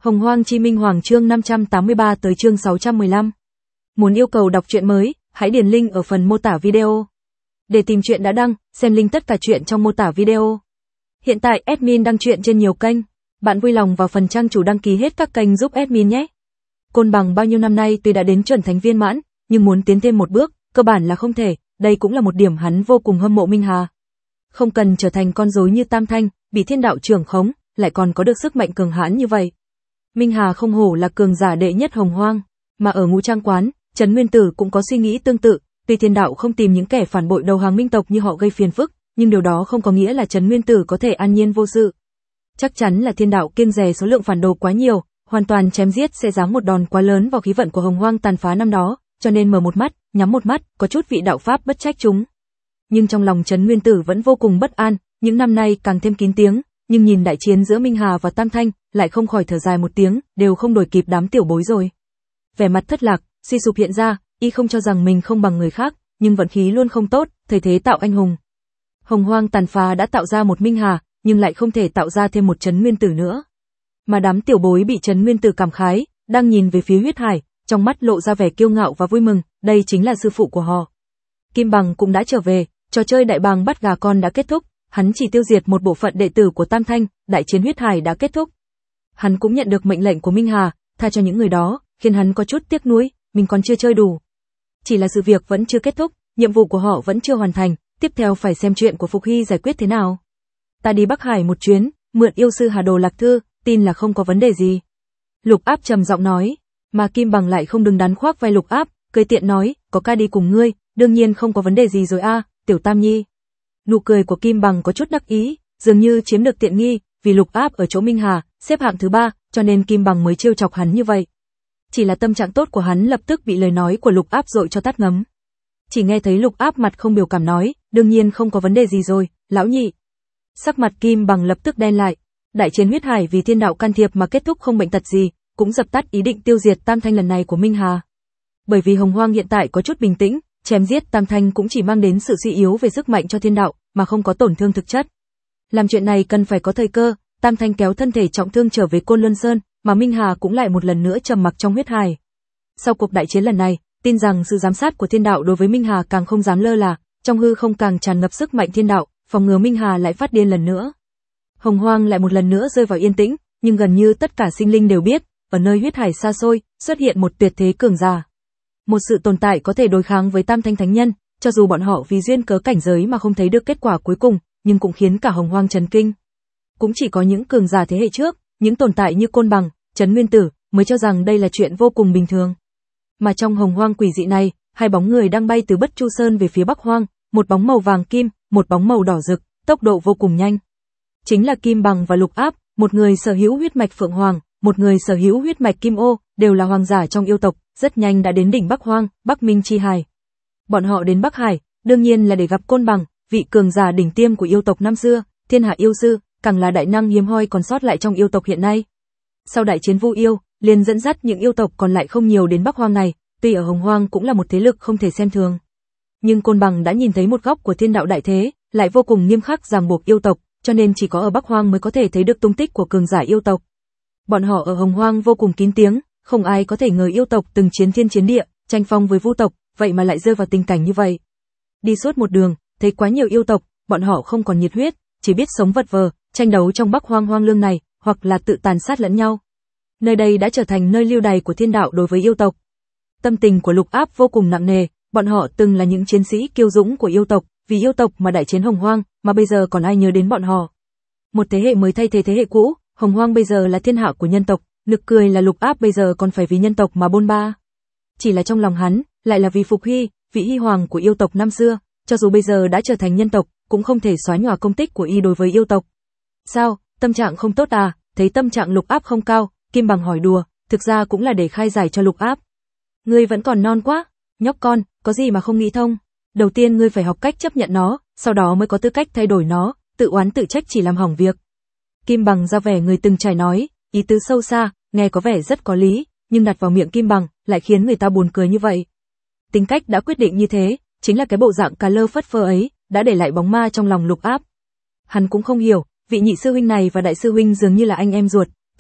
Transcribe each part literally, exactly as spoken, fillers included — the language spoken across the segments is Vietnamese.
Hồng Hoang Chi Minh Hoàng chương năm trăm tám mươi ba tới chương sáu trăm mười lăm. Muốn yêu cầu đọc truyện mới, hãy điền link ở phần mô tả video. Để tìm truyện đã đăng, xem link tất cả truyện trong mô tả video. Hiện tại admin đăng truyện trên nhiều kênh, bạn vui lòng vào phần trang chủ đăng ký hết các kênh giúp admin nhé. Côn Bằng bao nhiêu năm nay tuy đã đến chuẩn thánh viên mãn, nhưng muốn tiến thêm một bước, cơ bản là không thể, đây cũng là một điểm hắn vô cùng hâm mộ Minh Hà. Không cần trở thành con rối như Tam Thanh, bị thiên đạo trưởng khống, lại còn có được sức mạnh cường hãn như vậy. Minh Hà không hổ là cường giả đệ nhất Hồng Hoang, mà ở Ngũ Trang Quán, Trấn Nguyên Tử cũng có suy nghĩ tương tự, tuy thiên đạo không tìm những kẻ phản bội đầu hàng minh tộc như họ gây phiền phức, nhưng điều đó không có nghĩa là Trấn Nguyên Tử có thể an nhiên vô sự. Chắc chắn là thiên đạo kiêng dè số lượng phản đồ quá nhiều, hoàn toàn chém giết sẽ giáng một đòn quá lớn vào khí vận của Hồng Hoang tàn phá năm đó, cho nên mở một mắt, nhắm một mắt, có chút vị đạo pháp bất trách chúng. Nhưng trong lòng Trấn Nguyên Tử vẫn vô cùng bất an, những năm nay càng thêm kín tiếng, nhưng nhìn đại chiến giữa Minh Hà và Tam Thanh, lại không khỏi thở dài một tiếng, đều không đuổi kịp đám tiểu bối rồi. Vẻ mặt thất lạc, suy sụp hiện ra, y không cho rằng mình không bằng người khác, nhưng vận khí luôn không tốt, thời thế tạo anh hùng. Hồng Hoang tàn phá đã tạo ra một Minh Hà, nhưng lại không thể tạo ra thêm một Trấn Nguyên Tử nữa. Mà đám tiểu bối bị Trấn Nguyên Tử cảm khái, đang nhìn về phía huyết hải, trong mắt lộ ra vẻ kiêu ngạo và vui mừng, đây chính là sư phụ của họ. Kim Bằng cũng đã trở về, trò chơi đại bàng bắt gà con đã kết thúc, hắn chỉ tiêu diệt một bộ phận đệ tử của Tam Thanh, đại chiến huyết hải đã kết thúc. Hắn cũng nhận được mệnh lệnh của Minh Hà, tha cho những người đó, khiến hắn có chút tiếc nuối, mình còn chưa chơi đủ. Chỉ là sự việc vẫn chưa kết thúc, nhiệm vụ của họ vẫn chưa hoàn thành, tiếp theo phải xem chuyện của Phục Hy giải quyết thế nào. Ta đi Bắc Hải một chuyến, mượn yêu sư Hà Đồ Lạc Thư, tin là không có vấn đề gì. Lục Áp trầm giọng nói, mà Kim Bằng lại không đứng đắn khoác vai Lục Áp, cười tiện nói, có ca đi cùng ngươi, đương nhiên không có vấn đề gì rồi a, à, Tiểu Tam Nhi. Nụ cười của Kim Bằng có chút đắc ý, dường như chiếm được tiện nghi, vì Lục Áp ở chỗ Minh Hà, xếp hạng thứ ba, cho nên Kim Bằng mới trêu chọc hắn như vậy. Chỉ là tâm trạng tốt của hắn lập tức bị lời nói của Lục Áp dội cho tắt ngấm. Chỉ nghe thấy Lục Áp mặt không biểu cảm nói, đương nhiên không có vấn đề gì rồi, lão nhị. Sắc mặt Kim Bằng lập tức đen lại, đại chiến huyết hải vì thiên đạo can thiệp mà kết thúc không bệnh tật gì, cũng dập tắt ý định tiêu diệt Tam Thanh lần này của Minh Hà. Bởi vì Hồng Hoang hiện tại có chút bình tĩnh, chém giết Tam Thanh cũng chỉ mang đến sự suy yếu về sức mạnh cho thiên đạo, mà không có tổn thương thực chất. Làm chuyện này cần phải có thời cơ, Tam Thanh kéo thân thể trọng thương trở về Côn Luân Sơn, mà Minh Hà cũng lại một lần nữa trầm mặc trong huyết hải. Sau cuộc đại chiến lần này, tin rằng sự giám sát của thiên đạo đối với Minh Hà càng không dám lơ là, trong hư không càng tràn ngập sức mạnh thiên đạo, phòng ngừa Minh Hà lại phát điên lần nữa. Hồng Hoang lại một lần nữa rơi vào yên tĩnh, nhưng gần như tất cả sinh linh đều biết, ở nơi huyết hải xa xôi, xuất hiện một tuyệt thế cường giả. Một sự tồn tại có thể đối kháng với Tam Thanh thánh nhân, cho dù bọn họ vì duyên cớ cảnh giới mà không thấy được kết quả cuối cùng, nhưng cũng khiến cả Hồng Hoang chấn kinh. Cũng chỉ có những cường giả thế hệ trước, những tồn tại như Côn Bằng, Trấn Nguyên Tử, mới cho rằng đây là chuyện vô cùng bình thường. Mà trong Hồng Hoang quỷ dị này, hai bóng người đang bay từ Bất Chu Sơn về phía Bắc Hoang, một bóng màu vàng kim, một bóng màu đỏ rực, tốc độ vô cùng nhanh. Chính là Kim Bằng và Lục Áp, một người sở hữu huyết mạch Phượng Hoàng, một người sở hữu huyết mạch Kim Ô, đều là hoàng giả trong yêu tộc, rất nhanh đã đến đỉnh Bắc Hoang, Bắc Minh Chi Hải. Bọn họ đến Bắc Hải, đương nhiên là để gặp Côn Bằng, vị cường giả đỉnh tiêm của yêu tộc năm xưa, thiên hạ yêu sư, càng là đại năng hiếm hoi còn sót lại trong yêu tộc hiện nay. Sau đại chiến Vu Yêu, liền dẫn dắt những yêu tộc còn lại không nhiều đến Bắc Hoang này, tuy ở Hồng Hoang cũng là một thế lực không thể xem thường. Nhưng Côn Bằng đã nhìn thấy một góc của thiên đạo đại thế, lại vô cùng nghiêm khắc ràng buộc yêu tộc, cho nên chỉ có ở Bắc Hoang mới có thể thấy được tung tích của cường giả yêu tộc. Bọn họ ở Hồng Hoang vô cùng kín tiếng, không ai có thể ngờ yêu tộc từng chiến thiên chiến địa, tranh phong với Vu tộc, vậy mà lại rơi vào tình cảnh như vậy. Đi suốt một đường, thấy quá nhiều yêu tộc, bọn họ không còn nhiệt huyết, chỉ biết sống vật vờ, tranh đấu trong Bắc Hoang hoang lương này, hoặc là tự tàn sát lẫn nhau. Nơi đây đã trở thành nơi lưu đày của thiên đạo đối với yêu tộc. Tâm tình của Lục Áp vô cùng nặng nề, bọn họ từng là những chiến sĩ kiêu dũng của yêu tộc, vì yêu tộc mà đại chiến Hồng Hoang, mà bây giờ còn ai nhớ đến bọn họ. Một thế hệ mới thay thế thế hệ cũ, Hồng Hoang bây giờ là thiên hạ của nhân tộc, nực cười là Lục Áp bây giờ còn phải vì nhân tộc mà bôn ba. Chỉ là trong lòng hắn, lại là vì Phục Hy, vị hy hoàng của yêu tộc năm xưa, cho dù bây giờ đã trở thành nhân tộc, cũng không thể xóa nhòa công tích của y đối với yêu tộc. Sao, tâm trạng không tốt à? Thấy tâm trạng Lục Áp không cao, Kim Bằng hỏi đùa, thực ra cũng là để khai giải cho Lục Áp. Ngươi vẫn còn non quá, nhóc con, có gì mà không nghĩ thông? Đầu tiên ngươi phải học cách chấp nhận nó, sau đó mới có tư cách thay đổi nó, tự oán tự trách chỉ làm hỏng việc. Kim Bằng ra vẻ người từng trải nói, ý tứ sâu xa, nghe có vẻ rất có lý, nhưng đặt vào miệng Kim Bằng, lại khiến người ta buồn cười như vậy. Tính cách đã quyết định như thế, chính là cái bộ dạng cà lơ phất phơ ấy, đã để lại bóng ma trong lòng Lục Áp. Hắn cũng không hiểu, vị nhị sư huynh này và đại sư huynh dường như là anh em ruột, tại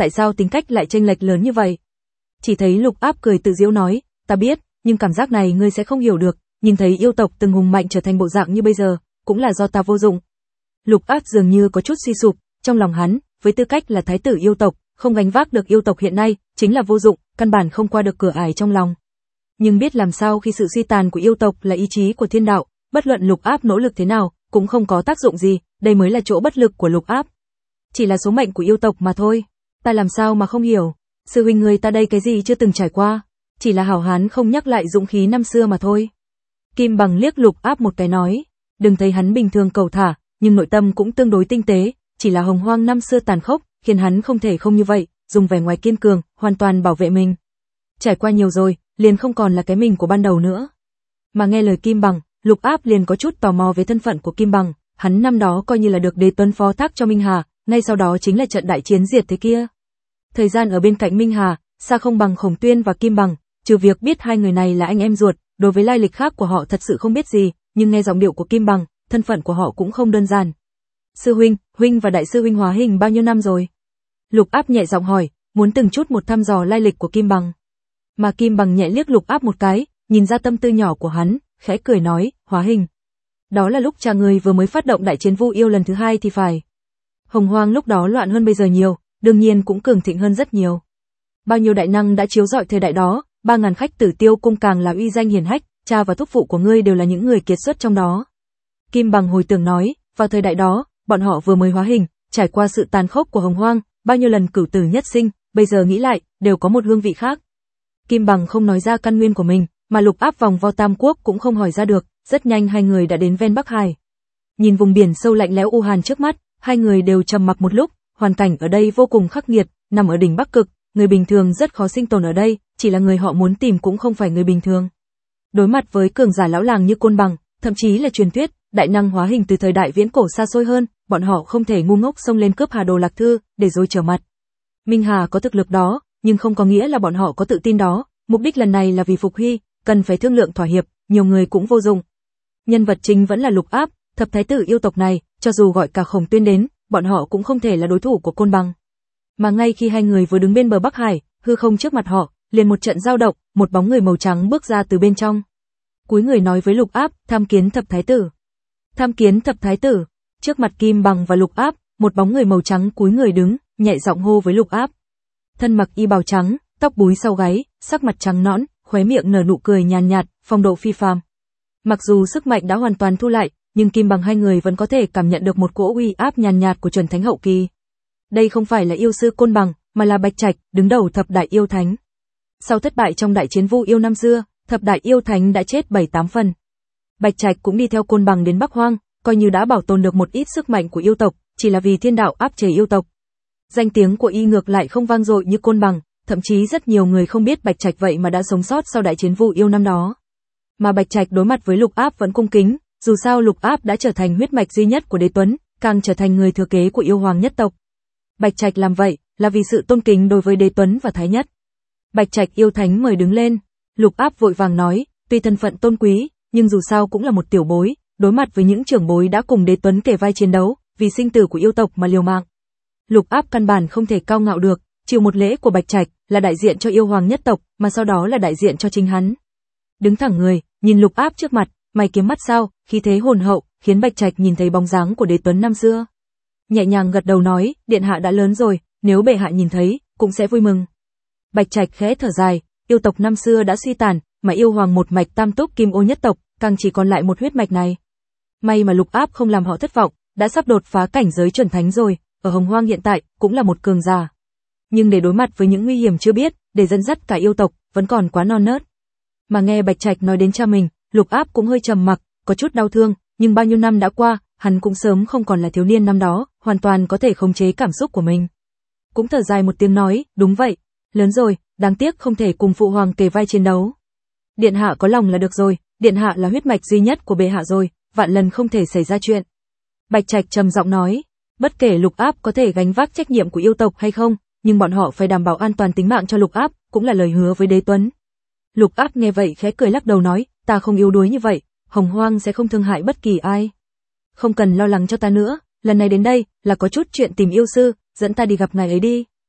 tại sao tính cách lại chênh lệch lớn như vậy? Chỉ thấy Lục Áp cười tự giễu nói, ta biết, nhưng cảm giác này ngươi sẽ không hiểu được, nhìn thấy yêu tộc từng hùng mạnh trở thành bộ dạng như bây giờ, cũng là do ta vô dụng. Lục Áp dường như có chút suy sụp, trong lòng hắn, với tư cách là thái tử yêu tộc, không gánh vác được yêu tộc hiện nay, chính là vô dụng, căn bản không qua được cửa ải trong lòng. Nhưng biết làm sao khi sự suy tàn của yêu tộc là ý chí của thiên đạo, bất luận Lục Áp nỗ lực thế nào, cũng không có tác dụng gì, đây mới là chỗ bất lực của Lục Áp. Chỉ là số mệnh của yêu tộc mà thôi, ta làm sao mà không hiểu, sư huynh người ta đây cái gì chưa từng trải qua, chỉ là hảo hán không nhắc lại dũng khí năm xưa mà thôi. Kim Bằng liếc Lục Áp một cái nói, đừng thấy hắn bình thường cầu thả, nhưng nội tâm cũng tương đối tinh tế, chỉ là hồng hoang năm xưa tàn khốc, khiến hắn không thể không như vậy, dùng vẻ ngoài kiên cường, hoàn toàn bảo vệ mình. Trải qua nhiều rồi, liền không còn là cái mình của ban đầu nữa. Mà nghe lời Kim Bằng, Lục Áp liền có chút tò mò về thân phận của Kim Bằng, hắn năm đó coi như là được Đế Tuấn phó thác cho Minh Hà, ngay sau đó chính là trận đại chiến diệt thế kia. Thời gian ở bên cạnh Minh Hà, xa không bằng Khổng Tuyên và Kim Bằng, trừ việc biết hai người này là anh em ruột, đối với lai lịch khác của họ thật sự không biết gì, nhưng nghe giọng điệu của Kim Bằng, thân phận của họ cũng không đơn giản. Sư huynh, huynh và đại sư huynh hóa hình bao nhiêu năm rồi? Lục Áp nhẹ giọng hỏi, muốn từng chút một thăm dò lai lịch của Kim Bằng. Mà Kim Bằng nhẹ liếc Lục Áp một cái, nhìn ra tâm tư nhỏ của hắn, khẽ cười nói, hóa hình. Đó là lúc cha người vừa mới phát động đại chiến Vu Yêu lần thứ hai thì phải. Hồng Hoang lúc đó loạn hơn bây giờ nhiều, đương nhiên cũng cường thịnh hơn rất nhiều. Bao nhiêu đại năng đã chiếu rọi thời đại đó, ba ngàn khách Tử Tiêu cung càng là uy danh hiển hách, cha và thúc phụ của ngươi đều là những người kiệt xuất trong đó. Kim Bằng hồi tưởng nói, vào thời đại đó, bọn họ vừa mới hóa hình, trải qua sự tàn khốc của Hồng Hoang, bao nhiêu lần cửu tử nhất sinh, bây giờ nghĩ lại, đều có một hương vị khác. Kim Bằng không nói ra căn nguyên của mình, mà Lục Áp vòng vo Tam Quốc cũng không hỏi ra được, rất nhanh hai người đã đến ven Bắc Hải. Nhìn vùng biển sâu lạnh lẽo u hàn trước mắt, hai người đều trầm mặc một lúc, hoàn cảnh ở đây vô cùng khắc nghiệt, nằm ở đỉnh Bắc Cực, người bình thường rất khó sinh tồn ở đây, chỉ là người họ muốn tìm cũng không phải người bình thường. Đối mặt với cường giả lão làng như Côn Bằng, thậm chí là truyền thuyết, đại năng hóa hình từ thời đại viễn cổ xa xôi hơn, bọn họ không thể ngu ngốc xông lên cướp Hà Đồ Lạc Thư, để rồi trở mặt. Minh Hà có thực lực đó, nhưng không có nghĩa là bọn họ có tự tin đó, mục đích lần này là vì Phục Hy, cần phải thương lượng thỏa hiệp, nhiều người cũng vô dụng. Nhân vật chính vẫn là Lục Áp, thập thái tử yêu tộc này, cho dù gọi cả Khổng Tuyên đến, bọn họ cũng không thể là đối thủ của Côn Bằng. Mà ngay khi hai người vừa đứng bên bờ Bắc Hải, hư không trước mặt họ, liền một trận dao động, một bóng người màu trắng bước ra từ bên trong. Cúi người nói với Lục Áp, tham kiến thập thái tử. Tham kiến thập thái tử. Trước mặt Kim Bằng và Lục Áp, một bóng người màu trắng cúi người đứng, nhẹ giọng hô với Lục Áp. Thân mặc y bào trắng, tóc búi sau gáy, sắc mặt trắng nõn, khóe miệng nở nụ cười nhàn nhạt, phong độ phi phàm. Mặc dù sức mạnh đã hoàn toàn thu lại, nhưng Kim Bằng hai người vẫn có thể cảm nhận được một cỗ uy áp nhàn nhạt của chuẩn thánh hậu kỳ. Đây không phải là yêu sư Côn Bằng, mà là Bạch Trạch, đứng đầu thập đại yêu thánh. Sau thất bại trong đại chiến Vu Yêu năm xưa, thập đại yêu thánh đã chết bảy tám phần. Bạch Trạch cũng đi theo Côn Bằng đến Bắc Hoang, coi như đã bảo tồn được một ít sức mạnh của yêu tộc, chỉ là vì thiên đạo áp chế yêu tộc. Danh tiếng của y ngược lại không vang dội như Côn Bằng, thậm chí rất nhiều người không biết Bạch Trạch vậy mà đã sống sót sau đại chiến Vu Yêu năm đó. Mà Bạch Trạch đối mặt với Lục Áp vẫn cung kính, dù sao Lục Áp đã trở thành huyết mạch duy nhất của Đế Tuấn, càng trở thành người thừa kế của yêu hoàng nhất tộc. Bạch Trạch làm vậy là vì sự tôn kính đối với Đế Tuấn và Thái Nhất. Bạch Trạch yêu thánh mời đứng lên. Lục Áp vội vàng nói, tuy thân phận tôn quý, nhưng dù sao cũng là một tiểu bối, đối mặt với những trưởng bối đã cùng Đế Tuấn kể vai chiến đấu, vì sinh tử của yêu tộc mà liều mạng. Lục Áp căn bản không thể cao ngạo được, chịu một lễ của Bạch Trạch, là đại diện cho yêu hoàng nhất tộc, mà sau đó là đại diện cho chính hắn. Đứng thẳng người, nhìn Lục Áp trước mặt, mày kiếm mắt sao, khí thế hồn hậu, khiến Bạch Trạch nhìn thấy bóng dáng của Đế Tuấn năm xưa. Nhẹ nhàng gật đầu nói, điện hạ đã lớn rồi, nếu bệ hạ nhìn thấy, cũng sẽ vui mừng. Bạch Trạch khẽ thở dài, yêu tộc năm xưa đã suy tàn, mà yêu hoàng một mạch tam túc kim ô nhất tộc, càng chỉ còn lại một huyết mạch này. May mà Lục Áp không làm họ thất vọng, đã sắp đột phá cảnh giới chuẩn thánh rồi, ở Hồng Hoang hiện tại, cũng là một cường giả. Nhưng để đối mặt với những nguy hiểm chưa biết, để dẫn dắt cả yêu tộc, vẫn còn quá non nớt. Mà nghe Bạch Trạch nói đến cha mình, Lục Áp cũng hơi trầm mặc, có chút đau thương, nhưng bao nhiêu năm đã qua, hắn cũng sớm không còn là thiếu niên năm đó, hoàn toàn có thể khống chế cảm xúc của mình. Cũng thở dài một tiếng nói, đúng vậy, lớn rồi, đáng tiếc không thể cùng phụ hoàng kề vai chiến đấu. Điện hạ có lòng là được rồi, điện hạ là huyết mạch duy nhất của bệ hạ rồi, vạn lần không thể xảy ra chuyện. Bạch Trạch trầm giọng nói, bất kể Lục Áp có thể gánh vác trách nhiệm của yêu tộc hay không, nhưng bọn họ phải đảm bảo an toàn tính mạng cho Lục Áp, cũng là lời hứa với Đế Tuấn. Lục Áp nghe vậy khẽ cười lắc đầu nói, ta không yếu đuối như vậy, Hồng Hoang sẽ không thương hại bất kỳ ai. Không cần lo lắng cho ta nữa, lần này đến đây là có chút chuyện tìm yêu sư, dẫn ta đi gặp ngài ấy đi.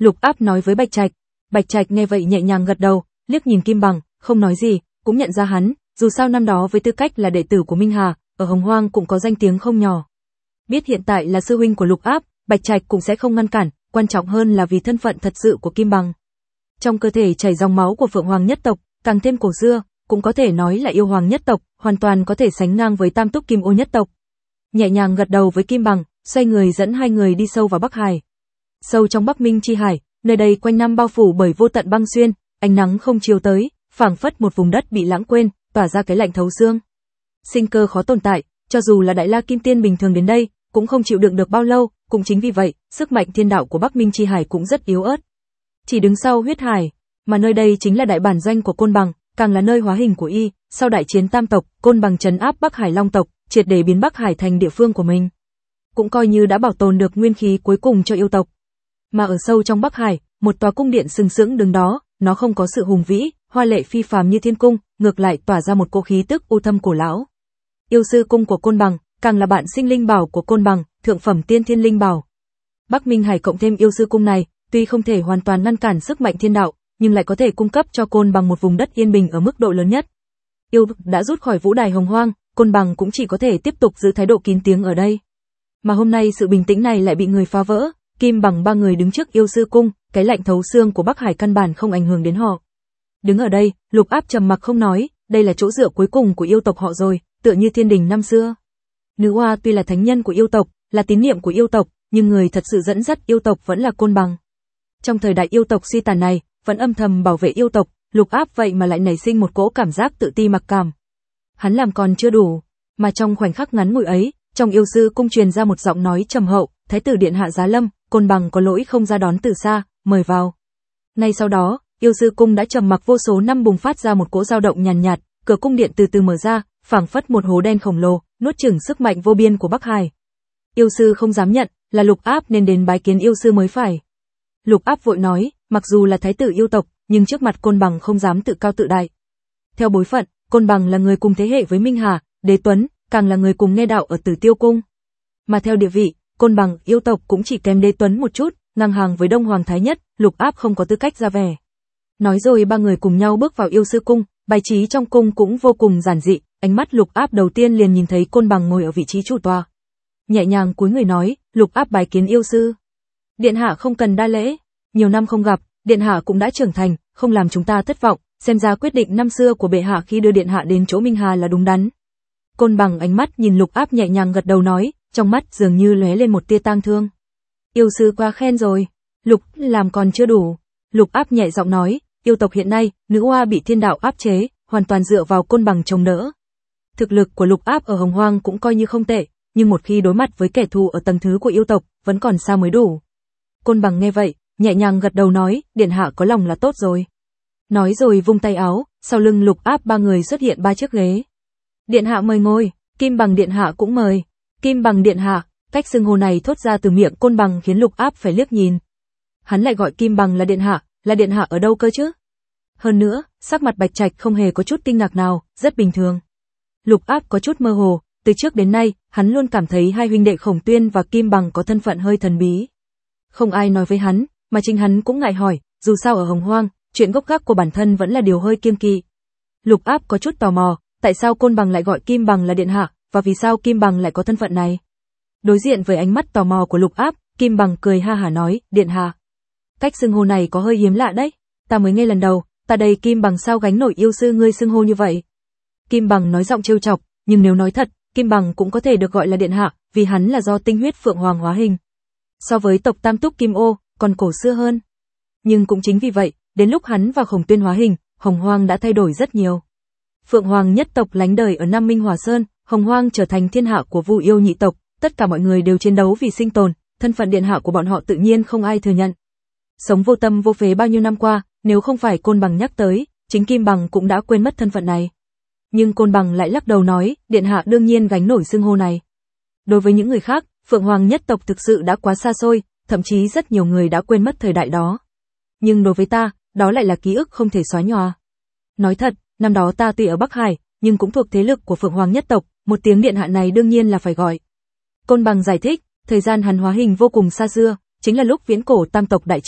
Lục Áp nói với Bạch Trạch. Bạch Trạch nghe vậy nhẹ nhàng gật đầu, liếc nhìn Kim Bằng, không nói gì, cũng nhận ra hắn, dù sao năm đó với tư cách là đệ tử của Minh Hà, ở Hồng Hoang cũng có danh tiếng không nhỏ. Biết hiện tại là sư huynh của Lục Áp, Bạch Trạch cũng sẽ không ngăn cản, quan trọng hơn là vì thân phận thật sự của Kim Bằng. Trong cơ thể chảy dòng máu của Phượng Hoàng nhất tộc, càng thêm cổ xưa, cũng có thể nói là yêu hoàng nhất tộc, hoàn toàn có thể sánh ngang với Tam Túc Kim Ô nhất tộc. Nhẹ nhàng gật đầu với Kim Bằng, xoay người dẫn hai người đi sâu vào Bắc Hải. Sâu trong Bắc Minh chi hải, nơi đây quanh năm bao phủ bởi vô tận băng xuyên, ánh nắng không chiếu tới, phảng phất một vùng đất bị lãng quên, tỏa ra cái lạnh thấu xương. Sinh cơ khó tồn tại, cho dù là Đại La Kim Tiên bình thường đến đây, cũng không chịu đựng được bao lâu, cũng chính vì vậy, sức mạnh thiên đạo của Bắc Minh chi hải cũng rất yếu ớt. Chỉ đứng sau huyết hải, mà nơi đây chính là đại bản doanh của Côn Bằng, càng là nơi hóa hình của y, sau đại chiến tam tộc, Côn Bằng trấn áp Bắc Hải Long tộc, triệt để biến Bắc Hải thành địa phương của mình. Cũng coi như đã bảo tồn được nguyên khí cuối cùng cho yêu tộc. Mà ở sâu trong Bắc Hải, một tòa cung điện sừng sững đứng đó, nó không có sự hùng vĩ, hoa lệ phi phàm như thiên cung, ngược lại tỏa ra một cỗ khí tức u thâm cổ lão. Yêu sư cung của Côn Bằng, càng là bạn sinh linh bảo của Côn Bằng, thượng phẩm tiên thiên linh bảo. Bắc Minh Hải cộng thêm yêu sư cung này, tuy không thể hoàn toàn ngăn cản sức mạnh thiên đạo, nhưng lại có thể cung cấp cho Côn Bằng một vùng đất yên bình ở mức độ lớn nhất. Yêu đã rút khỏi vũ đài Hồng Hoang, Côn Bằng cũng chỉ có thể tiếp tục giữ thái độ kín tiếng ở đây. Mà hôm nay sự bình tĩnh này lại bị người phá vỡ, Kim Bằng ba người đứng trước yêu sư cung, cái lạnh thấu xương của Bắc Hải căn bản không ảnh hưởng đến họ. Đứng ở đây, Lục Áp trầm mặc không nói, đây là chỗ dựa cuối cùng của yêu tộc họ rồi, tựa như thiên đình năm xưa. Nữ Hoa tuy là thánh nhân của yêu tộc, là tín niệm của yêu tộc, nhưng người thật sự dẫn dắt yêu tộc vẫn là Côn Bằng. Trong thời đại yêu tộc suy tàn này, vẫn âm thầm bảo vệ yêu tộc, Lục Áp vậy mà lại nảy sinh một cỗ cảm giác tự ti mặc cảm. Hắn làm còn chưa đủ, mà trong khoảnh khắc ngắn ngủi ấy, trong yêu sư cung truyền ra một giọng nói trầm hậu, Thái tử điện hạ giá lâm, Côn Bằng có lỗi không ra đón từ xa, mời vào. Ngay sau đó, yêu sư cung đã trầm mặc vô số năm bùng phát ra một cỗ dao động nhàn nhạt, nhạt, cửa cung điện từ từ mở ra, phảng phất một hố đen khổng lồ, nuốt chửng sức mạnh vô biên của Bắc Hải. Yêu sư không dám nhận, là Lục Áp nên đến bái kiến yêu sư mới phải. Lục Áp vội nói, mặc dù là thái tử yêu tộc, nhưng trước mặt Côn Bằng không dám tự cao tự đại. Theo bối phận, Côn Bằng là người cùng thế hệ với Minh Hà, Đế Tuấn, càng là người cùng nghe đạo ở Tử Tiêu cung. Mà theo địa vị, Côn Bằng yêu tộc cũng chỉ kém Đế Tuấn một chút, ngang hàng với Đông Hoàng Thái Nhất, Lục Áp không có tư cách ra vẻ. Nói rồi ba người cùng nhau bước vào yêu sư cung, bài trí trong cung cũng vô cùng giản dị, ánh mắt Lục Áp đầu tiên liền nhìn thấy Côn Bằng ngồi ở vị trí chủ tọa. Nhẹ nhàng cúi người nói, Lục Áp bái kiến yêu sư. Điện hạ không cần đa lễ, nhiều năm không gặp, điện hạ cũng đã trưởng thành, không làm chúng ta thất vọng, xem ra quyết định năm xưa của bệ hạ khi đưa điện hạ đến chỗ Minh Hà là đúng đắn. Côn Bằng ánh mắt nhìn Lục Áp nhẹ nhàng gật đầu nói, trong mắt dường như lóe lên một tia tang thương. Yêu sư quá khen rồi, Lục làm còn chưa đủ. Lục Áp nhẹ giọng nói, yêu tộc hiện nay, nữ oa bị thiên đạo áp chế, hoàn toàn dựa vào Côn Bằng chống đỡ. Thực lực của Lục Áp ở Hồng Hoang cũng coi như không tệ, nhưng một khi đối mặt với kẻ thù ở tầng thứ của yêu tộc, vẫn còn xa mới đủ. Côn Bằng nghe vậy, nhẹ nhàng gật đầu nói, điện hạ có lòng là tốt rồi. Nói rồi vung tay áo, sau lưng Lục Áp ba người xuất hiện ba chiếc ghế. Điện hạ mời ngồi, Kim Bằng điện hạ cũng mời. Kim Bằng điện hạ, cách xưng hô này thốt ra từ miệng Côn Bằng khiến Lục Áp phải liếc nhìn. Hắn lại gọi Kim Bằng là điện hạ, là điện hạ ở đâu cơ chứ? Hơn nữa, sắc mặt Bạch Trạch không hề có chút kinh ngạc nào, rất bình thường. Lục Áp có chút mơ hồ, từ trước đến nay, hắn luôn cảm thấy hai huynh đệ Khổng Tuyên và Kim Bằng có thân phận hơi thần bí. Không ai nói với hắn, mà chính hắn cũng ngại hỏi, dù sao ở Hồng Hoang, chuyện gốc gác của bản thân vẫn là điều hơi kiêng kỵ. Lục Áp có chút tò mò, tại sao Côn Bằng lại gọi Kim Bằng là điện hạ, và vì sao Kim Bằng lại có thân phận này? Đối diện với ánh mắt tò mò của Lục Áp, Kim Bằng cười ha hả nói, điện hạ. Cách xưng hô này có hơi hiếm lạ đấy, ta mới nghe lần đầu, ta đây Kim Bằng sao gánh nổi yêu sư ngươi xưng hô như vậy? Kim Bằng nói giọng trêu chọc, nhưng nếu nói thật, Kim Bằng cũng có thể được gọi là điện hạ, vì hắn là do tinh huyết Phượng Hoàng hóa hình. So với tộc Tam Túc Kim Ô, còn cổ xưa hơn. Nhưng cũng chính vì vậy, đến lúc hắn và Khổng Tuyên hóa hình, Hồng Hoang đã thay đổi rất nhiều. Phượng Hoàng nhất tộc lánh đời ở Nam Minh Hỏa Sơn, Hồng Hoang trở thành thiên hạ của Vu Yêu nhị tộc, tất cả mọi người đều chiến đấu vì sinh tồn, thân phận điện hạ của bọn họ tự nhiên không ai thừa nhận. Sống vô tâm vô phế bao nhiêu năm qua, nếu không phải Côn Bằng nhắc tới, chính Kim Bằng cũng đã quên mất thân phận này. Nhưng Côn Bằng lại lắc đầu nói, điện hạ đương nhiên gánh nổi xưng hô này. Đối với những người khác, Phượng Hoàng nhất tộc thực sự đã quá xa xôi, thậm chí rất nhiều người đã quên mất thời đại đó. Nhưng đối với ta, đó lại là ký ức không thể xóa nhòa. Nói thật, năm đó ta tuy ở Bắc Hải, nhưng cũng thuộc thế lực của Phượng Hoàng nhất tộc, một tiếng điện hạ này đương nhiên là phải gọi. Côn Bằng giải thích, thời gian hắn hóa hình vô cùng xa xưa, chính là lúc viễn cổ tam tộc đại chiến,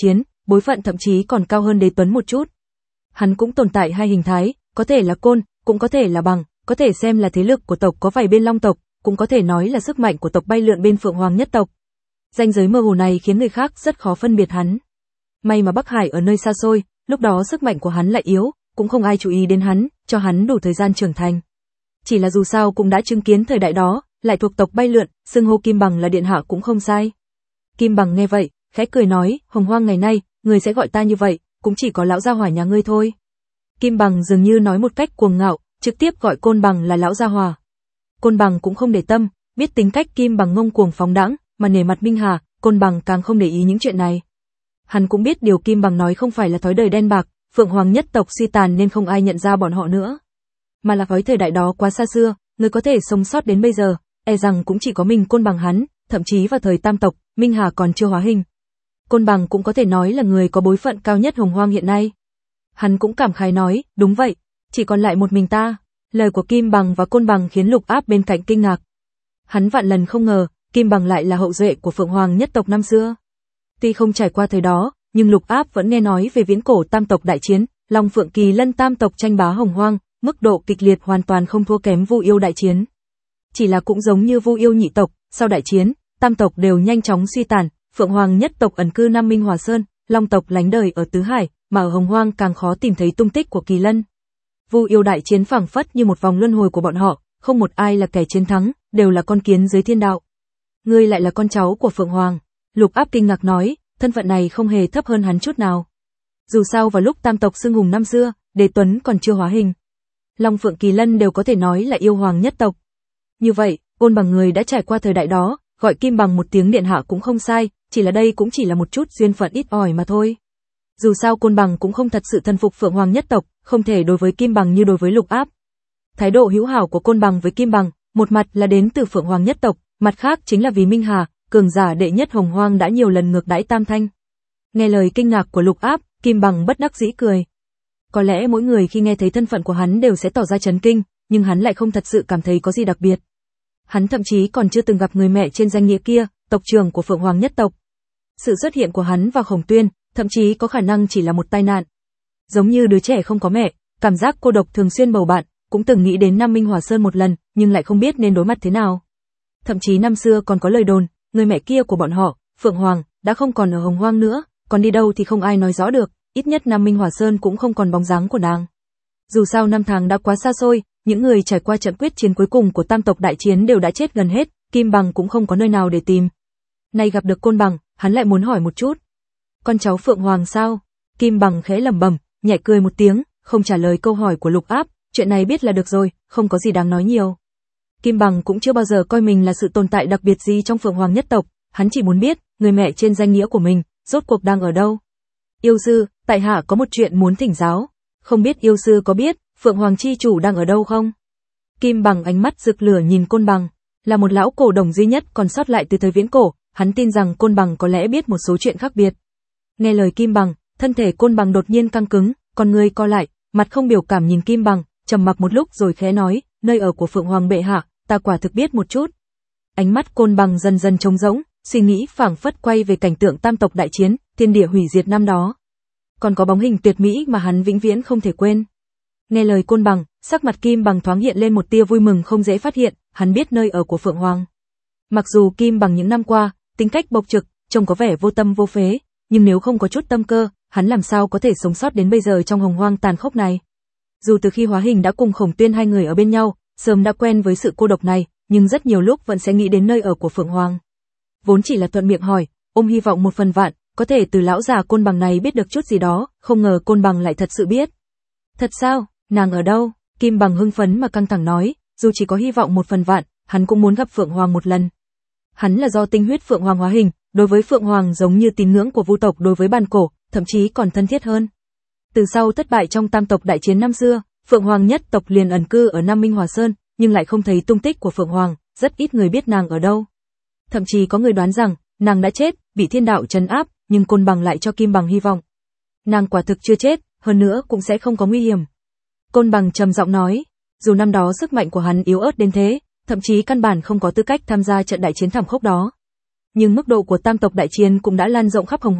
bối phận thậm chí còn cao hơn Đế Tuấn một chút. Hắn cũng tồn tại hai hình thái, có thể là côn, cũng có thể là bằng, có thể xem là thế lực của tộc có vài bên Long tộc, cũng có thể nói là sức mạnh của tộc bay lượn bên Phượng Hoàng nhất tộc. Ranh giới mơ hồ này khiến người khác rất khó phân biệt hắn. May mà Bắc Hải ở nơi xa xôi, lúc đó sức mạnh của hắn lại yếu, cũng không ai chú ý đến hắn, cho hắn đủ thời gian trưởng thành. Chỉ là dù sao cũng đã chứng kiến thời đại đó, lại thuộc tộc bay lượn, xưng hô Kim Bằng là điện hạ cũng không sai. Kim Bằng nghe vậy, khẽ cười nói, Hồng Hoang ngày nay, người sẽ gọi ta như vậy, cũng chỉ có lão gia hỏa nhà ngươi thôi. Kim Bằng dường như nói một cách cuồng ngạo, trực tiếp gọi Côn Bằng là lão gia hỏa. Côn Bằng cũng không để tâm, biết tính cách Kim Bằng ngông cuồng phóng đãng, mà nể mặt Minh Hà, Côn Bằng càng không để ý những chuyện này. Hắn cũng biết điều Kim Bằng nói không phải là thói đời đen bạc, Phượng Hoàng nhất tộc suy tàn nên không ai nhận ra bọn họ nữa, mà là với thời đại đó quá xa xưa, người có thể sống sót đến bây giờ, e rằng cũng chỉ có mình Côn Bằng hắn, thậm chí vào thời Tam tộc, Minh Hà còn chưa hóa hình. Côn Bằng cũng có thể nói là người có bối phận cao nhất Hồng Hoang hiện nay. Hắn cũng cảm khái nói, đúng vậy, chỉ còn lại một mình ta. Lời của Kim Bằng và Côn Bằng khiến Lục Áp bên cạnh kinh ngạc. Hắn vạn lần không ngờ, Kim Bằng lại là hậu duệ của Phượng Hoàng nhất tộc năm xưa. Tuy không trải qua thời đó, nhưng Lục Áp vẫn nghe nói về viễn cổ Tam tộc đại chiến, Long Phượng Kỳ Lân Tam tộc tranh bá Hồng Hoang, mức độ kịch liệt hoàn toàn không thua kém Vu Yêu đại chiến. Chỉ là cũng giống như Vu Yêu nhị tộc, sau đại chiến, Tam tộc đều nhanh chóng suy tàn, Phượng Hoàng nhất tộc ẩn cư Nam Minh Hòa Sơn, Long tộc lánh đời ở Tứ Hải, mà ở Hồng Hoang càng khó tìm thấy tung tích của Kỳ Lân. Vu Yêu đại chiến phảng phất như một vòng luân hồi của bọn họ, không một ai là kẻ chiến thắng, đều là con kiến dưới thiên đạo. Ngươi lại là con cháu của Phượng Hoàng. Lục Áp kinh ngạc nói, thân phận này không hề thấp hơn hắn chút nào. Dù sao vào lúc Tam tộc xưng hùng năm xưa, Đế Tuấn còn chưa hóa hình. Long Phượng Kỳ Lân đều có thể nói là yêu hoàng nhất tộc. Như vậy, Côn Bằng người đã trải qua thời đại đó, gọi Kim Bằng một tiếng điện hạ cũng không sai, chỉ là đây cũng chỉ là một chút duyên phận ít ỏi mà thôi. Dù sao Côn Bằng cũng không thật sự thân phục Phượng Hoàng nhất tộc, không thể đối với Kim Bằng như đối với Lục Áp. Thái độ hữu hảo của Côn Bằng với Kim Bằng, một mặt là đến từ Phượng Hoàng nhất tộc, mặt khác chính là vì Minh Hà, cường giả đệ nhất Hồng Hoang đã nhiều lần ngược đãi Tam Thanh. Nghe lời kinh ngạc của Lục Áp, Kim Bằng bất đắc dĩ cười. Có lẽ mỗi người khi nghe thấy thân phận của hắn đều sẽ tỏ ra chấn kinh, nhưng hắn lại không thật sự cảm thấy có gì đặc biệt. Hắn thậm chí còn chưa từng gặp người mẹ trên danh nghĩa kia, tộc trưởng của Phượng Hoàng nhất tộc. Sự xuất hiện của hắn và Khổng Tuyên, thậm chí có khả năng chỉ là một tai nạn. Giống như đứa trẻ không có mẹ, cảm giác cô độc thường xuyên bầu bạn, cũng từng nghĩ đến Nam Minh Hòa Sơn một lần, nhưng lại không biết nên đối mặt thế nào. Thậm chí năm xưa còn có lời đồn, người mẹ kia của bọn họ, Phượng Hoàng, đã không còn ở Hồng Hoang nữa, còn đi đâu thì không ai nói rõ được, ít nhất Nam Minh Hòa Sơn cũng không còn bóng dáng của nàng. Dù sao năm tháng đã quá xa xôi, những người trải qua trận quyết chiến cuối cùng của Tam tộc đại chiến đều đã chết gần hết, Kim Bằng cũng không có nơi nào để tìm. Nay gặp được Côn Bằng, hắn lại muốn hỏi một chút. Con cháu Phượng Hoàng sao? Kim Bằng khẽ lẩm bẩm, nhẹ cười một tiếng, không trả lời câu hỏi của Lục Áp, chuyện này biết là được rồi, không có gì đáng nói nhiều. Kim Bằng cũng chưa bao giờ coi mình là sự tồn tại đặc biệt gì trong Phượng Hoàng nhất tộc, hắn chỉ muốn biết, người mẹ trên danh nghĩa của mình, rốt cuộc đang ở đâu. Yêu sư, tại hạ có một chuyện muốn thỉnh giáo, không biết yêu sư có biết, Phượng Hoàng chi chủ đang ở đâu không? Kim Bằng ánh mắt rực lửa nhìn Côn Bằng, là một lão cổ đồng duy nhất còn sót lại từ thời viễn cổ, hắn tin rằng Côn Bằng có lẽ biết một số chuyện khác biệt. Nghe lời Kim Bằng, thân thể Côn Bằng đột nhiên căng cứng, con người co lại, mặt không biểu cảm nhìn Kim Bằng, trầm mặc một lúc rồi khẽ nói, nơi ở của Phượng Hoàng bệ hạ, ta quả thực biết một chút. Ánh mắt Côn Bằng dần dần trống rỗng, suy nghĩ phảng phất quay về cảnh tượng Tam tộc đại chiến, thiên địa hủy diệt năm đó. Còn có bóng hình tuyệt mỹ mà hắn vĩnh viễn không thể quên. Nghe lời Côn Bằng, sắc mặt Kim Bằng thoáng hiện lên một tia vui mừng không dễ phát hiện, hắn biết nơi ở của Phượng Hoàng. Mặc dù Kim Bằng những năm qua, tính cách bộc trực, trông có vẻ vô tâm vô phế, nhưng nếu không có chút tâm cơ, hắn làm sao có thể sống sót đến bây giờ trong Hồng Hoang tàn khốc này. Dù từ khi hóa hình đã cùng Khổng Tuyên hai người ở bên nhau, sớm đã quen với sự cô độc này, nhưng rất nhiều lúc vẫn sẽ nghĩ đến nơi ở của Phượng Hoàng. Vốn chỉ là thuận miệng hỏi, ôm hy vọng một phần vạn, có thể từ lão già Côn Bằng này biết được chút gì đó, không ngờ Côn Bằng lại thật sự biết. Thật sao, nàng ở đâu? Kim Bằng hưng phấn mà căng thẳng nói, dù chỉ có hy vọng một phần vạn, hắn cũng muốn gặp Phượng Hoàng một lần. Hắn là do tinh huyết Phượng Hoàng hóa hình, đối với Phượng Hoàng giống như tín ngưỡng của Vu tộc đối với bàn cổ, thậm chí còn thân thiết hơn. Từ sau thất bại trong Tam tộc đại chiến năm xưa, Phượng Hoàng nhất tộc liền ẩn cư ở Nam Minh Hòa Sơn, nhưng lại không thấy tung tích của Phượng Hoàng, rất ít người biết nàng ở đâu. Thậm chí có người đoán rằng, nàng đã chết, bị thiên đạo trấn áp, nhưng Côn Bằng lại cho Kim Bằng hy vọng. Nàng quả thực chưa chết, hơn nữa cũng sẽ không có nguy hiểm. Côn Bằng trầm giọng nói, dù năm đó sức mạnh của hắn yếu ớt đến thế, thậm chí căn bản không có tư cách tham gia trận đại chiến thảm khốc đó. Nhưng mức độ của Tam tộc đại chiến cũng đã lan rộng khắp Hồng Hoang,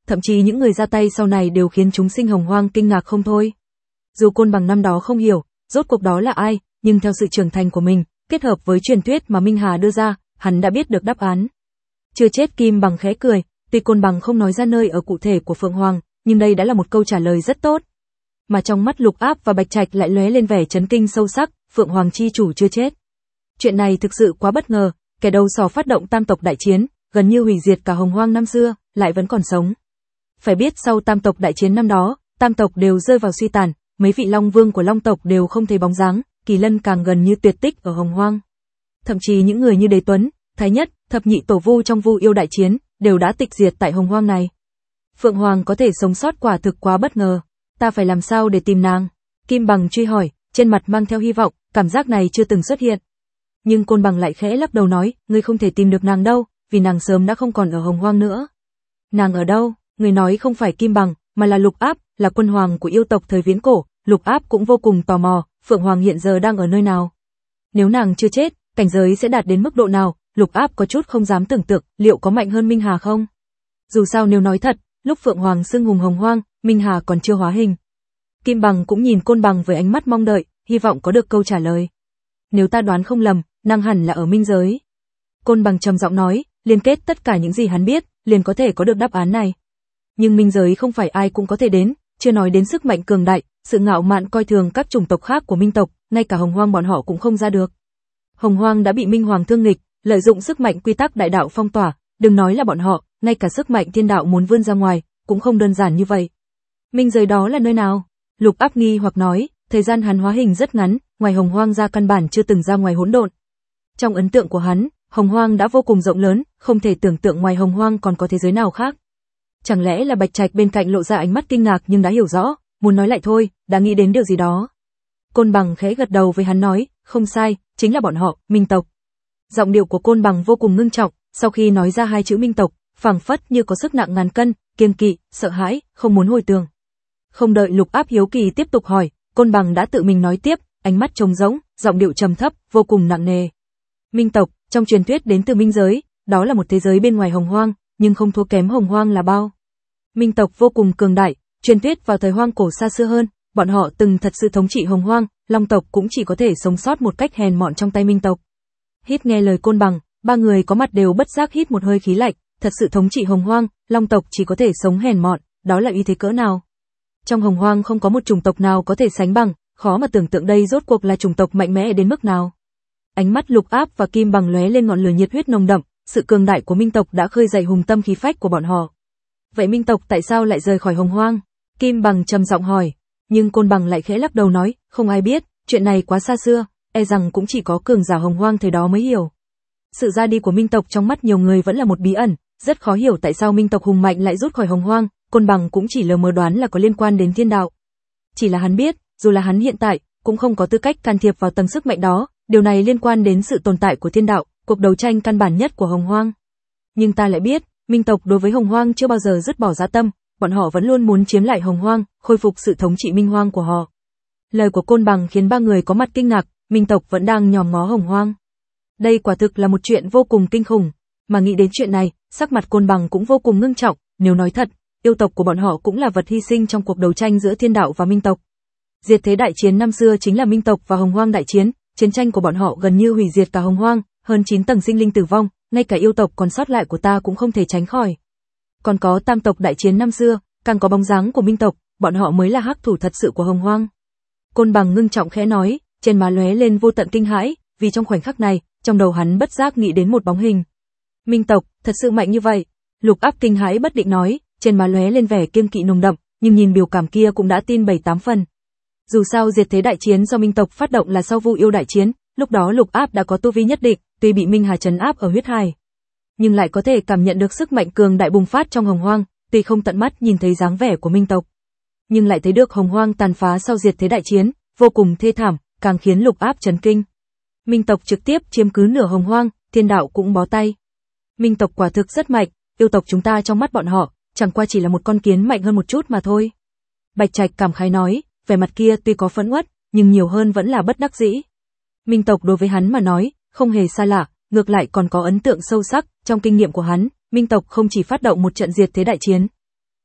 thậm chí những người ra tay sau này đều khiến chúng sinh Hồng Hoang kinh ngạc không thôi. Dù Côn Bằng năm đó không hiểu, rốt cuộc đó là ai, nhưng theo sự trưởng thành của mình, kết hợp với truyền thuyết mà Minh Hà đưa ra, hắn đã biết được đáp án. Chưa chết Kim Bằng khẽ cười, tuy Côn Bằng không nói ra nơi ở cụ thể của Phượng Hoàng, nhưng đây đã là một câu trả lời rất tốt. Mà trong mắt Lục Áp và Bạch Trạch lại lóe lên vẻ chấn kinh sâu sắc, Phượng Hoàng chi chủ chưa chết. Chuyện này thực sự quá bất ngờ, kẻ đầu sỏ phát động tam tộc đại chiến, gần như hủy diệt cả Hồng Hoang năm xưa, lại vẫn còn sống. Phải biết sau tam tộc đại chiến năm đó, tam tộc đều rơi vào suy tàn, mấy vị Long Vương của Long tộc đều không thấy bóng dáng, Kỳ Lân càng gần như tuyệt tích ở Hồng Hoang. Thậm chí những người như Đế Tuấn, Thái Nhất, Thập Nhị Tổ Vu trong Vu Yêu đại chiến, đều đã tịch diệt tại Hồng Hoang này. Phượng Hoàng có thể sống sót quả thực quá bất ngờ, ta phải làm sao để tìm nàng? Kim Bằng truy hỏi, trên mặt mang theo hy vọng, cảm giác này chưa từng xuất hiện. Nhưng Côn Bằng lại khẽ lắc đầu nói, ngươi không thể tìm được nàng đâu, vì nàng sớm đã không còn ở Hồng Hoang nữa. Nàng ở đâu? Người nói không phải Kim Bằng, mà là Lục Áp, là quân hoàng của yêu tộc thời viễn cổ. Lục Áp cũng vô cùng tò mò, Phượng Hoàng hiện giờ đang ở nơi nào? Nếu nàng chưa chết, cảnh giới sẽ đạt đến mức độ nào? Lục Áp có chút không dám tưởng tượng, liệu có mạnh hơn Minh Hà không? Dù sao nếu nói thật, lúc Phượng Hoàng xưng hùng Hồng Hoang, Minh Hà còn chưa hóa hình. Kim Bằng cũng nhìn Côn Bằng với ánh mắt mong đợi, hy vọng có được câu trả lời. Nếu ta đoán không lầm, nàng hẳn là ở minh giới. Côn Bằng trầm giọng nói, liên kết tất cả những gì hắn biết, liền có thể có được đáp án này. Nhưng minh giới không phải ai cũng có thể đến, chưa nói đến sức mạnh cường đại, sự ngạo mạn coi thường các chủng tộc khác của minh tộc, ngay cả Hồng Hoang bọn họ cũng không ra được. Hồng Hoang đã bị Minh Hoàng thương nghịch, lợi dụng sức mạnh quy tắc đại đạo phong tỏa, đừng nói là bọn họ, ngay cả sức mạnh thiên đạo muốn vươn ra ngoài, cũng không đơn giản như vậy. Minh giới đó là nơi nào? Lục Áp nghi hoặc nói, thời gian hắn hóa hình rất ngắn, ngoài Hồng Hoang ra căn bản chưa từng ra ngoài hỗn độn. Trong ấn tượng của hắn, Hồng Hoang đã vô cùng rộng lớn, không thể tưởng tượng ngoài Hồng Hoang còn có thế giới nào khác. Chẳng lẽ là Bạch Trạch bên cạnh lộ ra ánh mắt kinh ngạc nhưng đã hiểu rõ, muốn nói lại thôi, đã nghĩ đến điều gì đó. Côn Bằng khẽ gật đầu với hắn nói, không sai, chính là bọn họ, Minh tộc. Giọng điệu của Côn Bằng vô cùng ngưng trọng, sau khi nói ra hai chữ Minh tộc, phảng phất như có sức nặng ngàn cân, kiêng kỵ, sợ hãi, không muốn hồi tưởng. Không đợi Lục Áp hiếu kỳ tiếp tục hỏi, Côn Bằng đã tự mình nói tiếp, ánh mắt trống rỗng, giọng điệu trầm thấp, vô cùng nặng nề. Minh tộc, trong truyền thuyết đến từ minh giới, đó là một thế giới bên ngoài Hồng Hoang, nhưng không thua kém Hồng Hoang là bao. Minh tộc vô cùng cường đại, truyền thuyết vào thời hoang cổ xa xưa hơn, bọn họ từng thật sự thống trị Hồng Hoang, Long tộc cũng chỉ có thể sống sót một cách hèn mọn trong tay Minh tộc. Hít nghe lời Côn Bằng, ba người có mặt đều bất giác hít một hơi khí lạnh, thật sự thống trị Hồng Hoang, Long tộc chỉ có thể sống hèn mọn, đó là uy thế cỡ nào? Trong Hồng Hoang không có một chủng tộc nào có thể sánh bằng, khó mà tưởng tượng đây rốt cuộc là chủng tộc mạnh mẽ đến mức nào. Ánh mắt Lục Áp và Kim Bằng lóe lên ngọn lửa nhiệt huyết nồng đậm, sự cường đại của Minh tộc đã khơi dậy hùng tâm khí phách của bọn họ. Vậy Minh tộc tại sao lại rời khỏi Hồng Hoang? Kim Bằng trầm giọng hỏi, nhưng Côn Bằng lại khẽ lắc đầu nói, không ai biết, chuyện này quá xa xưa, e rằng cũng chỉ có cường giả Hồng Hoang thời đó mới hiểu. Sự ra đi của Minh tộc trong mắt nhiều người vẫn là một bí ẩn, rất khó hiểu tại sao Minh tộc hùng mạnh lại rút khỏi Hồng Hoang, Côn Bằng cũng chỉ lờ mờ đoán là có liên quan đến thiên đạo. Chỉ là hắn biết, dù là hắn hiện tại, cũng không có tư cách can thiệp vào tầng sức mạnh đó, điều này liên quan đến sự tồn tại của thiên đạo, cuộc đấu tranh căn bản nhất của Hồng Hoang. Nhưng ta lại biết, Minh tộc đối với Hồng Hoang chưa bao giờ dứt bỏ dã tâm, bọn họ vẫn luôn muốn chiếm lại Hồng Hoang, khôi phục sự thống trị Minh Hoang của họ. Lời của Côn Bằng khiến ba người có mặt kinh ngạc, Minh tộc vẫn đang nhòm ngó Hồng Hoang. Đây quả thực là một chuyện vô cùng kinh khủng, mà nghĩ đến chuyện này, sắc mặt Côn Bằng cũng vô cùng ngưng trọng, nếu nói thật, yêu tộc của bọn họ cũng là vật hy sinh trong cuộc đấu tranh giữa thiên đạo và Minh tộc. Diệt thế đại chiến năm xưa chính là Minh tộc và Hồng Hoang đại chiến, chiến tranh của bọn họ gần như hủy diệt cả Hồng Hoang, hơn chín tầng sinh linh tử vong, ngay cả yêu tộc còn sót lại của ta cũng không thể tránh khỏi. Còn có tam tộc đại chiến năm xưa, càng có bóng dáng của Minh tộc, bọn họ mới là hắc thủ thật sự của Hồng Hoang. Côn Bằng ngưng trọng khẽ nói, trên má lóe lên vô tận kinh hãi, vì trong khoảnh khắc này, trong đầu hắn bất giác nghĩ đến một bóng hình. Minh tộc, thật sự mạnh như vậy? Lục Áp kinh hãi bất định nói, trên má lóe lên vẻ kiêng kỵ nồng đậm, nhưng nhìn biểu cảm kia cũng đã tin bảy tám phần. Dù sao diệt thế đại chiến do Minh tộc phát động là sau Vu Yêu đại chiến, lúc đó Lục Áp đã có tu vi nhất định, tuy bị Minh Hà trấn áp ở huyết hải, nhưng lại có thể cảm nhận được sức mạnh cường đại bùng phát trong Hồng Hoang, tuy không tận mắt nhìn thấy dáng vẻ của Minh tộc, nhưng lại thấy được Hồng Hoang tàn phá sau diệt thế đại chiến, vô cùng thê thảm, càng khiến Lục Áp chấn kinh. Minh tộc trực tiếp chiếm cứ nửa Hồng Hoang, thiên đạo cũng bó tay. Minh tộc quả thực rất mạnh, yêu tộc chúng ta trong mắt bọn họ, chẳng qua chỉ là một con kiến mạnh hơn một chút mà thôi. Bạch Trạch cảm khái nói, vẻ mặt kia tuy có phẫn uất, nhưng nhiều hơn vẫn là bất đắc dĩ. Minh tộc đối với hắn mà nói, không hề xa lạ, ngược lại còn có ấn tượng sâu sắc, trong kinh nghiệm của hắn, Minh tộc không chỉ phát động một trận diệt thế đại chiến,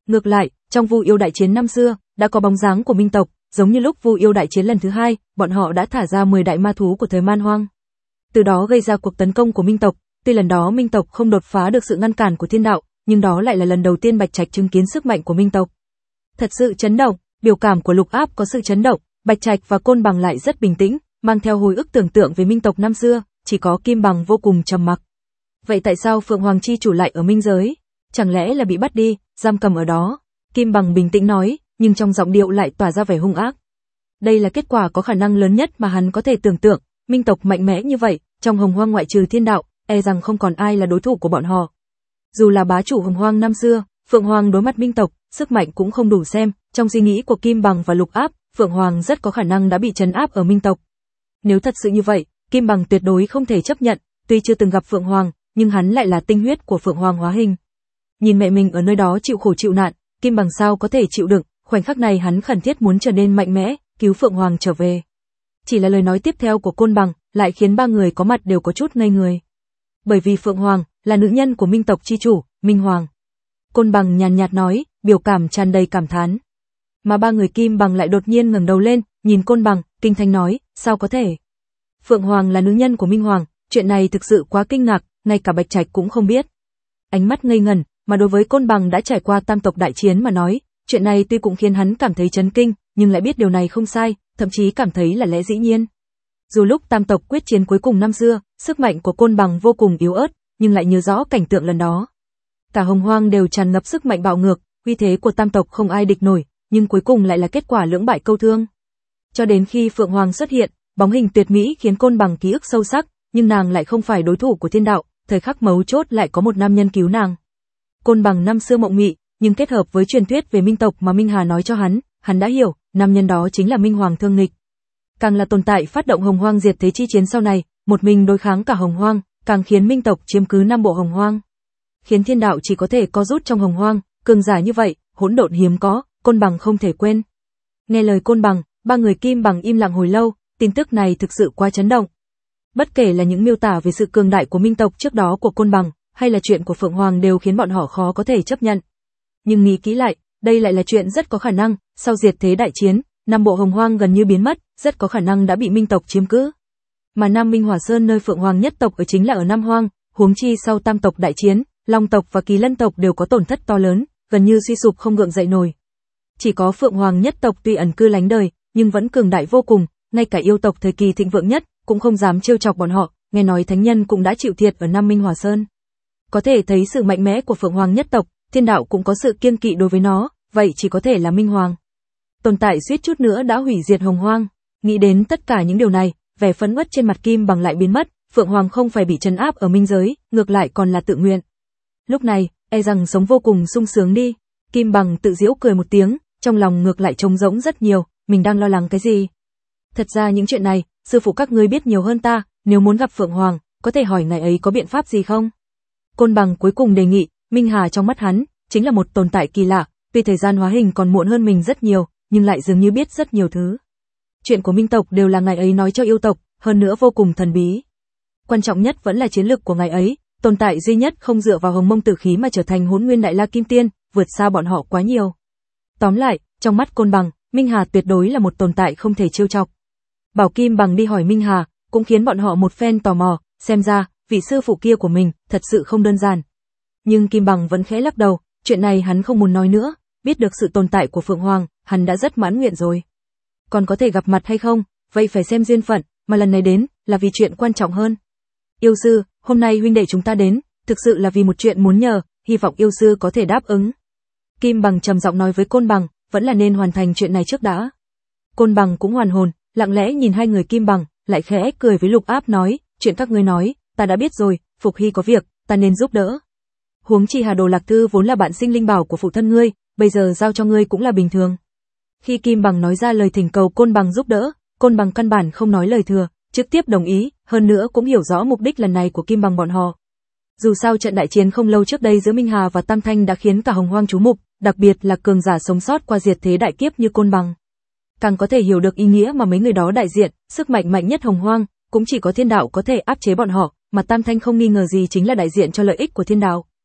Ngược lại, trong Vu Yêu đại chiến năm xưa, đã có bóng dáng của Minh tộc, giống như lúc Vu Yêu đại chiến lần thứ hai, bọn họ đã thả ra mười đại ma thú của thời Man Hoang. Từ đó gây ra cuộc tấn công của Minh tộc, tuy lần đó Minh tộc không đột phá được sự ngăn cản của thiên đạo, nhưng đó lại là lần đầu tiên Bạch Trạch chứng kiến sức mạnh của Minh tộc. Thật sự chấn động, biểu cảm của Lục Áp có sự chấn động, Bạch Trạch và Côn Bằng lại rất bình tĩnh, mang theo hồi ức tưởng tượng về Minh tộc năm xưa, chỉ có Kim Bằng vô cùng trầm mặc. Vậy tại sao Phượng Hoàng chi chủ lại ở Minh giới? Chẳng lẽ là bị bắt đi, giam cầm ở đó? Kim Bằng bình tĩnh nói, nhưng trong giọng điệu lại tỏa ra vẻ hung ác. Đây là kết quả có khả năng lớn nhất mà hắn có thể tưởng tượng, Minh tộc mạnh mẽ như vậy, trong Hồng Hoang ngoại trừ thiên đạo, e rằng không còn ai là đối thủ của bọn họ. Dù là bá chủ Hồng Hoang năm xưa, Phượng Hoàng đối mặt Minh tộc, sức mạnh cũng không đủ xem, trong suy nghĩ của Kim Bằng và Lục Áp, Phượng Hoàng rất có khả năng đã bị trấn áp ở Minh tộc. Nếu thật sự như vậy, Kim Bằng tuyệt đối không thể chấp nhận, tuy chưa từng gặp Phượng Hoàng, nhưng hắn lại là tinh huyết của Phượng Hoàng hóa hình. Nhìn mẹ mình ở nơi đó chịu khổ chịu nạn, Kim Bằng sao có thể chịu đựng, khoảnh khắc này hắn khẩn thiết muốn trở nên mạnh mẽ, cứu Phượng Hoàng trở về. Chỉ là lời nói tiếp theo của Côn Bằng, lại khiến ba người có mặt đều có chút ngây người. Bởi vì Phượng Hoàng là nữ nhân của Minh tộc chi chủ, Minh Hoàng. Côn Bằng nhàn nhạt nói, biểu cảm tràn đầy cảm thán. Mà ba người Kim Bằng lại đột nhiên ngẩng đầu lên, nhìn Côn Bằng, kinh thanh nói, sao có thể? Phượng Hoàng là nữ nhân của Minh Hoàng, chuyện này thực sự quá kinh ngạc, ngay cả Bạch Trạch cũng không biết. Ánh mắt ngây ngẩn, mà đối với Côn Bằng đã trải qua tam tộc đại chiến mà nói, chuyện này tuy cũng khiến hắn cảm thấy chấn kinh, nhưng lại biết điều này không sai, thậm chí cảm thấy là lẽ dĩ nhiên. Dù lúc tam tộc quyết chiến cuối cùng năm xưa, sức mạnh của Côn Bằng vô cùng yếu ớt, nhưng lại nhớ rõ cảnh tượng lần đó. Cả Hồng Hoang đều tràn ngập sức mạnh bạo ngược, uy thế của tam tộc không ai địch nổi, nhưng cuối cùng lại là kết quả lưỡng bại câu thương. Cho đến khi Phượng Hoàng xuất hiện, bóng hình tuyệt mỹ khiến Côn Bằng ký ức sâu sắc, nhưng nàng lại không phải đối thủ của thiên đạo, thời khắc mấu chốt lại có một nam nhân cứu nàng. Côn Bằng năm xưa mộng mị, nhưng kết hợp với truyền thuyết về Minh tộc mà Minh Hà nói cho hắn, hắn đã hiểu, nam nhân đó chính là Minh Hoàng Thương Nghịch. Càng là tồn tại phát động Hồng Hoang diệt thế chi chiến sau này, một mình đối kháng cả Hồng Hoang, càng khiến Minh tộc chiếm cứ năm bộ Hồng Hoang, khiến thiên đạo chỉ có thể co rút trong Hồng Hoang, cường giả như vậy, hỗn độn hiếm có, Côn Bằng không thể quên. Nghe lời Côn Bằng, ba người Kim Bằng im lặng hồi lâu, tin tức này thực sự quá chấn động. Bất kể là những miêu tả về sự cường đại của Minh tộc trước đó của Côn Bằng, hay là chuyện của Phượng Hoàng đều khiến bọn họ khó có thể chấp nhận. Nhưng nghĩ kỹ lại, đây lại là chuyện rất có khả năng, sau diệt thế đại chiến, năm bộ Hồng Hoang gần như biến mất, rất có khả năng đã bị Minh tộc chiếm cứ. Mà Nam Minh Hỏa Sơn nơi Phượng Hoàng nhất tộc ở chính là ở Nam Hoang, huống chi sau tam tộc đại chiến, Long tộc và Kỳ Lân tộc đều có tổn thất to lớn, gần như suy sụp không gượng dậy nổi. Chỉ có Phượng Hoàng nhất tộc tuy ẩn cư lánh đời, nhưng vẫn cường đại vô cùng, ngay cả yêu tộc thời kỳ thịnh vượng nhất cũng không dám trêu chọc bọn họ, nghe nói thánh nhân cũng đã chịu thiệt ở Nam Minh Hỏa Sơn. Có thể thấy sự mạnh mẽ của Phượng Hoàng nhất tộc, thiên đạo cũng có sự kiêng kỵ đối với nó, vậy chỉ có thể là Minh Hoàng. Tồn tại suýt chút nữa đã hủy diệt Hồng Hoang. Nghĩ đến tất cả những điều này, vẻ phẫn uất trên mặt Kim Bằng lại biến mất, Phượng Hoàng không phải bị trấn áp ở minh giới, ngược lại còn là tự nguyện. Lúc này, e rằng sống vô cùng sung sướng đi. Kim Bằng tự giễu cười một tiếng, trong lòng ngược lại trống rỗng rất nhiều, mình đang lo lắng cái gì? Thật ra những chuyện này, sư phụ các ngươi biết nhiều hơn ta, nếu muốn gặp Phượng Hoàng, có thể hỏi ngài ấy có biện pháp gì không? Côn Bằng cuối cùng đề nghị, Minh Hà trong mắt hắn, chính là một tồn tại kỳ lạ, tuy thời gian hóa hình còn muộn hơn mình rất nhiều, nhưng lại dường như biết rất nhiều thứ. Chuyện của Minh tộc đều là ngài ấy nói cho yêu tộc, hơn nữa vô cùng thần bí. Quan trọng nhất vẫn là chiến lược của ngài ấy, tồn tại duy nhất không dựa vào hồng mông tử khí mà trở thành Hỗn Nguyên Đại La Kim Tiên, vượt xa bọn họ quá nhiều. Tóm lại, trong mắt Côn Bằng, Minh Hà tuyệt đối là một tồn tại không thể trêu chọc. Bảo Kim Bằng đi hỏi Minh Hà, cũng khiến bọn họ một phen tò mò, xem ra, vị sư phụ kia của mình, thật sự không đơn giản. Nhưng Kim Bằng vẫn khẽ lắc đầu, chuyện này hắn không muốn nói nữa, biết được sự tồn tại của Phượng Hoàng, hắn đã rất mãn nguyện rồi. Còn có thể gặp mặt hay không, vậy phải xem duyên phận, mà lần này đến, là vì chuyện quan trọng hơn. Yêu sư, hôm nay huynh đệ chúng ta đến, thực sự là vì một chuyện muốn nhờ, hy vọng yêu sư có thể đáp ứng. Kim Bằng trầm giọng nói với Côn Bằng, vẫn là nên hoàn thành chuyện này trước đã. Côn Bằng cũng hoàn hồn, lặng lẽ nhìn hai người Kim Bằng, lại khẽ cười với Lục Áp nói, chuyện các ngươi nói, ta đã biết rồi, Phục Hy có việc, ta nên giúp đỡ. Huống chi Hà Đồ Lạc Thư vốn là bạn sinh linh bảo của phụ thân ngươi, bây giờ giao cho ngươi cũng là bình thường. Khi Kim Bằng nói ra lời thỉnh cầu Côn Bằng giúp đỡ, Côn Bằng căn bản không nói lời thừa, trực tiếp đồng ý, hơn nữa cũng hiểu rõ mục đích lần này của Kim Bằng bọn họ. Dù sao trận đại chiến không lâu trước đây giữa Minh Hà và Tam Thanh đã khiến cả Hồng Hoang chú mục, đặc biệt là cường giả sống sót qua diệt thế đại kiếp như Côn Bằng. Càng có thể hiểu được ý nghĩa mà mấy người đó đại diện, sức mạnh mạnh nhất Hồng Hoang, cũng chỉ có thiên đạo có thể áp chế bọn họ, mà Tam Thanh không nghi ngờ gì chính là đại diện cho lợi ích của thiên đạo.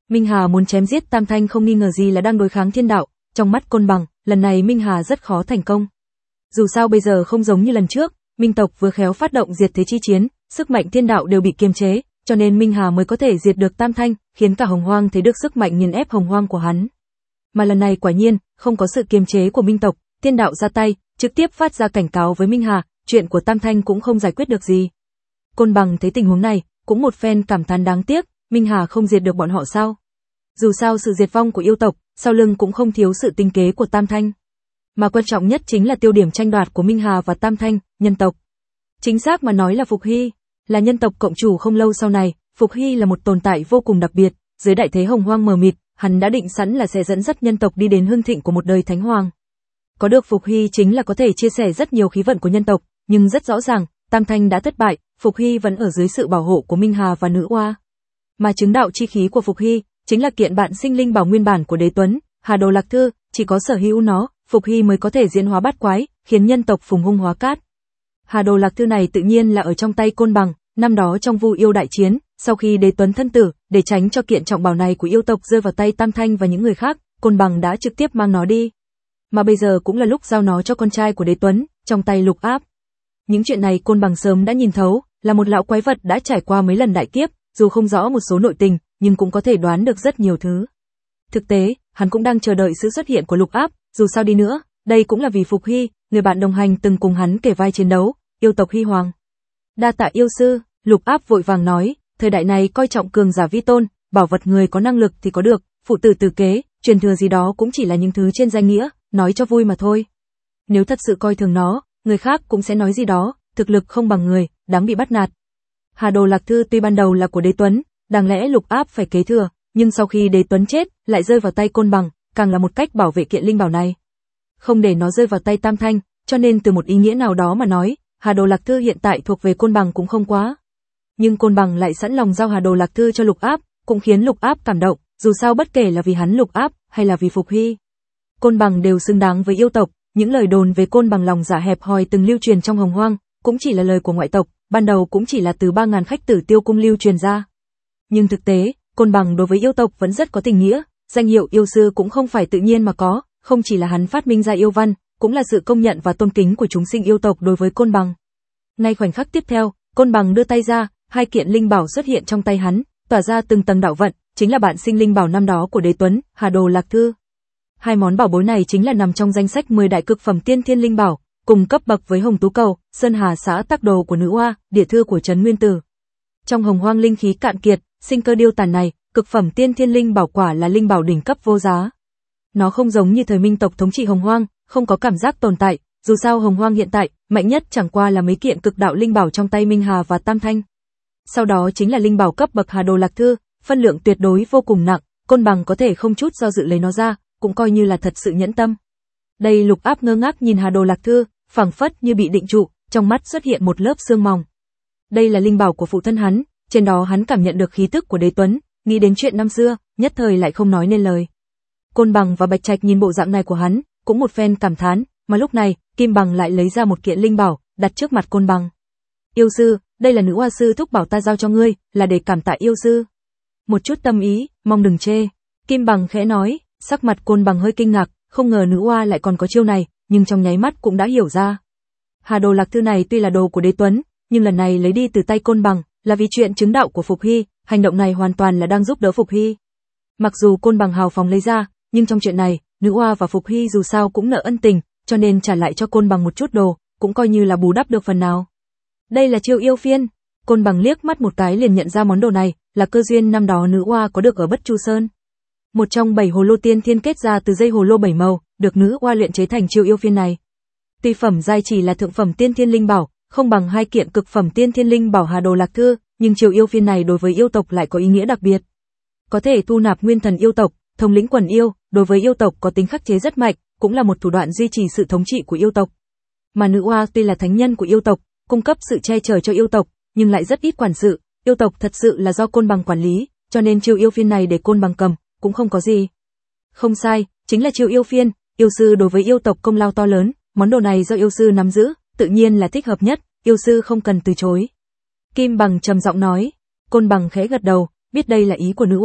Minh Hà muốn chém giết Tam Thanh không nghi ngờ gì là đang đối kháng thiên đạo, trong mắt Côn Bằng, lần này Minh Hà rất khó thành công. Dù sao bây giờ không giống như lần trước, Minh tộc vừa khéo phát động diệt thế chi chiến, sức mạnh thiên đạo đều bị kiềm chế, cho nên Minh Hà mới có thể diệt được Tam Thanh, khiến cả Hồng Hoang thấy được sức mạnh nghiền ép Hồng Hoang của hắn. Mà lần này quả nhiên, không có sự kiềm chế của Minh tộc, thiên đạo ra tay, trực tiếp phát ra cảnh cáo với Minh Hà, chuyện của Tam Thanh cũng không giải quyết được gì. Côn Bằng thấy tình huống này, cũng một phen cảm thán đáng tiếc, Minh Hà không diệt được bọn họ sao? Dù sao sự diệt vong của yêu tộc, sau lưng cũng không thiếu sự tinh kế của Tam Thanh. Mà quan trọng nhất chính là tiêu điểm tranh đoạt của Minh Hà và Tam Thanh, nhân tộc. Chính xác mà nói là Phục Hy, là nhân tộc cộng chủ không lâu sau này, Phục Hy là một tồn tại vô cùng đặc biệt, dưới đại thế Hồng Hoang mờ mịt, hắn đã định sẵn là sẽ dẫn dắt nhân tộc đi đến hưng thịnh của một đời thánh hoàng. Có được Phục Hy chính là có thể chia sẻ rất nhiều khí vận của nhân tộc, nhưng rất rõ ràng, Tam Thanh đã thất bại, Phục Hy vẫn ở dưới sự bảo hộ của Minh Hà và Nữ Oa. Mà chứng đạo chi khí của Phục Hy chính là kiện bạn sinh linh bảo nguyên bản của Đế Tuấn, Hà Đồ Lạc Thư, chỉ có sở hữu nó, Phục Hy mới có thể diễn hóa bát quái, khiến nhân tộc phùng hung hóa cát. Hà Đồ Lạc Thư này tự nhiên là ở trong tay Côn Bằng, năm đó trong Vu Yêu đại chiến, sau khi Đế Tuấn thân tử, để tránh cho kiện trọng bảo này của yêu tộc rơi vào tay Tam Thanh và những người khác, Côn Bằng đã trực tiếp mang nó đi. Mà bây giờ cũng là lúc giao nó cho con trai của Đế Tuấn, trong tay Lục Áp. Những chuyện này Côn Bằng sớm đã nhìn thấu, là một lão quái vật đã trải qua mấy lần đại kiếp, dù không rõ một số nội tình, nhưng cũng có thể đoán được rất nhiều thứ. Thực tế, hắn cũng đang chờ đợi sự xuất hiện của Lục Áp, dù sao đi nữa, đây cũng là vì Phục Hy, người bạn đồng hành từng cùng hắn kể vai chiến đấu, yêu tộc Hy Hoàng. Đa tạ yêu sư, Lục Áp vội vàng nói, thời đại này coi trọng cường giả vi tôn, bảo vật người có năng lực thì có được, phụ tử tử kế, truyền thừa gì đó cũng chỉ là những thứ trên danh nghĩa, nói cho vui mà thôi. Nếu thật sự coi thường nó, người khác cũng sẽ nói gì đó, thực lực không bằng người, đáng bị bắt nạt. Hà Đồ Lạc Thư tuy ban đầu là của Đế Tuấn, đáng lẽ Lục Áp phải kế thừa, nhưng sau khi Đế Tuấn chết, lại rơi vào tay Côn Bằng, càng là một cách bảo vệ kiện linh bảo này. Không để nó rơi vào tay Tam Thanh, cho nên từ một ý nghĩa nào đó mà nói, Hà Đồ Lạc Thư hiện tại thuộc về Côn Bằng cũng không quá. Nhưng Côn Bằng lại sẵn lòng giao Hà Đồ Lạc Thư cho Lục Áp, cũng khiến Lục Áp cảm động, dù sao bất kể là vì hắn Lục Áp, hay là vì Phục Hy. Côn Bằng đều xứng đáng với yêu tộc, những lời đồn về Côn Bằng lòng dạ hẹp hòi từng lưu truyền trong Hồng Hoang, cũng chỉ là lời của ngoại tộc, ban đầu cũng chỉ là từ ba ngàn khách Tử Tiêu cung lưu truyền ra. Nhưng thực tế, Côn Bằng đối với yêu tộc vẫn rất có tình nghĩa, danh hiệu yêu sư cũng không phải tự nhiên mà có, không chỉ là hắn phát minh ra yêu văn, cũng là sự công nhận và tôn kính của chúng sinh yêu tộc đối với Côn Bằng. Ngay khoảnh khắc tiếp theo, Côn Bằng đưa tay ra, hai kiện linh bảo xuất hiện trong tay hắn, tỏa ra từng tầng đạo vận, chính là bạn sinh linh bảo năm đó của Đế Tuấn, Hà Đồ Lạc Thư. Hai món bảo bối này chính là nằm trong danh sách mười đại cực phẩm tiên thiên linh bảo, cùng cấp bậc với Hồng Tú Cầu, Sơn Hà Xã Tắc Đồ của Nữ Oa, địa thư của Trấn Nguyên Tử. Trong Hồng Hoang linh khí cạn kiệt, sinh cơ điêu tàn này, cực phẩm tiên thiên linh bảo quả là linh bảo đỉnh cấp vô giá. Nó không giống như thời Minh tộc thống trị Hồng Hoang, không có cảm giác tồn tại, dù sao Hồng Hoang hiện tại, mạnh nhất chẳng qua là mấy kiện cực đạo linh bảo trong tay Minh Hà và Tam Thanh. Sau đó chính là linh bảo cấp bậc Hà Đồ Lạc Thư, phân lượng tuyệt đối vô cùng nặng, Côn Bằng có thể không chút do dự lấy nó ra, cũng coi như là thật sự nhẫn tâm. Đây Lục Áp ngơ ngác nhìn Hà Đồ Lạc Thư, phảng phất như bị định trụ, trong mắt xuất hiện một lớp sương mỏng. Đây là linh bảo của phụ thân hắn, trên đó hắn cảm nhận được khí tức của Đế Tuấn, nghĩ đến chuyện năm xưa, nhất thời lại không nói nên lời. Côn Bằng và Bạch Trạch nhìn bộ dạng này của hắn, cũng một phen cảm thán, mà lúc này, Kim Bằng lại lấy ra một kiện linh bảo, đặt trước mặt Côn Bằng. Yêu sư, đây là Nữ Oa sư thúc bảo ta giao cho ngươi, là để cảm tạ yêu sư. Một chút tâm ý, mong đừng chê. Kim Bằng khẽ nói, sắc mặt Côn Bằng hơi kinh ngạc, không ngờ Nữ Oa lại còn có chiêu này, nhưng trong nháy mắt cũng đã hiểu ra. Hà Đồ Lạc Thư này tuy là đồ của Đế Tuấn, nhưng lần này lấy đi từ tay Côn Bằng, là vì chuyện chứng đạo của Phục Hy, hành động này hoàn toàn là đang giúp đỡ Phục Hy. Mặc dù Côn Bằng hào phóng lấy ra, nhưng trong chuyện này, Nữ Oa và Phục Hy dù sao cũng nợ ân tình, cho nên trả lại cho Côn Bằng một chút đồ, cũng coi như là bù đắp được phần nào. Đây là chiêu yêu phiên, Côn Bằng liếc mắt một cái liền nhận ra món đồ này, là cơ duyên năm đó Nữ Oa có được ở Bất Chu Sơn. Một trong bảy hồ lô tiên thiên kết ra từ dây hồ lô bảy màu, được Nữ Oa luyện chế thành chiêu yêu phiên này. Tuy phẩm giai chỉ là thượng phẩm tiên thiên linh bảo, không bằng hai kiện cực phẩm tiên thiên linh bảo Hà Đồ Lạc Thư, nhưng chiêu yêu phiên này đối với yêu tộc lại có ý nghĩa đặc biệt. Có thể thu nạp nguyên thần yêu tộc, thống lĩnh quần yêu, đối với yêu tộc có tính khắc chế rất mạnh, cũng là một thủ đoạn duy trì sự thống trị của yêu tộc. Mà Nữ Oa tuy là thánh nhân của yêu tộc, cung cấp sự che chở cho yêu tộc, nhưng lại rất ít quản sự, yêu tộc thật sự là do Côn Bằng quản lý, cho nên chiêu yêu phiên này để Côn Bằng cầm, cũng không có gì. Không sai, chính là chiêu yêu phiên, yêu sư đối với yêu tộc công lao to lớn, món đồ này do yêu sư nắm giữ, tự nhiên là thích hợp nhất, yêu sư không cần từ chối. Kim Bằng trầm giọng nói, Côn Bằng khẽ gật đầu, biết đây là ý của Nữ Oa,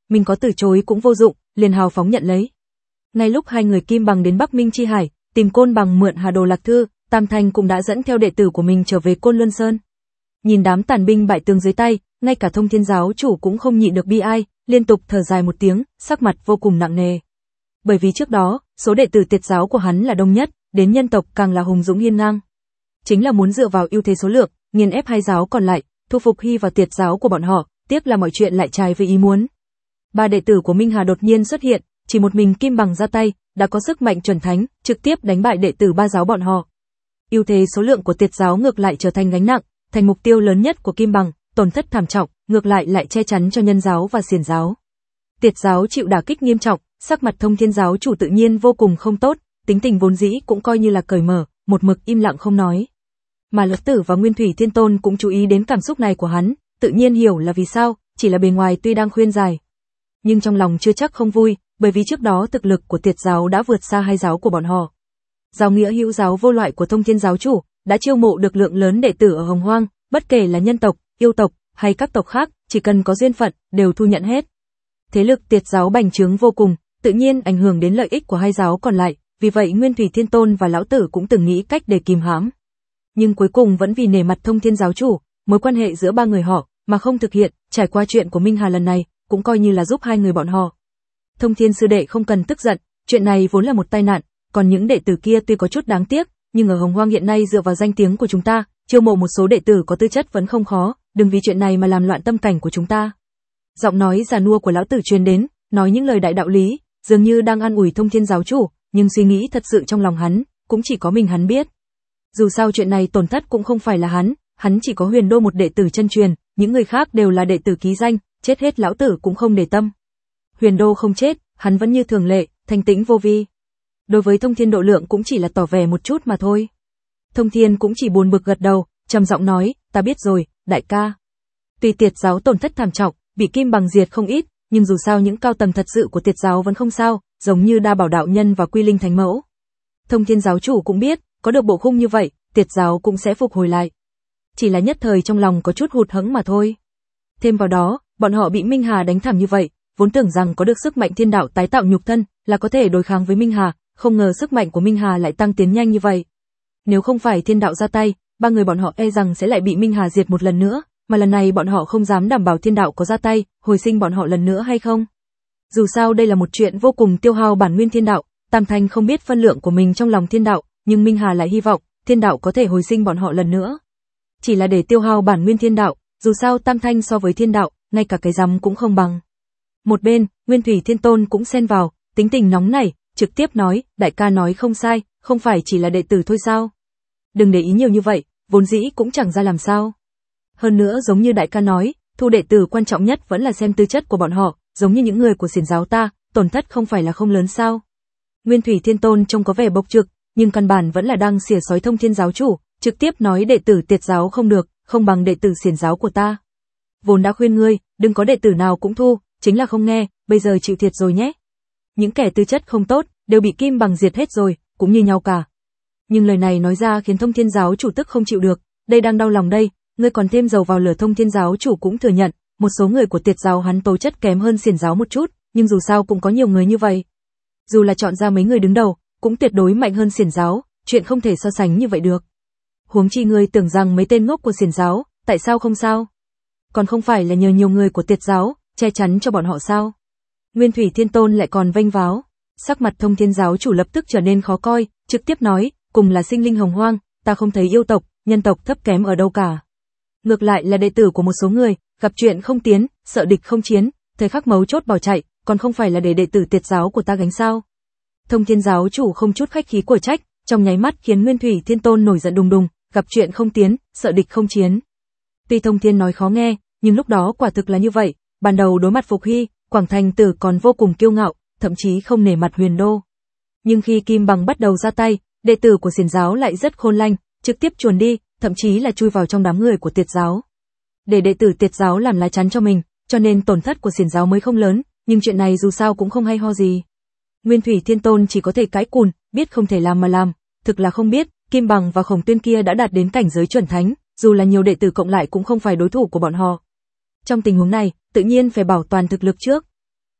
mình có từ chối cũng vô dụng, liền hào phóng nhận lấy. Ngay lúc hai người Kim Bằng đến Bắc Minh Chi Hải, tìm Côn Bằng mượn Hà Đồ Lạc Thư, Tam Thanh cũng đã dẫn theo đệ tử của mình trở về Côn Luân Sơn. Nhìn đám tàn binh bại tướng dưới tay, ngay cả Thông Thiên giáo chủ cũng không nhịn được bi ai, liên tục thở dài một tiếng, sắc mặt vô cùng nặng nề. Bởi vì trước đó, số đệ tử Tiệt giáo của hắn là đông nhất, đến nhân tộc càng là hùng dũng hiên ngang. Chính là muốn dựa vào ưu thế số lượng, nghiền ép hai giáo còn lại, thu phục Hy và Tiệt giáo của bọn họ, tiếc là mọi chuyện lại trái với ý muốn. Ba đệ tử của Minh Hà đột nhiên xuất hiện, chỉ một mình Kim Bằng ra tay, đã có sức mạnh chuẩn thánh, trực tiếp đánh bại đệ tử ba giáo bọn họ. Ưu thế số lượng của Tiệt giáo ngược lại trở thành gánh nặng, thành mục tiêu lớn nhất của Kim Bằng, tổn thất thảm trọng, ngược lại lại che chắn cho Nhân giáo và Xiển giáo. Tiệt giáo chịu đả kích nghiêm trọng, sắc mặt Thông Thiên giáo chủ tự nhiên vô cùng không tốt, tính tình vốn dĩ cũng coi như là cởi mở, một mực im lặng không nói. Mà Lão Tử và Nguyên Thủy Thiên Tôn cũng chú ý đến cảm xúc này của hắn, tự nhiên hiểu là vì sao, chỉ là bề ngoài tuy đang khuyên giải, nhưng trong lòng chưa chắc không vui, bởi vì trước đó thực lực của Tiệt giáo đã vượt xa hai giáo của bọn họ. Giáo nghĩa hữu giáo vô loại của Thông Thiên giáo chủ đã chiêu mộ được lượng lớn đệ tử ở Hồng Hoang, bất kể là nhân tộc, yêu tộc hay các tộc khác, chỉ cần có duyên phận đều thu nhận hết. Thế lực Tiệt giáo bành trướng vô cùng, tự nhiên ảnh hưởng đến lợi ích của hai giáo còn lại, vì vậy Nguyên Thủy Thiên Tôn và Lão Tử cũng từng nghĩ cách để kìm hãm. Nhưng cuối cùng vẫn vì nể mặt Thông Thiên giáo chủ, mối quan hệ giữa ba người họ mà không thực hiện, trải qua chuyện của Minh Hà lần này, cũng coi như là giúp hai người bọn họ. Thông Thiên sư đệ không cần tức giận, chuyện này vốn là một tai nạn, còn những đệ tử kia tuy có chút đáng tiếc, nhưng ở Hồng Hoang hiện nay dựa vào danh tiếng của chúng ta, chiêu mộ một số đệ tử có tư chất vẫn không khó, đừng vì chuyện này mà làm loạn tâm cảnh của chúng ta. Giọng nói già nua của Lão Tử truyền đến, nói những lời đại đạo lý, dường như đang an ủi Thông Thiên giáo chủ, nhưng suy nghĩ thật sự trong lòng hắn, cũng chỉ có mình hắn biết. Dù sao chuyện này tổn thất cũng không phải là hắn, hắn chỉ có Huyền Đô một đệ tử chân truyền, những người khác đều là đệ tử ký danh, chết hết Lão Tử cũng không để tâm. Huyền Đô không chết, hắn vẫn như thường lệ, thanh tĩnh vô vi. Đối với Thông Thiên độ lượng cũng chỉ là tỏ vẻ một chút mà thôi. Thông Thiên cũng chỉ buồn bực gật đầu, trầm giọng nói, ta biết rồi, đại ca. Tuy Tiệt giáo tổn thất thảm trọng, bị Kim Bằng diệt không ít, nhưng dù sao những cao tầng thật sự của Tiệt giáo vẫn không sao, giống như Đa Bảo đạo nhân và Quy Linh thánh mẫu. Thông Thiên giáo chủ cũng biết, có được bộ khung như vậy, Tiệt giáo cũng sẽ phục hồi lại. Chỉ là nhất thời trong lòng có chút hụt hẫng mà thôi. Thêm vào đó, bọn họ bị Minh Hà đánh thảm như vậy, vốn tưởng rằng có được sức mạnh thiên đạo tái tạo nhục thân, là có thể đối kháng với Minh Hà, không ngờ sức mạnh của Minh Hà lại tăng tiến nhanh như vậy. Nếu không phải thiên đạo ra tay, ba người bọn họ e rằng sẽ lại bị Minh Hà diệt một lần nữa, mà lần này bọn họ không dám đảm bảo thiên đạo có ra tay, hồi sinh bọn họ lần nữa hay không. Dù sao đây là một chuyện vô cùng tiêu hao bản nguyên thiên đạo, Tam Thanh không biết phân lượng của mình trong lòng thiên đạo, nhưng Minh Hà lại hy vọng thiên đạo có thể hồi sinh bọn họ lần nữa. Chỉ là để tiêu hao bản nguyên thiên đạo, dù sao Tam Thanh so với thiên đạo, ngay cả cái rắm cũng không bằng. Một bên, Nguyên Thủy Thiên Tôn cũng xen vào, tính tình nóng nảy, trực tiếp nói, đại ca nói không sai, không phải chỉ là đệ tử thôi sao? Đừng để ý nhiều như vậy, vốn dĩ cũng chẳng ra làm sao. Hơn nữa giống như đại ca nói, thu đệ tử quan trọng nhất vẫn là xem tư chất của bọn họ, giống như những người của Xiển giáo ta, tổn thất không phải là không lớn sao? Nguyên Thủy Thiên Tôn trông có vẻ bộc trực, nhưng căn bản vẫn là đang xỉa xói Thông Thiên giáo chủ, trực tiếp nói đệ tử Tiệt giáo không được, không bằng đệ tử Xiển giáo của ta. Vốn đã khuyên ngươi, đừng có đệ tử nào cũng thu, chính là không nghe, bây giờ chịu thiệt rồi nhé. Những kẻ tư chất không tốt, đều bị Kim Bằng diệt hết rồi, cũng như nhau cả. Nhưng lời này nói ra khiến Thông Thiên giáo chủ tức không chịu được, đây đang đau lòng đây, ngươi còn thêm dầu vào lửa. Thông Thiên giáo chủ cũng thừa nhận, một số người của Tiệt giáo hắn tố chất kém hơn Xiển giáo một chút, nhưng dù sao cũng có nhiều người như vậy. Dù là chọn ra mấy người đứng đầu, cũng tuyệt đối mạnh hơn Xiển giáo, chuyện không thể so sánh như vậy được. Huống chi ngươi tưởng rằng mấy tên ngốc của Xiển giáo, tại sao không sao? Còn không phải là nhờ nhiều người của Tiệt giáo, che chắn cho bọn họ sao? Nguyên Thủy Thiên Tôn lại còn vênh váo, sắc mặt Thông Thiên giáo chủ lập tức trở nên khó coi, trực tiếp nói, cùng là sinh linh hồng hoang, ta không thấy yêu tộc, nhân tộc thấp kém ở đâu cả. Ngược lại là đệ tử của một số người, gặp chuyện không tiến, sợ địch không chiến, thời khắc mấu chốt bỏ chạy, còn không phải là để đệ tử Tiệt giáo của ta gánh sao? Thông Thiên giáo chủ không chút khách khí của trách, trong nháy mắt khiến Nguyên Thủy Thiên Tôn nổi giận đùng đùng, gặp chuyện không tiến, sợ địch không chiến. Tuy Thông Thiên nói khó nghe, nhưng lúc đó quả thực là như vậy, ban đầu đối mặt Phục Hy, Quảng Thành Tử còn vô cùng kiêu ngạo, thậm chí không nể mặt Huyền Đô. Nhưng khi Kim Bằng bắt đầu ra tay, đệ tử của Xiển giáo lại rất khôn lanh, trực tiếp chuồn đi, thậm chí là chui vào trong đám người của Tiệt giáo. Để đệ tử Tiệt giáo làm lá chắn cho mình, cho nên tổn thất của Xiển giáo mới không lớn, nhưng chuyện này dù sao cũng không hay ho gì. Nguyên Thủy Thiên Tôn chỉ có thể cãi cùn, biết không thể làm mà làm, thực là không biết, Kim Bằng và Khổng Tuyên kia đã đạt đến cảnh giới chuẩn thánh, dù là nhiều đệ tử cộng lại cũng không phải đối thủ của bọn họ. Trong tình huống này, tự nhiên phải bảo toàn thực lực trước.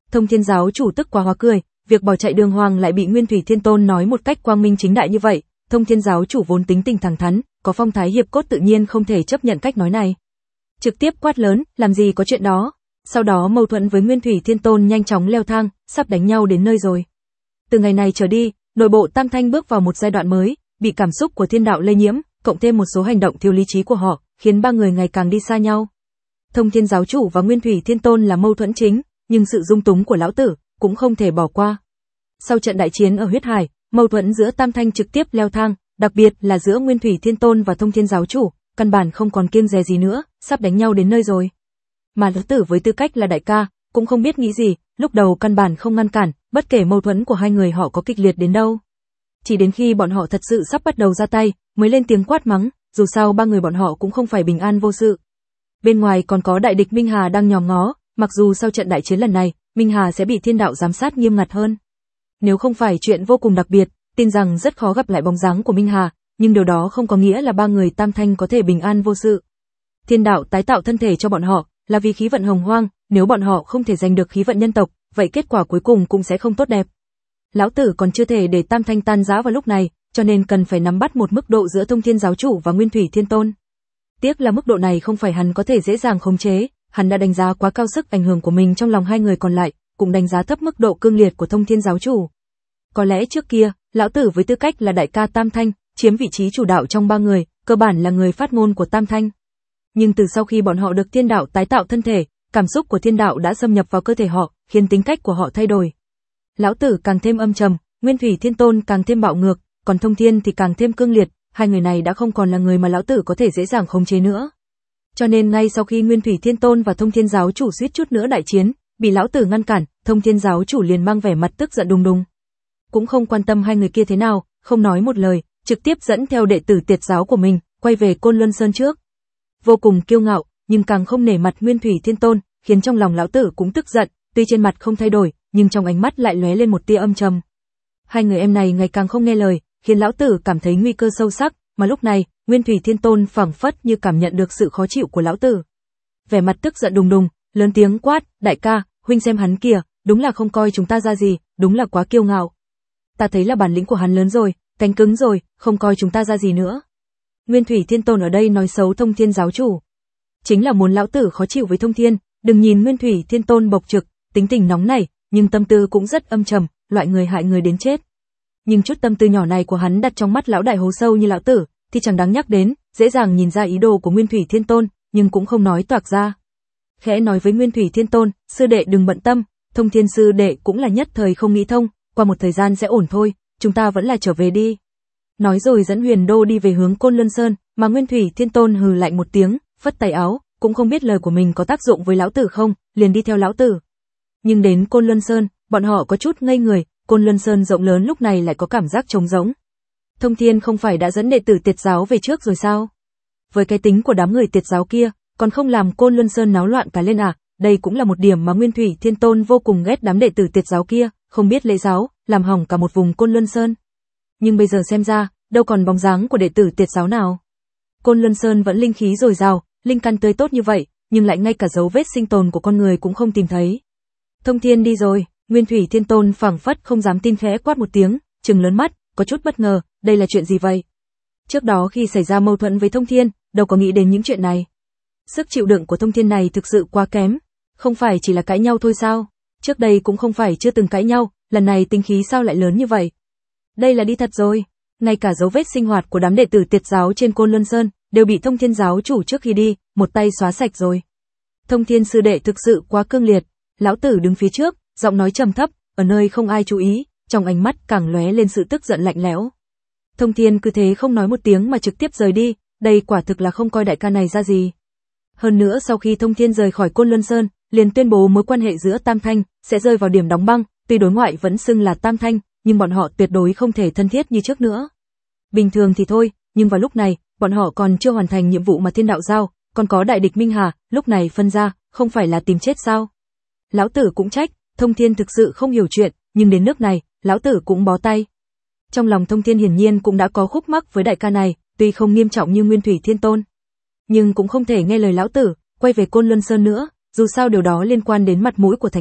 Thông Thiên giáo chủ tức quá hóa cười, việc bỏ chạy đường hoàng lại bị Nguyên Thủy Thiên Tôn nói một cách quang minh chính đại như vậy, Thông Thiên giáo chủ vốn tính tình thẳng thắn, có phong thái hiệp cốt tự nhiên không thể chấp nhận cách nói này. Trực tiếp quát lớn, làm gì có chuyện đó. Sau đó mâu thuẫn với Nguyên Thủy Thiên Tôn nhanh chóng leo thang, sắp đánh nhau đến nơi rồi. Từ ngày này trở đi, nội bộ Tam Thanh bước vào một giai đoạn mới, bị cảm xúc của thiên đạo lây nhiễm, cộng thêm một số hành động thiếu lý trí của họ, khiến ba người ngày càng đi xa nhau. Thông Thiên giáo chủ và Nguyên Thủy Thiên Tôn là mâu thuẫn chính, nhưng sự dung túng của lão tử cũng không thể bỏ qua. Sau trận đại chiến ở huyết hải, mâu thuẫn giữa Tam Thanh trực tiếp leo thang, đặc biệt là giữa Nguyên Thủy Thiên Tôn và Thông Thiên giáo chủ, căn bản không còn kiêng dè gì nữa, sắp đánh nhau đến nơi rồi. Mà lão tử với tư cách là đại ca, cũng không biết nghĩ gì, lúc đầu căn bản không ngăn cản, bất kể mâu thuẫn của hai người họ có kịch liệt đến đâu. Chỉ đến khi bọn họ thật sự sắp bắt đầu ra tay, mới lên tiếng quát mắng, dù sao ba người bọn họ cũng không phải bình an vô sự. Bên ngoài còn có đại địch Minh Hà đang nhòm ngó, mặc dù sau trận đại chiến lần này, Minh Hà sẽ bị thiên đạo giám sát nghiêm ngặt hơn. Nếu không phải chuyện vô cùng đặc biệt, tin rằng rất khó gặp lại bóng dáng của Minh Hà, nhưng điều đó không có nghĩa là ba người Tam Thanh có thể bình an vô sự. Thiên đạo tái tạo thân thể cho bọn họ, là vì khí vận hồng hoang, nếu bọn họ không thể giành được khí vận nhân tộc, vậy kết quả cuối cùng cũng sẽ không tốt đẹp. Lão tử còn chưa thể để Tam Thanh tan rã vào lúc này, cho nên cần phải nắm bắt một mức độ giữa Thông Thiên giáo chủ và Nguyên Thủy Thiên Tôn. Tiếc là mức độ này không phải hắn có thể dễ dàng khống chế, hắn đã đánh giá quá cao sức ảnh hưởng của mình trong lòng hai người còn lại, cũng đánh giá thấp mức độ cương liệt của Thông Thiên giáo chủ. Có lẽ trước kia, lão tử với tư cách là đại ca Tam Thanh, chiếm vị trí chủ đạo trong ba người, cơ bản là người phát ngôn của Tam Thanh. Nhưng từ sau khi bọn họ được thiên đạo tái tạo thân thể, cảm xúc của thiên đạo đã xâm nhập vào cơ thể họ, khiến tính cách của họ thay đổi. Lão tử càng thêm âm trầm, Nguyên Thủy Thiên Tôn càng thêm bạo ngược, còn Thông Thiên thì càng thêm cương liệt, hai người này đã không còn là người mà lão tử có thể dễ dàng khống chế nữa. Cho nên ngay sau khi Nguyên Thủy Thiên Tôn và Thông Thiên giáo chủ suýt chút nữa đại chiến, bị lão tử ngăn cản, Thông Thiên giáo chủ liền mang vẻ mặt tức giận đùng đùng. Cũng không quan tâm hai người kia thế nào, không nói một lời, trực tiếp dẫn theo đệ tử Tiệt giáo của mình, quay về Côn Luân Sơn trước. Vô cùng kiêu ngạo, nhưng càng không nể mặt Nguyên Thủy Thiên Tôn, khiến trong lòng lão tử cũng tức giận, tuy trên mặt không thay đổi, nhưng trong ánh mắt lại lóe lên một tia âm trầm. Hai người em này ngày càng không nghe lời, khiến lão tử cảm thấy nguy cơ sâu sắc, mà lúc này, Nguyên Thủy Thiên Tôn phảng phất như cảm nhận được sự khó chịu của lão tử. Vẻ mặt tức giận đùng đùng, lớn tiếng quát, đại ca, huynh xem hắn kìa, đúng là không coi chúng ta ra gì, đúng là quá kiêu ngạo. Ta thấy là bản lĩnh của hắn lớn rồi, cánh cứng rồi, không coi chúng ta ra gì nữa. Nguyên Thủy Thiên Tôn ở đây nói xấu Thông Thiên giáo chủ, chính là muốn lão tử khó chịu với Thông Thiên. Đừng nhìn Nguyên Thủy Thiên Tôn bộc trực, tính tình nóng nảy, nhưng tâm tư cũng rất âm trầm, loại người hại người đến chết. Nhưng chút tâm tư nhỏ này của hắn đặt trong mắt lão đại hố sâu như lão tử, thì chẳng đáng nhắc đến, dễ dàng nhìn ra ý đồ của Nguyên Thủy Thiên Tôn, nhưng cũng không nói toạc ra. Khẽ nói với Nguyên Thủy Thiên Tôn, sư đệ đừng bận tâm, Thông Thiên sư đệ cũng là nhất thời không nghĩ thông, qua một thời gian sẽ ổn thôi, chúng ta vẫn là trở về đi. Nói rồi dẫn Huyền Đô đi về hướng Côn Luân Sơn, mà Nguyên Thủy Thiên Tôn hừ lạnh một tiếng, phất tay áo, cũng không biết lời của mình có tác dụng với lão tử không, liền đi theo lão tử. Nhưng đến Côn Luân Sơn, bọn họ có chút ngây người, Côn Luân Sơn rộng lớn lúc này lại có cảm giác trống rỗng. Thông Thiên không phải đã dẫn đệ tử Tiệt giáo về trước rồi sao? Với cái tính của đám người Tiệt giáo kia, còn không làm Côn Luân Sơn náo loạn cả lên à? Đây cũng là một điểm mà Nguyên Thủy Thiên Tôn vô cùng ghét đám đệ tử Tiệt giáo kia, không biết lễ giáo, làm hỏng cả một vùng Côn Luân Sơn. Nhưng bây giờ xem ra, đâu còn bóng dáng của đệ tử Tiệt giáo nào. Côn Luân Sơn vẫn linh khí dồi dào, linh căn tươi tốt như vậy, nhưng lại ngay cả dấu vết sinh tồn của con người cũng không tìm thấy. Thông Thiên đi rồi, Nguyên Thủy Thiên Tôn phảng phất không dám tin, khẽ quát một tiếng, trừng lớn mắt, có chút bất ngờ, đây là chuyện gì vậy? Trước đó khi xảy ra mâu thuẫn với Thông Thiên, đâu có nghĩ đến những chuyện này. Sức chịu đựng của Thông Thiên này thực sự quá kém, không phải chỉ là cãi nhau thôi sao? Trước đây cũng không phải chưa từng cãi nhau, lần này tính khí sao lại lớn như vậy? Đây là đi thật rồi, ngay cả dấu vết sinh hoạt của đám đệ tử Tiệt giáo trên Côn Luân Sơn đều bị Thông Thiên giáo chủ trước khi đi, một tay xóa sạch rồi. Thông Thiên sư đệ thực sự quá cương liệt, lão tử đứng phía trước, giọng nói trầm thấp, ở nơi không ai chú ý, trong ánh mắt càng lóe lên sự tức giận lạnh lẽo. Thông Thiên cứ thế không nói một tiếng mà trực tiếp rời đi, đây quả thực là không coi đại ca này ra gì. Hơn nữa sau khi Thông Thiên rời khỏi Côn Luân Sơn, liền tuyên bố mối quan hệ giữa Tam Thanh sẽ rơi vào điểm đóng băng, tuy đối ngoại vẫn xưng là Tam Thanh, nhưng bọn họ tuyệt đối không thể thân thiết như trước nữa. Bình thường thì thôi, nhưng vào lúc này, bọn họ còn chưa hoàn thành nhiệm vụ mà thiên đạo giao, còn có đại địch Minh Hà, lúc này phân ra, không phải là tìm chết sao? Lão tử cũng trách, Thông Thiên thực sự không hiểu chuyện, nhưng đến nước này, lão tử cũng bó tay. Trong lòng Thông Thiên hiển nhiên cũng đã có khúc mắc với đại ca này, tuy không nghiêm trọng như Nguyên Thủy Thiên Tôn, nhưng cũng không thể nghe lời lão tử, quay về Côn Luân Sơn nữa, dù sao điều đó liên quan đến mặt mũi của thánh nhân,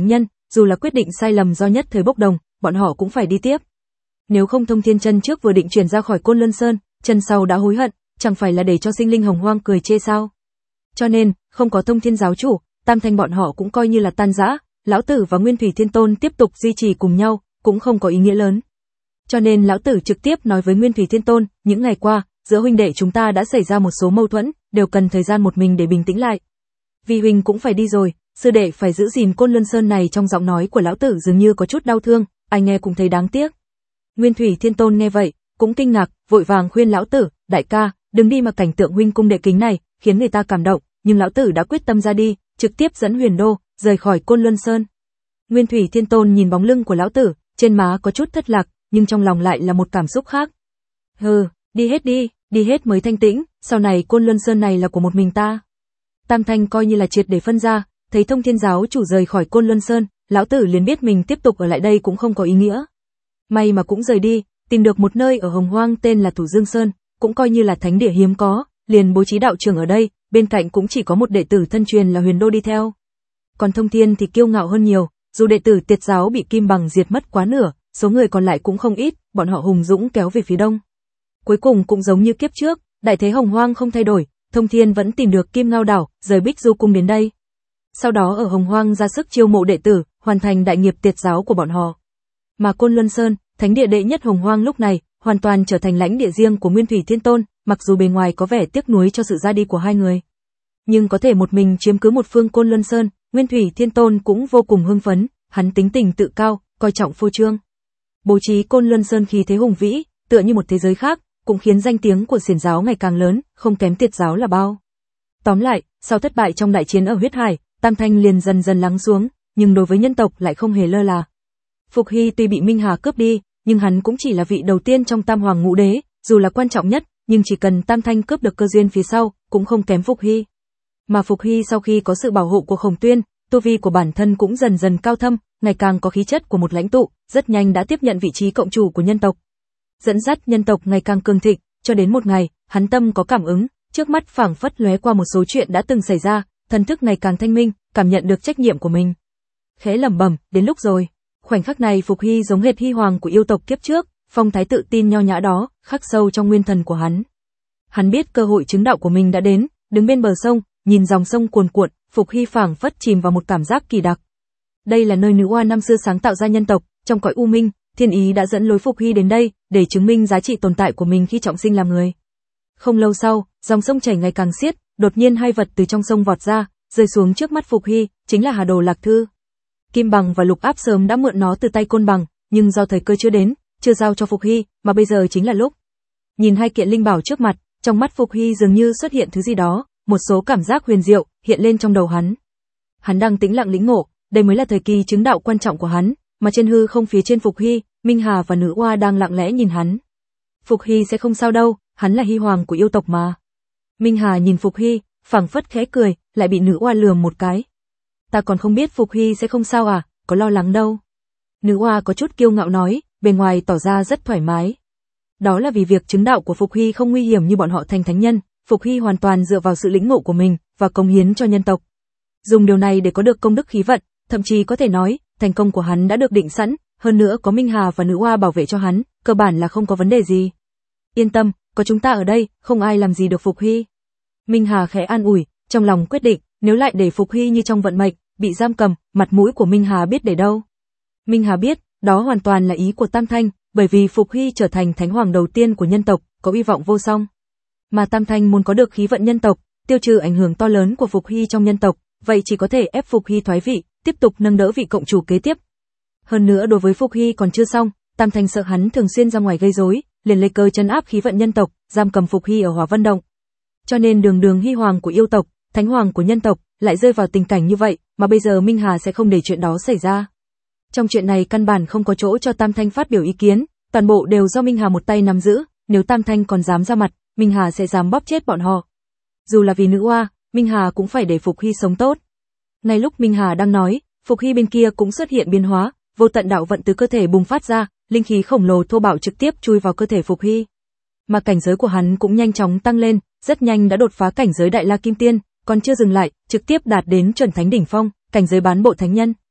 dù là quyết định sai lầm do nhất thời bốc đồng, bọn họ cũng phải đi tiếp. Nếu không Thông Thiên chân trước vừa định chuyển ra khỏi Côn Luân Sơn, chân sau đã hối hận, chẳng phải là để cho sinh linh hồng hoang cười chê sao? Cho nên, không có Thông Thiên giáo chủ, Tam Thanh bọn họ cũng coi như là tan rã, lão tử và Nguyên Thủy Thiên Tôn tiếp tục duy trì cùng nhau, cũng không có ý nghĩa lớn. Cho nên lão tử trực tiếp nói với Nguyên Thủy Thiên Tôn, những ngày qua, giữa huynh đệ chúng ta đã xảy ra một số mâu thuẫn, đều cần thời gian một mình để bình tĩnh lại. Vì huynh cũng phải đi rồi, sư đệ phải giữ gìn Côn Luân Sơn này. Trong giọng nói của lão tử dường như có chút đau thương, ai nghe cũng thấy đáng tiếc. Nguyên Thủy Thiên Tôn nghe vậy, cũng kinh ngạc, vội vàng khuyên lão tử, đại ca, đừng đi mà cảnh tượng huynh cung đệ kính này, khiến người ta cảm động, nhưng lão tử đã quyết tâm ra đi, trực tiếp dẫn Huyền Đô, rời khỏi Côn Luân Sơn. Nguyên Thủy Thiên Tôn nhìn bóng lưng của lão tử, trên má có chút thất lạc, nhưng trong lòng lại là một cảm xúc khác. Hừ, đi hết đi, đi hết mới thanh tĩnh, sau này Côn Luân Sơn này là của một mình ta. Tam Thanh coi như là triệt để phân ra, thấy Thông Thiên giáo chủ rời khỏi Côn Luân Sơn, lão tử liền biết mình tiếp tục ở lại đây cũng không có ý nghĩa. May mà cũng rời đi, tìm được một nơi ở Hồng Hoang tên là Thủ Dương Sơn, cũng coi như là thánh địa hiếm có, liền bố trí đạo trường ở đây, bên cạnh cũng chỉ có một đệ tử thân truyền là Huyền Đô đi theo. Còn Thông Thiên thì kiêu ngạo hơn nhiều, dù đệ tử Tiệt giáo bị Kim Bằng diệt mất quá nửa, số người còn lại cũng không ít, bọn họ hùng dũng kéo về phía đông. Cuối cùng cũng giống như kiếp trước, đại thế Hồng Hoang không thay đổi, Thông Thiên vẫn tìm được Kim Ngao đảo, rời Bích Du cung đến đây. Sau đó ở Hồng Hoang ra sức chiêu mộ đệ tử, hoàn thành đại nghiệp Tiệt giáo của bọn họ. Mà Côn Luân Sơn, thánh địa đệ nhất Hồng Hoang lúc này, hoàn toàn trở thành lãnh địa riêng của Nguyên Thủy Thiên Tôn, mặc dù bề ngoài có vẻ tiếc nuối cho sự ra đi của hai người. Nhưng có thể một mình chiếm cứ một phương Côn Luân Sơn, Nguyên Thủy Thiên Tôn cũng vô cùng hưng phấn, hắn tính tình tự cao, coi trọng phô trương. Bố trí Côn Luân Sơn khí thế hùng vĩ, tựa như một thế giới khác, cũng khiến danh tiếng của Xiển giáo ngày càng lớn, không kém Tiệt giáo là bao. Tóm lại, sau thất bại trong đại chiến ở Huyết Hải, Tam Thanh liền dần dần lắng xuống, nhưng đối với nhân tộc lại không hề lơ là. Phục Hy tuy bị Minh Hà cướp đi, nhưng hắn cũng chỉ là vị đầu tiên trong Tam Hoàng Ngũ Đế, dù là quan trọng nhất, nhưng chỉ cần Tam Thanh cướp được cơ duyên phía sau, cũng không kém Phục Hy. Mà Phục Hy sau khi có sự bảo hộ của Khổng Tuyên, tu vi của bản thân cũng dần dần cao thâm, ngày càng có khí chất của một lãnh tụ, rất nhanh đã tiếp nhận vị trí cộng chủ của nhân tộc. Dẫn dắt nhân tộc ngày càng cường thịnh, cho đến một ngày, hắn tâm có cảm ứng, trước mắt phảng phất lóe qua một số chuyện đã từng xảy ra, thần thức ngày càng thanh minh, cảm nhận được trách nhiệm của mình. Khẽ lẩm bẩm, đến lúc rồi. Khoảnh khắc này Phục Hy giống hệt Hy Hoàng của yêu tộc kiếp trước, phong thái tự tin nho nhã đó, khắc sâu trong nguyên thần của hắn. Hắn biết cơ hội chứng đạo của mình đã đến, đứng bên bờ sông, nhìn dòng sông cuồn cuộn, Phục Hy phảng phất chìm vào một cảm giác kỳ đặc. Đây là nơi nữ oa năm xưa sáng tạo ra nhân tộc, trong cõi u minh, thiên ý đã dẫn lối Phục Hy đến đây, để chứng minh giá trị tồn tại của mình khi trọng sinh làm người. Không lâu sau, dòng sông chảy ngày càng xiết, đột nhiên hai vật từ trong sông vọt ra, rơi xuống trước mắt Phục Hy, chính là Hà Đồ Lạc Thư. Kim Bằng và Lục Áp sớm đã mượn nó từ tay Côn Bằng, nhưng do thời cơ chưa đến, chưa giao cho Phục Hy, mà bây giờ chính là lúc. Nhìn hai kiện linh bảo trước mặt, trong mắt Phục Hy dường như xuất hiện thứ gì đó, một số cảm giác huyền diệu hiện lên trong đầu hắn. Hắn đang tĩnh lặng lĩnh ngộ, đây mới là thời kỳ chứng đạo quan trọng của hắn, mà trên hư không phía trên Phục Hy, Minh Hà và Nữ Oa đang lặng lẽ nhìn hắn. Phục Hy sẽ không sao đâu, hắn là Hy Hoàng của yêu tộc mà. Minh Hà nhìn Phục Hy, phảng phất khẽ cười, lại bị Nữ Oa lườm một cái. Ta còn không biết Phục Hy sẽ không sao à, có lo lắng đâu. Nữ Oa có chút kiêu ngạo nói, bề ngoài tỏ ra rất thoải mái. Đó là vì việc chứng đạo của Phục Hy không nguy hiểm như bọn họ thành thánh nhân, Phục Hy hoàn toàn dựa vào sự lĩnh ngộ của mình và cống hiến cho nhân tộc. Dùng điều này để có được công đức khí vận, thậm chí có thể nói, thành công của hắn đã được định sẵn, hơn nữa có Minh Hà và Nữ Oa bảo vệ cho hắn, cơ bản là không có vấn đề gì. Yên tâm, có chúng ta ở đây, không ai làm gì được Phục Hy. Minh Hà khẽ an ủi, trong lòng quyết định, nếu lại để Phục Hy như trong vận mệnh, bị giam cầm, mặt mũi của Minh Hà biết để đâu. Minh Hà biết, đó hoàn toàn là ý của Tam Thanh, bởi vì Phục Hy trở thành thánh hoàng đầu tiên của nhân tộc, có uy vọng vô song. Mà Tam Thanh muốn có được khí vận nhân tộc, tiêu trừ ảnh hưởng to lớn của Phục Hy trong nhân tộc, vậy chỉ có thể ép Phục Hy thoái vị, tiếp tục nâng đỡ vị cộng chủ kế tiếp. Hơn nữa đối với Phục Hy còn chưa xong, Tam Thanh sợ hắn thường xuyên ra ngoài gây rối, liền lấy cơ trấn áp khí vận nhân tộc, giam cầm Phục Hy ở Hỏa Vân Động. Cho nên đường đường Hy Hoàng của yêu tộc, thánh hoàng của nhân tộc, lại rơi vào tình cảnh như vậy, mà bây giờ Minh Hà sẽ không để chuyện đó xảy ra. Trong chuyện này căn bản không có chỗ cho Tam Thanh phát biểu ý kiến, toàn bộ đều do Minh Hà một tay nắm giữ, nếu Tam Thanh còn dám ra mặt, Minh Hà sẽ dám bóp chết bọn họ. Dù là vì Nữ Oa, Minh Hà cũng phải để Phục Hy sống tốt. Ngay lúc Minh Hà đang nói, Phục Hy bên kia cũng xuất hiện biến hóa, vô tận đạo vận từ cơ thể bùng phát ra, linh khí khổng lồ thô bạo trực tiếp chui vào cơ thể Phục Hy. Mà cảnh giới của hắn cũng nhanh chóng tăng lên, rất nhanh đã đột phá cảnh giới Đại La Kim Tiên, còn chưa dừng lại, trực tiếp đạt đến chuẩn thánh đỉnh phong, cảnh giới bán bộ thánh nhân.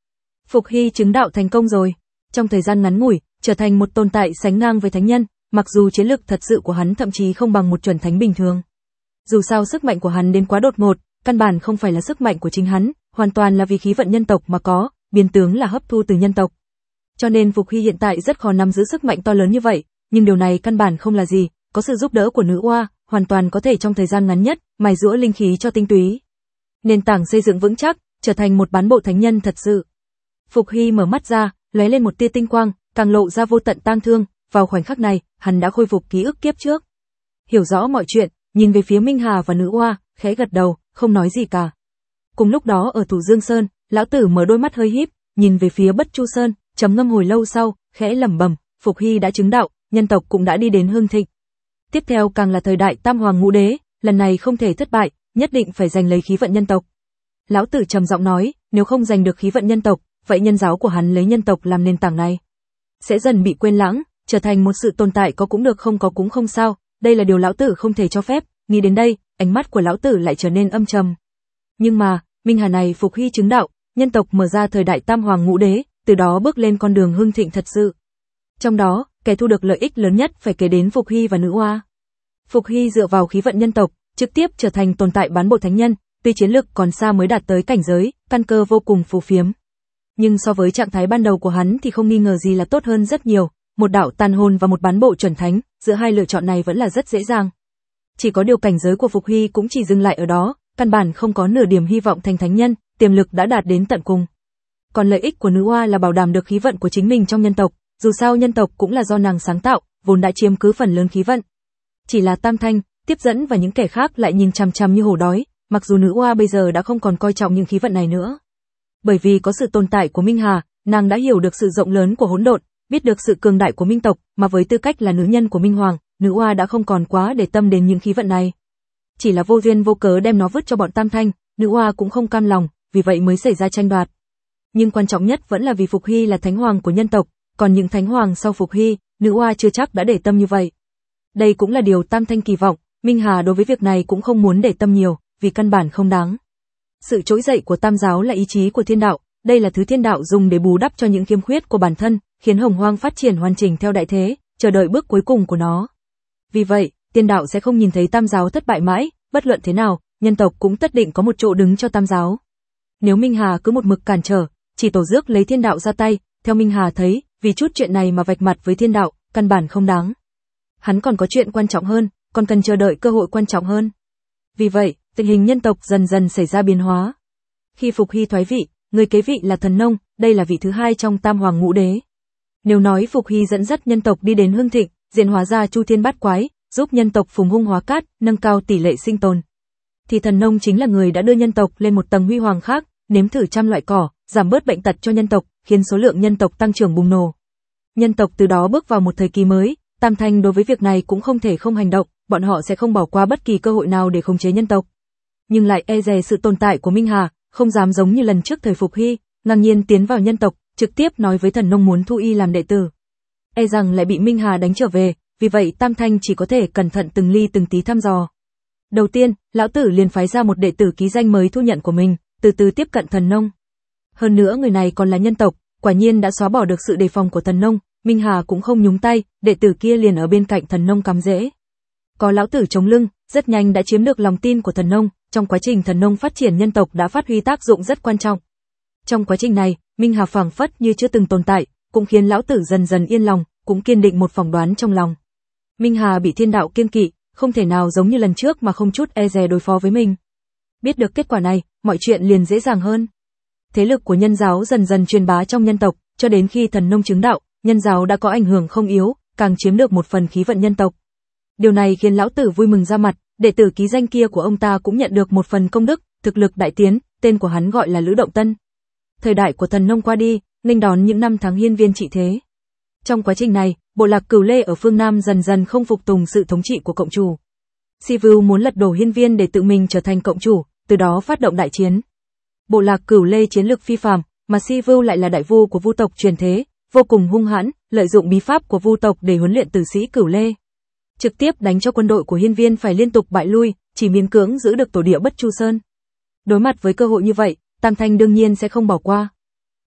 Phục Hy chứng đạo thành công rồi. Trong thời gian ngắn ngủi, trở thành một tồn tại sánh ngang với thánh nhân, mặc dù chiến lực thật sự của hắn thậm chí không bằng một chuẩn thánh bình thường. Dù sao sức mạnh của hắn đến quá đột ngột, căn bản không phải là sức mạnh của chính hắn, hoàn toàn là vì khí vận nhân tộc mà có, biến tướng là hấp thu từ nhân tộc. Cho nên Phục Hy hiện tại rất khó nắm giữ sức mạnh to lớn như vậy, nhưng điều này căn bản không là gì, có sự giúp đỡ của nữ oa, hoàn toàn có thể trong thời gian ngắn nhất, mài giũa linh khí cho tinh túy. Nền tảng xây dựng vững chắc, trở thành một bán bộ thánh nhân thật sự. Phục Hy mở mắt ra, lóe lên một tia tinh quang, càng lộ ra vô tận tang thương, vào khoảnh khắc này, hắn đã khôi phục ký ức kiếp trước. Hiểu rõ mọi chuyện, nhìn về phía Minh Hà và nữ oa, khẽ gật đầu, không nói gì cả. Cùng lúc đó ở Thủ Dương Sơn, lão tử mở đôi mắt hơi híp, nhìn về phía Bất Chu Sơn, trầm ngâm hồi lâu sau, khẽ lẩm bẩm, Phục Hy đã chứng đạo, nhân tộc cũng đã đi đến hưng thịnh. Tiếp theo càng là thời đại Tam Hoàng Ngũ Đế, lần này không thể thất bại, nhất định phải giành lấy khí vận nhân tộc. Lão tử trầm giọng nói, nếu không giành được khí vận nhân tộc, vậy nhân giáo của hắn lấy nhân tộc làm nền tảng này sẽ dần bị quên lãng, trở thành một sự tồn tại có cũng được không có cũng không sao, đây là điều lão tử không thể cho phép. Nghĩ đến đây, ánh mắt của lão tử lại trở nên âm trầm. Nhưng mà, Minh Hà này Phục Hy chứng đạo, nhân tộc mở ra thời đại Tam Hoàng Ngũ Đế, từ đó bước lên con đường hưng thịnh thật sự. Trong đó, kẻ thu được lợi ích lớn nhất phải kể đến Phục Hy và nữ oa. Phục Hy dựa vào khí vận nhân tộc, trực tiếp trở thành tồn tại bán bộ thánh nhân, tuy chiến lực còn xa mới đạt tới cảnh giới, căn cơ vô cùng phù phiếm. Nhưng so với trạng thái ban đầu của hắn thì không nghi ngờ gì là tốt hơn rất nhiều, một đạo tàn hồn và một bán bộ chuẩn thánh, giữa hai lựa chọn này vẫn là rất dễ dàng. Chỉ có điều cảnh giới của Phục Hy cũng chỉ dừng lại ở đó, căn bản không có nửa điểm hy vọng thành thánh nhân, tiềm lực đã đạt đến tận cùng. Còn lợi ích của nữ oa là bảo đảm được khí vận của chính mình trong nhân tộc, dù sao nhân tộc cũng là do nàng sáng tạo, vốn đã chiếm cứ phần lớn khí vận. Chỉ là Tam Thanh, Tiếp Dẫn và những kẻ khác lại nhìn chằm chằm như hổ đói, mặc dù nữ oa bây giờ đã không còn coi trọng những khí vận này nữa. Bởi vì có sự tồn tại của Minh Hà, nàng đã hiểu được sự rộng lớn của hỗn độn, biết được sự cường đại của Minh tộc, mà với tư cách là nữ nhân của Minh Hoàng, nữ oa đã không còn quá để tâm đến những khí vận này. Chỉ là vô duyên vô cớ đem nó vứt cho bọn Tam Thanh, nữ oa cũng không cam lòng, vì vậy mới xảy ra tranh đoạt. Nhưng quan trọng nhất vẫn là vì Phục Hy là thánh hoàng của nhân tộc, còn những thánh hoàng sau Phục Hy, nữ oa chưa chắc đã để tâm như vậy. Đây cũng là điều Tam Thanh kỳ vọng, Minh Hà đối với việc này cũng không muốn để tâm nhiều, vì căn bản không đáng. Sự trỗi dậy của Tam giáo là ý chí của thiên đạo, đây là thứ thiên đạo dùng để bù đắp cho những khiếm khuyết của bản thân, khiến Hồng Hoang phát triển hoàn chỉnh theo đại thế, chờ đợi bước cuối cùng của nó. Vì vậy, thiên đạo sẽ không nhìn thấy Tam giáo thất bại mãi, bất luận thế nào, nhân tộc cũng tất định có một chỗ đứng cho Tam giáo. Nếu Minh Hà cứ một mực cản trở, chỉ tổ rước lấy thiên đạo ra tay, theo Minh Hà thấy, vì chút chuyện này mà vạch mặt với thiên đạo, căn bản không đáng. Hắn còn có chuyện quan trọng hơn, còn cần chờ đợi cơ hội quan trọng hơn. Vì vậy, tình hình nhân tộc dần dần xảy ra biến hóa. Khi Phục Hy thoái vị, người kế vị là Thần Nông, đây là vị thứ hai trong Tam Hoàng Ngũ Đế. Nếu nói Phục Hy dẫn dắt nhân tộc đi đến hưng thịnh, diễn hóa ra Chu Thiên Bát Quái, giúp nhân tộc phùng hung hóa cát, nâng cao tỷ lệ sinh tồn, thì Thần Nông chính là người đã đưa nhân tộc lên một tầng huy hoàng khác, nếm thử trăm loại cỏ, giảm bớt bệnh tật cho nhân tộc, khiến số lượng nhân tộc tăng trưởng bùng nổ. Nhân tộc từ đó bước vào một thời kỳ mới, Tam Thanh đối với việc này cũng không thể không hành động, bọn họ sẽ không bỏ qua bất kỳ cơ hội nào để khống chế nhân tộc. Nhưng lại e dè sự tồn tại của Minh Hà, không dám giống như lần trước thời Phục Hy, ngang nhiên tiến vào nhân tộc, trực tiếp nói với Thần Nông muốn thu y làm đệ tử. E rằng lại bị Minh Hà đánh trở về, vì vậy Tam Thanh chỉ có thể cẩn thận từng ly từng tí thăm dò. Đầu tiên, lão tử liền phái ra một đệ tử ký danh mới thu nhận của mình, từ từ tiếp cận Thần Nông. Hơn nữa người này còn là nhân tộc, quả nhiên đã xóa bỏ được sự đề phòng của Thần Nông, Minh Hà cũng không nhúng tay, đệ tử kia liền ở bên cạnh Thần Nông cắm rễ. Có lão tử chống lưng, rất nhanh đã chiếm được lòng tin của Thần Nông, trong quá trình Thần Nông phát triển nhân tộc đã phát huy tác dụng rất quan trọng. Trong quá trình này, Minh Hà phảng phất như chưa từng tồn tại, cũng khiến lão tử dần dần yên lòng, cũng kiên định một phỏng đoán trong lòng. Minh Hà bị thiên đạo kiêng kỵ, không thể nào giống như lần trước mà không chút e dè đối phó với mình. Biết được kết quả này, mọi chuyện liền dễ dàng hơn. Thế lực của nhân giáo dần dần truyền bá trong nhân tộc, cho đến khi Thần Nông chứng đạo, nhân giáo đã có ảnh hưởng không yếu, càng chiếm được một phần khí vận nhân tộc. Điều này khiến lão tử vui mừng ra mặt, đệ tử ký danh kia của ông ta cũng nhận được một phần công đức, thực lực đại tiến, tên của hắn gọi là Lữ Động Tân. Thời đại của Thần Nông qua đi, nghênh đón những năm tháng hiên viên trị thế. Trong quá trình này, bộ lạc Cửu Lê ở phương Nam dần dần không phục tùng sự thống trị của cộng chủ. Si Vưu muốn lật đổ hiên viên để tự mình trở thành cộng chủ, từ đó phát động đại chiến. Bộ lạc Cửu Lê chiến lược phi phàm, mà Si Vưu lại là đại vu của Vu tộc truyền thế, vô cùng hung hãn, lợi dụng bí pháp của Vu tộc để huấn luyện tử sĩ Cửu Lê. Trực tiếp đánh cho quân đội của hiên viên phải liên tục bại lui, chỉ miễn cưỡng giữ được tổ địa Bất Chu Sơn. Đối mặt với cơ hội như vậy, Tam Thanh đương nhiên sẽ không bỏ qua.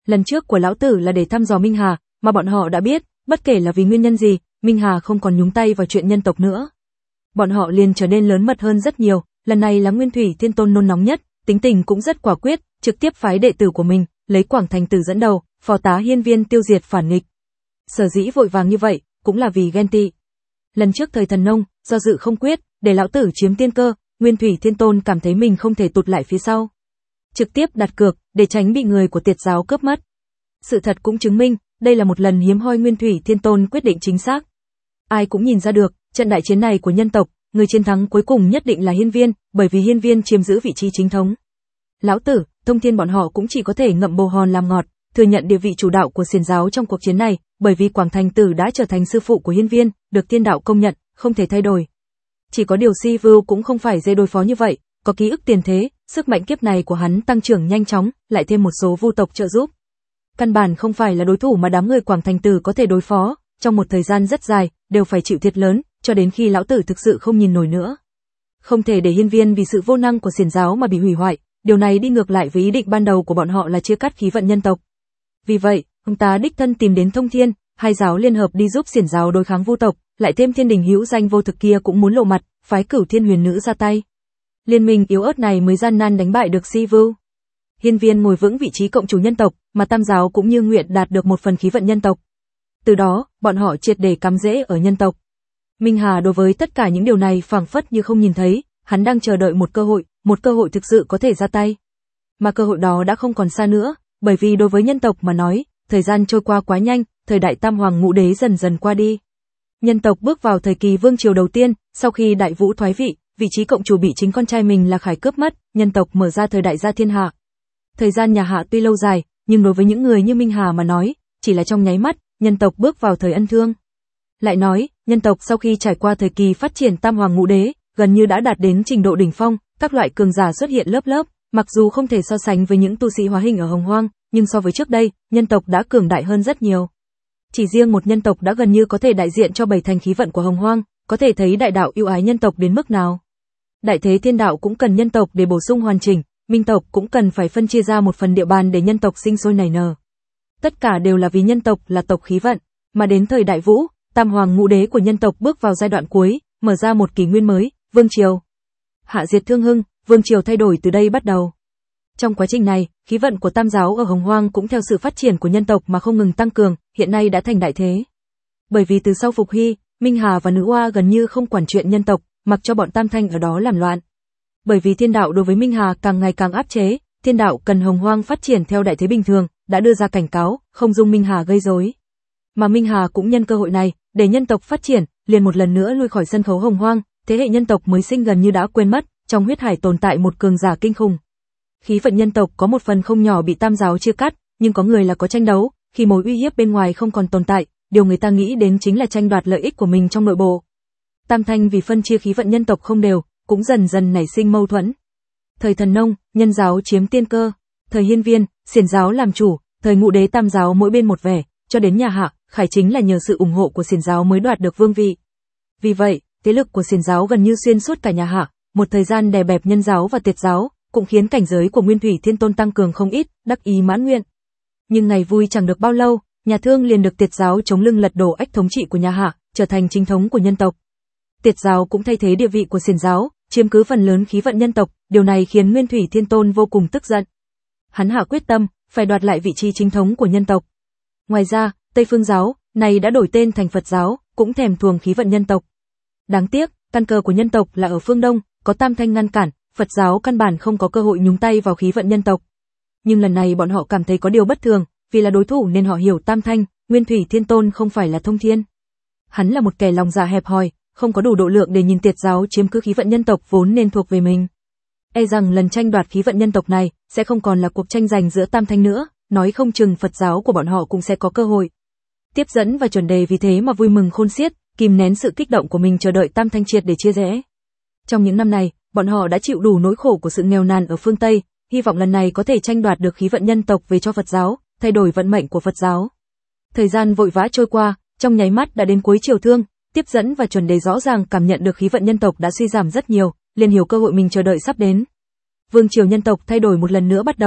Lần trước của lão tử là để thăm dò Minh Hà, mà bọn họ đã biết, bất kể là vì nguyên nhân gì, Minh Hà không còn nhúng tay vào chuyện nhân tộc nữa. Bọn họ liền trở nên lớn mật hơn rất nhiều, lần này là Nguyên Thủy Thiên Tôn nôn nóng nhất, tính tình cũng rất quả quyết, trực tiếp phái đệ tử của mình, lấy Quảng Thành Tử dẫn đầu, phò tá Hiên Viên tiêu diệt phản nghịch. Sở dĩ vội vàng như vậy, cũng là vì ghen tị. Lần trước thời Thần Nông, do dự không quyết, để lão tử chiếm tiên cơ, Nguyên Thủy Thiên Tôn cảm thấy mình không thể tụt lại phía sau. Trực tiếp đặt cược, để tránh bị người của Tiệt giáo cướp mất. Sự thật cũng chứng minh, đây là một lần hiếm hoi Nguyên Thủy Thiên Tôn quyết định chính xác. Ai cũng nhìn ra được, trận đại chiến này của nhân tộc, người chiến thắng cuối cùng nhất định là Hiên Viên, bởi vì Hiên Viên chiếm giữ vị trí chính thống. Lão tử, Thông Thiên bọn họ cũng chỉ có thể ngậm bồ hòn làm ngọt, thừa nhận địa vị chủ đạo của Xiển giáo trong cuộc chiến này, bởi vì Quảng Thành Tử đã trở thành sư phụ của Hiên Viên, được thiên đạo công nhận, không thể thay đổi. Chỉ có điều Si Vưu cũng không phải dễ đối phó như vậy, có ký ức tiền thế, sức mạnh kiếp này của hắn tăng trưởng nhanh chóng, lại thêm một số vu tộc trợ giúp. Căn bản không phải là đối thủ mà đám người Quảng Thành Tử có thể đối phó, trong một thời gian rất dài, đều phải chịu thiệt lớn, cho đến khi lão tử thực sự không nhìn nổi nữa. Không thể để Hiên Viên vì sự vô năng của Xiển giáo mà bị hủy hoại, điều này đi ngược lại với ý định ban đầu của bọn họ là chia cắt khí vận nhân tộc. Vì vậy, ông ta đích thân tìm đến Thông Thiên, hai giáo liên hợp đi giúp Xiển giáo đối kháng vu tộc, lại thêm thiên đình hữu danh vô thực kia cũng muốn lộ mặt, phái Cửu Thiên Huyền Nữ ra tay. Liên minh yếu ớt này mới gian nan đánh bại được Si Vưu. Hiên Viên ngồi vững vị trí cộng chủ nhân tộc, mà Tam giáo cũng như nguyện đạt được một phần khí vận nhân tộc. Từ đó, bọn họ triệt để cắm rễ ở nhân tộc. Minh Hà đối với tất cả những điều này phảng phất như không nhìn thấy, hắn đang chờ đợi một cơ hội, một cơ hội thực sự có thể ra tay. Mà cơ hội đó đã không còn xa nữa, bởi vì đối với nhân tộc mà nói, thời gian trôi qua quá nhanh, thời đại Tam Hoàng Ngũ Đế dần dần qua đi. Nhân tộc bước vào thời kỳ vương triều đầu tiên, sau khi Đại Vũ thoái vị, vị trí cộng chủ bị chính con trai mình là Khải cướp mất, nhân tộc mở ra thời đại gia thiên hạ. Thời gian nhà Hạ tuy lâu dài, nhưng đối với những người như Minh Hà mà nói, chỉ là trong nháy mắt, nhân tộc bước vào thời ân thương. Lại nói, nhân tộc sau khi trải qua thời kỳ phát triển Tam Hoàng Ngũ Đế, gần như đã đạt đến trình độ đỉnh phong, các loại cường giả xuất hiện lớp lớp, mặc dù không thể so sánh với những tu sĩ hóa hình ở Hồng Hoang, nhưng so với trước đây, nhân tộc đã cường đại hơn rất nhiều. Chỉ riêng một nhân tộc đã gần như có thể đại diện cho bảy thành khí vận của Hồng Hoang, có thể thấy đại đạo yêu ái nhân tộc đến mức nào. Đại thế thiên đạo cũng cần nhân tộc để bổ sung hoàn chỉnh, minh tộc cũng cần phải phân chia ra một phần địa bàn để nhân tộc sinh sôi nảy nở. Tất cả đều là vì nhân tộc là tộc khí vận, mà đến thời Đại Vũ, Tam Hoàng Ngũ Đế của nhân tộc bước vào giai đoạn cuối, mở ra một kỷ nguyên mới, vương triều. Hạ diệt thương hưng, vương triều thay đổi từ đây bắt đầu. Trong quá trình này, khí vận của Tam giáo ở Hồng Hoang cũng theo sự phát triển của nhân tộc mà không ngừng tăng cường, hiện nay đã thành đại thế. Bởi vì từ sau Phục Hy, Minh Hà và Nữ Oa gần như không quản chuyện nhân tộc, mặc cho bọn Tam Thanh ở đó làm loạn. Bởi vì thiên đạo đối với Minh Hà càng ngày càng áp chế, thiên đạo cần Hồng Hoang phát triển theo đại thế bình thường, đã đưa ra cảnh cáo, không dung Minh Hà gây rối. Mà Minh Hà cũng nhân cơ hội này, để nhân tộc phát triển, liền một lần nữa lui khỏi sân khấu Hồng Hoang, thế hệ nhân tộc mới sinh gần như đã quên mất, trong huyết hải tồn tại một cường giả kinh khủng. Khí vận nhân tộc có một phần không nhỏ bị Tam giáo chia cắt, nhưng có người là có tranh đấu, khi mối uy hiếp bên ngoài không còn tồn tại, điều người ta nghĩ đến chính là tranh đoạt lợi ích của mình trong nội bộ. Tam Thanh vì phân chia khí vận nhân tộc không đều, cũng dần dần nảy sinh mâu thuẫn. Thời Thần Nông, nhân giáo chiếm tiên cơ, thời Hiên Viên, Xiển giáo làm chủ, thời Ngũ Đế Tam giáo mỗi bên một vẻ, cho đến nhà Hạ, Khải chính là nhờ sự ủng hộ của Xiển giáo mới đoạt được vương vị. Vì vậy, thế lực của Xiển giáo gần như xuyên suốt cả nhà Hạ, một thời gian đè bẹp nhân giáo và Tiệt giáo, cũng khiến cảnh giới của Nguyên Thủy Thiên Tôn tăng cường không ít, đắc ý mãn nguyện. Nhưng ngày vui chẳng được bao lâu, nhà Thương liền được Tiệt giáo chống lưng lật đổ ách thống trị của nhà Hạ, trở thành chính thống của nhân tộc. Tiệt giáo cũng thay thế địa vị của Xiển giáo, chiếm cứ phần lớn khí vận nhân tộc, điều này khiến Nguyên Thủy Thiên Tôn vô cùng tức giận. Hắn hạ quyết tâm, phải đoạt lại vị trí chính thống của nhân tộc. Ngoài ra, Tây Phương giáo, này đã đổi tên thành Phật giáo, cũng thèm thuồng khí vận nhân tộc. Đáng tiếc, căn cơ của nhân tộc là ở phương Đông, có Tam Thanh ngăn cản, Phật giáo căn bản không có cơ hội nhúng tay vào khí vận nhân tộc. Nhưng lần này bọn họ cảm thấy có điều bất thường, vì là đối thủ nên họ hiểu Tam Thanh, Nguyên Thủy Thiên Tôn không phải là Thông Thiên. Hắn là một kẻ lòng dạ hẹp hòi, không có đủ độ lượng để nhìn Tiệt giáo chiếm cứ khí vận nhân tộc vốn nên thuộc về mình. E rằng lần tranh đoạt khí vận nhân tộc này sẽ không còn là cuộc tranh giành giữa Tam Thanh nữa, nói không chừng Phật giáo của bọn họ cũng sẽ có cơ hội. Tiếp dẫn và chuẩn đề vì thế mà vui mừng khôn xiết, kìm nén sự kích động của mình chờ đợi Tam Thanh triệt để chia rẽ. Trong những năm này, bọn họ đã chịu đủ nỗi khổ của sự nghèo nàn ở phương Tây, hy vọng lần này có thể tranh đoạt được khí vận nhân tộc về cho Phật giáo, thay đổi vận mệnh của Phật giáo. Thời gian vội vã trôi qua, trong nháy mắt đã đến cuối triều Thương, Tiếp dẫn và chuẩn đề rõ ràng cảm nhận được khí vận nhân tộc đã suy giảm rất nhiều, liền hiểu cơ hội mình chờ đợi sắp đến. Vương triều nhân tộc thay đổi một lần nữa bắt đầu,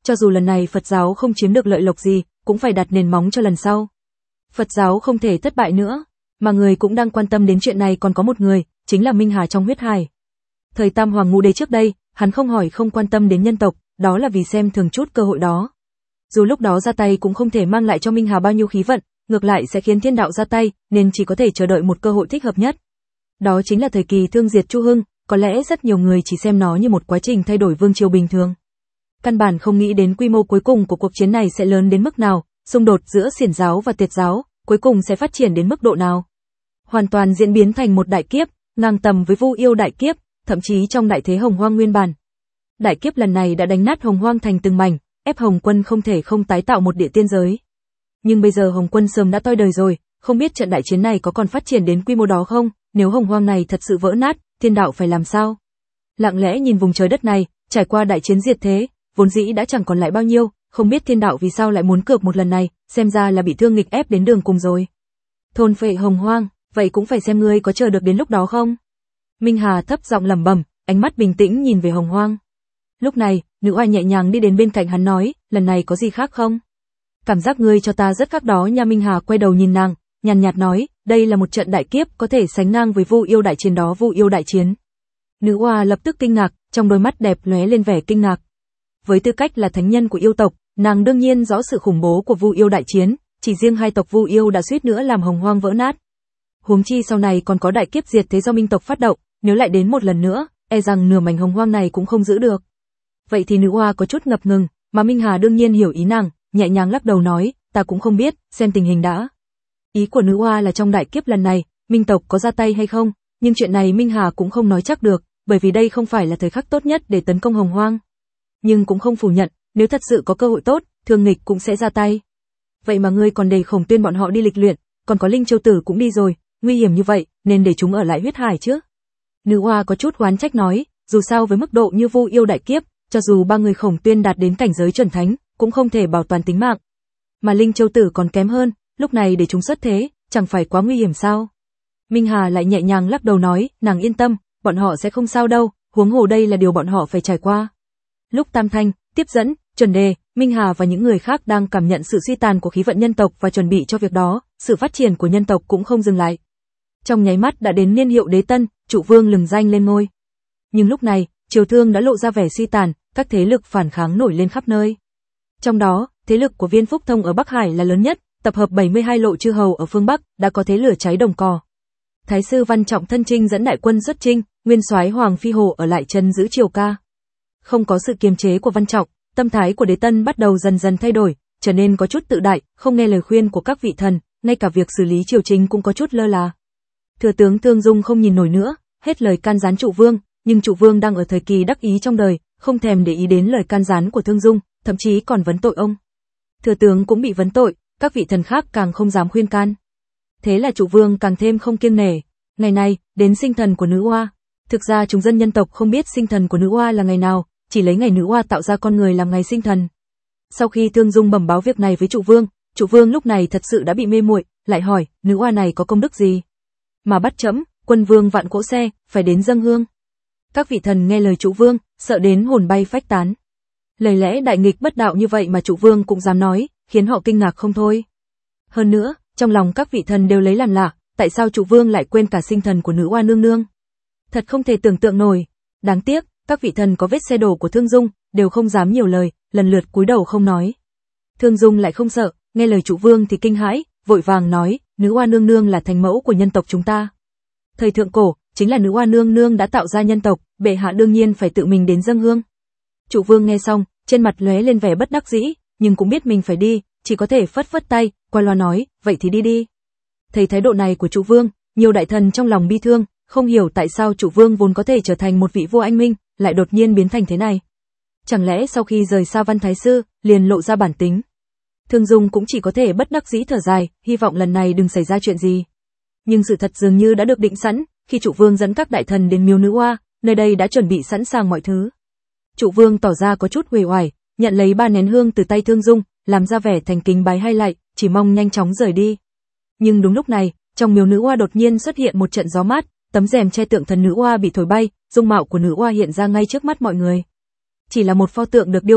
cho dù lần này Phật giáo không chiếm được lợi lộc gì, cũng phải đặt nền móng cho lần sau. Phật giáo không thể thất bại nữa, mà người cũng đang quan tâm đến chuyện này còn có một người, chính là Minh Hà trong huyết hải. Thời Tam Hoàng Ngũ Đế trước đây, hắn không hỏi không quan tâm đến nhân tộc, đó là vì xem thường chút cơ hội đó. Dù lúc đó ra tay cũng không thể mang lại cho Minh Hà bao nhiêu khí vận, ngược lại sẽ khiến thiên đạo ra tay, nên chỉ có thể chờ đợi một cơ hội thích hợp nhất. Đó chính là thời kỳ thương diệt Chu Hưng, có lẽ rất nhiều người chỉ xem nó như một quá trình thay đổi vương triều bình thường. Căn bản không nghĩ đến quy mô cuối cùng của cuộc chiến này sẽ lớn đến mức nào, xung đột giữa Xiển giáo và Tiệt giáo, cuối cùng sẽ phát triển đến mức độ nào. Hoàn toàn diễn biến thành một đại kiếp, ngang tầm với Vu Yêu đại kiếp, thậm chí trong đại thế Hồng Hoang nguyên bản. Đại kiếp lần này đã đánh nát Hồng Hoang thành từng mảnh, ép Hồng Quân không thể không tái tạo một địa tiên giới. Nhưng bây giờ Hồng Quân sớm đã toi đời rồi, không biết trận đại chiến này có còn phát triển đến quy mô đó không, nếu Hồng Hoang này thật sự vỡ nát, thiên đạo phải làm sao? Lặng lẽ nhìn vùng trời đất này, trải qua đại chiến diệt thế, vốn dĩ đã chẳng còn lại bao nhiêu, không biết thiên đạo vì sao lại muốn cược một lần này, xem ra là bị thương nghịch ép đến đường cùng rồi. Thôn phệ Hồng Hoang, vậy cũng phải xem ngươi có chờ được đến lúc đó không? Minh Hà thấp giọng lẩm bẩm, ánh mắt bình tĩnh nhìn về Hồng Hoang. Lúc này, Nữ Oa nhẹ nhàng đi đến bên cạnh hắn nói, lần này có gì khác không? Cảm giác ngươi cho ta rất khác đó nha. Minh Hà quay đầu nhìn nàng, nhàn nhạt nói, đây là một trận đại kiếp có thể sánh ngang với Vu Yêu đại chiến đó. Vu Yêu đại chiến. Nữ Oa lập tức kinh ngạc, trong đôi mắt đẹp lóe lên vẻ kinh ngạc. Với tư cách là thánh nhân của yêu tộc, nàng đương nhiên rõ sự khủng bố của Vu Yêu đại chiến, chỉ riêng hai tộc Vu Yêu đã suýt nữa làm Hồng Hoang vỡ nát. Huống chi sau này còn có đại kiếp diệt thế do Minh tộc phát động, nếu lại đến một lần nữa, e rằng nửa mảnh Hồng Hoang này cũng không giữ được. Vậy thì Nữ Oa có chút ngập ngừng, mà Minh Hà đương nhiên hiểu ý nàng, nhẹ nhàng lắc đầu nói, ta cũng không biết, xem tình hình đã. Ý của Nữ Oa là trong đại kiếp lần này, Minh tộc có ra tay hay không, nhưng chuyện này Minh Hà cũng không nói chắc được, bởi vì đây không phải là thời khắc tốt nhất để tấn công Hồng Hoang. Nhưng cũng không phủ nhận, nếu thật sự có cơ hội tốt, Thương Nghịch cũng sẽ ra tay. Vậy mà ngươi còn để Khổng Tuyên bọn họ đi lịch luyện, còn có Linh Châu Tử cũng đi rồi, nguy hiểm như vậy, nên để chúng ở lại huyết hải chứ. Nữ Oa có chút oán trách nói, dù sao với mức độ như Vu Yêu đại kiếp, cho dù ba người Khổng Tuyên đạt đến cảnh giới chuẩn thánh, cũng không thể bảo toàn tính mạng. Mà Linh Châu Tử còn kém hơn, lúc này để chúng xuất thế, chẳng phải quá nguy hiểm sao? Minh Hà lại nhẹ nhàng lắc đầu nói, nàng yên tâm, bọn họ sẽ không sao đâu, huống hồ đây là điều bọn họ phải trải qua. Lúc Tam Thanh, Tiếp Dẫn, Chuẩn Đề, Minh Hà và những người khác đang cảm nhận sự suy tàn của khí vận nhân tộc và chuẩn bị cho việc đó, sự phát triển của nhân tộc cũng không dừng lại. Trong nháy mắt đã đến niên hiệu Đế Tân, Trụ Vương lừng danh lên ngôi. Nhưng lúc này, triều Thương đã lộ ra vẻ suy tàn, các thế lực phản kháng nổi lên khắp nơi. Trong đó, thế lực của Viên Phúc Thông ở Bắc Hải là lớn nhất, tập hợp bảy mươi hai lộ chư hầu ở phương Bắc, đã có thế lửa cháy đồng cỏ. Thái sư Văn Trọng thân chinh dẫn đại quân xuất chinh, nguyên soái Hoàng Phi Hổ ở lại chân giữ triều ca. Không có sự kiềm chế của Văn Trọng, tâm thái của Đế Tân bắt đầu dần dần thay đổi, trở nên có chút tự đại, không nghe lời khuyên của các vị thần, ngay cả việc xử lý triều chính cũng có chút lơ là. Thừa tướng Thương Dung không nhìn nổi nữa, hết lời can gián Trụ Vương, nhưng Trụ Vương đang ở thời kỳ đắc ý trong đời, không thèm để ý đến lời can gián của Thương Dung, thậm chí còn vấn tội ông. Thừa tướng cũng bị vấn tội, các vị thần khác càng không dám khuyên can. Thế là Trụ Vương càng thêm không kiêng nể. Ngày này, đến sinh thần của Nữ Oa. Thực ra chúng dân nhân tộc không biết sinh thần của Nữ Oa là ngày nào, chỉ lấy ngày Nữ Oa tạo ra con người làm ngày sinh thần. Sau khi Thương Dung bẩm báo việc này với Trụ Vương, Trụ Vương lúc này thật sự đã bị mê muội, lại hỏi, Nữ Oa này có công đức gì mà bắt trẫm, Quân Vương vạn cỗ xe, phải đến dâng hương? Các vị thần nghe lời Trụ Vương, sợ đến hồn bay phách tán. Lời lẽ đại nghịch bất đạo như vậy mà Trụ Vương cũng dám nói, khiến họ kinh ngạc không thôi. Hơn nữa, trong lòng các vị thần đều lấy làm lạ, tại sao Trụ Vương lại quên cả sinh thần của Nữ Oa nương nương? Thật không thể tưởng tượng nổi. Đáng tiếc, các vị thần có vết xe đổ của Thương Dung, đều không dám nhiều lời, lần lượt cúi đầu không nói. Thương Dung lại không sợ, nghe lời Trụ Vương thì kinh hãi, vội vàng nói, Nữ Oa nương nương là thánh mẫu của nhân tộc chúng ta. Thời thượng cổ, chính là Nữ Oa nương nương đã tạo ra nhân tộc, bệ hạ đương nhiên phải tự mình đến dâng hương. Trụ Vương nghe xong, trên mặt lóe lên vẻ bất đắc dĩ, nhưng cũng biết mình phải đi, chỉ có thể phất phất tay, qua loa nói, vậy thì đi đi. Thấy thái độ này của Trụ Vương, nhiều đại thần trong lòng bi thương, không hiểu tại sao Trụ Vương vốn có thể trở thành một vị vua anh minh, lại đột nhiên biến thành thế này. Chẳng lẽ sau khi rời xa Văn Thái Sư, liền lộ ra bản tính? Thương Dung cũng chỉ có thể bất đắc dĩ thở dài, hy vọng lần này đừng xảy ra chuyện gì. Nhưng sự thật dường như đã được định sẵn, khi Trụ Vương dẫn các đại thần đến miếu Nữ Oa, nơi đây đã chuẩn bị sẵn sàng mọi thứ. Trụ Vương tỏ ra có chút uể oải, nhận lấy ba nén hương từ tay Thương Dung, làm ra vẻ thành kính bái hai lại, chỉ mong nhanh chóng rời đi. Nhưng đúng lúc này, trong miếu Nữ Oa đột nhiên xuất hiện một trận gió mát, tấm rèm che tượng thần Nữ Oa bị thổi bay, dung mạo của Nữ Oa hiện ra ngay trước mắt mọi người. Chỉ là một pho tượng được điêu khắc,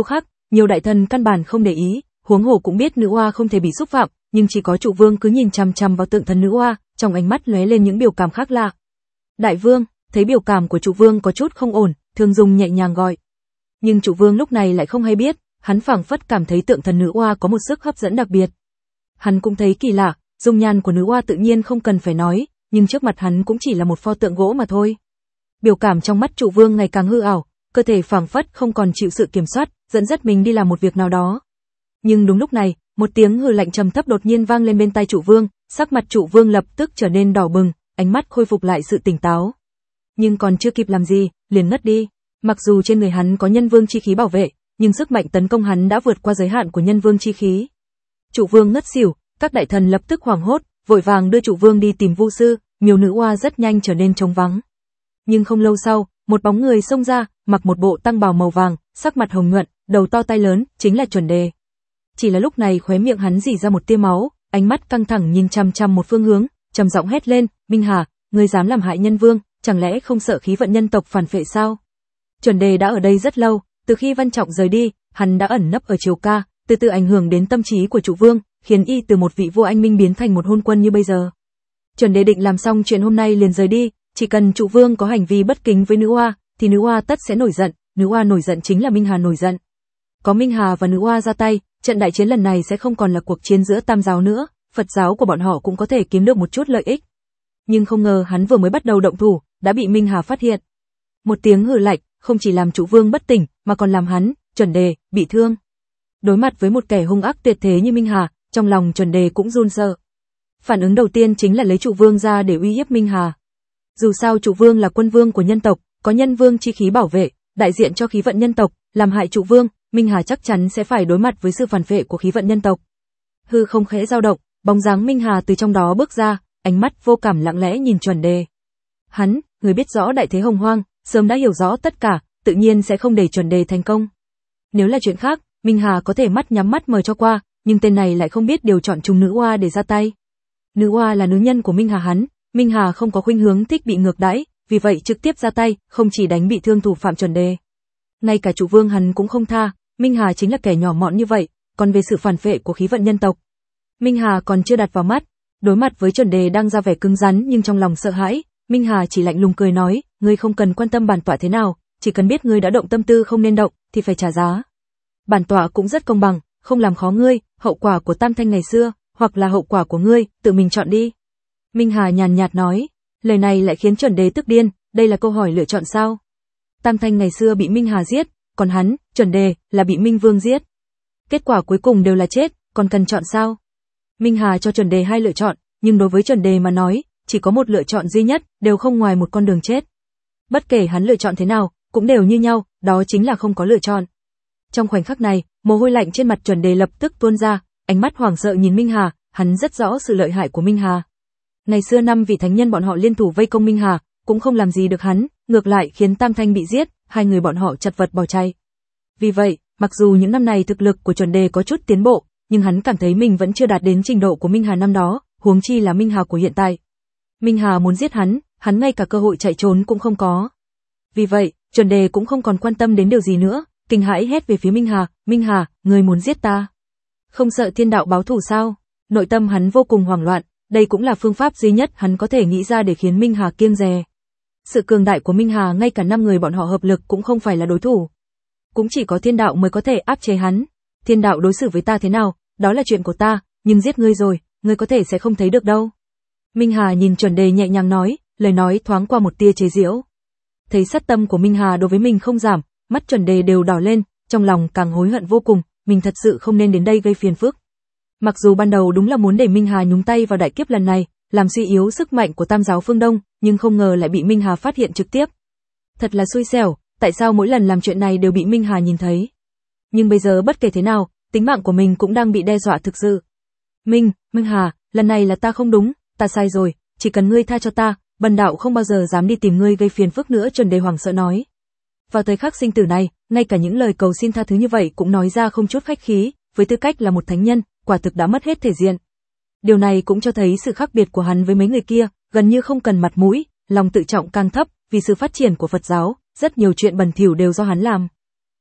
nhiều đại thần căn bản không để ý, huống hồ cũng biết nữ oa không thể bị xúc phạm, nhưng chỉ có trụ vương cứ nhìn chằm chằm vào tượng thần nữ oa, trong ánh mắt lóe lên những biểu cảm khác lạ. Đại vương, thấy biểu cảm của trụ vương có chút không ổn, Thương Dung nhẹ nhàng gọi. Nhưng trụ vương lúc này lại không hay biết, hắn phảng phất cảm thấy tượng thần nữ oa có một sức hấp dẫn đặc biệt. Hắn cũng thấy kỳ lạ, dung nhan của nữ oa tự nhiên không cần phải nói, nhưng trước mặt hắn cũng chỉ là một pho tượng gỗ mà thôi. Biểu cảm trong mắt trụ vương ngày càng hư ảo, cơ thể phảng phất không còn chịu sự kiểm soát, dẫn dắt mình đi làm một việc nào đó. Nhưng đúng lúc này, một tiếng hừ lạnh trầm thấp đột nhiên vang lên bên tai trụ vương, sắc mặt trụ vương lập tức trở nên đỏ bừng, ánh mắt khôi phục lại sự tỉnh táo. Nhưng còn chưa kịp làm gì, liền ngất đi. Mặc dù trên người hắn có nhân vương chi khí bảo vệ, nhưng sức mạnh tấn công hắn đã vượt qua giới hạn của nhân vương chi khí. Trụ vương ngất xỉu, các đại thần lập tức hoảng hốt, vội vàng đưa trụ vương đi tìm vu sư, miếu nữ oa rất nhanh trở nên trống vắng. Nhưng không lâu sau, một bóng người xông ra, mặc một bộ tăng bào màu vàng, sắc mặt hồng nhuận, đầu to tai lớn, chính là Chuẩn Đề. Chỉ là lúc này khóe miệng hắn rỉ ra một tia máu, ánh mắt căng thẳng nhìn chằm chằm một phương hướng, trầm giọng hét lên, "Minh Hà, ngươi dám làm hại nhân vương, chẳng lẽ không sợ khí vận nhân tộc phản phệ sao?" Chuẩn Đề đã ở đây rất lâu, từ khi Văn Trọng rời đi, hắn đã ẩn nấp ở Triều Ca, từ từ ảnh hưởng đến tâm trí của trụ vương, khiến y từ một vị vua anh minh biến thành một hôn quân như bây giờ. Chuẩn Đề định làm xong chuyện hôm nay liền rời đi, chỉ cần trụ vương có hành vi bất kính với nữ oa, thì nữ oa tất sẽ nổi giận, nữ oa nổi giận chính là Minh Hà nổi giận. Có Minh Hà và nữ oa ra tay, trận đại chiến lần này sẽ không còn là cuộc chiến giữa tam giáo nữa, Phật giáo của bọn họ cũng có thể kiếm được một chút lợi ích. Nhưng không ngờ hắn vừa mới bắt đầu động thủ, đã bị Minh Hà phát hiện. Một tiếng hừ lạnh, không chỉ làm trụ vương bất tỉnh, mà còn làm hắn, Chuẩn Đề, bị thương. Đối mặt với một kẻ hung ác tuyệt thế như Minh Hà, trong lòng Chuẩn Đề cũng run sợ. Phản ứng đầu tiên chính là lấy trụ vương ra để uy hiếp Minh Hà. Dù sao trụ vương là quân vương của nhân tộc, có nhân vương chi khí bảo vệ, đại diện cho khí vận nhân tộc, làm hại trụ vương, Minh Hà chắc chắn sẽ phải đối mặt với sự phản phệ của khí vận nhân tộc. Hư không khẽ dao động, bóng dáng Minh Hà từ trong đó bước ra, ánh mắt vô cảm lặng lẽ nhìn Chuẩn Đề. Hắn, người biết rõ đại thế hồng hoang, sớm đã hiểu rõ tất cả, tự nhiên sẽ không để Chuẩn Đề thành công. Nếu là chuyện khác, Minh Hà có thể mắt nhắm mắt mờ cho qua, nhưng tên này lại không biết điều chọn trùng nữ oa để ra tay. Nữ oa là nữ nhân của Minh Hà hắn, Minh Hà không có khuynh hướng thích bị ngược đãi, vì vậy trực tiếp ra tay, không chỉ đánh bị thương thủ phạm Chuẩn Đề. Ngay cả trụ vương hắn cũng không tha, Minh Hà chính là kẻ nhỏ mọn như vậy, còn về sự phản phệ của khí vận nhân tộc, Minh Hà còn chưa đặt vào mắt. Đối mặt với Chuẩn Đề đang ra vẻ cứng rắn nhưng trong lòng sợ hãi, Minh Hà chỉ lạnh lùng cười nói, ngươi không cần quan tâm bản tọa thế nào, chỉ cần biết ngươi đã động tâm tư không nên động, thì phải trả giá. Bản tọa cũng rất công bằng, không làm khó ngươi, hậu quả của Tam Thanh ngày xưa, hoặc là hậu quả của ngươi, tự mình chọn đi. Minh Hà nhàn nhạt nói, lời này lại khiến Chuẩn Đề tức điên, đây là câu hỏi lựa chọn sao? Tam Thanh ngày xưa bị Minh Hà giết, còn hắn, Chuẩn Đề, là bị Minh Vương giết. Kết quả cuối cùng đều là chết, còn cần chọn sao? Minh Hà cho Chuẩn Đề hai lựa chọn, nhưng đối với Chuẩn Đề mà nói, chỉ có một lựa chọn duy nhất, đều không ngoài một con đường chết. Bất kể hắn lựa chọn thế nào, cũng đều như nhau, đó chính là không có lựa chọn. Trong khoảnh khắc này, mồ hôi lạnh trên mặt Chuẩn Đề lập tức tuôn ra, ánh mắt hoảng sợ nhìn Minh Hà, hắn rất rõ sự lợi hại của Minh Hà. Ngày xưa năm vị thánh nhân bọn họ liên thủ vây công Minh Hà, cũng không làm gì được hắn, ngược lại khiến Tam Thanh bị giết, hai người bọn họ chật vật bỏ chạy. Vì vậy, mặc dù những năm này thực lực của Chuẩn Đề có chút tiến bộ, nhưng hắn cảm thấy mình vẫn chưa đạt đến trình độ của Minh Hà năm đó, huống chi là Minh Hà của hiện tại. Minh Hà muốn giết hắn, hắn ngay cả cơ hội chạy trốn cũng không có. Vì vậy, Chuẩn Đề cũng không còn quan tâm đến điều gì nữa, kinh hãi hét về phía Minh Hà, Minh Hà, ngươi muốn giết ta? Không sợ thiên đạo báo thù sao? Nội tâm hắn vô cùng hoảng loạn, đây cũng là phương pháp duy nhất hắn có thể nghĩ ra để khiến Minh Hà kiêng dè. Sự cường đại của Minh Hà ngay cả năm người bọn họ hợp lực cũng không phải là đối thủ. Cũng chỉ có thiên đạo mới có thể áp chế hắn. Thiên đạo đối xử với ta thế nào, đó là chuyện của ta, nhưng giết ngươi rồi, ngươi có thể sẽ không thấy được đâu. Minh Hà nhìn Chuẩn Đề nhẹ nhàng nói, lời nói thoáng qua một tia chế giễu. Thấy sát tâm của Minh Hà đối với mình không giảm, mắt Chuẩn Đề đều đỏ lên, trong lòng càng hối hận vô cùng, mình thật sự không nên đến đây gây phiền phức. Mặc dù ban đầu đúng là muốn để Minh Hà nhúng tay vào đại kiếp lần này, làm suy yếu sức mạnh của Tam giáo phương Đông, nhưng không ngờ lại bị Minh Hà phát hiện trực tiếp. Thật là xui xẻo, tại sao mỗi lần làm chuyện này đều bị Minh Hà nhìn thấy? Nhưng bây giờ bất kể thế nào, tính mạng của mình cũng đang bị đe dọa thực sự. Minh, Minh Hà, lần này là ta không đúng, ta sai rồi, chỉ cần ngươi tha cho ta, bần đạo không bao giờ dám đi tìm ngươi gây phiền phức nữa, Chuẩn Đề hoảng sợ nói. Vào thời khắc sinh tử này, ngay cả những lời cầu xin tha thứ như vậy cũng nói ra không chút khách khí, với tư cách là một thánh nhân, quả thực đã mất hết thể diện. Điều này cũng cho thấy sự khác biệt của hắn với mấy người kia, gần như không cần mặt mũi, lòng tự trọng càng thấp, vì sự phát triển của Phật giáo, rất nhiều chuyện bẩn thỉu đều do hắn làm.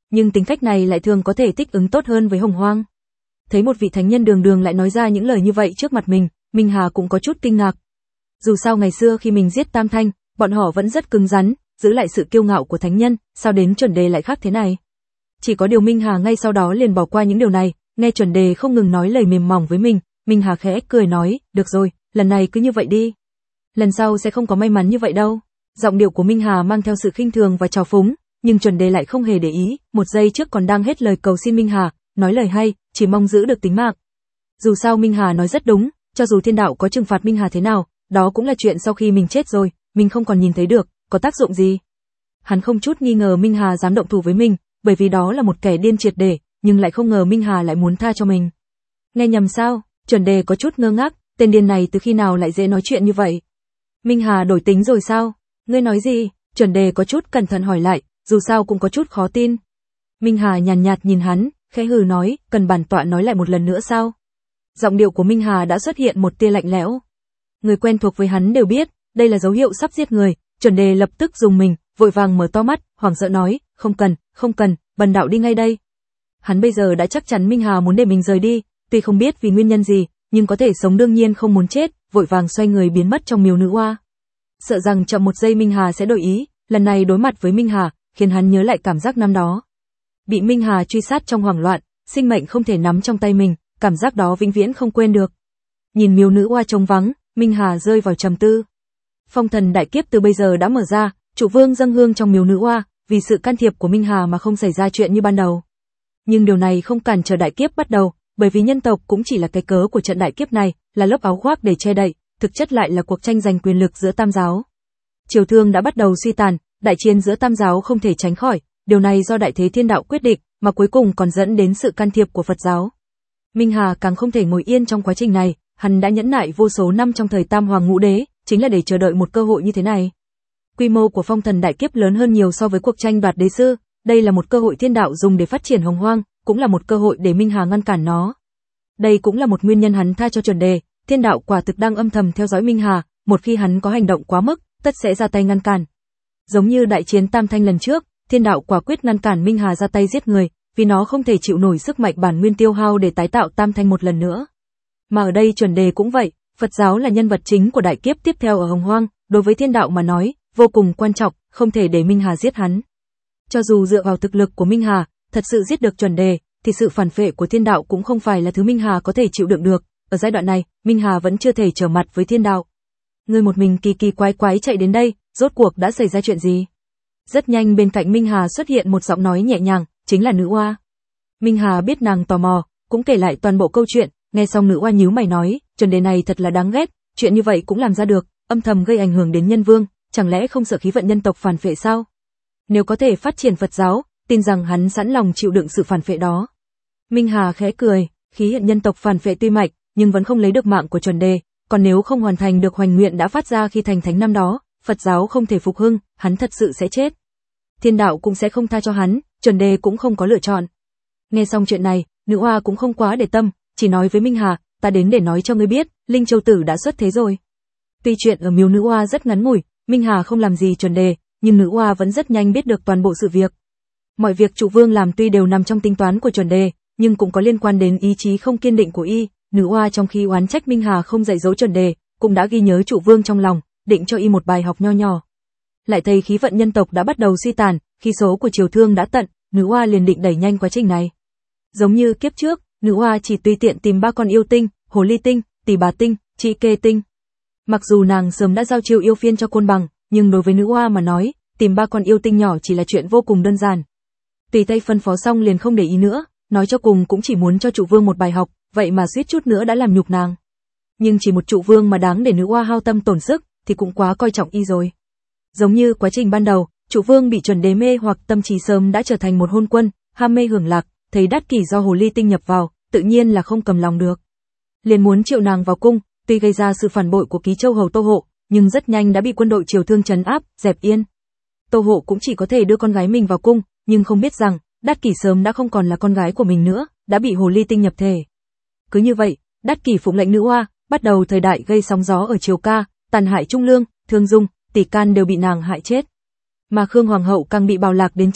Nhưng tính cách này lại thường có thể thích ứng tốt hơn với Hồng Hoang. Thấy một vị thánh nhân đường đường lại nói ra những lời như vậy trước mặt mình, Minh Hà cũng có chút kinh ngạc. Dù sao ngày xưa khi mình giết Tam Thanh, bọn họ vẫn rất cứng rắn, giữ lại sự kiêu ngạo của thánh nhân, sao đến chuẩn đề lại khác thế này? Chỉ có điều Minh Hà ngay sau đó liền bỏ qua những điều này, nghe chuẩn đề không ngừng nói lời mềm mỏng với mình, Minh Hà khẽ cười nói, được rồi, lần này cứ như vậy đi. Lần sau sẽ không có may mắn như vậy đâu. Giọng điệu của Minh Hà mang theo sự khinh thường và trào phúng, nhưng chuẩn đề lại không hề để ý, một giây trước còn đang hết lời cầu xin Minh Hà, nói lời hay, chỉ mong giữ được tính mạng. Dù sao Minh Hà nói rất đúng, cho dù thiên đạo có trừng phạt Minh Hà thế nào, đó cũng là chuyện sau khi mình chết rồi, mình không còn nhìn thấy được, có tác dụng gì. Hắn không chút nghi ngờ Minh Hà dám động thủ với mình, bởi vì đó là một kẻ điên triệt để, nhưng lại không ngờ Minh Hà lại muốn tha cho mình. Nghe nhầm sao? Chuẩn đề có chút ngơ ngác, tên điên này từ khi nào lại dễ nói chuyện như vậy? Minh Hà đổi tính rồi sao? Ngươi nói gì? Chuẩn đề có chút cẩn thận hỏi lại, dù sao cũng có chút khó tin. Minh Hà nhàn nhạt nhìn hắn, khẽ hừ nói, cần bản tọa nói lại một lần nữa sao? Giọng điệu của Minh Hà đã xuất hiện một tia lạnh lẽo. Người quen thuộc với hắn đều biết, đây là dấu hiệu sắp giết người. Chuẩn đề lập tức dùng mình, vội vàng mở to mắt, hoảng sợ nói, không cần, không cần, bần đạo đi ngay đây. Hắn bây giờ đã chắc chắn Minh Hà muốn để mình rời đi, tuy không biết vì nguyên nhân gì, nhưng có thể sống đương nhiên không muốn chết, vội vàng xoay người biến mất trong miếu nữ oa. Sợ rằng chậm một giây Minh Hà sẽ đổi ý, lần này đối mặt với Minh Hà, khiến hắn nhớ lại cảm giác năm đó. Bị Minh Hà truy sát trong hoảng loạn, sinh mệnh không thể nắm trong tay mình, cảm giác đó vĩnh viễn không quên được. Nhìn miếu nữ oa trống vắng, Minh Hà rơi vào trầm tư. Phong thần đại kiếp từ bây giờ đã mở ra, Trụ Vương dâng hương trong miếu nữ oa, vì sự can thiệp của Minh Hà mà không xảy ra chuyện như ban đầu. Nhưng điều này không cản trở đại kiếp bắt đầu, bởi vì nhân tộc cũng chỉ là cái cớ của trận đại kiếp này, là lớp áo khoác để che đậy, thực chất lại là cuộc tranh giành quyền lực giữa tam giáo. Triều Thương đã bắt đầu suy tàn, đại chiến giữa tam giáo không thể tránh khỏi, điều này do đại thế thiên đạo quyết định, mà cuối cùng còn dẫn đến sự can thiệp của Phật giáo. Minh Hà càng không thể ngồi yên trong quá trình này, hắn đã nhẫn nại vô số năm trong thời Tam Hoàng Ngũ Đế, chính là để chờ đợi một cơ hội như thế này. Quy mô của phong thần đại kiếp lớn hơn nhiều so với cuộc tranh đoạt đế sư, đây là một cơ hội thiên đạo dùng để phát triển Hồng Hoang, cũng là một cơ hội để Minh Hà ngăn cản nó. Đây cũng là một nguyên nhân hắn tha cho chuẩn đề, thiên đạo quả thực đang âm thầm theo dõi Minh Hà, một khi hắn có hành động quá mức, tất sẽ ra tay ngăn cản. Giống như đại chiến Tam Thanh lần trước, thiên đạo quả quyết ngăn cản Minh Hà ra tay giết người, vì nó không thể chịu nổi sức mạnh bản nguyên tiêu hao để tái tạo Tam Thanh một lần nữa. Mà ở đây chuẩn đề cũng vậy, Phật giáo là nhân vật chính của đại kiếp tiếp theo ở Hồng Hoang, đối với thiên đạo mà nói, vô cùng quan trọng, không thể để Minh Hà giết hắn. Cho dù dựa vào thực lực của Minh Hà, thật sự giết được chuẩn đề, thì sự phản phệ của thiên đạo cũng không phải là thứ Minh Hà có thể chịu đựng được, ở giai đoạn này, Minh Hà vẫn chưa thể trở mặt với thiên đạo. Ngươi một mình kỳ kỳ quái quái chạy đến đây, rốt cuộc đã xảy ra chuyện gì? Rất nhanh bên cạnh Minh Hà xuất hiện một giọng nói nhẹ nhàng, chính là nữ oa. Minh Hà biết nàng tò mò, cũng kể lại toàn bộ câu chuyện, nghe xong nữ oa nhíu mày nói, chuẩn đề này thật là đáng ghét, chuyện như vậy cũng làm ra được, âm thầm gây ảnh hưởng đến nhân vương, chẳng lẽ không sợ khí vận nhân tộc phản phệ sao? Nếu có thể phát triển Phật giáo, tin rằng hắn sẵn lòng chịu đựng sự phản phệ đó. Minh Hà khẽ cười, khí vận nhân tộc phản phệ tuy mạnh, nhưng vẫn không lấy được mạng của chuẩn đề, còn nếu không hoàn thành được hoành nguyện đã phát ra khi thành thánh năm đó, Phật giáo không thể phục hưng, hắn thật sự sẽ chết. Thiên đạo cũng sẽ không tha cho hắn, chuẩn đề cũng không có lựa chọn. Nghe xong chuyện này, nữ oa cũng không quá để tâm, chỉ nói với Minh Hà, ta đến để nói cho ngươi biết, Linh Châu Tử đã xuất thế rồi. Tuy chuyện ở miếu nữ oa rất ngắn ngủi, Minh Hà không làm gì chuẩn đề, nhưng nữ oa vẫn rất nhanh biết được toàn bộ sự việc. Mọi việc Trụ Vương làm tuy đều nằm trong tính toán của chuẩn đề, nhưng cũng có liên quan đến ý chí không kiên định của y. Nữ oa trong khi oán trách Minh Hà không dạy dỗ chuẩn đề, cũng đã ghi nhớ Trụ Vương trong lòng, định cho y một bài học nho nhỏ. Lại thấy khí vận nhân tộc đã bắt đầu suy tàn, khi số của Triều Thương đã tận, nữ oa liền định đẩy nhanh quá trình này. Giống như kiếp trước, nữ oa chỉ tùy tiện tìm ba con yêu tinh, hồ ly tinh, tỷ bà tinh, chị kê tinh. Mặc dù nàng sớm đã giao chiêu yêu phiên cho Côn Bằng, nhưng đối với nữ oa mà nói, tìm ba con yêu tinh nhỏ chỉ là chuyện vô cùng đơn giản. Tùy tay phân phó xong liền không để ý nữa, nói cho cùng cũng chỉ muốn cho Trụ Vương một bài học, vậy mà suýt chút nữa đã làm nhục nàng. Nhưng chỉ một Trụ Vương mà đáng để nữ oa hao tâm tổn sức, thì cũng quá coi trọng y rồi. Giống như quá trình ban đầu, Trụ Vương bị chuẩn đế mê hoặc tâm trí sớm đã trở thành một hôn quân, ham mê hưởng lạc, thấy Đát Kỷ do hồ ly tinh nhập vào, tự nhiên là không cầm lòng được. Liền muốn triệu nàng vào cung, tuy gây ra sự phản bội của Ký Châu hầu Tô Hộ, nhưng rất nhanh đã bị quân đội Triều Thương trấn áp, dẹp yên. Tô Hộ cũng chỉ có thể đưa con gái mình vào cung, nhưng không biết rằng, Đát Kỷ sớm đã không còn là con gái của mình nữa, đã bị hồ ly tinh nhập thể. Cứ như vậy, Đát Kỷ phụng lệnh nữ oa, bắt đầu thời đại gây sóng gió ở Triều Ca, tàn hại Trung Lương, Thương Dung, Tỷ Can đều bị nàng hại chết. Mà Khương Hoàng hậu càng bị bào lạc đến chết,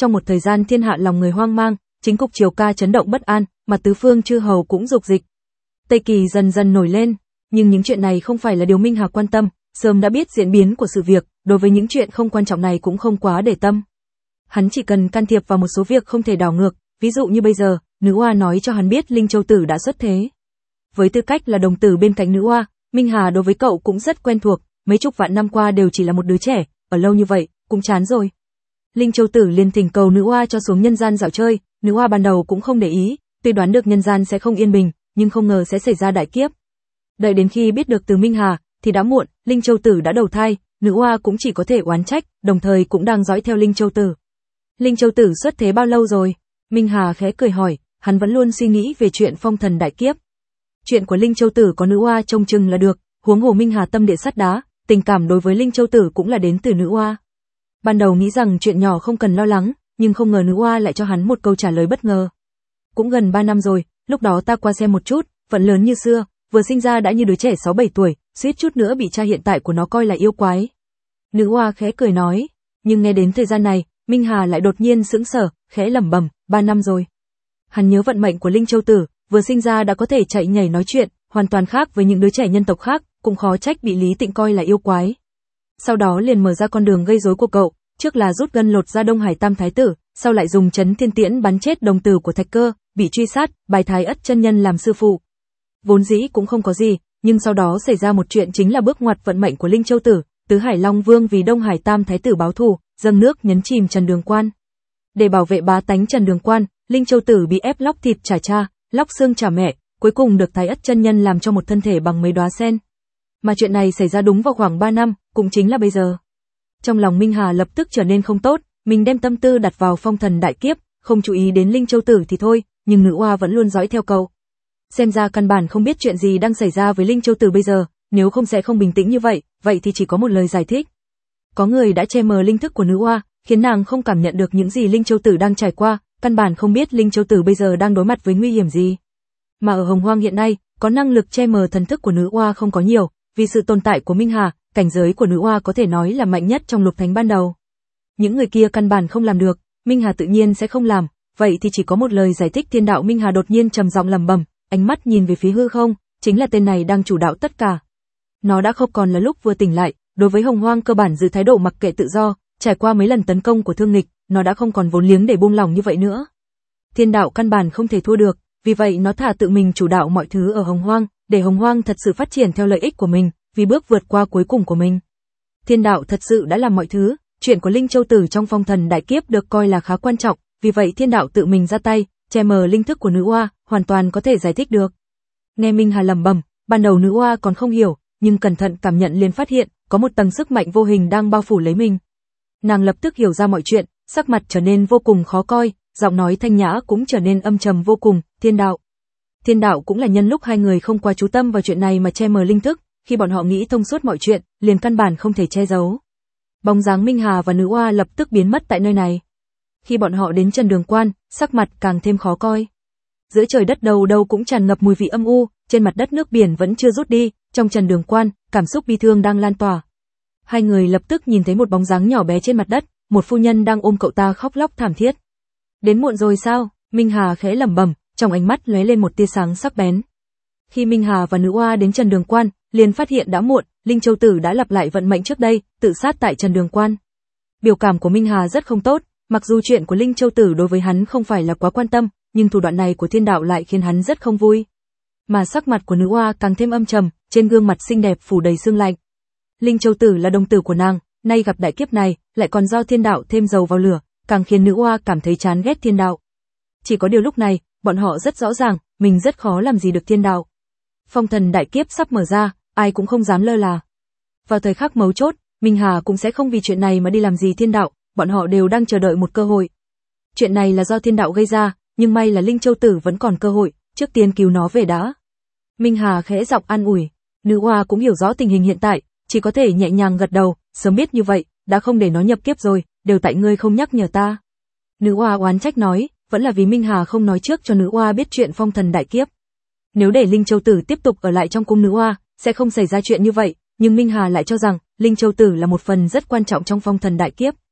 Trong một thời gian thiên hạ lòng người hoang mang, chính cục triều ca chấn động bất an, mà tứ phương chư hầu cũng dục dịch. Tây Kỳ dần dần nổi lên, nhưng những chuyện này không phải là điều Minh Hà quan tâm, sớm đã biết diễn biến của sự việc, đối với những chuyện không quan trọng này cũng không quá để tâm. Hắn chỉ cần can thiệp vào một số việc không thể đảo ngược, ví dụ như bây giờ, nữ oa nói cho hắn biết Linh Châu Tử đã xuất thế. Với tư cách là đồng tử bên cạnh nữ oa, Minh Hà đối với cậu cũng rất quen thuộc, mấy chục vạn năm qua đều chỉ là một đứa trẻ, ở lâu như vậy, cũng chán rồi. Linh Châu Tử liền thỉnh cầu nữ oa cho xuống nhân gian dạo chơi, nữ oa ban đầu cũng không để ý, tuy đoán được nhân gian sẽ không yên bình, nhưng không ngờ sẽ xảy ra đại kiếp. Đợi đến khi biết được từ Minh Hà, thì đã muộn, Linh Châu Tử đã đầu thai, nữ oa cũng chỉ có thể oán trách, đồng thời cũng đang dõi theo Linh Châu Tử. Linh Châu Tử xuất thế bao lâu rồi? Minh Hà khẽ cười hỏi, hắn vẫn luôn suy nghĩ về chuyện phong thần đại kiếp. Chuyện của Linh Châu Tử có nữ oa trông chừng là được, huống hồ Minh Hà tâm địa sắt đá, tình cảm đối với Linh Châu Tử cũng là đến từ nữ oa. Ban đầu nghĩ rằng chuyện nhỏ không cần lo lắng, nhưng không ngờ nữ oa lại cho hắn một câu trả lời bất ngờ. Cũng gần ba năm rồi, lúc đó ta qua xem một chút, vẫn lớn như xưa, vừa sinh ra đã như đứa trẻ sáu bảy tuổi, suýt chút nữa bị cha hiện tại của nó coi là yêu quái. Nữ oa khẽ cười nói, nhưng nghe đến thời gian này, Minh Hà lại đột nhiên sững sờ, khẽ lẩm bẩm, ba năm rồi. Hắn nhớ vận mệnh của Linh Châu Tử, vừa sinh ra đã có thể chạy nhảy nói chuyện, hoàn toàn khác với những đứa trẻ nhân tộc khác, cũng khó trách bị Lý Tịnh coi là yêu quái. Sau đó liền mở ra con đường gây rối của cậu, trước là rút gân lột ra Đông Hải Tam Thái Tử, sau lại dùng chấn thiên tiễn bắn chết đồng tử của Thạch Cơ, bị truy sát, bài Thái Ất chân nhân làm sư phụ. Vốn dĩ cũng không có gì, nhưng sau đó xảy ra một chuyện chính là bước ngoặt vận mệnh của Linh Châu Tử, Tứ Hải Long Vương vì Đông Hải Tam Thái Tử báo thù, dâng nước nhấn chìm Trần Đường Quan. Để bảo vệ bá tánh Trần Đường Quan, Linh Châu Tử bị ép lóc thịt trả cha, lóc xương trả mẹ, cuối cùng được Thái Ất chân nhân làm cho một thân thể bằng mấy đóa sen. Mà chuyện này xảy ra đúng vào khoảng ba năm, cũng chính là bây giờ. Trong lòng Minh Hà lập tức trở nên không tốt, mình đem tâm tư đặt vào phong thần đại kiếp, không chú ý đến Linh Châu Tử thì thôi, nhưng nữ oa vẫn luôn dõi theo cậu. Xem ra căn bản không biết chuyện gì đang xảy ra với Linh Châu Tử bây giờ, nếu không sẽ không bình tĩnh như vậy, vậy thì chỉ có một lời giải thích. Có người đã che mờ linh thức của nữ oa, khiến nàng không cảm nhận được những gì Linh Châu Tử đang trải qua, căn bản không biết Linh Châu Tử bây giờ đang đối mặt với nguy hiểm gì. Mà ở Hồng Hoang hiện nay, có năng lực che mờ thần thức của nữ oa không có nhiều, vì sự tồn tại của Minh Hà, cảnh giới của nữ oa có thể nói là mạnh nhất trong lục thánh ban đầu. Những người kia căn bản không làm được, Minh Hà tự nhiên sẽ không làm, vậy thì chỉ có một lời giải thích. Thiên đạo Minh Hà đột nhiên trầm giọng lẩm bẩm, ánh mắt nhìn về phía hư không, chính là tên này đang chủ đạo tất cả. Nó đã không còn là lúc vừa tỉnh lại, đối với Hồng Hoang cơ bản giữ thái độ mặc kệ tự do, trải qua mấy lần tấn công của Thương Nghịch, nó đã không còn vốn liếng để buông lỏng như vậy nữa. Thiên đạo căn bản không thể thua được, vì vậy nó thả tự mình chủ đạo mọi thứ ở Hồng Hoang, để Hồng Hoang thật sự phát triển theo lợi ích của mình, vì bước vượt qua cuối cùng của mình. Thiên đạo thật sự đã làm mọi thứ, chuyện của Linh Châu Tử trong phong thần đại kiếp được coi là khá quan trọng, vì vậy thiên đạo tự mình ra tay, che mờ linh thức của nữ oa, hoàn toàn có thể giải thích được. Nghe Minh Hà lẩm bẩm, ban đầu nữ oa còn không hiểu, nhưng cẩn thận cảm nhận liền phát hiện, có một tầng sức mạnh vô hình đang bao phủ lấy mình. Nàng lập tức hiểu ra mọi chuyện, sắc mặt trở nên vô cùng khó coi, giọng nói thanh nhã cũng trở nên âm trầm vô cùng, thiên đạo. Thiên đạo cũng là nhân lúc hai người không quá chú tâm vào chuyện này mà che mờ linh thức, khi bọn họ nghĩ thông suốt mọi chuyện, liền căn bản không thể che giấu. Bóng dáng Minh Hà và nữ oa lập tức biến mất tại nơi này. Khi bọn họ đến Trần Đường Quan, sắc mặt càng thêm khó coi. Giữa trời đất đâu đâu cũng tràn ngập mùi vị âm u, trên mặt đất nước biển vẫn chưa rút đi, trong Trần Đường Quan, cảm xúc bi thương đang lan tỏa. Hai người lập tức nhìn thấy một bóng dáng nhỏ bé trên mặt đất, một phu nhân đang ôm cậu ta khóc lóc thảm thiết. Đến muộn rồi sao? Minh Hà khẽ lẩm bẩm, trong ánh mắt lóe lên một tia sáng sắc bén. Khi Minh Hà và nữ oa đến Trần Đường Quan, liền phát hiện đã muộn, Linh Châu Tử đã lặp lại vận mệnh trước đây, tự sát tại Trần Đường Quan. Biểu cảm của Minh Hà rất không tốt, mặc dù chuyện của Linh Châu Tử đối với hắn không phải là quá quan tâm, nhưng thủ đoạn này của thiên đạo lại khiến hắn rất không vui. Mà sắc mặt của nữ oa càng thêm âm trầm, trên gương mặt xinh đẹp phủ đầy sương lạnh. Linh Châu Tử là đồng tử của nàng, nay gặp đại kiếp này, lại còn do thiên đạo thêm dầu vào lửa, càng khiến nữ oa cảm thấy chán ghét thiên đạo. Chỉ có điều lúc này, bọn họ rất rõ ràng, mình rất khó làm gì được thiên đạo. Phong thần đại kiếp sắp mở ra, ai cũng không dám lơ là. Vào thời khắc mấu chốt, Minh Hà cũng sẽ không vì chuyện này mà đi làm gì thiên đạo, bọn họ đều đang chờ đợi một cơ hội. Chuyện này là do thiên đạo gây ra, nhưng may là Linh Châu Tử vẫn còn cơ hội, trước tiên cứu nó về đã. Minh Hà khẽ giọng an ủi, nữ oa cũng hiểu rõ tình hình hiện tại, chỉ có thể nhẹ nhàng gật đầu, sớm biết như vậy, đã không để nó nhập kiếp rồi, đều tại ngươi không nhắc nhở ta. Nữ oa oán trách nói, vẫn là vì Minh Hà không nói trước cho nữ oa biết chuyện phong thần đại kiếp. Nếu để Linh Châu Tử tiếp tục ở lại trong cung nữ oa, sẽ không xảy ra chuyện như vậy, nhưng Minh Hà lại cho rằng, Linh Châu Tử là một phần rất quan trọng trong phong thần đại kiếp.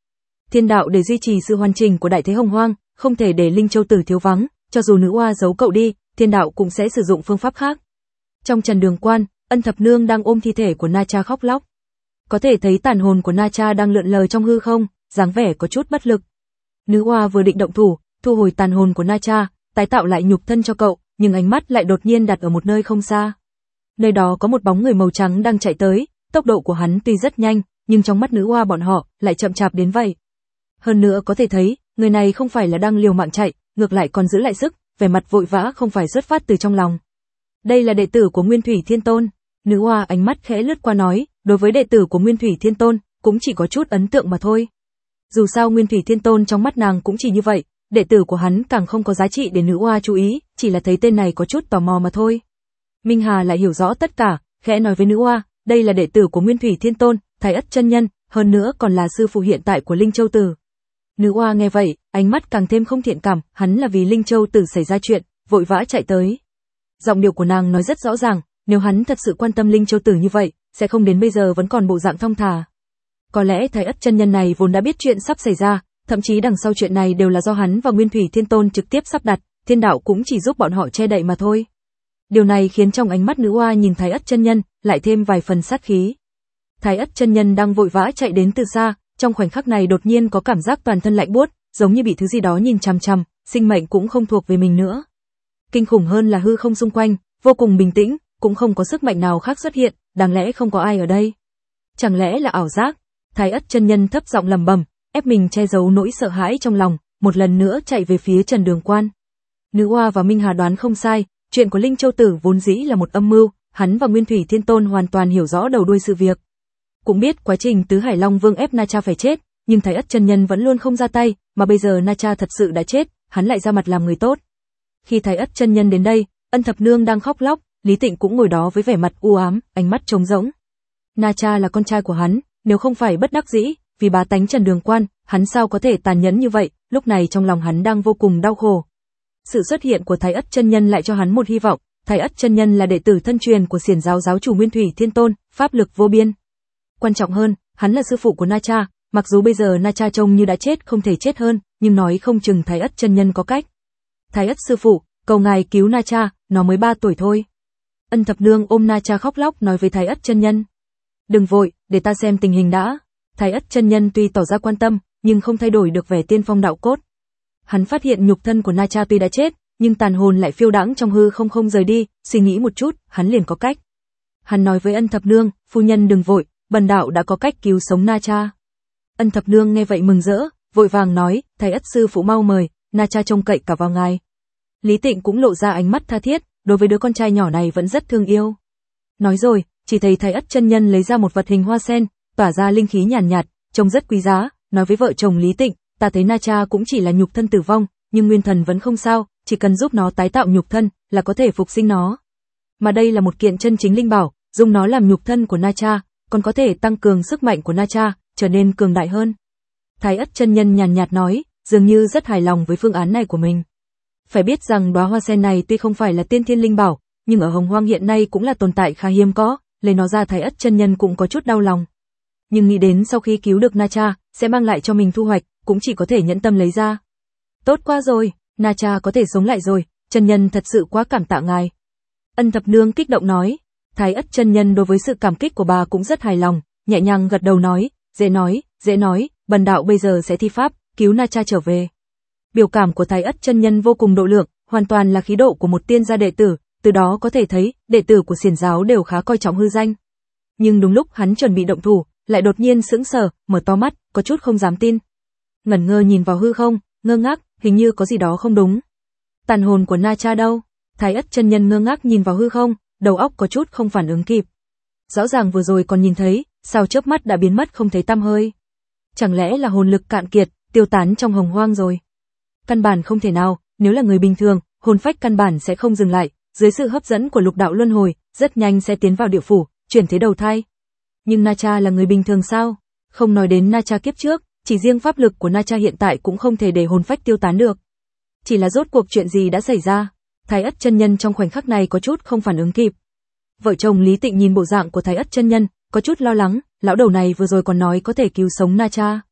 Thiên đạo để duy trì sự hoàn chỉnh của đại thế hồng hoang, không thể để Linh Châu Tử thiếu vắng, cho dù nữ oa giấu cậu đi, thiên đạo cũng sẽ sử dụng phương pháp khác. Trong Trần Đường Quan, Ân Thập Nương đang ôm thi thể của Na Cha khóc lóc. Có thể thấy tàn hồn của Na Cha đang lượn lờ trong hư không, dáng vẻ có chút bất lực. Nữ oa vừa định động thủ, thu hồi tàn hồn của Na Cha, tái tạo lại nhục thân cho cậu, nhưng ánh mắt lại đột nhiên đặt ở một nơi không xa. Nơi đó có một bóng người màu trắng đang chạy tới, tốc độ của hắn tuy rất nhanh, nhưng trong mắt nữ oa bọn họ lại chậm chạp đến vậy. Hơn nữa có thể thấy, người này không phải là đang liều mạng chạy, ngược lại còn giữ lại sức, vẻ mặt vội vã không phải xuất phát từ trong lòng. Đây là đệ tử của Nguyên Thủy Thiên Tôn. Nữ oa ánh mắt khẽ lướt qua nói, đối với đệ tử của Nguyên Thủy Thiên Tôn, cũng chỉ có chút ấn tượng mà thôi. Dù sao Nguyên Thủy Thiên Tôn trong mắt nàng cũng chỉ như vậy, đệ tử của hắn càng không có giá trị để nữ oa chú ý, chỉ là thấy tên này có chút tò mò mà thôi. Minh Hà lại hiểu rõ tất cả, khẽ nói với nữ oa, đây là đệ tử của Nguyên Thủy Thiên Tôn, Thái Ất chân nhân, hơn nữa còn là sư phụ hiện tại của Linh Châu Tử. Nữ oa nghe vậy, ánh mắt càng thêm không thiện cảm, hắn là vì Linh Châu Tử xảy ra chuyện, vội vã chạy tới. Giọng điệu của nàng nói rất rõ ràng, nếu hắn thật sự quan tâm Linh Châu Tử như vậy, sẽ không đến bây giờ vẫn còn bộ dạng thong thả. Có lẽ Thái Ất chân nhân này vốn đã biết chuyện sắp xảy ra, thậm chí đằng sau chuyện này đều là do hắn và Nguyên Thủy Thiên Tôn trực tiếp sắp đặt, thiên đạo cũng chỉ giúp bọn họ che đậy mà thôi. Điều này khiến trong ánh mắt nữ oa nhìn Thái Ất chân nhân lại thêm vài phần sát khí. Thái Ất chân nhân đang vội vã chạy đến từ xa, trong khoảnh khắc này đột nhiên có cảm giác toàn thân lạnh buốt, giống như bị thứ gì đó nhìn chằm chằm, sinh mệnh cũng không thuộc về mình nữa. Kinh khủng hơn là hư không xung quanh, vô cùng bình tĩnh, cũng không có sức mạnh nào khác xuất hiện, đáng lẽ không có ai ở đây. Chẳng lẽ là ảo giác? Thái Ất chân nhân thấp giọng lẩm bẩm, ép mình che giấu nỗi sợ hãi trong lòng, một lần nữa chạy về phía Trần Đường Quan. Nữ oa và Minh Hà đoán không sai, chuyện của Linh Châu Tử vốn dĩ là một âm mưu, hắn và Nguyên Thủy Thiên Tôn hoàn toàn hiểu rõ đầu đuôi sự việc. Cũng biết quá trình Tứ Hải Long Vương ép Na Cha phải chết, nhưng Thái Ất chân nhân vẫn luôn không ra tay, mà bây giờ Na Cha thật sự đã chết, hắn lại ra mặt làm người tốt. Khi Thái Ất chân nhân đến đây, Ân Thập Nương đang khóc lóc, Lý Tịnh cũng ngồi đó với vẻ mặt u ám, ánh mắt trống rỗng. Na Cha là con trai của hắn, nếu không phải bất đắc dĩ, vì bá tánh Trần Đường Quan, hắn sao có thể tàn nhẫn như vậy, lúc này trong lòng hắn đang vô cùng đau khổ. Sự xuất hiện của Thái Ất chân nhân lại cho hắn một hy vọng, Thái Ất chân nhân là đệ tử thân truyền của Xiển giáo giáo chủ Nguyên Thủy Thiên Tôn, pháp lực vô biên. Quan trọng hơn, hắn là sư phụ của Na Cha, mặc dù bây giờ Na Cha trông như đã chết không thể chết hơn, nhưng nói không chừng Thái Ất chân nhân có cách. Thái Ất sư phụ, cầu ngài cứu Na Cha, nó mới ba tuổi thôi. Ân Thập Nương ôm Na Cha khóc lóc nói với Thái Ất chân nhân. Đừng vội, để ta xem tình hình đã. Thái Ất chân nhân tuy tỏ ra quan tâm, nhưng không thay đổi được vẻ tiên phong đạo cốt. Hắn phát hiện nhục thân của Na Cha tuy đã chết, nhưng tàn hồn lại phiêu đãng trong hư không không rời đi, suy nghĩ một chút, hắn liền có cách. Hắn nói với Ân Thập Nương, phu nhân đừng vội, bần đạo đã có cách cứu sống Na Cha. Ân Thập Nương nghe vậy mừng rỡ, vội vàng nói, Thái Ất sư phụ mau mời, Na Cha trông cậy cả vào ngài. Lý Tịnh cũng lộ ra ánh mắt tha thiết, đối với đứa con trai nhỏ này vẫn rất thương yêu. Nói rồi, chỉ thấy Thái Ất chân nhân lấy ra một vật hình hoa sen, tỏa ra linh khí nhàn nhạt, nhạt, trông rất quý giá, nói với vợ chồng Lý Tịnh, ta thấy Na Cha cũng chỉ là nhục thân tử vong, nhưng nguyên thần vẫn không sao, chỉ cần giúp nó tái tạo nhục thân, là có thể phục sinh nó. Mà đây là một kiện chân chính linh bảo, dùng nó làm nhục thân của Na Cha, còn có thể tăng cường sức mạnh của Na Cha, trở nên cường đại hơn. Thái Ất chân nhân nhàn nhạt nói, dường như rất hài lòng với phương án này của mình. Phải biết rằng đóa hoa sen này tuy không phải là tiên thiên linh bảo, nhưng ở Hồng Hoang hiện nay cũng là tồn tại khá hiếm có, lấy nó ra Thái Ất chân nhân cũng có chút đau lòng. Nhưng nghĩ đến sau khi cứu được Na Cha, sẽ mang lại cho mình thu hoạch, cũng chỉ có thể nhẫn tâm lấy ra. Tốt quá rồi, Na Cha có thể sống lại rồi, chân nhân thật sự quá cảm tạ ngài. Ân Thập Nương kích động nói. Thái Ất chân nhân đối với sự cảm kích của bà cũng rất hài lòng, nhẹ nhàng gật đầu nói, dễ nói, dễ nói, bần đạo bây giờ sẽ thi pháp, cứu Na Cha trở về. Biểu cảm của Thái Ất chân nhân vô cùng độ lượng, hoàn toàn là khí độ của một tiên gia đệ tử, từ đó có thể thấy, đệ tử của Xiển giáo đều khá coi trọng hư danh. Nhưng đúng lúc hắn chuẩn bị động thủ, lại đột nhiên sững sờ, mở to mắt, có chút không dám tin. Ngẩn ngơ nhìn vào hư không, ngơ ngác, hình như có gì đó không đúng. Tàn hồn của Na Cha đâu? Thái Ất chân nhân ngơ ngác nhìn vào hư không, đầu óc có chút không phản ứng kịp. Rõ ràng vừa rồi còn nhìn thấy, sao chớp mắt đã biến mất không thấy tăm hơi. Chẳng lẽ là hồn lực cạn kiệt, tiêu tán trong hồng hoang rồi? Căn bản không thể nào, nếu là người bình thường, hồn phách căn bản sẽ không dừng lại, dưới sự hấp dẫn của lục đạo luân hồi, rất nhanh sẽ tiến vào địa phủ, chuyển thế đầu thai. Nhưng Na Cha là người bình thường sao? Không nói đến Na Cha kiếp trước, chỉ riêng pháp lực của Na Cha hiện tại cũng không thể để hồn phách tiêu tán được. Chỉ là rốt cuộc chuyện gì đã xảy ra? Thái Ất chân nhân trong khoảnh khắc này có chút không phản ứng kịp. Vợ chồng Lý Tịnh nhìn bộ dạng của Thái Ất chân nhân, có chút lo lắng, lão đầu này vừa rồi còn nói có thể cứu sống Na Cha.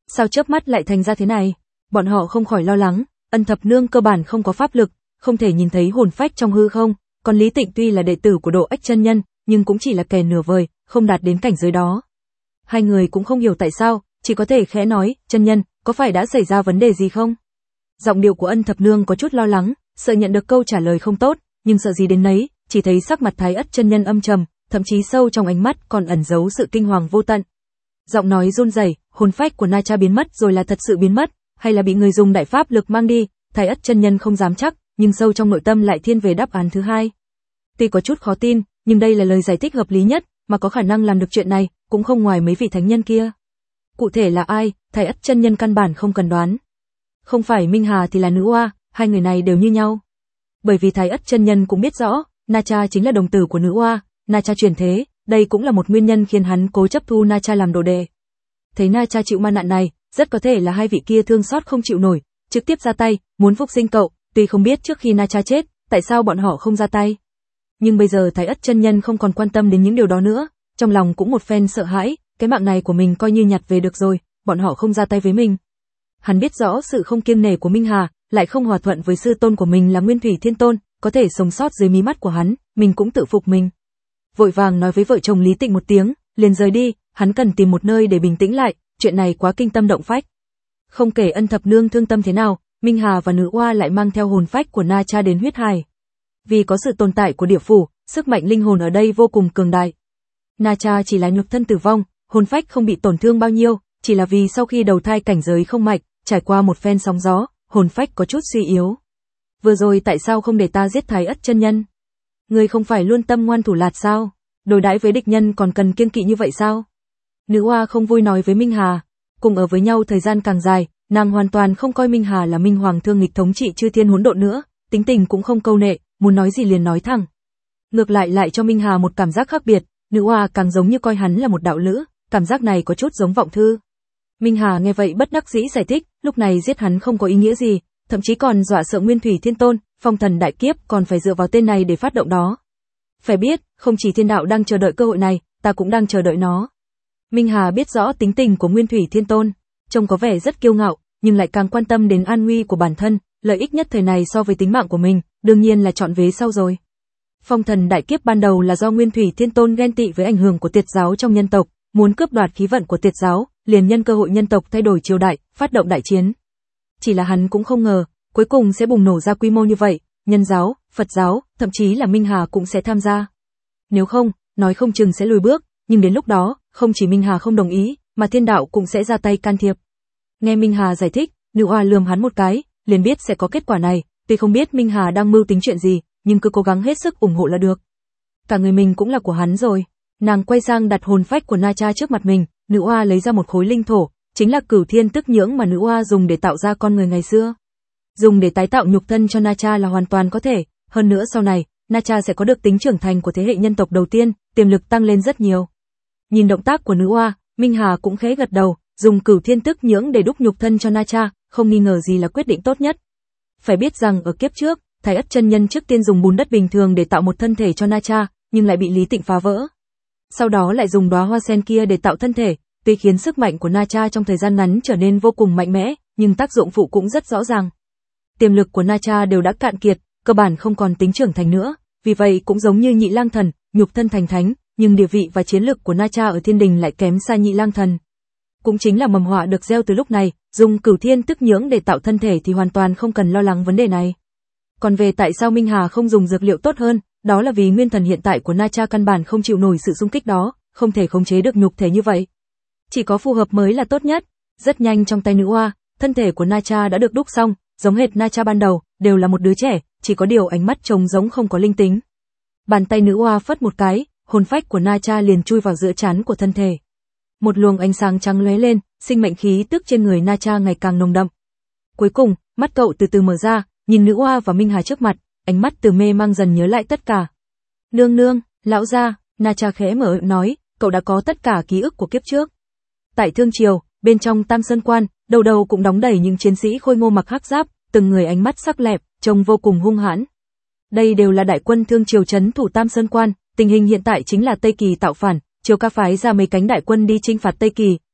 Sao chớp mắt lại thành ra thế này? Bọn họ không khỏi lo lắng, Ân Thập Nương cơ bản không có pháp lực, không thể nhìn thấy hồn phách trong hư không, còn Lý Tịnh tuy là đệ tử của Độ Ách chân nhân, nhưng cũng chỉ là kẻ nửa vời, không đạt đến cảnh giới đó. Hai người cũng không hiểu tại sao, chỉ có thể khẽ nói, chân nhân, có phải đã xảy ra vấn đề gì không? Giọng điệu của Ân Thập Nương có chút lo lắng, sợ nhận được câu trả lời không tốt, nhưng sợ gì đến nấy, chỉ thấy sắc mặt Thái Ất chân nhân âm trầm, thậm chí sâu trong ánh mắt còn ẩn giấu sự kinh hoàng vô tận. Giọng nói run rẩy, hồn phách của Na Cha biến mất rồi là thật sự biến mất, hay là bị người dùng đại pháp lực mang đi, Thái Ất chân nhân không dám chắc, nhưng sâu trong nội tâm lại thiên về đáp án thứ hai. Tuy có chút khó tin, nhưng đây là lời giải thích hợp lý nhất, mà có khả năng làm được chuyện này, cũng không ngoài mấy vị thánh nhân kia. Cụ thể là ai, Thái Ất chân nhân căn bản không cần đoán. Không phải Minh Hà thì là Nữ Oa, hai người này đều như nhau. Bởi vì Thái Ất chân nhân cũng biết rõ, Na Cha chính là đồng tử của Nữ Oa, Na Cha chuyển thế, đây cũng là một nguyên nhân khiến hắn cố chấp thu Na Cha làm đồ đệ. Thấy Na Cha chịu ma nạn này, rất có thể là hai vị kia thương xót không chịu nổi, trực tiếp ra tay, muốn phục sinh cậu, tuy không biết trước khi Na Cha chết, tại sao bọn họ không ra tay. Nhưng bây giờ Thái Ất chân nhân không còn quan tâm đến những điều đó nữa, trong lòng cũng một phen sợ hãi, cái mạng này của mình coi như nhặt về được rồi, bọn họ không ra tay với mình. Hắn biết rõ sự không kiêng nể của Minh Hà, lại không hòa thuận với sư tôn của mình là Nguyên Thủy Thiên Tôn, có thể sống sót dưới mí mắt của hắn, mình cũng tự phục mình. Vội vàng nói với vợ chồng Lý Tịnh một tiếng, liền rời đi, hắn cần tìm một nơi để bình tĩnh lại, chuyện này quá kinh tâm động phách. Không kể Ân Thập Nương thương tâm thế nào, Minh Hà và Nữ Oa lại mang theo hồn phách của Na Cha đến huyết hải. Vì có sự tồn tại của địa phủ, sức mạnh linh hồn ở đây vô cùng cường đại. Na Cha chỉ là nhục thân tử vong, hồn phách không bị tổn thương bao nhiêu, chỉ là vì sau khi đầu thai cảnh giới không mạnh, trải qua một phen sóng gió, hồn phách có chút suy yếu. Vừa rồi tại sao không để ta giết Thái Ất chân nhân? Ngươi không phải luôn tâm ngoan thủ lạt sao? Đối đãi với địch nhân còn cần kiêng kỵ như vậy sao? Nữ Oa không vui nói với Minh Hà, cùng ở với nhau thời gian càng dài, nàng hoàn toàn không coi Minh Hà là Minh Hoàng thương nghịch thống trị chư thiên hỗn độn nữa, tính tình cũng không câu nệ, muốn nói gì liền nói thẳng. Ngược lại lại cho Minh Hà một cảm giác khác biệt, Nữ Oa càng giống như coi hắn là một đạo lữ, cảm giác này có chút giống vọng thư. Minh Hà nghe vậy bất đắc dĩ giải thích, lúc này giết hắn không có ý nghĩa gì, thậm chí còn dọa sợ Nguyên Thủy Thiên Tôn, phong thần đại kiếp còn phải dựa vào tên này để phát động đó. Phải biết, không chỉ thiên đạo đang chờ đợi cơ hội này, ta cũng đang chờ đợi nó. Minh Hà biết rõ tính tình của Nguyên Thủy Thiên Tôn, trông có vẻ rất kiêu ngạo, nhưng lại càng quan tâm đến an nguy của bản thân, lợi ích nhất thời này so với tính mạng của mình, đương nhiên là chọn vế sau rồi. Phong thần đại kiếp ban đầu là do Nguyên Thủy Thiên Tôn ghen tị với ảnh hưởng của Tiệt giáo trong nhân tộc, muốn cướp đoạt khí vận của Tiệt giáo, liền nhân cơ hội nhân tộc thay đổi triều đại, phát động đại chiến. Chỉ là hắn cũng không ngờ, cuối cùng sẽ bùng nổ ra quy mô như vậy, Nhân giáo, Phật giáo, thậm chí là Minh Hà cũng sẽ tham gia. Nếu không, nói không chừng sẽ lùi bước, nhưng đến lúc đó, không chỉ Minh Hà không đồng ý, mà thiên đạo cũng sẽ ra tay can thiệp. Nghe Minh Hà giải thích, Nữ Oa lườm hắn một cái, liền biết sẽ có kết quả này, tuy không biết Minh Hà đang mưu tính chuyện gì, nhưng cứ cố gắng hết sức ủng hộ là được. Cả người mình cũng là của hắn rồi. Nàng quay sang đặt hồn phách của Na Cha trước mặt mình, Nữ Oa lấy ra một khối linh thổ, chính là Cửu Thiên Tức Nhưỡng mà Nữ Oa dùng để tạo ra con người ngày xưa. Dùng để tái tạo nhục thân cho Na Cha là hoàn toàn có thể, hơn nữa sau này, Na Cha sẽ có được tính trưởng thành của thế hệ nhân tộc đầu tiên, tiềm lực tăng lên rất nhiều. Nhìn động tác của Nữ Oa, Minh Hà cũng khẽ gật đầu, dùng Cửu Thiên Tức Nhưỡng để đúc nhục thân cho Na Cha, không nghi ngờ gì là quyết định tốt nhất. Phải biết rằng ở kiếp trước, Thái Ất chân nhân trước tiên dùng bùn đất bình thường để tạo một thân thể cho Na Cha, nhưng lại bị Lý Tịnh phá vỡ. Sau đó lại dùng đóa hoa sen kia để tạo thân thể, tuy khiến sức mạnh của Na Cha trong thời gian ngắn trở nên vô cùng mạnh mẽ, nhưng tác dụng phụ cũng rất rõ ràng. Tiềm lực của Na Cha đều đã cạn kiệt, cơ bản không còn tính trưởng thành nữa, vì vậy cũng giống như Nhị Lang Thần, nhục thân thành thánh, nhưng địa vị và chiến lực của Na Cha ở thiên đình lại kém xa Nhị Lang Thần. Cũng chính là mầm họa được gieo từ lúc này, dùng Cửu Thiên Tức Nhưỡng để tạo thân thể thì hoàn toàn không cần lo lắng vấn đề này. Còn về tại sao Minh Hà không dùng dược liệu tốt hơn, đó là vì nguyên thần hiện tại của Na Cha căn bản không chịu nổi sự xung kích đó, không thể khống chế được nhục thể như vậy. Chỉ có phù hợp mới là tốt nhất. Rất nhanh trong tay Nữ Oa, thân thể của Na Cha đã được đúc xong, giống hệt Na Cha ban đầu, đều là một đứa trẻ, chỉ có điều ánh mắt trông giống không có linh tính. Bàn tay Nữ Oa phất một cái, hồn phách của Na Cha liền chui vào giữa trán của thân thể. Một luồng ánh sáng trắng lóe lên, sinh mệnh khí tức trên người Na Cha ngày càng nồng đậm. Cuối cùng, mắt cậu từ từ mở ra, nhìn Nữ Oa và Minh Hà trước mặt, ánh mắt từ mê mang dần nhớ lại tất cả. Nương nương, lão gia, Na Cha khẽ mở miệng nói, cậu đã có tất cả ký ức của kiếp trước. Tại Thương Triều, bên trong Tam Sơn Quan, đầu đầu cũng đóng đầy những chiến sĩ khôi ngô mặc hắc giáp, từng người ánh mắt sắc lẹp, trông vô cùng hung hãn. Đây đều là đại quân Thương Triều trấn thủ Tam Sơn Quan, tình hình hiện tại chính là Tây Kỳ tạo phản, Triều ca phái ra mấy cánh đại quân đi chinh phạt Tây Kỳ,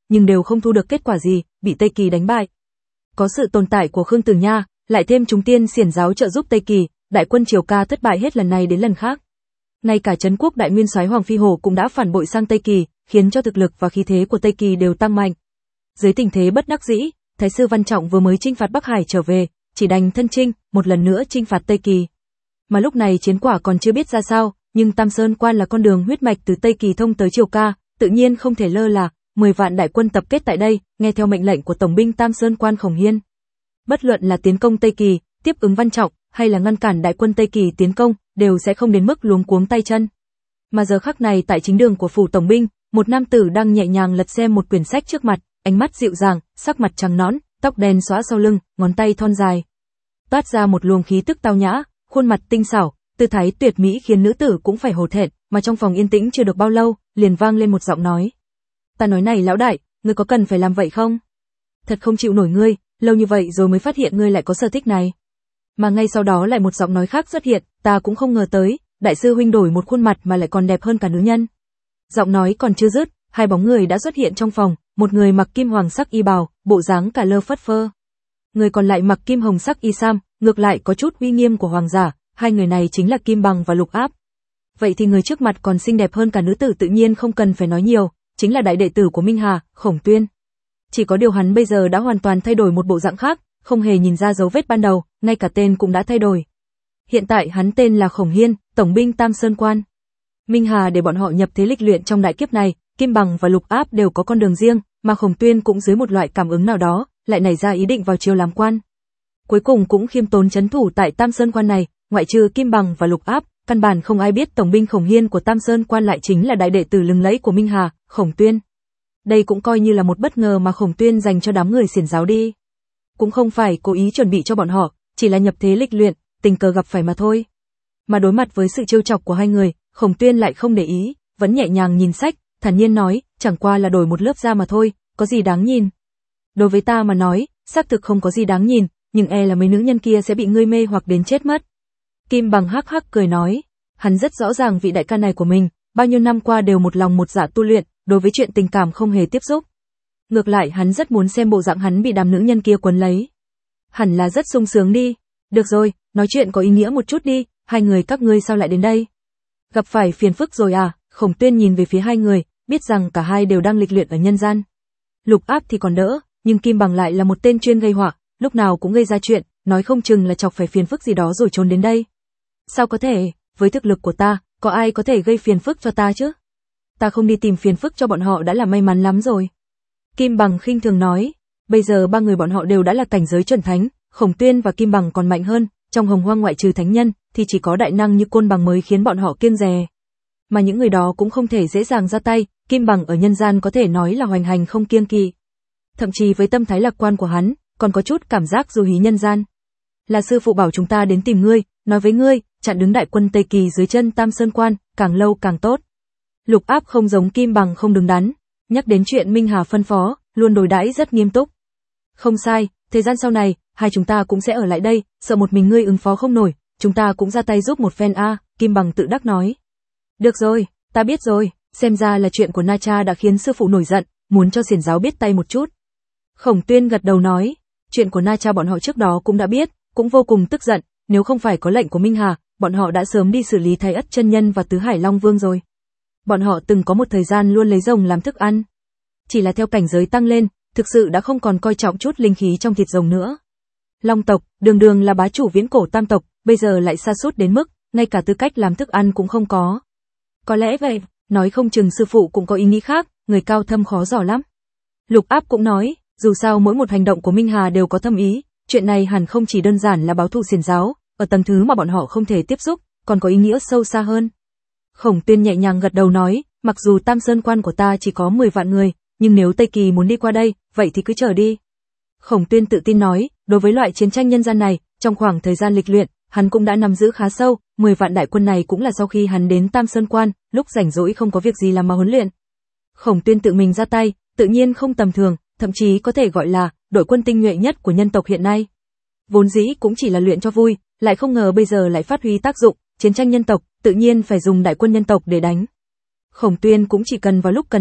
nhưng đều không thu được kết quả gì, bị Tây Kỳ đánh bại. Có sự tồn tại của Khương Tử Nha, lại thêm chúng tiên xiển giáo trợ giúp Tây Kỳ, đại quân Triều Ca thất bại hết lần này đến lần khác. Ngay cả trấn quốc đại nguyên soái Hoàng Phi Hổ cũng đã phản bội sang Tây Kỳ, khiến cho thực lực và khí thế của Tây Kỳ đều tăng mạnh. Dưới tình thế bất đắc dĩ, Thái sư Văn Trọng vừa mới chinh phạt Bắc Hải trở về, chỉ đành thân chinh, một lần nữa chinh phạt Tây Kỳ. Mà lúc này chiến quả còn chưa biết ra sao, nhưng Tam Sơn Quan là con đường huyết mạch từ Tây Kỳ thông tới Triều Ca, tự nhiên không thể lơ là, mười vạn đại quân tập kết tại đây, nghe theo mệnh lệnh của tổng binh Tam Sơn Quan Khổng Hiên. Bất luận là tiến công Tây Kỳ, tiếp ứng Văn Trọng, hay là ngăn cản đại quân Tây Kỳ tiến công, đều sẽ không đến mức luống cuống tay chân. Mà giờ khắc này tại chính đường của phủ tổng binh, một nam tử đang nhẹ nhàng lật xem một quyển sách trước mặt, ánh mắt dịu dàng, sắc mặt trắng nõn, tóc đen xõa sau lưng, ngón tay thon dài, toát ra một luồng khí tức tao nhã, khuôn mặt tinh xảo, tư thái tuyệt mỹ khiến nữ tử cũng phải hổ thẹn, mà trong phòng yên tĩnh chưa được bao lâu, liền vang lên một giọng nói. Ta nói này lão đại, ngươi có cần phải làm vậy không? Thật không chịu nổi ngươi, lâu như vậy rồi mới phát hiện ngươi lại có sở thích này. Mà ngay sau đó lại một giọng nói khác xuất hiện, ta cũng không ngờ tới, đại sư huynh đổi một khuôn mặt mà lại còn đẹp hơn cả nữ nhân. Giọng nói còn chưa dứt, hai bóng người đã xuất hiện trong phòng, một người mặc kim hoàng sắc y bào, bộ dáng cả lơ phất phơ. Người còn lại mặc kim hồng sắc y sam, ngược lại có chút uy nghiêm của hoàng giả, hai người này chính là Kim Bằng và Lục Áp. Vậy thì người trước mặt còn xinh đẹp hơn cả nữ tử tự nhiên không cần phải nói nhiều, chính là đại đệ tử của Minh Hà, Khổng Tuyên. Chỉ có điều hắn bây giờ đã hoàn toàn thay đổi một bộ dạng khác, không hề nhìn ra dấu vết ban đầu, ngay cả tên cũng đã thay đổi. Hiện tại hắn tên là Khổng Hiên, tổng binh Tam Sơn Quan. Minh Hà để bọn họ nhập thế lịch luyện trong đại kiếp này, Kim Bằng và Lục Áp đều có con đường riêng, mà Khổng Tuyên cũng dưới một loại cảm ứng nào đó, lại nảy ra ý định vào triều làm quan. Cuối cùng cũng khiêm tốn trấn thủ tại Tam Sơn Quan này, ngoại trừ Kim Bằng và Lục Áp, căn bản không ai biết tổng binh Khổng Hiên của Tam Sơn Quan lại chính là đại đệ tử lừng lẫy của Minh Hà, Khổng Tuyên. Đây cũng coi như là một bất ngờ mà Khổng Tuyên dành cho đám người xiển giáo đi. Cũng không phải cố ý chuẩn bị cho bọn họ, chỉ là nhập thế lịch luyện, tình cờ gặp phải mà thôi. Mà đối mặt với sự trêu chọc của hai người, Khổng Tuyên lại không để ý, vẫn nhẹ nhàng nhìn sách, thản nhiên nói, chẳng qua là đổi một lớp da mà thôi, có gì đáng nhìn. Đối với ta mà nói, xác thực không có gì đáng nhìn, nhưng e là mấy nữ nhân kia sẽ bị ngươi mê hoặc đến chết mất. Kim Bằng hắc hắc cười nói, hắn rất rõ ràng vị đại ca này của mình, bao nhiêu năm qua đều một lòng một dạ tu luyện, đối với chuyện tình cảm không hề tiếp xúc. Ngược lại hắn rất muốn xem bộ dạng hắn bị đám nữ nhân kia quấn lấy. Hẳn là rất sung sướng đi. Được rồi, nói chuyện có ý nghĩa một chút đi, hai người các ngươi sao lại đến đây? Gặp phải phiền phức rồi à? Khổng Tuyên nhìn về phía hai người, biết rằng cả hai đều đang lịch luyện ở nhân gian. Lục Áp thì còn đỡ, nhưng Kim Bằng lại là một tên chuyên gây họa, lúc nào cũng gây ra chuyện, nói không chừng là chọc phải phiền phức gì đó rồi trốn đến đây. Sao có thể, với thực lực của ta, có ai có thể gây phiền phức cho ta chứ? Ta không đi tìm phiền phức cho bọn họ đã là may mắn lắm rồi. Kim Bằng khinh thường nói, bây giờ ba người bọn họ đều đã là cảnh giới chuẩn thánh, Khổng Tuyên và Kim Bằng còn mạnh hơn, trong hồng hoang ngoại trừ thánh nhân, thì chỉ có đại năng như Côn Bằng mới khiến bọn họ kiêng dè. Mà những người đó cũng không thể dễ dàng ra tay, Kim Bằng ở nhân gian có thể nói là hoành hành không kiêng kỵ. Thậm chí với tâm thái lạc quan của hắn, còn có chút cảm giác du hí nhân gian. Là sư phụ bảo chúng ta đến tìm ngươi, nói với ngươi, chặn đứng đại quân Tây Kỳ dưới chân Tam Sơn Quan, càng lâu càng tốt. Lục Áp không giống Kim Bằng không đứng đắn, nhắc đến chuyện Minh Hà phân phó, luôn đối đãi rất nghiêm túc. Không sai, thời gian sau này, hai chúng ta cũng sẽ ở lại đây, sợ một mình ngươi ứng phó không nổi, chúng ta cũng ra tay giúp một phen a, Kim Bằng tự đắc nói. Được rồi, ta biết rồi, xem ra là chuyện của Na Cha đã khiến sư phụ nổi giận, muốn cho xiển giáo biết tay một chút. Khổng Tuyên gật đầu nói, chuyện của Na Cha bọn họ trước đó cũng đã biết, cũng vô cùng tức giận, nếu không phải có lệnh của Minh Hà, bọn họ đã sớm đi xử lý Thái Ất chân nhân và Tứ Hải Long Vương rồi. Bọn họ từng có một thời gian luôn lấy rồng làm thức ăn. Chỉ là theo cảnh giới tăng lên, thực sự đã không còn coi trọng chút linh khí trong thịt rồng nữa. Long tộc, đường đường là bá chủ viễn cổ tam tộc, bây giờ lại sa sút đến mức, ngay cả tư cách làm thức ăn cũng không có. Có lẽ vậy, nói không chừng sư phụ cũng có ý nghĩ khác, người cao thâm khó dò lắm. Lục Áp cũng nói, dù sao mỗi một hành động của Minh Hà đều có thâm ý, chuyện này hẳn không chỉ đơn giản là báo thù xiển giáo, ở tầng thứ mà bọn họ không thể tiếp xúc, còn có ý nghĩa sâu xa hơn. Khổng Tuyên nhẹ nhàng gật đầu nói, mặc dù Tam Sơn Quan của ta chỉ có mười vạn người, nhưng nếu Tây Kỳ muốn đi qua đây, vậy thì cứ chờ đi. Khổng Tuyên tự tin nói, đối với loại chiến tranh nhân gian này, trong khoảng thời gian lịch luyện, hắn cũng đã nắm giữ khá sâu, mười vạn đại quân này cũng là sau khi hắn đến Tam Sơn Quan, lúc rảnh rỗi không có việc gì làm mà huấn luyện. Khổng Tuyên tự mình ra tay, tự nhiên không tầm thường, thậm chí có thể gọi là đội quân tinh nhuệ nhất của nhân tộc hiện nay. Vốn dĩ cũng chỉ là luyện cho vui, lại không ngờ bây giờ lại phát huy tác dụng, chiến tranh nhân tộc, tự nhiên phải dùng đại quân nhân tộc để đánh. Khổng Tuyên cũng chỉ cần vào lúc cần thiết,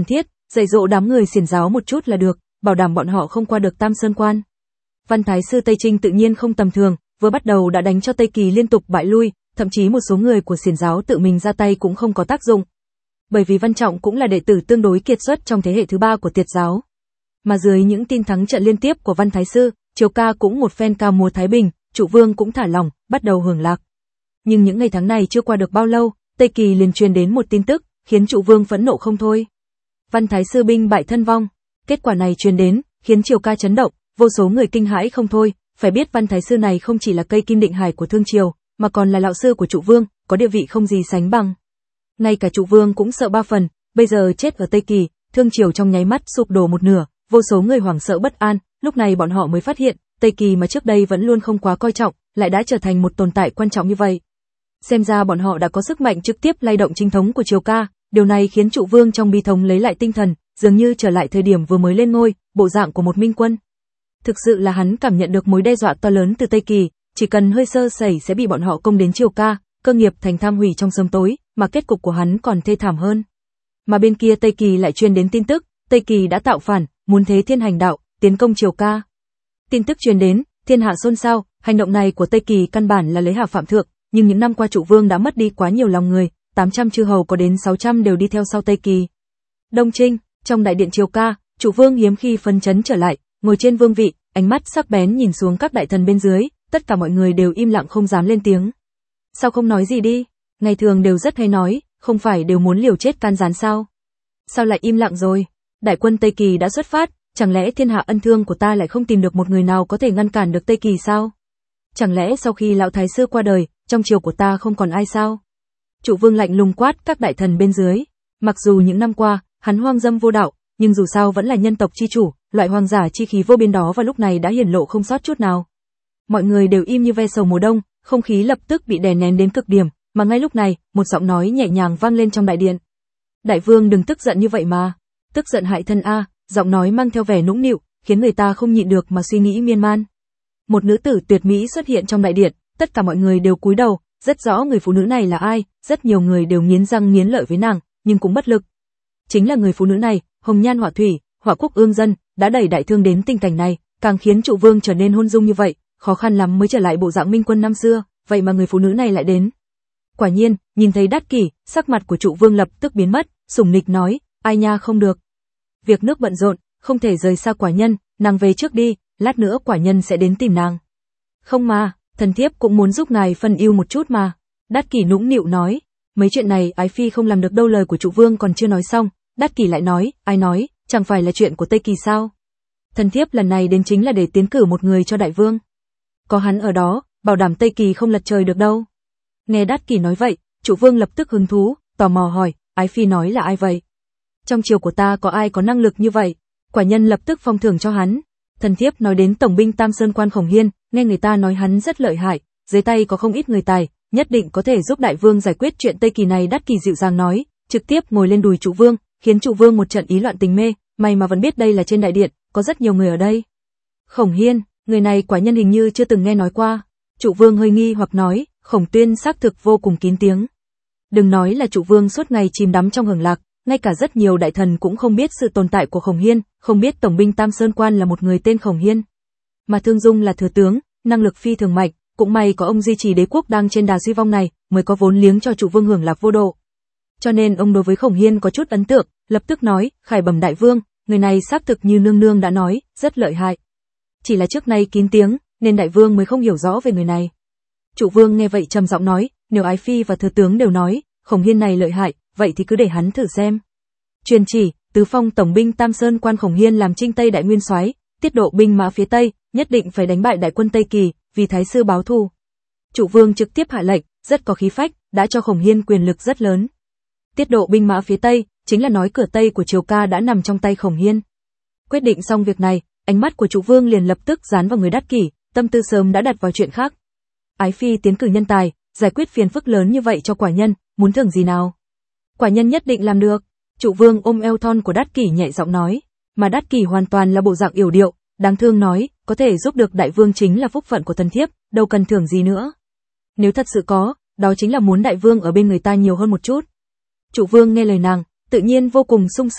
dạy dỗ đám người xiển giáo một chút là được, bảo đảm bọn họ không qua được Tam Sơn Quan. Văn Thái sư Tây Trinh tự nhiên không tầm thường, vừa bắt đầu đã đánh cho Tây Kỳ liên tục bại lui, thậm chí một số người của xiển giáo tự mình ra tay cũng không có tác dụng. Bởi vì Văn Trọng cũng là đệ tử tương đối kiệt xuất trong thế hệ thứ ba của Tiệt giáo. Mà dưới những tin thắng trận liên tiếp của Văn Thái sư, Triều ca cũng một phen ca múa thái bình, Trụ Vương cũng thả lỏng, bắt đầu hưởng lạc. Nhưng những ngày tháng này chưa qua được bao lâu, Tây Kỳ liền truyền đến một tin tức, khiến Trụ Vương phẫn nộ không thôi. Văn Thái sư binh bại thân vong. Kết quả này truyền đến, khiến triều ca chấn động, vô số người kinh hãi không thôi, phải biết Văn Thái sư này không chỉ là cây kim định hải của Thương Triều, mà còn là lão sư của Trụ Vương, có địa vị không gì sánh bằng. Ngay cả Trụ Vương cũng sợ ba phần, bây giờ chết ở Tây Kỳ, Thương Triều trong nháy mắt sụp đổ một nửa, vô số người hoảng sợ bất an, lúc này bọn họ mới phát hiện, Tây Kỳ mà trước đây vẫn luôn không quá coi trọng, lại đã trở thành một tồn tại quan trọng như vậy. Xem ra bọn họ đã có sức mạnh trực tiếp lay động chính thống của triều ca, điều này khiến Trụ Vương trong bi thống lấy lại tinh thần, dường như trở lại thời điểm vừa mới lên ngôi, bộ dạng của một minh quân. Thực sự là hắn cảm nhận được mối đe dọa to lớn từ Tây Kỳ, chỉ cần hơi sơ sẩy sẽ bị bọn họ công đến triều ca, cơ nghiệp thành tham hủy trong sớm tối, mà kết cục của hắn còn thê thảm hơn. Mà bên kia Tây Kỳ lại truyền đến tin tức, Tây Kỳ đã tạo phản, muốn thế thiên hành đạo, tiến công triều ca. Tin tức truyền đến, thiên hạ xôn xao, hành động này của Tây Kỳ căn bản là lấy hạ phạm thượng, nhưng những năm qua Trụ Vương đã mất đi quá nhiều lòng người, tám trăm chư hầu có đến sáu trăm đều đi theo sau Tây Kỳ. Đông Trinh, trong đại điện triều ca, Trụ Vương hiếm khi phấn chấn trở lại, ngồi trên vương vị, ánh mắt sắc bén nhìn xuống các đại thần bên dưới, tất cả mọi người đều im lặng không dám lên tiếng. Sao không nói gì đi? Ngày thường đều rất hay nói, không phải đều muốn liều chết can gián sao? Sao lại im lặng rồi? Đại quân Tây Kỳ đã xuất phát, chẳng lẽ thiên hạ ân thương của ta lại không tìm được một người nào có thể ngăn cản được Tây Kỳ sao? Chẳng lẽ sau khi lão thái sư qua đời, trong triều của ta không còn ai sao? Trụ Vương lạnh lùng quát các đại thần bên dưới. Mặc dù những năm qua, hắn hoang dâm vô đạo, nhưng dù sao vẫn là nhân tộc chi chủ, loại hoàng giả chi khí vô biên đó vào lúc này đã hiển lộ không sót chút nào. Mọi người đều im như ve sầu mùa đông, không khí lập tức bị đè nén đến cực điểm, mà ngay lúc này, một giọng nói nhẹ nhàng vang lên trong đại điện. Đại vương đừng tức giận như vậy mà. Tức giận hại thân a, giọng nói mang theo vẻ nũng nịu, khiến người ta không nhịn được mà suy nghĩ miên man. Một nữ tử tuyệt mỹ xuất hiện trong đại điện, tất cả mọi người đều cúi đầu, rất rõ người phụ nữ này là ai, rất nhiều người đều nghiến răng nghiến lợi với nàng, nhưng cũng bất lực. Chính là người phụ nữ này, hồng nhan họa thủy, họa quốc ương dân, đã đẩy đại thương đến tình cảnh này, càng khiến Trụ Vương trở nên hôn dung như vậy, khó khăn lắm mới trở lại bộ dạng minh quân năm xưa, vậy mà người phụ nữ này lại đến. Quả nhiên, nhìn thấy Đát Kỷ, sắc mặt của Trụ Vương lập tức biến mất, sủng nịch nói, ai nha không được. Việc nước bận rộn, không thể rời xa quả nhân, nàng về trước đi, lát nữa quả nhân sẽ đến tìm nàng. Không mà, thần thiếp cũng muốn giúp ngài phân ưu một chút mà. Đát Kỷ nũng nịu nói, mấy chuyện này ái phi không làm được đâu. Lời của Trụ Vương còn chưa nói xong, Đát Kỷ lại nói, ai nói, chẳng phải là chuyện của Tây Kỳ sao? Thần thiếp lần này đến chính là để tiến cử một người cho đại vương. Có hắn ở đó, bảo đảm Tây Kỳ không lật trời được đâu. Nghe Đát Kỷ nói vậy, Trụ Vương lập tức hứng thú, tò mò hỏi, ái phi nói là ai vậy? Trong triều của ta có ai có năng lực như vậy? Quả nhân lập tức phong thưởng cho hắn. Thần thiếp nói đến tổng binh Tam Sơn Quan Khổng Hiên, nghe người ta nói hắn rất lợi hại, dưới tay có không ít người tài, nhất định có thể giúp đại vương giải quyết chuyện Tây Kỳ này. Đát Kỷ dịu dàng nói, trực tiếp ngồi lên đùi Trụ Vương, khiến Trụ Vương một trận ý loạn tình mê, may mà vẫn biết đây là trên đại điện, có rất nhiều người ở đây. Khổng Hiên, người này quả nhân hình như chưa từng nghe nói qua. Trụ Vương hơi nghi hoặc nói, Khổng Tuyên xác thực vô cùng kín tiếng. Đừng nói là Trụ Vương suốt ngày chìm đắm trong hưởng lạc, ngay cả rất nhiều đại thần cũng không biết sự tồn tại của Khổng Hiên, không biết tổng binh Tam Sơn Quan là một người tên Khổng Hiên. Mà Thương Dung là thừa tướng, năng lực phi thường mạnh, cũng may có ông duy trì đế quốc đang trên đà suy vong này, mới có vốn liếng cho Trụ Vương hưởng lạc vô độ. Cho nên ông đối với Khổng Hiên có chút ấn tượng, lập tức nói, khải bẩm đại vương, người này xác thực như nương nương đã nói, rất lợi hại. Chỉ là trước nay kín tiếng, nên đại vương mới không hiểu rõ về người này. Trụ Vương nghe vậy trầm giọng nói, nếu ái phi và thừa tướng đều nói, Khổng Hiên này lợi hại, vậy thì cứ để hắn thử xem. Truyền chỉ, tứ phong tổng binh Tam Sơn Quan Khổng Hiên làm Trinh Tây đại nguyên soái, tiết độ binh mã phía Tây, nhất định phải đánh bại đại quân Tây Kỳ, vì thái sư báo thù. Trụ Vương trực tiếp hạ lệnh, rất có khí phách, đã cho Khổng Hiên quyền lực rất lớn. Tiết độ binh mã phía Tây, chính là nói cửa Tây của triều ca đã nằm trong tay Khổng Hiên. Quyết định xong việc này, ánh mắt của Trụ Vương liền lập tức dán vào người Đát Kỷ, tâm tư sớm đã đặt vào chuyện khác. Ái phi tiến cử nhân tài, giải quyết phiền phức lớn như vậy cho quả nhân, muốn thưởng gì nào? Quả nhân nhất định làm được. Trụ Vương ôm eo thon của Đát Kỷ nhẹ giọng nói, mà Đát Kỷ hoàn toàn là bộ dạng yểu điệu, đáng thương nói, có thể giúp được đại vương chính là phúc phận của thần thiếp, đâu cần thưởng gì nữa. Nếu thật sự có, đó chính là muốn đại vương ở bên người ta nhiều hơn một chút. Trụ Vương nghe lời nàng, tự nhiên vô cùng sung sướng,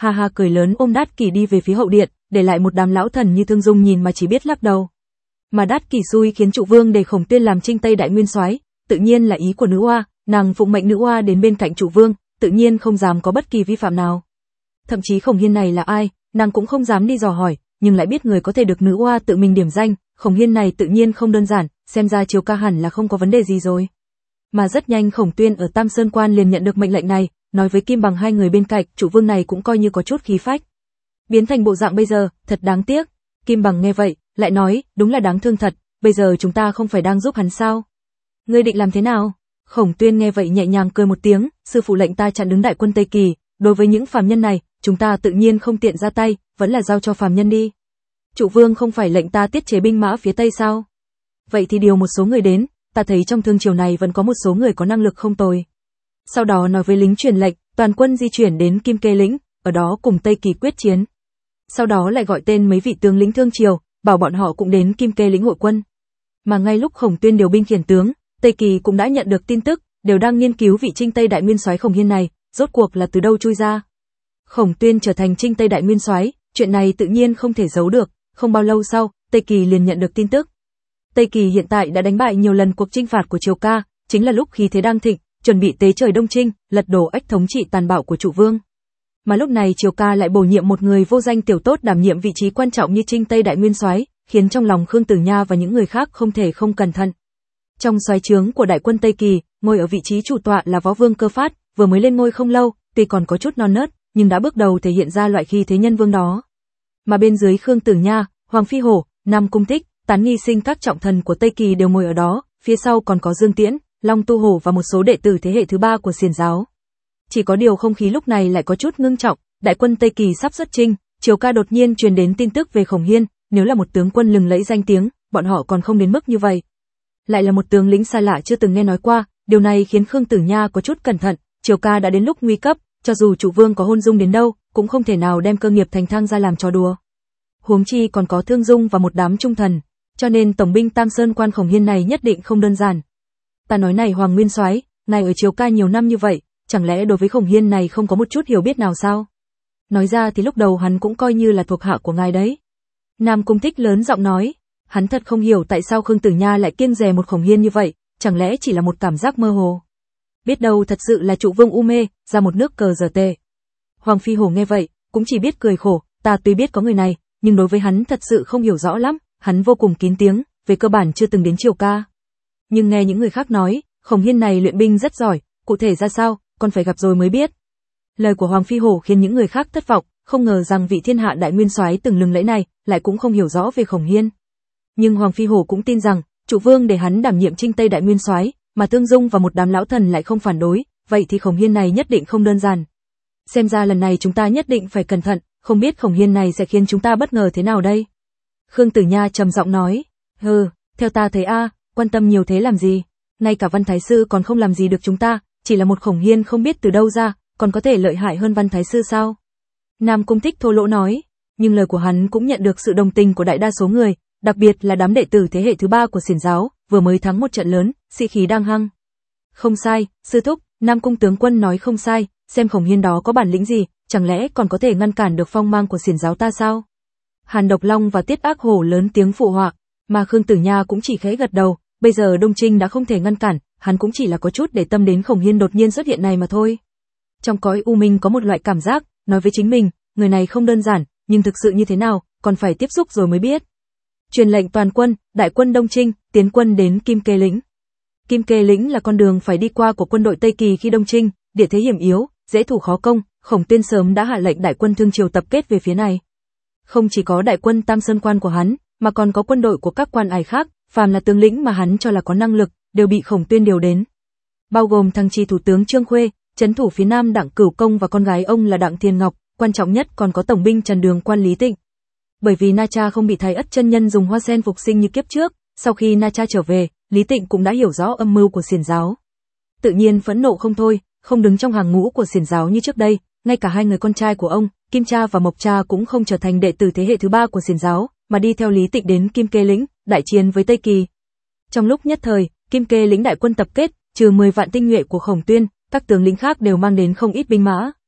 ha ha cười lớn ôm Đát Kỷ đi về phía hậu điện, để lại một đám lão thần như Thương Dung nhìn mà chỉ biết lắc đầu. Mà Đát Kỷ xui khiến trụ vương để Khổng Tuyên làm Trinh Tây Đại Nguyên Soái, tự nhiên là ý của nữ oa, nàng phụng mệnh nữ oa đến bên cạnh trụ vương, tự nhiên không dám có bất kỳ vi phạm nào. Thậm chí Khổng Hiên này là ai, nàng cũng không dám đi dò hỏi, nhưng lại biết người có thể được nữ oa tự mình điểm danh, Khổng Hiên này tự nhiên không đơn giản, xem ra Triều ca hẳn là không có vấn đề gì rồi. Mà rất nhanh Khổng Tuyên ở Tam Sơn Quan liền nhận được mệnh lệnh này, nói với Kim Bằng hai người bên cạnh, trụ vương này cũng coi như có chút khí phách. Biến thành bộ dạng bây giờ, thật đáng tiếc. Kim Bằng nghe vậy, lại nói, đúng là đáng thương thật, bây giờ chúng ta không phải đang giúp hắn sao? Ngươi định làm thế nào? Khổng Tuyên nghe vậy nhẹ nhàng cười một tiếng, sư phụ lệnh ta chặn đứng đại quân Tây Kỳ, đối với những phàm nhân này, chúng ta tự nhiên không tiện ra tay, vẫn là giao cho phàm nhân đi. Trụ vương không phải lệnh ta tiết chế binh mã phía Tây sao? Vậy thì điều một số người đến, ta thấy trong thương triều này vẫn có một số người có năng lực không tồi. Sau đó nói với lính truyền lệnh, toàn quân di chuyển đến Kim Kê lĩnh, ở đó cùng Tây Kỳ quyết chiến. Sau đó lại gọi tên mấy vị tướng lĩnh thương triều, bảo bọn họ cũng đến Kim Kê lĩnh hội quân. Mà ngay lúc Khổng Tuyên điều binh khiển tướng, Tây Kỳ cũng đã nhận được tin tức, đều đang nghiên cứu vị Trinh Tây Đại Nguyên Soái Khổng Hiên này, rốt cuộc là từ đâu chui ra. Khổng Tuyên trở thành Trinh Tây Đại Nguyên Soái, chuyện này tự nhiên không thể giấu được, không bao lâu sau, Tây Kỳ liền nhận được tin tức. Tây Kỳ hiện tại đã đánh bại nhiều lần cuộc chinh phạt của Triều ca, chính là lúc khí thế đang thịnh, chuẩn bị tế trời đông trinh, lật đổ ách thống trị tàn bạo của trụ vương. Mà lúc này Triều ca lại bổ nhiệm một người vô danh tiểu tốt đảm nhiệm vị trí quan trọng như Trinh Tây Đại Nguyên Soái, khiến trong lòng Khương Tử Nha và những người khác không thể không cẩn thận. Trong soái trướng của đại quân Tây Kỳ, ngồi ở vị trí chủ tọa là Võ Vương Cơ Phát, vừa mới lên ngôi không lâu, tuy còn có chút non nớt, nhưng đã bước đầu thể hiện ra loại khí thế nhân vương đó. Mà bên dưới Khương Tử Nha, Hoàng Phi Hổ, Nam Cung Thích, Tán Nghi Sinh các trọng thần của Tây Kỳ đều ngồi ở đó, phía sau còn có Dương Tiễn, Long Tu Hổ và một số đệ tử thế hệ thứ ba của Xiển giáo. Chỉ có điều không khí lúc này lại có chút ngưng trọng, đại quân Tây Kỳ sắp xuất chinh, Triều ca đột nhiên truyền đến tin tức về Khổng Hiên, nếu là một tướng quân lừng lẫy danh tiếng, bọn họ còn không đến mức như vậy. Lại là một tướng lĩnh xa lạ chưa từng nghe nói qua, điều này khiến Khương Tử Nha có chút cẩn thận, Triều ca đã đến lúc nguy cấp, cho dù trụ vương có hôn dung đến đâu, cũng không thể nào đem cơ nghiệp thành thang ra làm trò đùa. Huống chi còn có Thương Dung và một đám trung thần, cho nên tổng binh Tam Sơn Quan Khổng Hiên này nhất định không đơn giản. Ta nói này Hoàng Nguyên Soái, ngài ở Triều ca nhiều năm như vậy, chẳng lẽ đối với Khổng Hiên này không có một chút hiểu biết nào sao? Nói ra thì lúc đầu hắn cũng coi như là thuộc hạ của ngài đấy. Nam Cung Thích lớn giọng nói, hắn thật không hiểu tại sao Khương Tử Nha lại kiêng dè một Khổng Hiên như vậy, chẳng lẽ chỉ là một cảm giác mơ hồ. Biết đâu thật sự là trụ vương u mê, ra một nước cờ giờ tệ. Hoàng Phi Hổ nghe vậy, cũng chỉ biết cười khổ, ta tuy biết có người này, nhưng đối với hắn thật sự không hiểu rõ lắm, hắn vô cùng kín tiếng, về cơ bản chưa từng đến Triều ca. Nhưng nghe những người khác nói, Khổng Hiên này luyện binh rất giỏi, cụ thể ra sao, còn phải gặp rồi mới biết. Lời của Hoàng Phi Hổ khiến những người khác thất vọng, không ngờ rằng vị thiên hạ đại nguyên soái từng lừng lẫy này, lại cũng không hiểu rõ về Khổng Hiên. Nhưng Hoàng Phi Hổ cũng tin rằng, trụ vương để hắn đảm nhiệm Trinh Tây Đại Nguyên Soái, mà Thương Dung và một đám lão thần lại không phản đối, vậy thì Khổng Hiên này nhất định không đơn giản. Xem ra lần này chúng ta nhất định phải cẩn thận, không biết Khổng Hiên này sẽ khiến chúng ta bất ngờ thế nào đây. Khương Tử Nha trầm giọng nói, hừ, theo ta thấy a, quan tâm nhiều thế làm gì, ngay cả Văn Thái Sư còn không làm gì được chúng ta, chỉ là một Khổng Hiên không biết từ đâu ra, còn có thể lợi hại hơn Văn Thái Sư sao? Nam Cung Thích thô lỗ nói, nhưng lời của hắn cũng nhận được sự đồng tình của đại đa số người, đặc biệt là đám đệ tử thế hệ thứ ba của Xiển giáo, vừa mới thắng một trận lớn, sĩ khí đang hăng. Không sai, sư thúc, Nam Cung tướng quân nói không sai, xem Khổng Hiên đó có bản lĩnh gì, chẳng lẽ còn có thể ngăn cản được phong mang của Xiển giáo ta sao? Hàn Độc Long và Tiết Ác Hổ lớn tiếng phụ họa, mà Khương Tử Nha cũng chỉ khẽ gật đầu, bây giờ Đông Trinh đã không thể ngăn cản, hắn cũng chỉ là có chút để tâm đến Khổng Hiên đột nhiên xuất hiện này mà thôi. Trong cõi u minh có một loại cảm giác, nói với chính mình, người này không đơn giản, nhưng thực sự như thế nào, còn phải tiếp xúc rồi mới biết. Truyền lệnh toàn quân, đại quân Đông Trinh, tiến quân đến Kim Kê lĩnh. Kim Kê lĩnh là con đường phải đi qua của quân đội Tây Kỳ khi Đông Trinh, địa thế hiểm yếu, dễ thủ khó công, Khổng Tuyên sớm đã hạ lệnh đại quân Thương Triều tập kết về phía này. Không chỉ có đại quân Tam Sơn Quan của hắn, mà còn có quân đội của các quan ải khác, phàm là tướng lĩnh mà hắn cho là có năng lực, đều bị Khổng Tuyên điều đến. Bao gồm thăng tri thủ tướng Trương Khuê, trấn thủ phía Nam Đặng Cửu Công và con gái ông là Đặng Thiên Ngọc, quan trọng nhất còn có tổng binh Trần Đường quan Lý Tịnh. Bởi vì Na Cha không bị Thái Ất chân nhân dùng hoa sen phục sinh như kiếp trước, sau khi Na Cha trở về, Lý Tịnh cũng đã hiểu rõ âm mưu của Xiển giáo. Tự nhiên phẫn nộ không thôi, không đứng trong hàng ngũ của Xiển giáo như trước đây, ngay cả hai người con trai của ông, Kim Cha và Mộc Cha cũng không trở thành đệ tử thế hệ thứ ba của Xiển giáo, mà đi theo Lý Tịnh đến Kim Kê lĩnh, đại chiến với Tây Kỳ. Trong lúc nhất thời, Kim Kê lĩnh đại quân tập kết, trừ mười vạn tinh nhuệ của Khổng Tuyên, các tướng lĩnh khác đều mang đến không ít binh mã.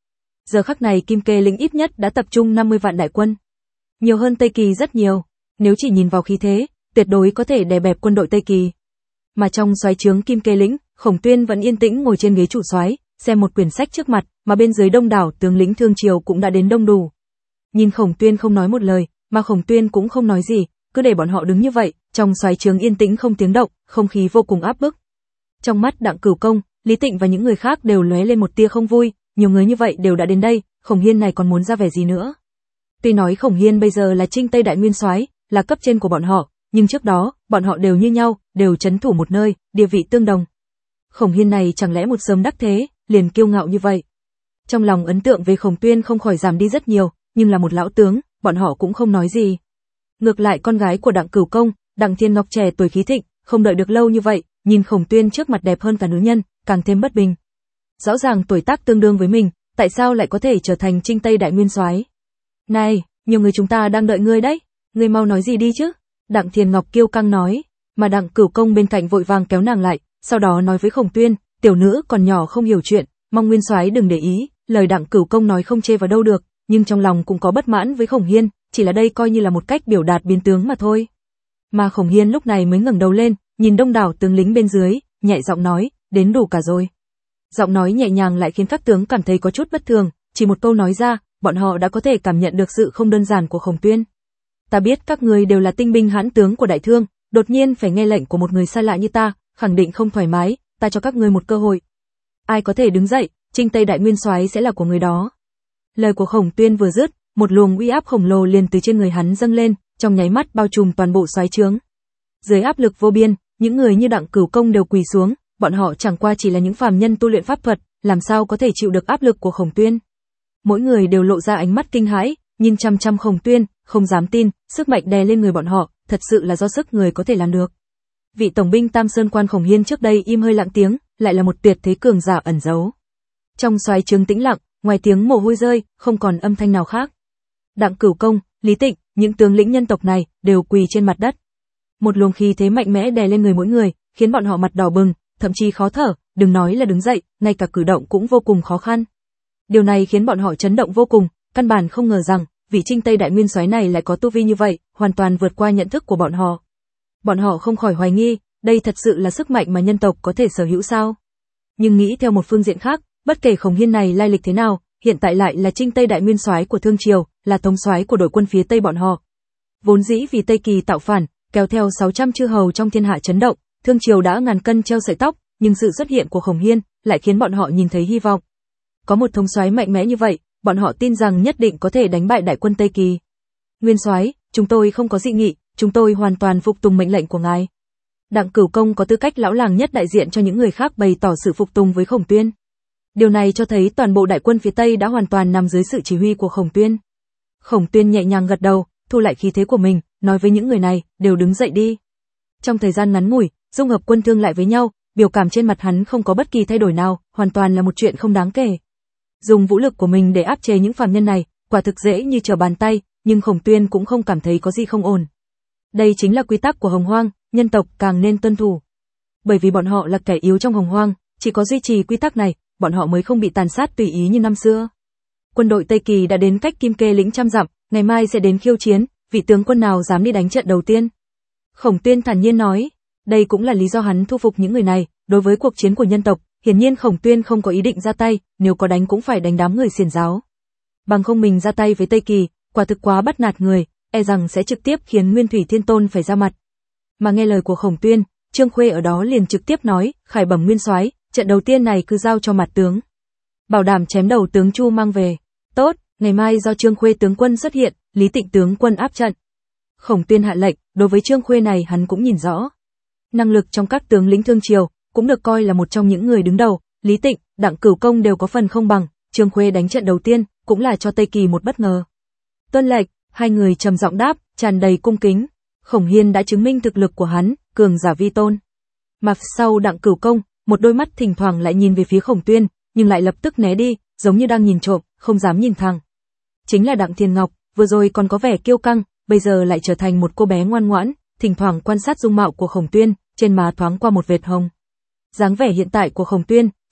Giờ khắc này Kim Kê lĩnh ít nhất đã tập trung năm mươi vạn đại quân. Nhiều hơn Tây Kỳ rất nhiều, nếu chỉ nhìn vào khí thế, tuyệt đối có thể đè bẹp quân đội Tây Kỳ. Mà trong soái trướng Kim Kê lĩnh, Khổng Tuyên vẫn yên tĩnh ngồi trên ghế chủ soái, xem một quyển sách trước mặt, mà bên dưới đông đảo tướng lĩnh Thương Triều cũng đã đến đông đủ. Nhìn Khổng Tuyên không nói một lời, mà Khổng Tuyên cũng không nói gì, cứ để bọn họ đứng như vậy, trong soái trướng yên tĩnh không tiếng động, không khí vô cùng áp bức. Trong mắt Đặng Cửu Công, Lý Tịnh và những người khác đều lóe lên một tia không vui, nhiều người như vậy đều đã đến đây, Khổng Hiên này còn muốn ra vẻ gì nữa? Tuy nói Khổng Hiên bây giờ là Trinh Tây Đại Nguyên Soái, là cấp trên của bọn họ, nhưng trước đó, bọn họ đều như nhau, đều trấn thủ một nơi, địa vị tương đồng. Khổng Hiên này chẳng lẽ một sớm đắc thế, liền kiêu ngạo như vậy? Trong lòng ấn tượng về Khổng Tuyên không khỏi giảm đi rất nhiều, nhưng là một lão tướng, bọn họ cũng không nói gì. Ngược lại con gái của Đặng Cửu Công, Đặng Thiên Ngọc trẻ tuổi khí thịnh, không đợi được lâu như vậy, nhìn Khổng Tuyên trước mặt đẹp hơn cả nữ nhân, càng thêm bất bình. Rõ ràng tuổi tác tương đương với mình, tại sao lại có thể trở thành Trinh Tây Đại Nguyên Soái? Này, nhiều người chúng ta đang đợi ngươi đấy, ngươi mau nói gì đi chứ? Đặng Thiên Ngọc kiêu căng nói, mà Đặng Cửu Công bên cạnh vội vàng kéo nàng lại, sau đó nói với Khổng Tuyên, tiểu nữ còn nhỏ không hiểu chuyện, mong Nguyên Soái đừng để ý. Lời Đặng Cửu Công nói không chê vào đâu được, nhưng trong lòng cũng có bất mãn với Khổng Hiên, chỉ là đây coi như là một cách biểu đạt biến tướng mà thôi. Mà Khổng Hiên lúc này mới ngẩng đầu lên, nhìn đông đảo tướng lính bên dưới, nhẹ giọng nói, đến đủ cả rồi. Giọng nói nhẹ nhàng lại khiến các tướng cảm thấy có chút bất thường, chỉ một câu nói ra, bọn họ đã có thể cảm nhận được sự không đơn giản của Khổng Tuyên. Ta biết các ngươi đều là tinh binh hãn tướng của Đại Thương, đột nhiên phải nghe lệnh của một người xa lạ như ta, khẳng định không thoải mái, ta cho các ngươi một cơ hội. Ai có thể đứng dậy, Trinh Tây Đại Nguyên Soái sẽ là của người đó. Lời của Khổng Tuyên vừa dứt, một luồng uy áp khổng lồ liền từ trên người hắn dâng lên, trong nháy mắt bao trùm toàn bộ soái trướng. Dưới áp lực vô biên, những người như Đặng Cửu Công đều quỳ xuống, bọn họ chẳng qua chỉ là những phàm nhân tu luyện pháp thuật, làm sao có thể chịu được áp lực của Khổng Tuyên. Mỗi người đều lộ ra ánh mắt kinh hãi, nhìn chăm chăm Khổng Tuyên, không dám tin, sức mạnh đè lên người bọn họ, thật sự là do sức người có thể làm được. Vị tổng binh Tam Sơn Quan Khổng Hiên trước đây im hơi lặng tiếng, lại là một tuyệt thế cường giả ẩn giấu. Trong soái trướng tĩnh lặng, ngoài tiếng mồ hôi rơi, không còn âm thanh nào khác. Đặng Cửu Công, Lý Tịnh, những tướng lĩnh nhân tộc này đều quỳ trên mặt đất. Một luồng khí thế mạnh mẽ đè lên người mỗi người, khiến bọn họ mặt đỏ bừng, thậm chí khó thở, đừng nói là đứng dậy, ngay cả cử động cũng vô cùng khó khăn. Điều này khiến bọn họ chấn động vô cùng, căn bản không ngờ rằng vị Trinh Tây Đại Nguyên Soái này lại có tu vi như vậy, hoàn toàn vượt qua nhận thức của bọn họ. Bọn họ không khỏi hoài nghi, đây thật sự là sức mạnh mà nhân tộc có thể sở hữu sao? Nhưng nghĩ theo một phương diện khác, bất kể Khổng Hiên này lai lịch thế nào, hiện tại lại là Trinh Tây Đại Nguyên Soái của Thương Triều, là thống soái của đội quân phía Tây bọn họ. Vốn dĩ vì Tây Kỳ tạo phản, kéo theo sáu trăm chư hầu trong thiên hạ chấn động, Thương Triều đã ngàn cân treo sợi tóc, nhưng sự xuất hiện của Khổng Hiên lại khiến bọn họ nhìn thấy hy vọng. Có một thống soái mạnh mẽ như vậy, bọn họ tin rằng nhất định có thể đánh bại đại quân Tây Kỳ. Nguyên Soái, chúng tôi không có dị nghị, chúng tôi hoàn toàn phục tùng mệnh lệnh của ngài. Đặng Cửu Công có tư cách lão làng nhất đại diện cho những người khác bày tỏ sự phục tùng với Khổng Tuyên. Điều này cho thấy toàn bộ đại quân phía Tây đã hoàn toàn nằm dưới sự chỉ huy của Khổng Tuyên. Khổng Tuyên nhẹ nhàng gật đầu, thu lại khí thế của mình, nói với những người này, đều đứng dậy đi. Trong thời gian ngắn ngủi, dung hợp quân thương lại với nhau, biểu cảm trên mặt hắn không có bất kỳ thay đổi nào, hoàn toàn là một chuyện không đáng kể. Dùng vũ lực của mình để áp chế những phàm nhân này, quả thực dễ như trở bàn tay, nhưng Khổng Tuyên cũng không cảm thấy có gì không ổn. Đây chính là quy tắc của Hồng Hoang, nhân tộc càng nên tuân thủ. Bởi vì bọn họ là kẻ yếu trong Hồng Hoang, chỉ có duy trì quy tắc này, bọn họ mới không bị tàn sát tùy ý như năm xưa. Quân đội Tây Kỳ đã đến cách Kim Kê lĩnh trăm dặm, ngày mai sẽ đến khiêu chiến, vị tướng quân nào dám đi đánh trận đầu tiên? Khổng Tuyên thản nhiên nói, đây cũng là lý do hắn thu phục những người này, đối với cuộc chiến của nhân tộc, hiển nhiên Khổng Tuyên không có ý định ra tay, nếu có đánh cũng phải đánh đám người xiển giáo. Bằng không mình ra tay với Tây Kỳ, quả thực quá bắt nạt người, e rằng sẽ trực tiếp khiến Nguyên Thủy Thiên Tôn phải ra mặt. Mà nghe lời của Khổng Tuyên, Trương Khuê ở đó liền trực tiếp nói, khải bẩm Nguyên Soái, trận đầu tiên này cứ giao cho mặt tướng. Bảo đảm chém đầu tướng Chu mang về. Tốt, ngày mai do Trương Khuê tướng quân xuất hiện, Lý Tịnh tướng quân áp trận. Khổng Tuyên hạ lệnh, đối với Trương Khuê này hắn cũng nhìn rõ. Năng lực trong các tướng lĩnh Thương Triều, cũng được coi là một trong những người đứng đầu, Lý Tịnh, Đặng Cửu Công đều có phần không bằng, Trương Khuê đánh trận đầu tiên, cũng là cho Tây Kỳ một bất ngờ. Tuân lệnh, hai người trầm giọng đáp, tràn đầy cung kính. Khổng Hiên đã chứng minh thực lực của hắn, cường giả vi tôn. Mà sau Đặng Cửu Công, một đôi mắt thỉnh thoảng lại nhìn về phía Khổng Tuyên, nhưng lại lập tức né đi, giống như đang nhìn trộm, không dám nhìn thẳng. Chính là Đặng Thiên Ngọc, vừa rồi còn có vẻ kiêu căng, bây giờ lại trở thành một cô bé ngoan ngoãn, thỉnh thoảng quan sát dung mạo của Khổng Tuyên, trên má thoáng qua một vệt hồng. Dáng vẻ hiện tại của Khổng Tuyên,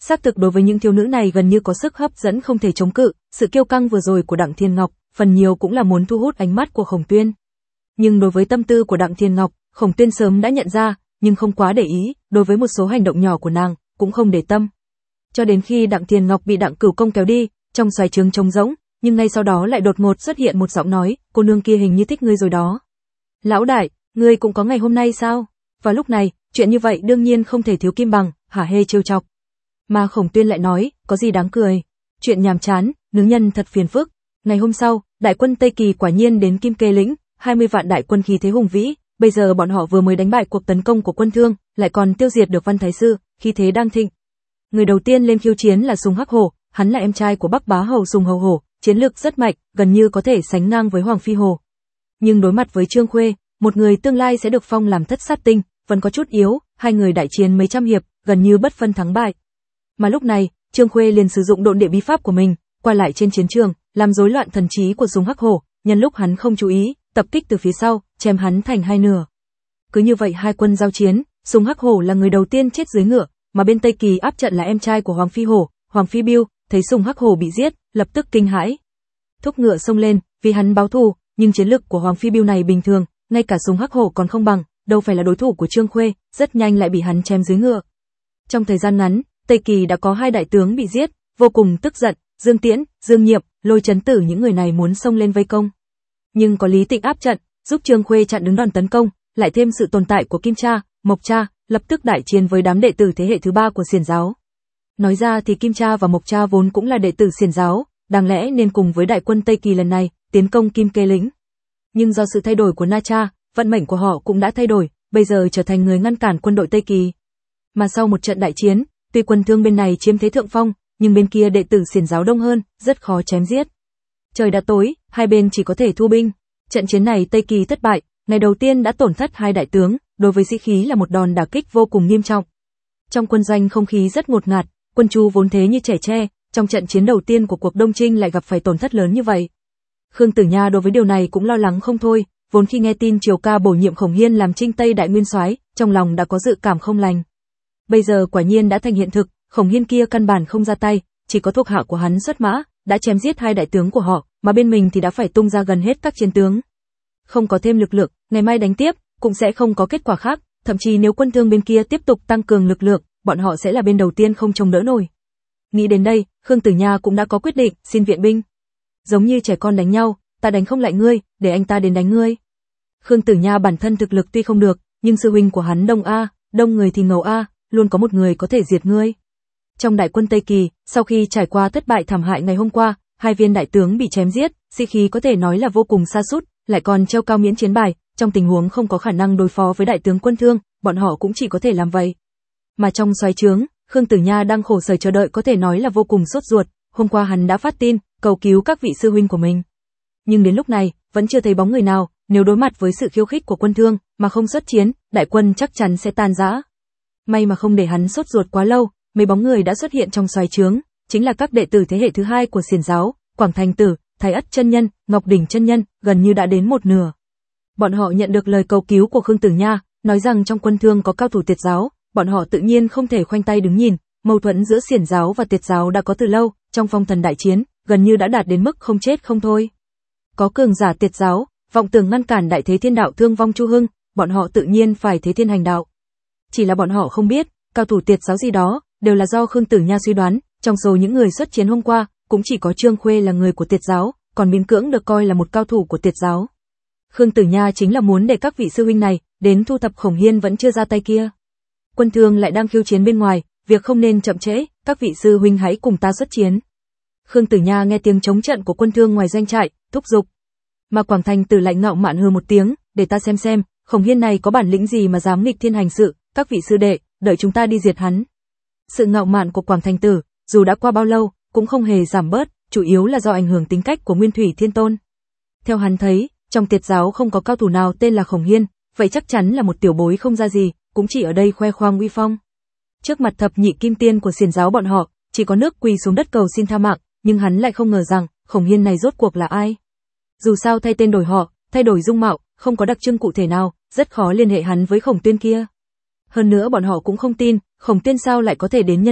Xác thực đối với những thiếu nữ này gần như có sức hấp dẫn không thể chống cự, sự kiêu căng vừa rồi của Đặng Thiên Ngọc, phần nhiều cũng là muốn thu hút ánh mắt của Khổng Tuyên. Nhưng đối với tâm tư của Đặng Thiên Ngọc, Khổng Tuyên sớm đã nhận ra, nhưng không quá để ý, đối với một số hành động nhỏ của nàng, cũng không để tâm. Cho đến khi Đặng Thiên Ngọc bị Đặng Cửu Công kéo đi, trong xoáy trướng trống rỗng, nhưng ngay sau đó lại đột ngột xuất hiện một giọng nói, cô nương kia hình như thích ngươi rồi đó. Lão đại, ngươi cũng có ngày hôm nay sao? Và lúc này, chuyện như vậy đương nhiên không thể thiếu Kim Bằng, hả hê trêu chọc. Mà Khổng Tuyên lại nói, có gì đáng cười? Chuyện nhàm chán, nữ nhân thật phiền phức. Ngày hôm sau, đại quân Tây Kỳ quả nhiên đến Kim Kê lĩnh, hai mươi vạn đại quân khí thế hùng vĩ, bây giờ bọn họ vừa mới đánh bại cuộc tấn công của quân Thương, lại còn tiêu diệt được Văn Thái Sư, khí thế đang thịnh. Người đầu tiên lên khiêu chiến là Sùng Hắc Hổ, hắn là em trai của Bắc Bá Hầu Sùng Hầu Hổ, chiến lược rất mạnh, gần như có thể sánh ngang với Hoàng Phi Hổ. Nhưng đối mặt với Trương Khuê, một người tương lai sẽ được phong làm thất sát tinh, vẫn có chút yếu, hai người đại chiến mấy trăm hiệp, gần như bất phân thắng bại. Mà lúc này, Trương Khuê liền sử dụng độn địa bí pháp của mình, qua lại trên chiến trường, làm rối loạn thần trí của Sùng Hắc Hổ, nhân lúc hắn không chú ý, tập kích từ phía sau, chém hắn thành hai nửa. Cứ như vậy hai quân giao chiến, Sùng Hắc Hổ là người đầu tiên chết dưới ngựa, mà bên Tây Kỳ áp trận là em trai của Hoàng Phi Hổ, Hoàng Phi Biêu, thấy Sùng Hắc Hổ bị giết, lập tức kinh hãi. Thúc ngựa xông lên, vì hắn báo thù, nhưng chiến lực của Hoàng Phi Biêu này bình thường, ngay cả Sùng Hắc Hổ còn không bằng, đâu phải là đối thủ của Trương Khuê, rất nhanh lại bị hắn chém dưới ngựa. Trong thời gian ngắn, Tây Kỳ đã có hai đại tướng bị giết, vô cùng tức giận, Dương Tiễn, Dương Nhiệm, Lôi Chấn Tử những người này muốn xông lên vây công. Nhưng có Lý Tịnh áp trận, giúp Trương Khuê chặn đứng đòn tấn công, lại thêm sự tồn tại của Kim Cha, Mộc Cha, lập tức đại chiến với đám đệ tử thế hệ thứ ba của Xiển giáo. Nói ra thì Kim Cha và Mộc Cha vốn cũng là đệ tử Xiển giáo, đáng lẽ nên cùng với đại quân Tây Kỳ lần này tiến công Kim Kê lĩnh. Nhưng do sự thay đổi của Na Cha, vận mệnh của họ cũng đã thay đổi, bây giờ trở thành người ngăn cản quân đội Tây Kỳ. Mà sau một trận đại chiến, tuy quân Thương bên này chiếm thế thượng phong, nhưng bên kia đệ tử Xiển giáo đông hơn, rất khó chém giết. Trời đã tối, hai bên chỉ có thể thu binh. Trận chiến này Tây Kỳ thất bại, ngày đầu tiên đã tổn thất hai đại tướng, đối với sĩ khí là một đòn đả kích vô cùng nghiêm trọng. Trong quân doanh không khí rất ngột ngạt, quân Chu vốn thế như trẻ tre, trong trận chiến đầu tiên của cuộc Đông Trinh lại gặp phải tổn thất lớn như vậy. Khương Tử Nha đối với điều này cũng lo lắng không thôi, vốn khi nghe tin Triều Ca bổ nhiệm Khổng Hiên làm Trinh Tây đại nguyên soái, trong lòng đã có dự cảm không lành. Bây giờ quả nhiên đã thành hiện thực, Khổng Hiên kia căn bản không ra tay, chỉ có thuộc hạ của hắn xuất mã, đã chém giết hai đại tướng của họ, mà bên mình thì đã phải tung ra gần hết các chiến tướng. Không có thêm lực lượng, ngày mai đánh tiếp, cũng sẽ không có kết quả khác, thậm chí nếu quân Thương bên kia tiếp tục tăng cường lực lượng, bọn họ sẽ là bên đầu tiên không chống đỡ nổi. Nghĩ đến đây, Khương Tử Nha cũng đã có quyết định, xin viện binh. Giống như trẻ con đánh nhau, ta đánh không lại ngươi, để anh ta đến đánh ngươi. Khương Tử Nha bản thân thực lực tuy không được, nhưng sư huynh của hắn đông a, đông người thì ngầu a, luôn có một người có thể diệt ngươi. Trong đại quân Tây Kỳ, sau khi trải qua thất bại thảm hại ngày hôm qua, hai viên đại tướng bị chém giết, sĩ khí có thể nói là vô cùng sa sút, lại còn treo cao miễn chiến bài, trong tình huống không có khả năng đối phó với đại tướng quân Thương, bọn họ cũng chỉ có thể làm vậy. Mà trong xoáy trướng, Khương Tử Nha đang khổ sở chờ đợi có thể nói là vô cùng sốt ruột, hôm qua hắn đã phát tin, cầu cứu các vị sư huynh của mình. Nhưng đến lúc này, vẫn chưa thấy bóng người nào, nếu đối mặt với sự khiêu khích của quân Thương, mà không xuất chiến, đại quân chắc chắn sẽ tan rã. May mà không để hắn sốt ruột quá lâu, mấy bóng người đã xuất hiện trong xoáy trướng, chính là các đệ tử thế hệ thứ hai của Xiển giáo, Quảng Thành Tử, Thái Ất chân nhân, Ngọc Đỉnh chân nhân, gần như đã đến một nửa. Bọn họ nhận được lời cầu cứu của Khương Tử Nha, nói rằng trong quân Thương có cao thủ Tiệt giáo, bọn họ tự nhiên không thể khoanh tay đứng nhìn, mâu thuẫn giữa Xiển giáo và Tiệt giáo đã có từ lâu, trong phong thần đại chiến, gần như đã đạt đến mức không chết không thôi. Có cường giả Tiệt giáo, vọng tưởng ngăn cản đại thế thiên đạo thương vong Chu Hưng, bọn họ tự nhiên phải thế thiên hành đạo. Chỉ là bọn họ không biết, cao thủ Tiệt giáo gì đó, đều là do Khương Tử Nha suy đoán, trong số những người xuất chiến hôm qua, cũng chỉ có Trương Khuê là người của Tiệt giáo, còn miễn cưỡng được coi là một cao thủ của Tiệt giáo. Khương Tử Nha chính là muốn để các vị sư huynh này đến thu thập Khổng Hiên vẫn chưa ra tay kia. Quân Thương lại đang khiêu chiến bên ngoài, việc không nên chậm trễ, các vị sư huynh hãy cùng ta xuất chiến. Khương Tử Nha nghe tiếng chống trận của quân Thương ngoài doanh trại, thúc giục. Mà Quảng Thành Tử lại ngạo mạn hừ một tiếng, để ta xem xem, Khổng Hiên này có bản lĩnh gì mà dám nghịch thiên hành sự, các vị sư đệ, đợi chúng ta đi diệt hắn. Sự ngạo mạn của Quảng Thành Tử, dù đã qua bao lâu, cũng không hề giảm bớt, chủ yếu là do ảnh hưởng tính cách của Nguyên Thủy Thiên Tôn. Theo hắn thấy, trong Tiệt giáo không có cao thủ nào tên là Khổng Hiên, vậy chắc chắn là một tiểu bối không ra gì, cũng chỉ ở đây khoe khoang uy phong. Trước mặt thập nhị kim tiên của Xiển giáo bọn họ, chỉ có nước quỳ xuống đất cầu xin tha mạng, nhưng hắn lại không ngờ rằng, Khổng Hiên này rốt cuộc là ai. Dù sao thay tên đổi họ, thay đổi dung mạo, không có đặc trưng cụ thể nào, rất khó liên hệ hắn với Khổng Tuyên kia. Hơn nữa bọn họ cũng không tin, Khổng Tuyên sao lại có thể đến nhân tộc,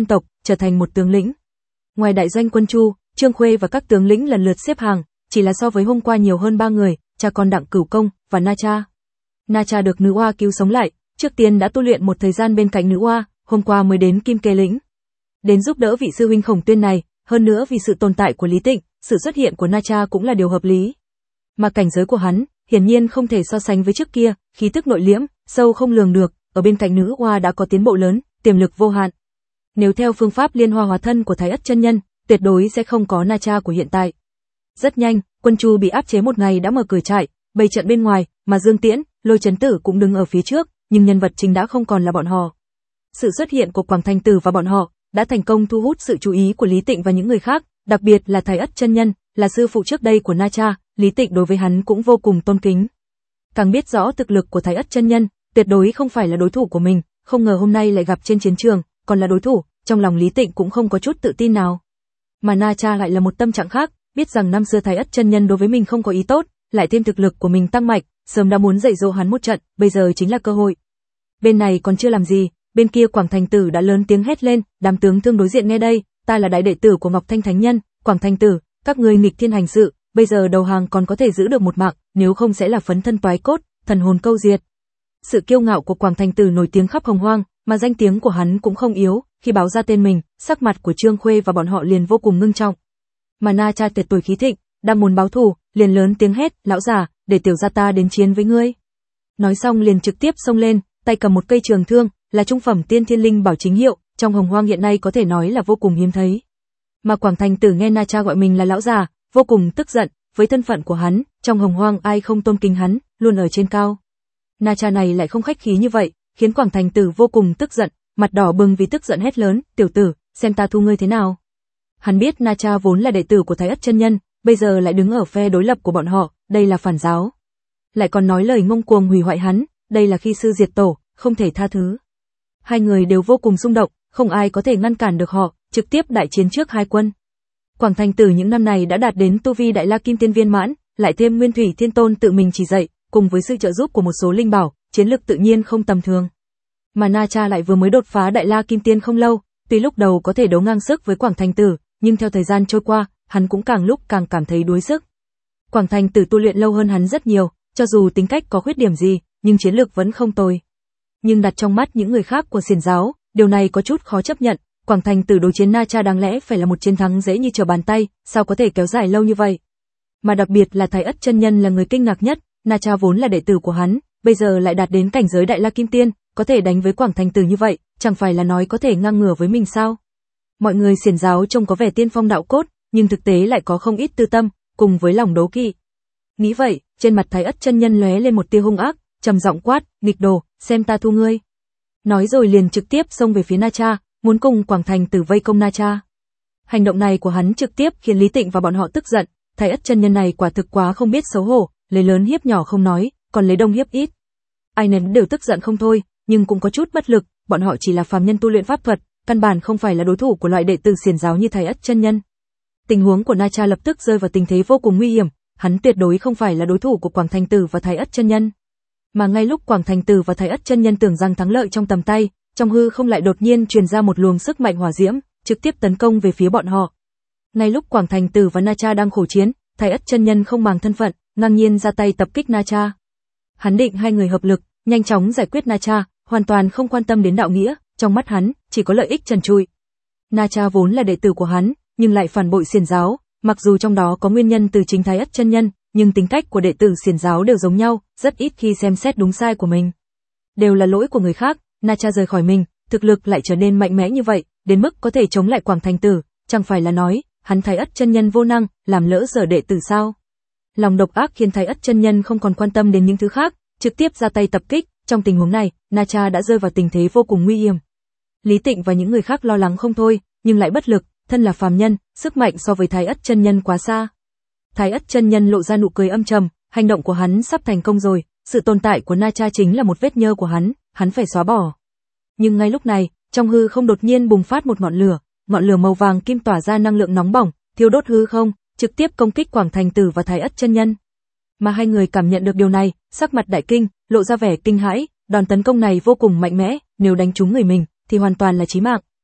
trở thành một tướng lĩnh. Ngoài đại doanh quân Chu, Trương Khuê và các tướng lĩnh lần lượt xếp hàng, chỉ là so với hôm qua nhiều hơn ba người, cha con Đặng Cửu Công và Na Cha. Na Cha được nữ oa cứu sống lại, trước tiên đã tu luyện một thời gian bên cạnh nữ oa, hôm qua mới đến Kim Kê lĩnh. Đến giúp đỡ vị sư huynh Khổng Tuyên này, hơn nữa vì sự tồn tại của Lý Tịnh, sự xuất hiện của Na Cha cũng là điều hợp lý. Mà cảnh giới của hắn, hiển nhiên không thể so sánh với trước kia, khí tức nội liễm, sâu không lường được, ở bên cạnh nữ oa đã có tiến bộ lớn, tiềm lực vô hạn. Nếu theo phương pháp liên hoa hóa thân của Thái Ất chân nhân, tuyệt đối sẽ không có Na Cha của hiện tại. Rất nhanh, quân Chu bị áp chế một ngày đã mở cửa trại, bày trận bên ngoài, mà Dương Tiễn, Lôi Chấn Tử cũng đứng ở phía trước, nhưng nhân vật chính đã không còn là bọn họ. Sự xuất hiện của Quảng Thành Tử và bọn họ đã thành công thu hút sự chú ý của Lý Tịnh và những người khác, đặc biệt là Thái Ất chân nhân, là sư phụ trước đây của Na Cha, Lý Tịnh đối với hắn cũng vô cùng tôn kính. Càng biết rõ thực lực của Thái Ất chân nhân, tuyệt đối không phải là đối thủ của mình, không ngờ hôm nay lại gặp trên chiến trường, còn là đối thủ, trong lòng Lý Tịnh cũng không có chút tự tin nào. Mà Na Cha lại là một tâm trạng khác, biết rằng năm xưa Thái Ất chân nhân đối với mình không có ý tốt, lại thêm thực lực của mình tăng mạnh, sớm đã muốn dạy dỗ hắn một trận, bây giờ chính là cơ hội. Bên này còn chưa làm gì, bên kia Quảng Thành Tử đã lớn tiếng hét lên, đám tướng thương đối diện nghe đây, ta là đại đệ tử của Ngọc Thanh Thánh Nhân, Quảng Thành Tử, các ngươi nghịch thiên hành sự, bây giờ đầu hàng còn có thể giữ được một mạng, nếu không sẽ là phấn thân toái cốt, thần hồn câu diệt. Sự kiêu ngạo của Quảng Thành Tử nổi tiếng khắp Hồng Hoang, mà danh tiếng của hắn cũng không yếu, khi báo ra tên mình, sắc mặt của Trương Khuê và bọn họ liền vô cùng ngưng trọng. Mà Na Cha tuyệt tuổi khí thịnh, đang muốn báo thù, liền lớn tiếng hét, lão già, để tiểu gia ta đến chiến với ngươi. Nói xong liền trực tiếp xông lên, tay cầm một cây trường thương, là trung phẩm tiên thiên linh bảo chính hiệu, trong Hồng Hoang hiện nay có thể nói là vô cùng hiếm thấy. Mà Quảng Thành Tử nghe Na Cha gọi mình là lão già, vô cùng tức giận, với thân phận của hắn, trong Hồng Hoang ai không tôn kính hắn, luôn ở trên cao. Na Cha này lại không khách khí như vậy, khiến Quảng Thành Tử vô cùng tức giận, mặt đỏ bừng vì tức giận hét lớn, tiểu tử, xem ta thu ngươi thế nào. Hắn biết Na Cha vốn là đệ tử của Thái Ất chân nhân, bây giờ lại đứng ở phe đối lập của bọn họ, đây là phản giáo. Lại còn nói lời ngông cuồng hủy hoại hắn, đây là khi sư diệt tổ, không thể tha thứ. Hai người đều vô cùng xung động, không ai có thể ngăn cản được họ, trực tiếp đại chiến trước hai quân. Quảng Thành Tử những năm này đã đạt đến tu vi Đại La Kim Tiên viên mãn, lại thêm Nguyên Thủy Thiên Tôn tự mình chỉ dạy, cùng với sự trợ giúp của một số linh bảo, chiến lực tự nhiên không tầm thường. Mà Na Cha lại vừa mới đột phá Đại La Kim Tiên không lâu, tuy lúc đầu có thể đấu ngang sức với Quảng Thành Tử, nhưng theo thời gian trôi qua, hắn cũng càng lúc càng cảm thấy đuối sức. Quảng Thành Tử tu luyện lâu hơn hắn rất nhiều, cho dù tính cách có khuyết điểm gì, nhưng chiến lực vẫn không tồi. Nhưng đặt trong mắt những người khác của Xiển giáo, điều này có chút khó chấp nhận, Quảng Thành Tử đối chiến Na Cha đáng lẽ phải là một chiến thắng dễ như trở bàn tay, sao có thể kéo dài lâu như vậy? Mà đặc biệt là Thái Ất chân nhân là người kinh ngạc nhất, Na Cha vốn là đệ tử của hắn, bây giờ lại đạt đến cảnh giới Đại La Kim Tiên, có thể đánh với Quảng Thành Tử như vậy, chẳng phải là nói có thể ngang ngửa với mình sao? Mọi người Xiển giáo trông có vẻ tiên phong đạo cốt, nhưng thực tế lại có không ít tư tâm, cùng với lòng đố kỵ. Nghĩ vậy, trên mặt Thái Ất chân nhân lóe lên một tia hung ác, trầm giọng quát, nghịch đồ, xem ta thu ngươi. Nói rồi liền trực tiếp xông về phía Na Cha, muốn cùng Quảng Thành Tử vây công Na Cha. Hành động này của hắn trực tiếp khiến Lý Tịnh và bọn họ tức giận, Thái Ất chân nhân này quả thực quá không biết xấu hổ, lấy lớn hiếp nhỏ không nói, còn lấy đông hiếp ít. Ai nấy đều tức giận không thôi, nhưng cũng có chút bất lực, bọn họ chỉ là phàm nhân tu luyện pháp thuật, căn bản không phải là đối thủ của loại đệ tử xiển giáo như Thái Ất chân nhân. Tình huống của Na Cha lập tức rơi vào tình thế vô cùng nguy hiểm, hắn tuyệt đối không phải là đối thủ của Quảng Thành Tử và Thái Ất chân nhân. Mà ngay lúc Quảng Thành Tử và Thái Ất chân nhân tưởng rằng thắng lợi trong tầm tay, trong hư không lại đột nhiên truyền ra một luồng sức mạnh hỏa diễm, trực tiếp tấn công về phía bọn họ. Ngay lúc Quảng Thành Tử và Na Cha đang khổ chiến, Thái Ất chân nhân không màng thân phận, ngang nhiên ra tay tập kích Na Cha. Hắn định hai người hợp lực, nhanh chóng giải quyết Na Cha, hoàn toàn không quan tâm đến đạo nghĩa, trong mắt hắn chỉ có lợi ích trần trụi. Na Cha vốn là đệ tử của hắn, nhưng lại phản bội xiển giáo, mặc dù trong đó có nguyên nhân từ chính Thái Ất chân nhân, nhưng tính cách của đệ tử xiển giáo đều giống nhau, rất ít khi xem xét đúng sai của mình. Đều là lỗi của người khác, Na Cha rời khỏi mình, thực lực lại trở nên mạnh mẽ như vậy, đến mức có thể chống lại Quảng Thành Tử, chẳng phải là nói, hắn Thái Ất chân nhân vô năng, làm lỡ dở đệ tử sao? Lòng độc ác khiến Thái Ất chân nhân không còn quan tâm đến những thứ khác, trực tiếp ra tay tập kích, trong tình huống này, Na Cha đã rơi vào tình thế vô cùng nguy hiểm. Lý Tịnh và những người khác lo lắng không thôi, nhưng lại bất lực, thân là phàm nhân, sức mạnh so với Thái Ất chân nhân quá xa. Thái Ất chân nhân lộ ra nụ cười âm trầm, hành động của hắn sắp thành công rồi, sự tồn tại của Na Cha chính là một vết nhơ của hắn, hắn phải xóa bỏ. Nhưng ngay lúc này, trong hư không đột nhiên bùng phát một ngọn lửa, ngọn lửa màu vàng kim tỏa ra năng lượng nóng bỏng, thiêu đốt hư không, trực tiếp công kích Quảng Thành Tử và Thái Ất chân nhân. Mà hai người cảm nhận được điều này, sắc mặt đại kinh, lộ ra vẻ kinh hãi, đòn tấn công này vô cùng mạnh mẽ, nếu đánh trúng người mình thì hoàn toàn là chí mạng.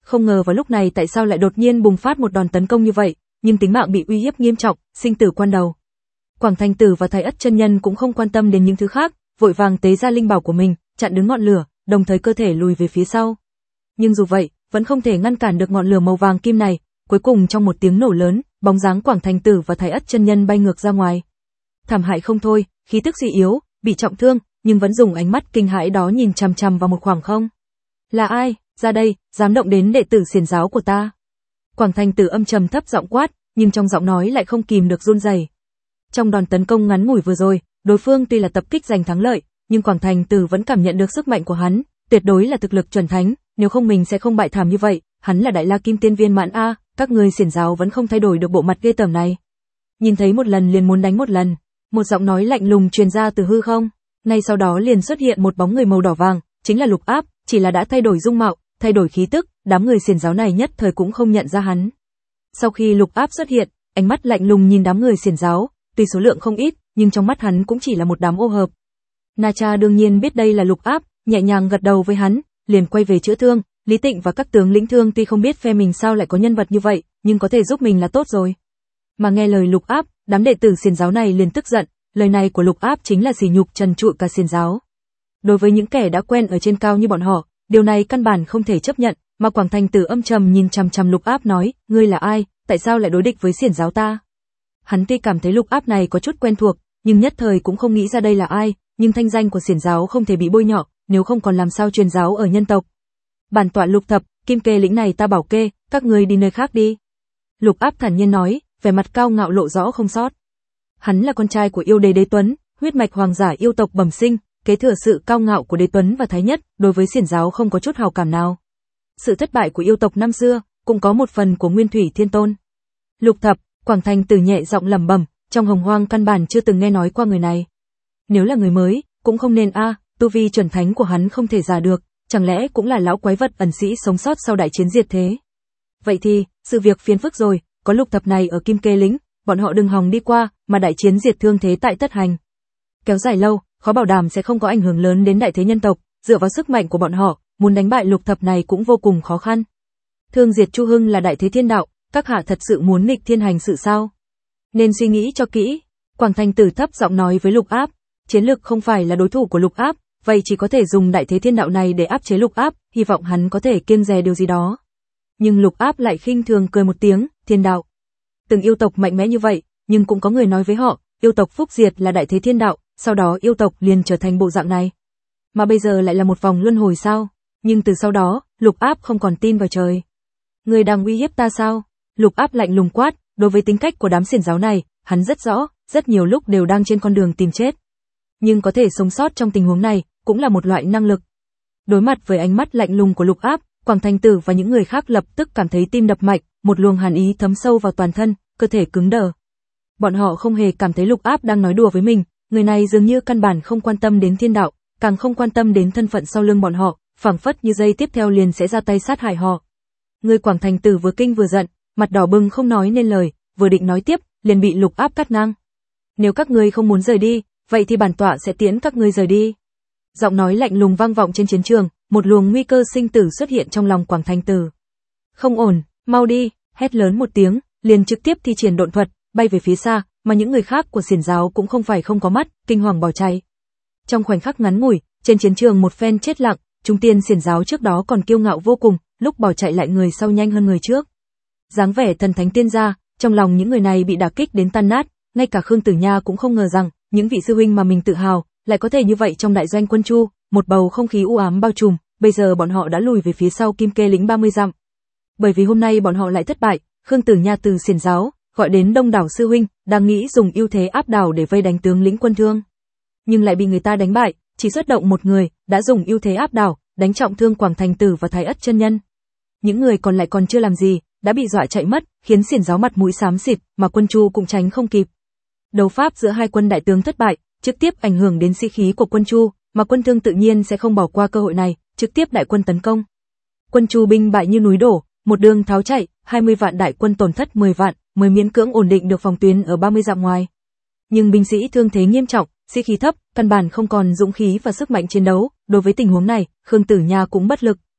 không ngờ vào lúc này tại sao lại đột nhiên bùng phát một đòn tấn công như vậy, nhưng tính mạng bị uy hiếp nghiêm trọng, sinh tử quan đầu. Quảng Thành Tử và Thái Ất chân nhân cũng không quan tâm đến những thứ khác, vội vàng tế ra linh bảo của mình, chặn đứng ngọn lửa, đồng thời cơ thể lùi về phía sau. Nhưng dù vậy, vẫn không thể ngăn cản được ngọn lửa màu vàng kim này, cuối cùng trong một tiếng nổ lớn, bóng dáng Quảng Thành Tử và Thái Ất chân nhân bay ngược ra ngoài. Thảm hại không thôi, khí tức suy yếu, bị trọng thương, nhưng vẫn dùng ánh mắt kinh hãi đó nhìn chằm chằm vào một khoảng không. Là ai, ra đây, dám động đến đệ tử xiển giáo của ta? Quảng Thành Tử âm trầm thấp giọng quát, nhưng trong giọng nói lại không kìm được run rẩy. Trong đòn tấn công ngắn ngủi vừa rồi, đối phương tuy là tập kích giành thắng lợi, nhưng Quảng Thành Tử vẫn cảm nhận được sức mạnh của hắn, tuyệt đối là thực lực chuẩn thánh, nếu không mình sẽ không bại thảm như vậy, hắn là Đại La Kim Tiên viên mãn a, các ngươi xiển giáo vẫn không thay đổi được bộ mặt ghê tởm này. Nhìn thấy một lần liền muốn đánh một lần, một giọng nói lạnh lùng truyền ra từ hư không, ngay sau đó liền xuất hiện một bóng người màu đỏ vàng, chính là Lục Áp, chỉ là đã thay đổi dung mạo, thay đổi khí tức, đám người xiển giáo này nhất thời cũng không nhận ra hắn. Sau khi Lục Áp xuất hiện, ánh mắt lạnh lùng nhìn đám người xiển giáo, tuy số lượng không ít, nhưng trong mắt hắn cũng chỉ là một đám ô hợp. Na Cha đương nhiên biết đây là Lục Áp, nhẹ nhàng gật đầu với hắn, liền quay về chữa thương. Lý Tịnh và các tướng lĩnh thương tuy không biết phe mình sao lại có nhân vật như vậy, nhưng có thể giúp mình là tốt rồi. Mà nghe lời Lục Áp, đám đệ tử xiển giáo này liền tức giận, lời này của Lục Áp chính là sỉ nhục trần trụi cả xiển giáo. Đối với những kẻ đã quen ở trên cao như bọn họ, điều này căn bản không thể chấp nhận, mà Quảng Thành Tử âm trầm nhìn chằm chằm Lục Áp nói, ngươi là ai, tại sao lại đối địch với xiển giáo ta? Hắn tuy cảm thấy Lục Áp này có chút quen thuộc, nhưng nhất thời cũng không nghĩ ra đây là ai, nhưng thanh danh của xiển giáo không thể bị bôi nhọ, nếu không còn làm sao truyền giáo ở nhân tộc. Bản tọa Lục Thập, Kim Kê lĩnh này ta bảo kê, các ngươi đi nơi khác đi. Lục Áp thản nhiên nói, vẻ mặt cao ngạo lộ rõ không sót. Hắn là con trai của yêu đế Đế Tuấn, huyết mạch hoàng giả yêu tộc bẩm sinh, kế thừa sự cao ngạo của Đế Tuấn và Thái Nhất, đối với xiển giáo không có chút hào cảm nào. Sự thất bại của yêu tộc năm xưa, cũng có một phần của Nguyên Thủy Thiên Tôn. Lục Thập, Quảng Thành Tử nhẹ giọng lẩm bẩm, trong hồng hoang căn bản chưa từng nghe nói qua người này. Nếu là người mới, cũng không nên a, tu vi chuẩn thánh của hắn không thể giả được, chẳng lẽ cũng là lão quái vật ẩn sĩ sống sót sau đại chiến diệt thế. Vậy thì, sự việc phiền phức rồi, có Lục Thập này ở Kim Kê lĩnh, bọn họ đừng hòng đi qua, mà đại chiến diệt thương thế tại tất hành. Kéo dài lâu, khó bảo đảm sẽ không có ảnh hưởng lớn đến đại thế nhân tộc, dựa vào sức mạnh của bọn họ, muốn đánh bại Lục Thập này cũng vô cùng khó khăn. Thương diệt Chu Hưng là đại thế thiên đạo, các hạ thật sự muốn nghịch thiên hành sự sao? Nên suy nghĩ cho kỹ. Quảng Thành Tử thấp giọng nói với Lục Áp, chiến lực không phải là đối thủ của Lục Áp, vậy chỉ có thể dùng đại thế thiên đạo này để áp chế Lục Áp, hy vọng hắn có thể kiêng dè điều gì đó. Nhưng Lục Áp lại khinh thường cười một tiếng, thiên đạo. Từng yêu tộc mạnh mẽ như vậy, nhưng cũng có người nói với họ, yêu tộc phúc diệt là đại thế thiên đạo, sau đó yêu tộc liền trở thành bộ dạng này. Mà bây giờ lại là một vòng luân hồi sao? Nhưng từ sau đó, Lục Áp không còn tin vào trời. Người đang uy hiếp ta sao? Lục Áp lạnh lùng quát, đối với tính cách của đám xiển giáo này, hắn rất rõ, rất nhiều lúc đều đang trên con đường tìm chết. Nhưng có thể sống sót trong tình huống này, cũng là một loại năng lực. Đối mặt với ánh mắt lạnh lùng của Lục Áp, Quảng Thành Tử và những người khác lập tức cảm thấy tim đập mạnh, một luồng hàn ý thấm sâu vào toàn thân, cơ thể cứng đờ. Bọn họ không hề cảm thấy Lục Áp đang nói đùa với mình, người này dường như căn bản không quan tâm đến thiên đạo, càng không quan tâm đến thân phận sau lưng bọn họ, phảng phất như giây tiếp theo liền sẽ ra tay sát hại họ. Người Quảng Thành Tử vừa kinh vừa giận, mặt đỏ bừng không nói nên lời, vừa định nói tiếp, liền bị Lục Áp cắt ngang. Nếu các ngươi không muốn rời đi, vậy thì bản tọa sẽ tiễn các ngươi rời đi. Giọng nói lạnh lùng vang vọng trên chiến trường, một luồng nguy cơ sinh tử xuất hiện trong lòng Quảng Thành Tử. Không ổn, mau đi, hét lớn một tiếng, liền trực tiếp thi triển độn thuật, bay về phía xa, mà những người khác của xiển giáo cũng không phải không có mắt, kinh hoàng bỏ chạy. Trong khoảnh khắc ngắn ngủi, trên chiến trường một phen chết lặng, trung tiên xiển giáo trước đó còn kiêu ngạo vô cùng, lúc bỏ chạy lại người sau nhanh hơn người trước. Dáng vẻ thần thánh tiên gia, trong lòng những người này bị đả kích đến tan nát, ngay cả Khương Tử Nha cũng không ngờ rằng, những vị sư huynh mà mình tự hào, lại có thể như vậy trong đại doanh quân Chu, một bầu không khí u ám bao trùm, bây giờ bọn họ đã lùi về phía sau Kim Kê lĩnh ba mươi dặm. Bởi vì hôm nay bọn họ lại thất bại, Khương Tử Nha từ xiển giáo, gọi đến đông đảo sư huynh, đang nghĩ dùng ưu thế áp đảo để vây đánh tướng lĩnh quân Thương. Nhưng lại bị người ta đánh bại, chỉ xuất động một người, đã dùng ưu thế áp đảo, đánh trọng thương Quảng Thành Tử và Thái Ất chân nhân. Những người còn lại còn chưa làm gì, đã bị dọa chạy mất, khiến xiển giáo mặt mũi xám xịt, mà quân Chu cũng tránh không kịp. Đấu pháp giữa hai quân đại tướng thất bại, trực tiếp ảnh hưởng đến sĩ khí của quân Chu, mà quân Thương tự nhiên sẽ không bỏ qua cơ hội này, trực tiếp đại quân tấn công. Quân Chu binh bại như núi đổ, một đường tháo chạy, hai mươi vạn đại quân tổn thất mười vạn, mới miễn cưỡng ổn định được phòng tuyến ở ba mươi dặm ngoài. Nhưng binh sĩ thương thế nghiêm trọng, sĩ khí thấp, căn bản không còn dũng khí và sức mạnh chiến đấu, đối với tình huống này, Khương Tử Nha cũng bất lực.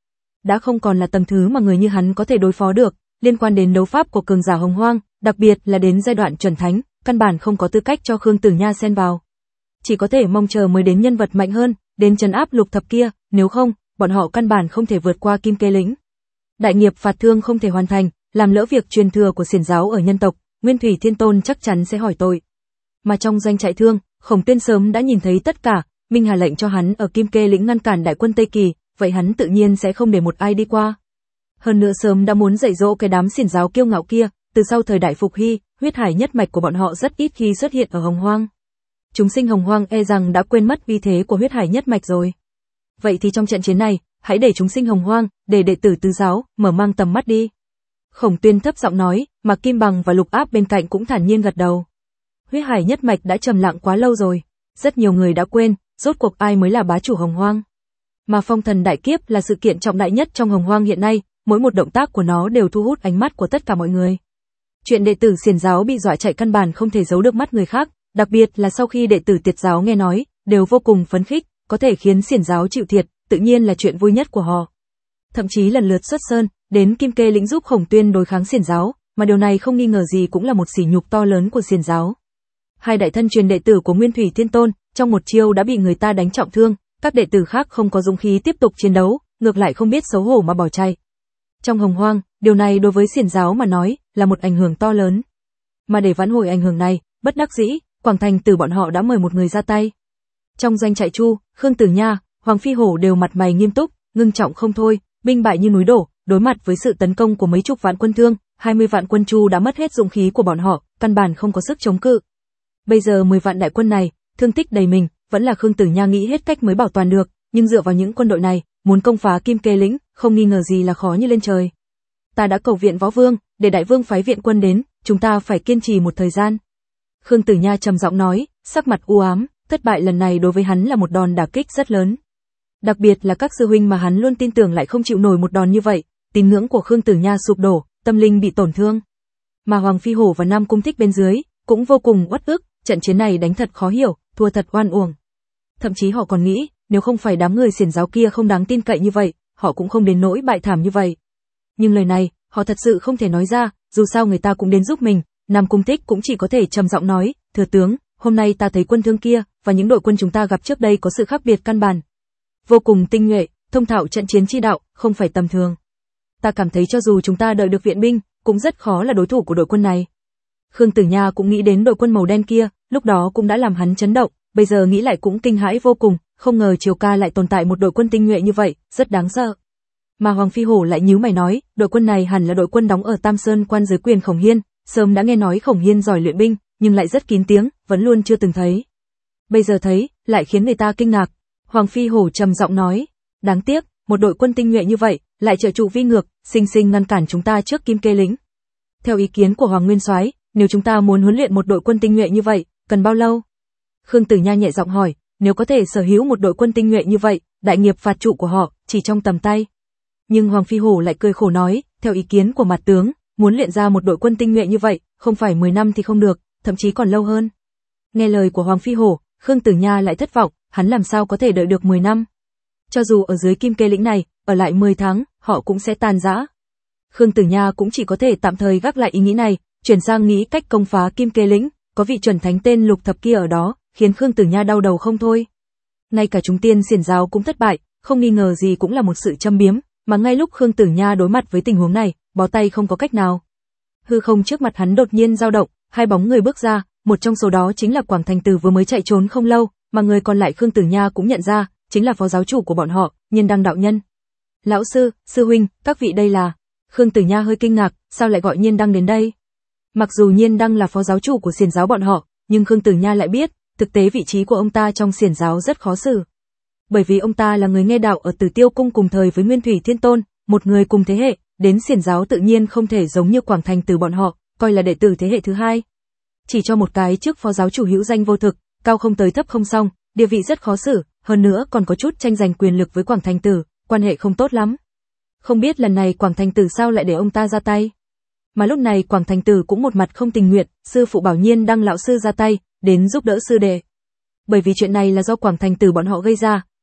đã không còn là tầm thứ mà người như hắn có thể đối phó được, liên quan đến đấu pháp của cường giả Hồng Hoang, đặc biệt là đến giai đoạn chuẩn thánh, căn bản không có tư cách cho Khương Tử Nha xen vào. Chỉ có thể mong chờ mới đến nhân vật mạnh hơn, đến trấn áp lục thập kia, nếu không, bọn họ căn bản không thể vượt qua Kim Kê lĩnh. Đại nghiệp phạt thương không thể hoàn thành, làm lỡ việc truyền thừa của xiển giáo ở nhân tộc, Nguyên Thủy Thiên Tôn chắc chắn sẽ hỏi tội. Mà trong doanh trại thương, Khổng Tuyên sớm đã nhìn thấy tất cả, Minh Hà lệnh cho hắn ở Kim Kê lĩnh ngăn cản đại quân Tây Kỳ, vậy hắn tự nhiên sẽ không để một ai đi qua. Hơn nữa sớm đã muốn dạy dỗ cái đám xiển giáo kiêu ngạo kia, từ sau thời đại Phục Hy, huyết hải nhất mạch của bọn họ rất ít khi xuất hiện ở Hồng Hoang. Chúng sinh Hồng Hoang e rằng đã quên mất uy thế của huyết hải nhất mạch rồi. Vậy thì trong trận chiến này, hãy để chúng sinh Hồng Hoang, để đệ tử tứ giáo, mở mang tầm mắt đi. Khổng Tuyên thấp giọng nói, mà Kim Bằng và Lục Áp bên cạnh cũng thản nhiên gật đầu. Huyết hải nhất mạch đã trầm lặng quá lâu rồi, rất nhiều người đã quên, rốt cuộc ai mới là bá chủ Hồng Hoang. Mà phong thần đại kiếp là sự kiện trọng đại nhất trong Hồng Hoang hiện nay, mỗi một động tác của nó đều thu hút ánh mắt của tất cả mọi người. Chuyện đệ tử xiển giáo bị dọa chạy căn bản không thể giấu được mắt người khác, đặc biệt là sau khi đệ tử Tiệt giáo nghe nói, đều vô cùng phấn khích, có thể khiến xiển giáo chịu thiệt, tự nhiên là chuyện vui nhất của họ. Thậm chí lần lượt xuất sơn, đến Kim Kê lĩnh giúp Khổng Tuyên đối kháng xiển giáo, mà điều này không nghi ngờ gì cũng là một sỉ nhục to lớn của xiển giáo. Hai đại thân truyền đệ tử của Nguyên Thủy Thiên Tôn, trong một chiêu đã bị người ta đánh trọng thương, các đệ tử khác không có dũng khí tiếp tục chiến đấu, ngược lại không biết xấu hổ mà bỏ chạy. Trong Hồng Hoang, điều này đối với xiển giáo mà nói, là một ảnh hưởng to lớn. Mà để vãn hồi ảnh hưởng này, bất đắc dĩ, Quảng Thành Tử bọn họ đã mời một người ra tay. Trong doanh trại Chu, Khương Tử Nha, Hoàng Phi Hổ đều mặt mày nghiêm túc, ngưng trọng không thôi, binh bại như núi đổ, đối mặt với sự tấn công của mấy chục vạn quân Thương, hai mươi vạn quân Chu đã mất hết dũng khí của bọn họ, căn bản không có sức chống cự. Bây giờ mười vạn đại quân này, thương tích đầy mình, vẫn là Khương Tử Nha nghĩ hết cách mới bảo toàn được, nhưng dựa vào những quân đội này, muốn công phá Kim Kê lĩnh, không nghi ngờ gì là khó như lên trời. Ta đã cầu viện Võ Vương, để đại vương phái viện quân đến, chúng ta phải kiên trì một thời gian. Khương Tử Nha trầm giọng nói, sắc mặt u ám, thất bại lần này đối với hắn là một đòn đả kích rất lớn. Đặc biệt là các sư huynh mà hắn luôn tin tưởng lại không chịu nổi một đòn như vậy, tín ngưỡng của Khương Tử Nha sụp đổ, tâm linh bị tổn thương. Mà Hoàng Phi Hổ và Nam Cung Thích bên dưới, cũng vô cùng uất ức, trận chiến này đánh thật khó hiểu, thua thật oan uổng. Thậm chí họ còn nghĩ, nếu không phải đám người xiển giáo kia không đáng tin cậy như vậy, họ cũng không đến nỗi bại thảm như vậy. Nhưng lời này, họ thật sự không thể nói ra, dù sao người ta cũng đến giúp mình. Nam Cung Thích cũng chỉ có thể trầm giọng nói, thừa tướng, hôm nay ta thấy quân Thương kia, và những đội quân chúng ta gặp trước đây có sự khác biệt căn bản. Vô cùng tinh nhuệ, thông thạo trận chiến chi đạo, không phải tầm thường. Ta cảm thấy cho dù chúng ta đợi được viện binh, cũng rất khó là đối thủ của đội quân này. Khương Tử Nha cũng nghĩ đến đội quân màu đen kia, lúc đó cũng đã làm hắn chấn động, bây giờ nghĩ lại cũng kinh hãi vô cùng, không ngờ Triều Ca lại tồn tại một đội quân tinh nhuệ như vậy, rất đáng sợ. Mà Hoàng Phi Hổ lại nhíu mày nói, đội quân này hẳn là đội quân đóng ở Tam Sơn Quan dưới quyền Khổng Hiên, sớm đã nghe nói Khổng Hiên giỏi luyện binh, nhưng lại rất kín tiếng, vẫn luôn chưa từng thấy. Bây giờ thấy, lại khiến người ta kinh ngạc. Hoàng Phi Hổ trầm giọng nói, đáng tiếc, một đội quân tinh nhuệ như vậy, lại trợ trụ vi ngược, sinh sinh ngăn cản chúng ta trước Kim Kê lĩnh. Theo ý kiến của Hoàng Nguyên Soái, nếu chúng ta muốn huấn luyện một đội quân tinh nhuệ như vậy, cần bao lâu? Khương Tử Nha nhẹ giọng hỏi, nếu có thể sở hữu một đội quân tinh nhuệ như vậy, đại nghiệp phạt trụ của họ chỉ trong tầm tay. Nhưng Hoàng Phi Hổ lại cười khổ nói, theo ý kiến của mặt tướng, muốn luyện ra một đội quân tinh nhuệ như vậy, không phải mười năm thì không được, thậm chí còn lâu hơn. Nghe lời của Hoàng Phi Hổ, Khương Tử Nha lại thất vọng, hắn làm sao có thể đợi được mười năm? Cho dù ở dưới Kim Kê lĩnh này, ở lại mười tháng, họ cũng sẽ tàn rã. Khương Tử Nha cũng chỉ có thể tạm thời gác lại ý nghĩ này, chuyển sang nghĩ cách công phá Kim Kê lĩnh, có vị chuẩn thánh tên Lục Thập kia ở đó, khiến Khương Tử Nha đau đầu không thôi. Ngay cả chúng tiên xiển giáo cũng thất bại, không nghi ngờ gì cũng là một sự châm biếm, mà ngay lúc Khương Tử Nha đối mặt với tình huống này, bó tay không có cách nào. Hư không trước mặt hắn đột nhiên dao động, hai bóng người bước ra, một trong số đó chính là Quảng Thành Tử vừa mới chạy trốn không lâu, mà người còn lại Khương Tử Nha cũng nhận ra, chính là phó giáo chủ của bọn họ, Nhiên Đăng đạo nhân. Lão sư, sư huynh, các vị đây là... Khương Tử Nha hơi kinh ngạc, sao lại gọi Nhiên Đăng đến đây? Mặc dù Nhiên Đăng là phó giáo chủ của xiển giáo bọn họ, nhưng Khương Tử Nha lại biết, thực tế vị trí của ông ta trong xiển giáo rất khó xử. Bởi vì ông ta là người nghe đạo ở Tử Tiêu cung cùng thời với Nguyên Thủy Thiên Tôn, một người cùng thế hệ, đến xiển giáo tự nhiên không thể giống như Quảng Thành Tử bọn họ, coi là đệ tử thế hệ thứ hai. Chỉ cho một cái trước phó giáo chủ hữu danh vô thực, cao không tới thấp không xong, địa vị rất khó xử, hơn nữa còn có chút tranh giành quyền lực với Quảng Thành Tử, quan hệ không tốt lắm. Không biết lần này Quảng Thành Tử sao lại để ông ta ra tay. Mà lúc này Quảng Thành Tử cũng một mặt không tình nguyện, sư phụ bảo Nhiên Đăng lão sư ra tay, đến giúp đỡ sư đệ. Bởi vì chuyện này là do Quảng Thành Tử bọn họ gây ra,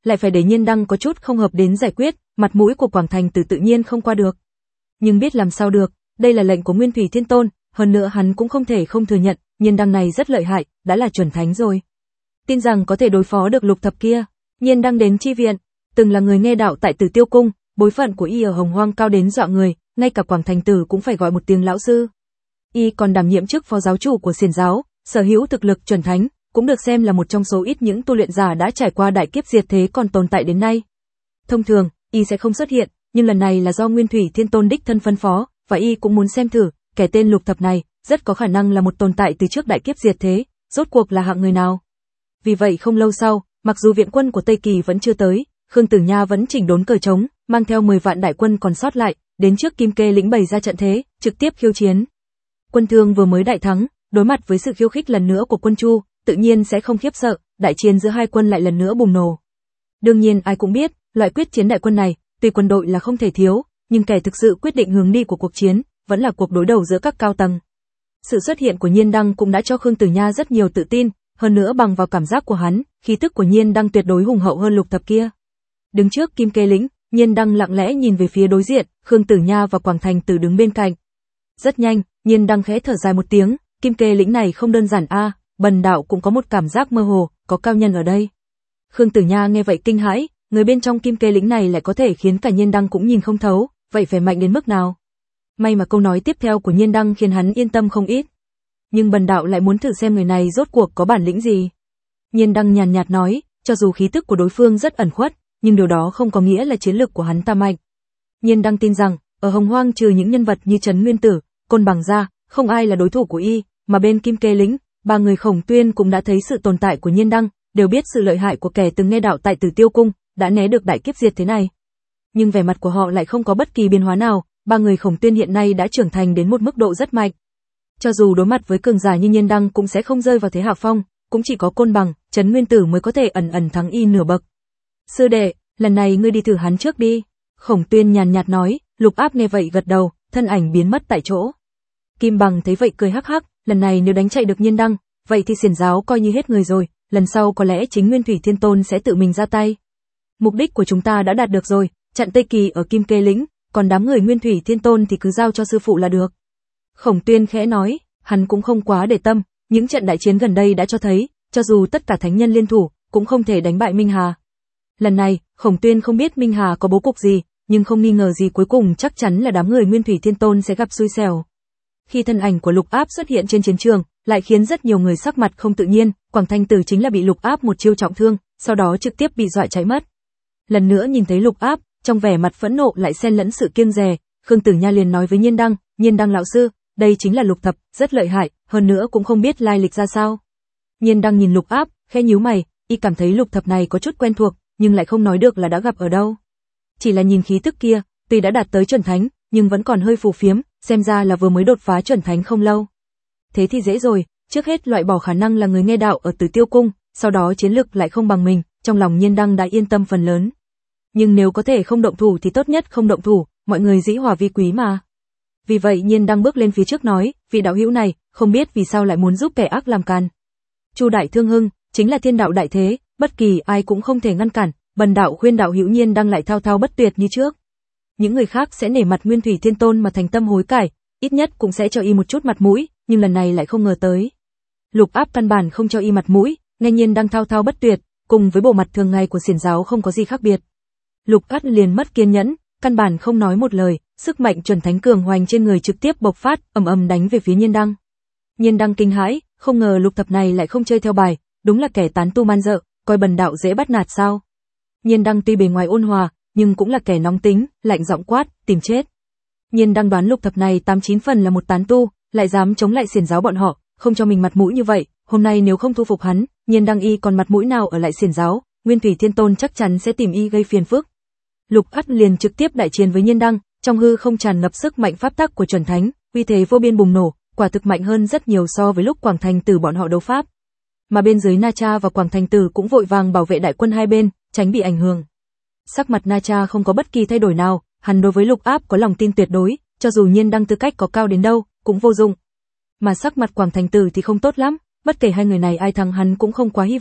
lại phải để Nhiên Đăng có chút không hợp đến giải quyết, mặt mũi của Quảng Thành Tử tự nhiên không qua được. Nhưng biết làm sao được, đây là lệnh của Nguyên Thủy Thiên Tôn, hơn nữa hắn cũng không thể không thừa nhận, Nhiên Đăng này rất lợi hại, đã là chuẩn thánh rồi. Tin rằng có thể đối phó được lục thập kia. Nhiên Đăng đến chi viện, từng là người nghe đạo tại Tử Tiêu Cung, bối phận của y ở Hồng Hoang cao đến dọa người, ngay cả Quảng Thành Tử cũng phải gọi một tiếng lão sư. Y còn đảm nhiệm chức phó giáo chủ của Xiển giáo, sở hữu thực lực chuẩn thánh, cũng được xem là một trong số ít những tu luyện giả đã trải qua đại kiếp diệt thế còn tồn tại đến nay. Thông thường, y sẽ không xuất hiện, nhưng lần này là do Nguyên Thủy Thiên Tôn đích thân phân phó, và y cũng muốn xem thử, kẻ tên lục thập này, rất có khả năng là một tồn tại từ trước đại kiếp diệt thế, rốt cuộc là hạng người nào. Vì vậy không lâu sau, mặc dù viện quân của Tây Kỳ vẫn chưa tới, Khương Tử Nha vẫn chỉnh đốn cờ trống, mang theo mười vạn đại quân còn sót lại, đến trước Kim Kê lĩnh bày ra trận thế, trực tiếp khiêu chiến. Quân Thương vừa mới đại thắng, đối mặt với sự khiêu khích lần nữa của quân Chu, tự nhiên sẽ không khiếp sợ, đại chiến giữa hai quân lại lần nữa bùng nổ. Đương nhiên ai cũng biết, loại quyết chiến đại quân này, tuy quân đội là không thể thiếu, nhưng kẻ thực sự quyết định hướng đi của cuộc chiến, vẫn là cuộc đối đầu giữa các cao tầng. Sự xuất hiện của Nhiên Đăng cũng đã cho Khương Tử Nha rất nhiều tự tin, hơn nữa bằng vào cảm giác của hắn, khí tức của Nhiên Đăng tuyệt đối hùng hậu hơn lục thập kia. Đứng trước Kim Kê lĩnh, Nhiên Đăng lặng lẽ nhìn về phía đối diện, Khương Tử Nha và Quảng Thành Tử đứng bên cạnh. Rất nhanh, Nhiên Đăng khẽ thở dài một tiếng, Kim Kê lĩnh này không đơn giản a, à, Bần đạo cũng có một cảm giác mơ hồ, có cao nhân ở đây. Khương Tử Nha nghe vậy kinh hãi, người bên trong Kim Kê lĩnh này lại có thể khiến cả Nhiên Đăng cũng nhìn không thấu, vậy phải mạnh đến mức nào? May mà câu nói tiếp theo của Nhiên Đăng khiến hắn yên tâm không ít. Nhưng bần đạo lại muốn thử xem người này rốt cuộc có bản lĩnh gì. Nhiên Đăng nhàn nhạt nói, cho dù khí tức của đối phương rất ẩn khuất, nhưng điều đó không có nghĩa là chiến lực của hắn ta mạnh. Nhiên Đăng tin rằng, ở Hồng Hoang trừ những nhân vật như Trấn Nguyên Tử, Côn Bằng ra, không ai là đối thủ của y, mà bên Kim Kê lĩnh, ba người Khổng Tuyên cũng đã thấy sự tồn tại của Nhiên Đăng, đều biết sự lợi hại của kẻ từng nghe đạo tại Tử Tiêu Cung, đã né được đại kiếp diệt thế này. Nhưng vẻ mặt của họ lại không có bất kỳ biến hóa nào, ba người Khổng Tuyên hiện nay đã trưởng thành đến một mức độ rất mạnh. Cho dù đối mặt với cường giả như Nhiên Đăng cũng sẽ không rơi vào thế hạ phong, cũng chỉ có Côn Bằng, Trấn Nguyên Tử mới có thể ẩn ẩn thắng y nửa bậc. Sư đệ, lần này ngươi đi thử hắn trước đi. Khổng Tuyên nhàn nhạt nói, Lục Áp nghe vậy gật đầu, thân ảnh biến mất tại chỗ. Kim Bằng thấy vậy cười hắc hắc, lần này nếu đánh chạy được Nhiên Đăng, vậy thì Xiển giáo coi như hết người rồi, lần sau có lẽ chính Nguyên Thủy Thiên Tôn sẽ tự mình ra tay. Mục đích của chúng ta đã đạt được rồi, chặn Tây Kỳ ở Kim Kê lĩnh, còn đám người Nguyên Thủy Thiên Tôn thì cứ giao cho sư phụ là được. Khổng Tuyên khẽ nói, hắn cũng không quá để tâm, những trận đại chiến gần đây đã cho thấy, cho dù tất cả thánh nhân liên thủ, cũng không thể đánh bại Minh Hà. Lần này, Khổng Tuyên không biết Minh Hà có bố cục gì, nhưng không nghi ngờ gì cuối cùng chắc chắn là đám người Nguyên Thủy Thiên Tôn sẽ gặp xui xẻo. Khi thân ảnh của Lục Áp xuất hiện trên chiến trường, lại khiến rất nhiều người sắc mặt không tự nhiên, Quảng Thành Tử chính là bị Lục Áp một chiêu trọng thương, sau đó trực tiếp bị dọa chạy mất. Lần nữa nhìn thấy Lục Áp, trong vẻ mặt phẫn nộ lại xen lẫn sự kiêng dè, Khương Tử Nha liền nói với Nhiên Đăng, Nhiên Đăng lão sư, đây chính là Lục Thập, rất lợi hại, hơn nữa cũng không biết lai lịch ra sao. Nhiên Đăng nhìn Lục Áp, khẽ nhíu mày, y cảm thấy Lục Thập này có chút quen thuộc, nhưng lại không nói được là đã gặp ở đâu. Chỉ là nhìn khí tức kia, tuy đã đạt tới chuẩn thánh, nhưng vẫn còn hơi phù phiếm, xem ra là vừa mới đột phá chuẩn thánh không lâu. Thế thì dễ rồi, trước hết loại bỏ khả năng là người nghe đạo ở Tử Tiêu Cung, sau đó chiến lực lại không bằng mình, trong lòng Nhiên Đăng đã yên tâm phần lớn. Nhưng nếu có thể không động thủ thì tốt nhất không động thủ, mọi người dĩ hòa vi quý mà. Vì vậy Nhiên Đăng bước lên phía trước nói, vị đạo hữu này, không biết vì sao lại muốn giúp kẻ ác làm càn. Chu Đại Thương Hưng, chính là thiên đạo đại thế, bất kỳ ai cũng không thể ngăn cản, bần đạo khuyên đạo hữu Nhiên Đăng lại thao thao bất tuyệt như trước. Những người khác sẽ nể mặt Nguyên Thủy Thiên Tôn mà thành tâm hối cải, ít nhất cũng sẽ cho y một chút mặt mũi, nhưng lần này lại không ngờ tới. Lục Áp căn bản không cho y mặt mũi, nghe Nhiên Đăng thao thao bất tuyệt, cùng với bộ mặt thường ngày của Xiển giáo không có gì khác biệt. Lục Áp liền mất kiên nhẫn, căn bản không nói một lời, sức mạnh chuẩn thánh cường hoành trên người trực tiếp bộc phát, ầm ầm đánh về phía Nhiên Đăng. Nhiên Đăng kinh hãi, không ngờ Lục Thập này lại không chơi theo bài, đúng là kẻ tán tu man dợ, coi bần đạo dễ bắt nạt sao? Nhiên Đăng tuy bề ngoài ôn hòa, nhưng cũng là kẻ nóng tính, lạnh giọng quát, tìm chết. Nhiên Đăng đoán Lục Thập này tám chín phần là một tán tu, lại dám chống lại Xiển giáo bọn họ, không cho mình mặt mũi như vậy, hôm nay nếu không thu phục hắn, Nhiên Đăng y còn mặt mũi nào ở lại Xiển giáo, Nguyên Thủy Thiên Tôn chắc chắn sẽ tìm y gây phiền phức. Lục Áp liền trực tiếp đại chiến với Nhiên Đăng, trong hư không tràn ngập sức mạnh pháp tắc của chuẩn thánh, uy thế vô biên bùng nổ, quả thực mạnh hơn rất nhiều so với lúc Quảng Thành Tử bọn họ đấu pháp. Mà bên dưới Na Cha và Quảng Thành Tử cũng vội vàng bảo vệ đại quân hai bên, tránh bị ảnh hưởng. Sắc mặt Na Cha không có bất kỳ thay đổi nào, hắn đối với Lục Áp có lòng tin tuyệt đối, cho dù Nhiên Đăng tư cách có cao đến đâu, cũng vô dụng. Mà sắc mặt Quảng Thành Tử thì không tốt lắm, bất kể hai người này ai thắng hắn cũng không quá hy vọng,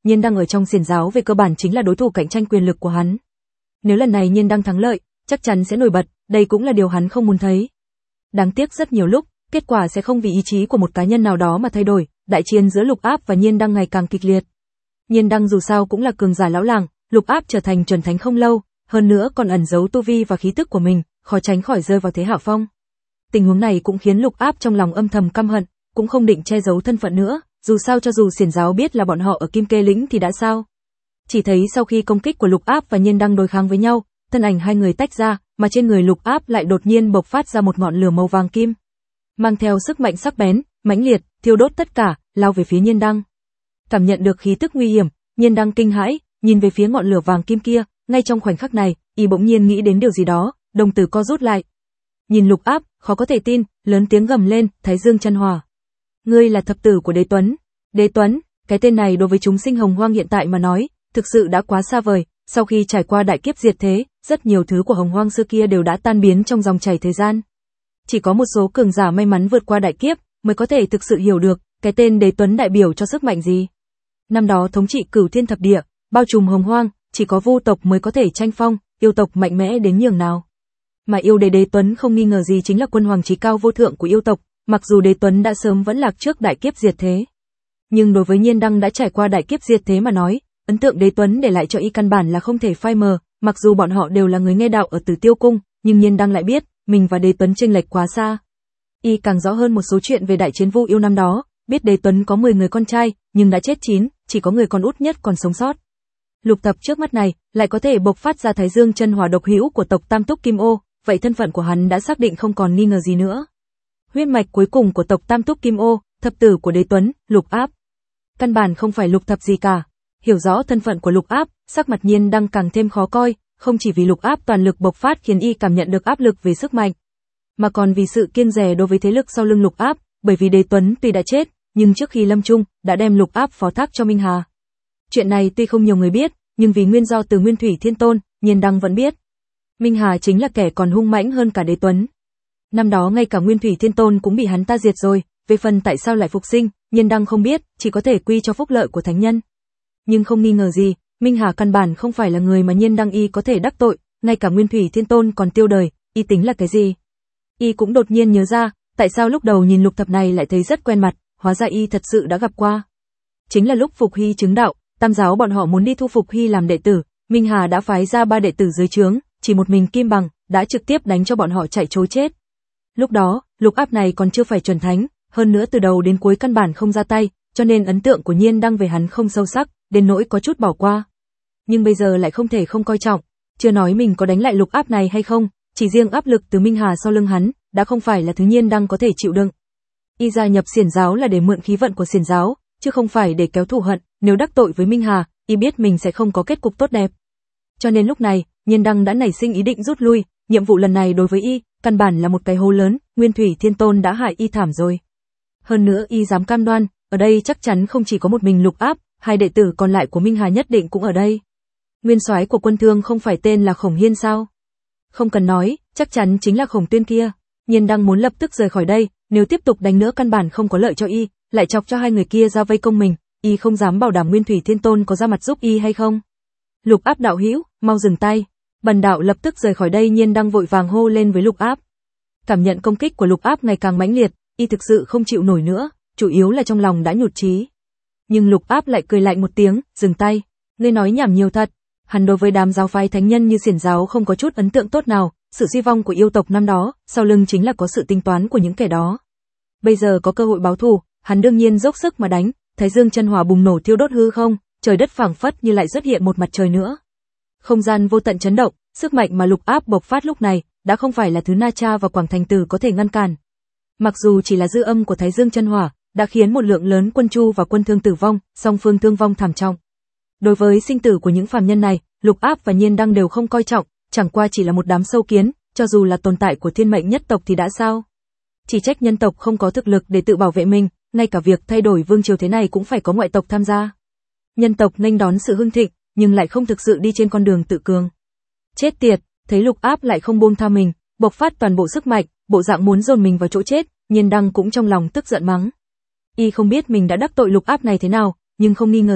Nhiên Đăng ở trong xiển giáo về cơ bản chính là đối thủ cạnh tranh quyền lực của hắn. Nếu lần này Nhiên Đăng thắng lợi, chắc chắn sẽ nổi bật, đây cũng là điều hắn không muốn thấy. Đáng tiếc rất nhiều lúc, kết quả sẽ không vì ý chí của một cá nhân nào đó mà thay đổi, đại chiến giữa Lục Áp và Nhiên Đăng ngày càng kịch liệt. Nhiên Đăng dù sao cũng là cường giả lão làng, Lục Áp trở thành chuẩn thánh không lâu, hơn nữa còn ẩn giấu tu vi và khí tức của mình, khó tránh khỏi rơi vào thế hạ phong. Tình huống này cũng khiến Lục Áp trong lòng âm thầm căm hận, cũng không định che giấu thân phận nữa, dù sao cho dù xiển giáo biết là bọn họ ở Kim Kê lĩnh thì đã sao. Chỉ thấy sau khi công kích của Lục Áp và Nhiên Đăng đối kháng với nhau, thân ảnh hai người tách ra, mà trên người Lục Áp lại đột nhiên bộc phát ra một ngọn lửa màu vàng kim, mang theo sức mạnh sắc bén, mãnh liệt, thiêu đốt tất cả, lao về phía Nhiên Đăng. Cảm nhận được khí tức nguy hiểm, Nhiên Đăng kinh hãi, nhìn về phía ngọn lửa vàng kim kia, ngay trong khoảnh khắc này, y bỗng nhiên nghĩ đến điều gì đó, đồng tử co rút lại. Nhìn Lục Áp, khó có thể tin, lớn tiếng gầm lên, Thái Dương Chân Hỏa. Ngươi là thập tử của Đế Tuấn. Đế Tuấn, cái tên này đối với chúng sinh hồng hoang hiện tại mà nói, thực sự đã quá xa vời, sau khi trải qua đại kiếp diệt thế, rất nhiều thứ của hồng hoang xưa kia đều đã tan biến trong dòng chảy thời gian. Chỉ có một số cường giả may mắn vượt qua đại kiếp, mới có thể thực sự hiểu được, cái tên Đế Tuấn đại biểu cho sức mạnh gì. Năm đó thống trị cửu thiên thập địa, bao trùm hồng hoang, chỉ có vu tộc mới có thể tranh phong, yêu tộc mạnh mẽ đến nhường nào. Mà yêu đế Đế Tuấn không nghi ngờ gì chính là quân hoàng trí cao vô thượng của yêu tộc, mặc dù Đế Tuấn đã sớm vẫn lạc trước đại kiếp diệt thế. Nhưng đối với Nhiên Đăng đã trải qua đại kiếp diệt thế mà nói, ấn tượng Đế Tuấn để lại cho y căn bản là không thể phai mờ, mặc dù bọn họ đều là người nghe đạo ở Tử Tiêu cung, nhưng Nhiên Đăng lại biết, mình và Đế Tuấn chênh lệch quá xa. Y càng rõ hơn một số chuyện về đại chiến vu yêu năm đó, biết Đế Tuấn có mười người con trai, nhưng đã chết chín, chỉ có người con út nhất còn sống sót. Lục Thập trước mắt này, lại có thể bộc phát ra Thái Dương Chân Hỏa độc hữu của tộc Tam Túc Kim Ô, vậy thân phận của hắn đã xác định không còn nghi ngờ gì nữa. Huyết mạch cuối cùng của tộc Tam Túc Kim Ô, thập tử của Đế Tuấn, Lục Áp. Căn bản không phải Lục Thập gì cả. Hiểu rõ thân phận của Lục Áp, sắc mặt Nhiên Đăng càng thêm khó coi, không chỉ vì Lục Áp toàn lực bộc phát khiến y cảm nhận được áp lực về sức mạnh, mà còn vì sự kiêng dè đối với thế lực sau lưng Lục Áp, bởi vì Đế Tuấn tuy đã chết, nhưng trước khi lâm chung, đã đem Lục Áp phó thác cho Minh Hà. Chuyện này tuy không nhiều người biết, nhưng vì nguyên do từ Nguyên Thủy Thiên Tôn, Nhiên Đăng vẫn biết. Minh Hà chính là kẻ còn hung mãnh hơn cả Đế Tuấn. Năm đó ngay cả Nguyên Thủy Thiên Tôn cũng bị hắn ta diệt rồi, về phần tại sao lại phục sinh, Nhiên Đăng không biết, chỉ có thể quy cho phúc lợi của thánh nhân. Nhưng không nghi ngờ gì, Minh Hà căn bản không phải là người mà Nhiên Đăng y có thể đắc tội, ngay cả Nguyên Thủy Thiên Tôn còn tiêu đời, y tính là cái gì? Y cũng đột nhiên nhớ ra, tại sao lúc đầu nhìn Lục Thập này lại thấy rất quen mặt, hóa ra y thật sự đã gặp qua. Chính là lúc Phục Hy chứng đạo, Tam giáo bọn họ muốn đi thu Phục Hy làm đệ tử, Minh Hà đã phái ra ba đệ tử dưới trướng, chỉ một mình Kim Bằng đã trực tiếp đánh cho bọn họ chạy trối chết. Lúc đó, Lục Áp này còn chưa phải chuẩn thánh, hơn nữa từ đầu đến cuối căn bản không ra tay, cho nên ấn tượng của Nhiên Đăng về hắn không sâu sắc, đến nỗi có chút bỏ qua. Nhưng bây giờ lại không thể không coi trọng, chưa nói mình có đánh lại Lục Áp này hay không, chỉ riêng áp lực từ Minh Hà sau lưng hắn, đã không phải là thứ Nhiên Đăng có thể chịu đựng. Y gia nhập xiển giáo là để mượn khí vận của xiển giáo, chứ không phải để kéo thù hận, nếu đắc tội với Minh Hà, y biết mình sẽ không có kết cục tốt đẹp. Cho nên lúc này, Nhiên Đăng đã nảy sinh ý định rút lui, nhiệm vụ lần này đối với y, căn bản là một cái hố lớn, Nguyên Thủy Thiên Tôn đã hại y thảm rồi. Hơn nữa y dám cam đoan, ở đây chắc chắn không chỉ có một mình Lục Áp, hai đệ tử còn lại của Minh Hà nhất định cũng ở đây. Nguyên soái của quân thương không phải tên là Khổng Hiên sao? Không cần nói, chắc chắn chính là Khổng Tuyên kia. Nhiên Đăng muốn lập tức rời khỏi đây, nếu tiếp tục đánh nữa căn bản không có lợi cho y, lại chọc cho hai người kia ra vây công mình, y không dám bảo đảm Nguyên Thủy Thiên Tôn có ra mặt giúp y hay không. Lục Áp đạo hữu, mau dừng tay. Bần đạo lập tức rời khỏi đây. Nhiên Đăng vội vàng hô lên với Lục Áp. Cảm nhận công kích của Lục Áp ngày càng mãnh liệt, y thực sự không chịu nổi nữa, chủ yếu là trong lòng đã nhụt chí. Nhưng Lục Áp lại cười lạnh một tiếng, dừng tay. Ngươi nói nhảm nhiều thật. Hắn đối với đám giáo phái thánh nhân như xiển giáo không có chút ấn tượng tốt nào, sự suy vong của yêu tộc năm đó, sau lưng chính là có sự tính toán của những kẻ đó. Bây giờ có cơ hội báo thù, hắn đương nhiên dốc sức mà đánh, Thái Dương Chân Hỏa bùng nổ thiêu đốt hư không, trời đất phảng phất như lại xuất hiện một mặt trời nữa. Không gian vô tận chấn động, sức mạnh mà Lục Áp bộc phát lúc này, đã không phải là thứ Na Cha và Quảng Thành Tử có thể ngăn cản. Mặc dù chỉ là dư âm của Thái Dương Chân Hỏa, đã khiến một lượng lớn quân Chu và quân Thương tử vong, song phương thương vong thảm trọng. Đối với sinh tử của những phàm nhân này, Lục Áp và Nhiên Đăng đều không coi trọng, chẳng qua chỉ là một đám sâu kiến, cho dù là tồn tại của thiên mệnh nhất tộc thì đã sao? Chỉ trách nhân tộc không có thực lực để tự bảo vệ mình, ngay cả việc thay đổi vương triều thế này cũng phải có ngoại tộc tham gia. Nhân tộc nghênh đón sự hưng thịnh, nhưng lại không thực sự đi trên con đường tự cường. Chết tiệt, thấy Lục Áp lại không buông tha mình, bộc phát toàn bộ sức mạnh, bộ dạng muốn dồn mình vào chỗ chết, Nhiên Đăng cũng trong lòng tức giận mắng. Y không biết mình đã đắc tội Lục Áp này thế nào, nhưng không nghi ngờ gì,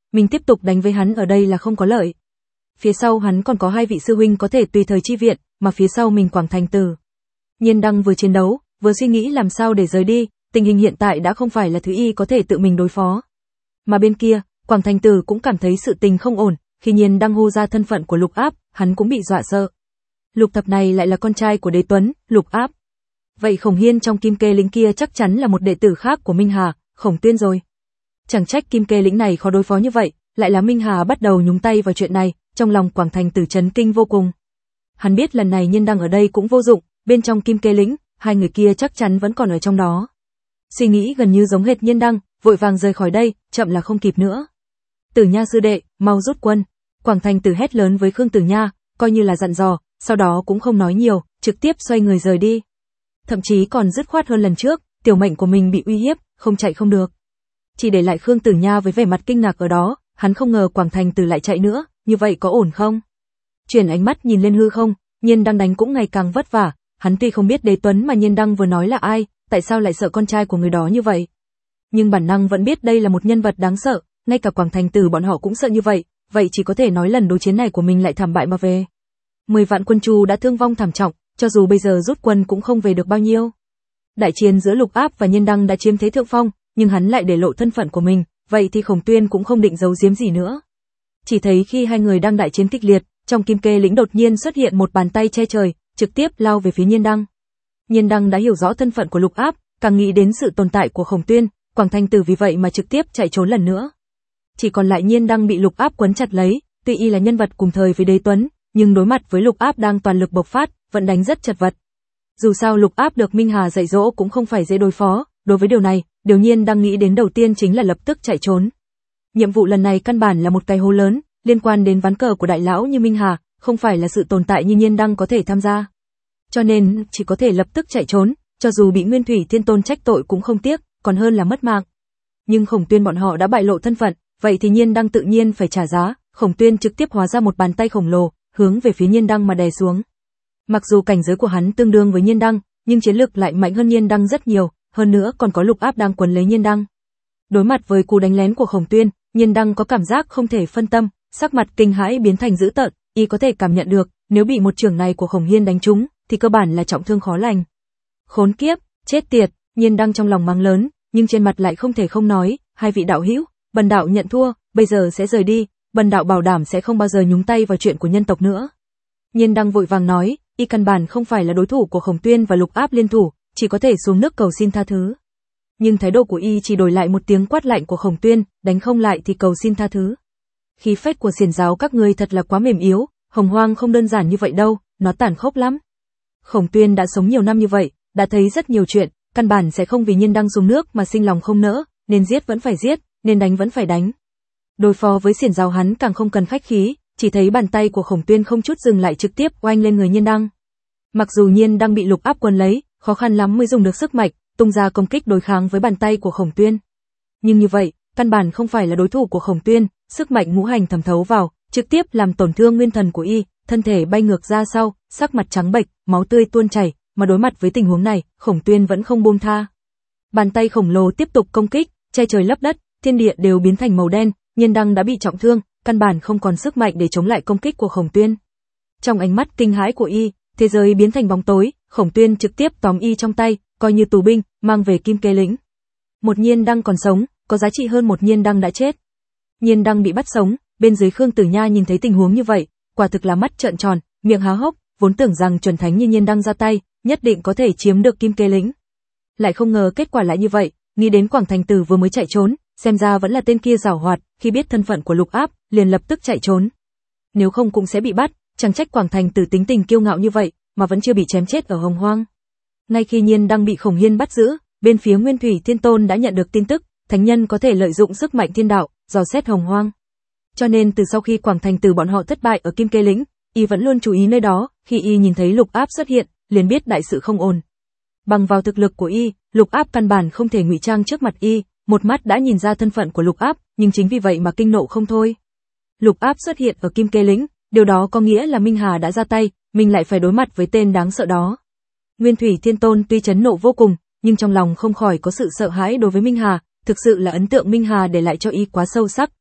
mình tiếp tục đánh với hắn ở đây là không có lợi. Phía sau hắn còn có hai vị sư huynh có thể tùy thời chi viện, mà phía sau mình Quảng Thành Tử. Nhiên Đăng vừa chiến đấu, vừa suy nghĩ làm sao để rời đi, tình hình hiện tại đã không phải là thứ y có thể tự mình đối phó. Mà bên kia, Quảng Thành Tử cũng cảm thấy sự tình không ổn, khi Nhiên Đăng hô ra thân phận của Lục Áp, hắn cũng bị dọa sợ. Lục Thập này lại là con trai của Đế Tuấn, Lục Áp. Vậy Khổng Hiên trong Kim Kê lĩnh kia chắc chắn là một đệ tử khác của Minh Hà, Khổng Tuyên rồi. Chẳng trách Kim Kê lĩnh này khó đối phó như vậy, lại là Minh Hà bắt đầu nhúng tay vào chuyện này, trong lòng Quảng Thành Tử chấn kinh vô cùng. Hắn biết lần này Nhiên Đăng ở đây cũng vô dụng, bên trong Kim Kê lĩnh, hai người kia chắc chắn vẫn còn ở trong đó. Suy nghĩ gần như giống hệt Nhiên Đăng, vội vàng rời khỏi đây, chậm là không kịp nữa. Tử Nha sư đệ, mau rút quân. Quảng Thành Tử hét lớn với Khương Tử Nha, coi như là dặn dò, sau đó cũng không nói nhiều, trực tiếp xoay người rời đi. Thậm chí còn dứt khoát hơn lần trước, tiểu mệnh của mình bị uy hiếp, không chạy không được. Chỉ để lại Khương Tử Nha với vẻ mặt kinh ngạc ở đó, hắn không ngờ Quảng Thành Tử lại chạy nữa, như vậy có ổn không? Chuyển ánh mắt nhìn lên hư không, Nhiên Đăng đánh cũng ngày càng vất vả, hắn tuy không biết Đế Tuấn mà Nhiên Đăng vừa nói là ai, tại sao lại sợ con trai của người đó như vậy. Nhưng bản năng vẫn biết đây là một nhân vật đáng sợ, ngay cả Quảng Thành Tử bọn họ cũng sợ như vậy, vậy chỉ có thể nói lần đối chiến này của mình lại thảm bại mà về. Mười vạn quân Chu đã thương vong thảm trọng, cho dù bây giờ rút quân cũng không về được bao nhiêu. Đại chiến giữa Lục Áp và Nhiên Đăng đã chiếm thế thượng phong, nhưng hắn lại để lộ thân phận của mình, vậy thì Khổng Tuyên cũng không định giấu giếm gì nữa. Chỉ thấy khi hai người đang đại chiến kịch liệt, trong Kim Kê lĩnh đột nhiên xuất hiện một bàn tay che trời, trực tiếp lao về phía Nhiên Đăng. Nhiên Đăng đã hiểu rõ thân phận của Lục Áp, càng nghĩ đến sự tồn tại của Khổng Tuyên, Quảng Thành Tử vì vậy mà trực tiếp chạy trốn lần nữa. Chỉ còn lại Nhiên Đăng bị Lục Áp quấn chặt lấy, tuy y là nhân vật cùng thời với Đế Tuấn, nhưng đối mặt với Lục Áp đang toàn lực bộc phát, vẫn đánh rất chật vật. Dù sao Lục Áp được Minh Hà dạy dỗ cũng không phải dễ đối phó, đối với điều này, điều Nhiên Đăng nghĩ đến đầu tiên chính là lập tức chạy trốn. Nhiệm vụ lần này căn bản là một cái hố lớn, liên quan đến ván cờ của đại lão như Minh Hà, không phải là sự tồn tại như Nhiên Đăng có thể tham gia. Cho nên, chỉ có thể lập tức chạy trốn, cho dù bị Nguyên Thủy Thiên Tôn trách tội cũng không tiếc, còn hơn là mất mạng. Nhưng Khổng Tuyên bọn họ đã bại lộ thân phận, vậy thì Nhiên Đăng tự nhiên phải trả giá, Khổng Tuyên trực tiếp hóa ra một bàn tay khổng lồ, hướng về phía Nhiên Đăng mà đè xuống. Mặc dù cảnh giới của hắn tương đương với Nhiên Đăng, nhưng chiến lực lại mạnh hơn Nhiên Đăng rất nhiều, hơn nữa còn có Lục Áp đang quấn lấy Nhiên Đăng. Đối mặt với cú đánh lén của Khổng Tuyên, Nhiên Đăng có cảm giác không thể phân tâm, sắc mặt kinh hãi biến thành dữ tợn, y có thể cảm nhận được, nếu bị một chưởng này của Khổng Hiên đánh trúng, thì cơ bản là trọng thương khó lành. Khốn kiếp, chết tiệt, Nhiên Đăng trong lòng mắng lớn, nhưng trên mặt lại không thể không nói, hai vị đạo hữu, bần đạo nhận thua, bây giờ sẽ rời đi, bần đạo bảo đảm sẽ không bao giờ nhúng tay vào chuyện của nhân tộc nữa. Nhiên Đăng vội vàng nói, y căn bản không phải là đối thủ của Khổng Tuyên và Lục Áp liên thủ, chỉ có thể xuống nước cầu xin tha thứ. Nhưng thái độ của y chỉ đổi lại một tiếng quát lạnh của Khổng Tuyên, đánh không lại thì cầu xin tha thứ. Khí phách của xiển giáo các ngươi thật là quá mềm yếu, Hồng Hoang không đơn giản như vậy đâu, nó tàn khốc lắm. Khổng Tuyên đã sống nhiều năm như vậy, đã thấy rất nhiều chuyện, căn bản sẽ không vì Nhiên Đăng dùng nước mà sinh lòng không nỡ, nên giết vẫn phải giết, nên đánh vẫn phải đánh. Đối phó với xiển giáo hắn càng không cần khách khí, chỉ thấy bàn tay của Khổng Tuyên không chút dừng lại trực tiếp oanh lên người Nhiên Đăng. Mặc dù Nhiên Đăng bị Lục Áp quấn lấy, khó khăn lắm mới dùng được sức mạnh, tung ra công kích đối kháng với bàn tay của Khổng Tuyên. Nhưng như vậy, căn bản không phải là đối thủ của Khổng Tuyên, sức mạnh ngũ hành thẩm thấu vào, trực tiếp làm tổn thương nguyên thần của y, thân thể bay ngược ra sau, sắc mặt trắng bệch, máu tươi tuôn chảy, mà đối mặt với tình huống này, Khổng Tuyên vẫn không buông tha. Bàn tay khổng lồ tiếp tục công kích, che trời lấp đất, thiên địa đều biến thành màu đen, Nhiên Đăng đã bị trọng thương, căn bản không còn sức mạnh để chống lại công kích của Khổng Tuyên. Trong ánh mắt kinh hãi của y, thế giới biến thành bóng tối, Khổng Tuyên trực tiếp tóm y trong tay, coi như tù binh, mang về Kim Kê lĩnh. Một Nhiên Đăng còn sống, có giá trị hơn một Nhiên Đăng đã chết. Nhiên Đăng bị bắt sống, bên dưới Khương Tử Nha nhìn thấy tình huống như vậy, quả thực là mắt trợn tròn, miệng há hốc, vốn tưởng rằng chuẩn thánh như Nhiên Đăng ra tay, nhất định có thể chiếm được Kim Kê lĩnh. Lại không ngờ kết quả lại như vậy, nghĩ đến Quảng Thành Tử vừa mới chạy trốn, xem ra vẫn là tên kia giảo hoạt, khi biết thân phận của Lục Áp, liền lập tức chạy trốn. Nếu không cũng sẽ bị bắt, chẳng trách Quảng Thành Tử tính tình kiêu ngạo như vậy, mà vẫn chưa bị chém chết ở Hồng Hoang. Ngay khi Nhiên Đăng bị Khổng Hiên bắt giữ, bên phía Nguyên Thủy Thiên Tôn đã nhận được tin tức, thánh nhân có thể lợi dụng sức mạnh thiên đạo, dò xét Hồng Hoang. Cho nên từ sau khi Quảng Thành Tử bọn họ thất bại ở Kim Kê lĩnh, y vẫn luôn chú ý nơi đó, khi y nhìn thấy Lục Áp xuất hiện, liền biết đại sự không ổn. Bằng vào thực lực của y, Lục Áp căn bản không thể ngụy trang trước mặt y, một mắt đã nhìn ra thân phận của Lục Áp, nhưng chính vì vậy mà kinh nộ không thôi. Lục Áp xuất hiện ở Kim Kê lĩnh, điều đó có nghĩa là Minh Hà đã ra tay, mình lại phải đối mặt với tên đáng sợ đó. Nguyên Thủy Thiên Tôn tuy chấn nộ vô cùng, nhưng trong lòng không khỏi có sự sợ hãi đối với Minh Hà, thực sự là ấn tượng Minh Hà để lại cho y quá sâu sắc,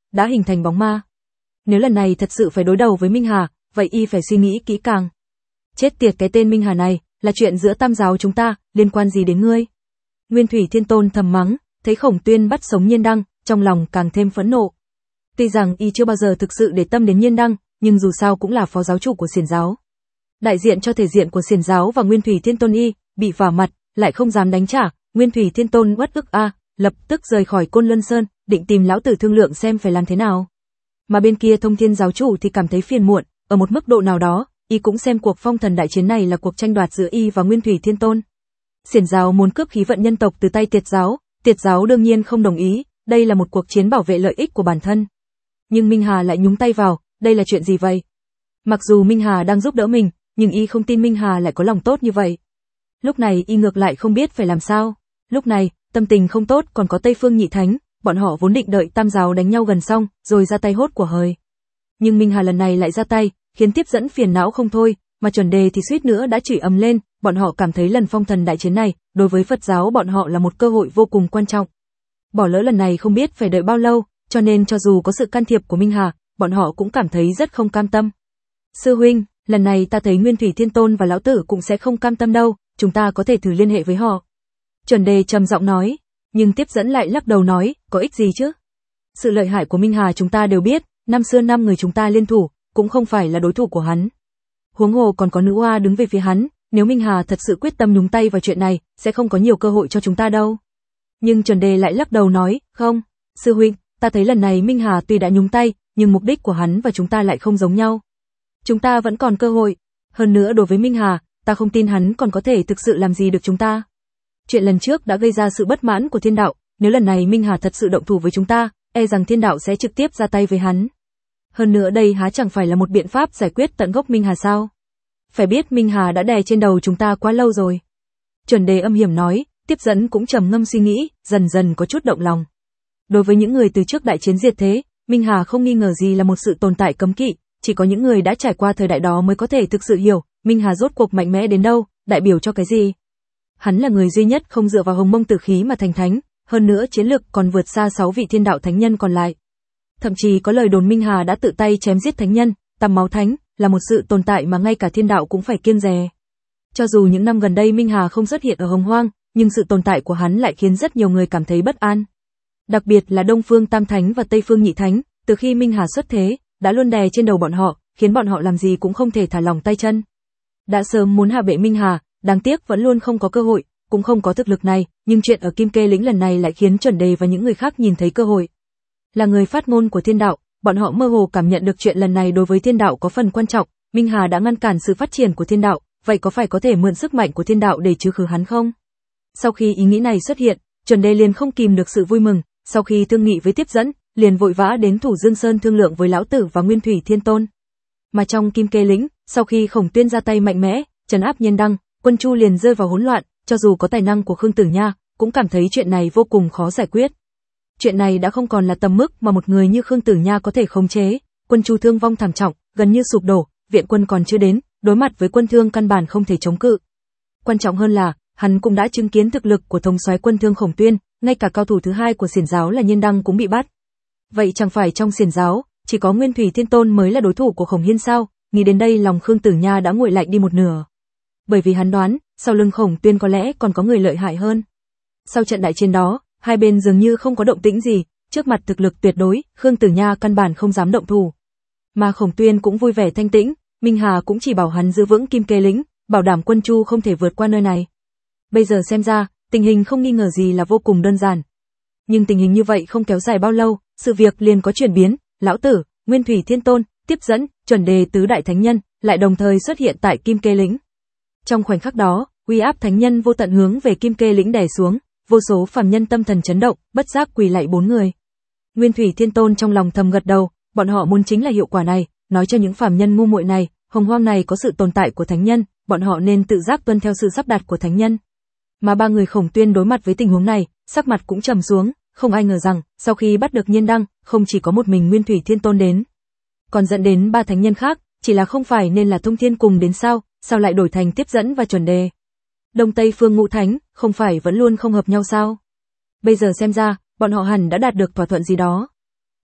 đã hình thành bóng ma. Nếu lần này thật sự phải đối đầu với Minh Hà, vậy y phải suy nghĩ kỹ càng. Chết tiệt cái tên Minh Hà này, là chuyện giữa tam giáo chúng ta, liên quan gì đến ngươi? Nguyên Thủy Thiên Tôn thầm mắng, thấy Khổng Tuyên bắt sống Nhiên Đăng, trong lòng càng thêm phẫn nộ. Tuy rằng y chưa bao giờ thực sự để tâm đến Nhiên Đăng, nhưng dù sao cũng là phó giáo chủ của Xiển giáo. Đại diện cho thể diện của Xiển giáo và Nguyên Thủy Thiên Tôn y, bị vả mặt, lại không dám đánh trả, Nguyên Thủy Thiên Tôn uất ức a, lập tức rời khỏi Côn Luân Sơn, định tìm lão tử thương lượng xem phải làm thế nào. Mà bên kia Thông Thiên giáo chủ thì cảm thấy phiền muộn, ở một mức độ nào đó, y cũng xem cuộc phong thần đại chiến này là cuộc tranh đoạt giữa y và Nguyên Thủy Thiên Tôn. Xiển giáo muốn cướp khí vận nhân tộc từ tay Tiệt giáo, Tiệt giáo đương nhiên không đồng ý, đây là một cuộc chiến bảo vệ lợi ích của bản thân. Nhưng Minh Hà lại nhúng tay vào, đây là chuyện gì vậy? Mặc dù Minh Hà đang giúp đỡ mình, nhưng y không tin Minh Hà lại có lòng tốt như vậy. Lúc này y ngược lại không biết phải làm sao. Lúc này, tâm tình không tốt còn có Tây Phương Nhị Thánh, bọn họ vốn định đợi tam giáo đánh nhau gần xong, rồi ra tay hốt của hời. Nhưng Minh Hà lần này lại ra tay, khiến Tiếp Dẫn phiền não không thôi, mà Chuẩn Đề thì suýt nữa đã chửi ầm lên, bọn họ cảm thấy lần phong thần đại chiến này, đối với Phật giáo bọn họ là một cơ hội vô cùng quan trọng. Bỏ lỡ lần này không biết phải đợi bao lâu, cho nên cho dù có sự can thiệp của Minh Hà, bọn họ cũng cảm thấy rất không cam tâm. Sư huynh, lần này ta thấy Nguyên Thủy Thiên Tôn và lão tử cũng sẽ không cam tâm đâu, chúng ta có thể thử liên hệ với họ. Chuẩn Đề trầm giọng nói, nhưng Tiếp Dẫn lại lắc đầu nói, có ích gì chứ? Sự lợi hại của Minh Hà chúng ta đều biết, năm xưa năm người chúng ta liên thủ, cũng không phải là đối thủ của hắn. Huống hồ còn có nữ oa đứng về phía hắn, nếu Minh Hà thật sự quyết tâm nhúng tay vào chuyện này, sẽ không có nhiều cơ hội cho chúng ta đâu. Nhưng Chuẩn Đề lại lắc đầu nói, không, sư huynh, ta thấy lần này Minh Hà tuy đã nhúng tay, nhưng mục đích của hắn và chúng ta lại không giống nhau. Chúng ta vẫn còn cơ hội, hơn nữa đối với Minh Hà, ta không tin hắn còn có thể thực sự làm gì được chúng ta. Chuyện lần trước đã gây ra sự bất mãn của thiên đạo, nếu lần này Minh Hà thật sự động thủ với chúng ta, e rằng thiên đạo sẽ trực tiếp ra tay với hắn. Hơn nữa đây há chẳng phải là một biện pháp giải quyết tận gốc Minh Hà sao? Phải biết Minh Hà đã đè trên đầu chúng ta quá lâu rồi. Chuẩn Đề âm hiểm nói, Tiếp Dẫn cũng trầm ngâm suy nghĩ, dần dần có chút động lòng. Đối với những người từ trước đại chiến diệt thế, Minh Hà không nghi ngờ gì là một sự tồn tại cấm kỵ, chỉ có những người đã trải qua thời đại đó mới có thể thực sự hiểu, Minh Hà rốt cuộc mạnh mẽ đến đâu, đại biểu cho cái gì. Hắn là người duy nhất không dựa vào hồng mông tử khí mà thành thánh, hơn nữa chiến lực còn vượt xa sáu vị thiên đạo thánh nhân còn lại. Thậm chí có lời đồn Minh Hà đã tự tay chém giết thánh nhân, Tam Máu Thánh, là một sự tồn tại mà ngay cả thiên đạo cũng phải kiêng dè. Cho dù những năm gần đây Minh Hà không xuất hiện ở Hồng Hoang, nhưng sự tồn tại của hắn lại khiến rất nhiều người cảm thấy bất an. Đặc biệt là Đông Phương Tam Thánh và Tây Phương Nhị Thánh, từ khi Minh Hà xuất thế, đã luôn đè trên đầu bọn họ, khiến bọn họ làm gì cũng không thể thả lỏng tay chân. Đã sớm muốn hạ bệ Minh Hà, đáng tiếc vẫn luôn không có cơ hội, cũng không có thực lực này, nhưng chuyện ở Kim Kê Lĩnh lần này lại khiến Chuẩn Đề và những người khác nhìn thấy cơ hội. Là người phát ngôn của thiên đạo, bọn họ mơ hồ cảm nhận được chuyện lần này đối với thiên đạo có phần quan trọng, Minh Hà đã ngăn cản sự phát triển của thiên đạo, vậy có phải có thể mượn sức mạnh của thiên đạo để trừ khử hắn không? Sau khi ý nghĩ này xuất hiện, Chuẩn Đề liền không kìm được sự vui mừng, sau khi thương nghị với Tiếp Dẫn, liền vội vã đến Thủ Dương Sơn thương lượng với lão tử và Nguyên Thủy Thiên Tôn. Mà trong Kim Kê Lĩnh, sau khi Khổng Tuyên ra tay mạnh mẽ, trấn áp Nhiên Đăng, Quân Chu liền rơi vào hỗn loạn, cho dù có tài năng của Khương Tử Nha, cũng cảm thấy chuyện này vô cùng khó giải quyết. Chuyện này đã không còn là tầm mức mà một người như Khương Tử Nha có thể khống chế, Quân Chu thương vong thảm trọng, gần như sụp đổ, viện quân còn chưa đến, đối mặt với quân thương căn bản không thể chống cự. Quan trọng hơn là, hắn cũng đã chứng kiến thực lực của thống soái quân thương Khổng Tuyên, ngay cả cao thủ thứ hai của Xiển giáo là Nhiên Đăng cũng bị bắt. Vậy chẳng phải trong Xiển giáo, chỉ có Nguyên Thủy Thiên Tôn mới là đối thủ của Khổng Hiên sao? Nghĩ đến đây lòng Khương Tử Nha đã nguội lạnh đi một nửa. Bởi vì hắn đoán, sau lưng Khổng Tuyên có lẽ còn có người lợi hại hơn. Sau trận đại chiến đó, hai bên dường như không có động tĩnh gì, trước mặt thực lực tuyệt đối, Khương Tử Nha căn bản không dám động thủ. Mà Khổng Tuyên cũng vui vẻ thanh tĩnh, Minh Hà cũng chỉ bảo hắn giữ vững Kim Kê Lĩnh, bảo đảm Quân Chu không thể vượt qua nơi này. Bây giờ xem ra, tình hình không nghi ngờ gì là vô cùng đơn giản. Nhưng tình hình như vậy không kéo dài bao lâu, sự việc liền có chuyển biến, lão tử, Nguyên Thủy Thiên Tôn, Tiếp Dẫn, Chuẩn Đề tứ đại thánh nhân lại đồng thời xuất hiện tại Kim Kê Lĩnh. Trong khoảnh khắc đó, uy áp thánh nhân vô tận hướng về Kim Kê Lĩnh đè xuống, vô số phàm nhân tâm thần chấn động, bất giác quỳ lạy bốn người. Nguyên Thủy Thiên Tôn trong lòng thầm gật đầu, bọn họ muốn chính là hiệu quả này, nói cho những phàm nhân ngu muội này, Hồng Hoang này có sự tồn tại của thánh nhân, bọn họ nên tự giác tuân theo sự sắp đặt của thánh nhân. Mà ba người Khổng Tuyên đối mặt với tình huống này, sắc mặt cũng trầm xuống, không ai ngờ rằng, sau khi bắt được Nhiên Đăng, không chỉ có một mình Nguyên Thủy Thiên Tôn đến, còn dẫn đến ba thánh nhân khác, chỉ là không phải nên là Thông Thiên cùng đến sao, sao lại đổi thành Tiếp Dẫn và Chuẩn Đề? Đông Tây Phương ngũ thánh, không phải vẫn luôn không hợp nhau sao? Bây giờ xem ra, bọn họ hẳn đã đạt được thỏa thuận gì đó.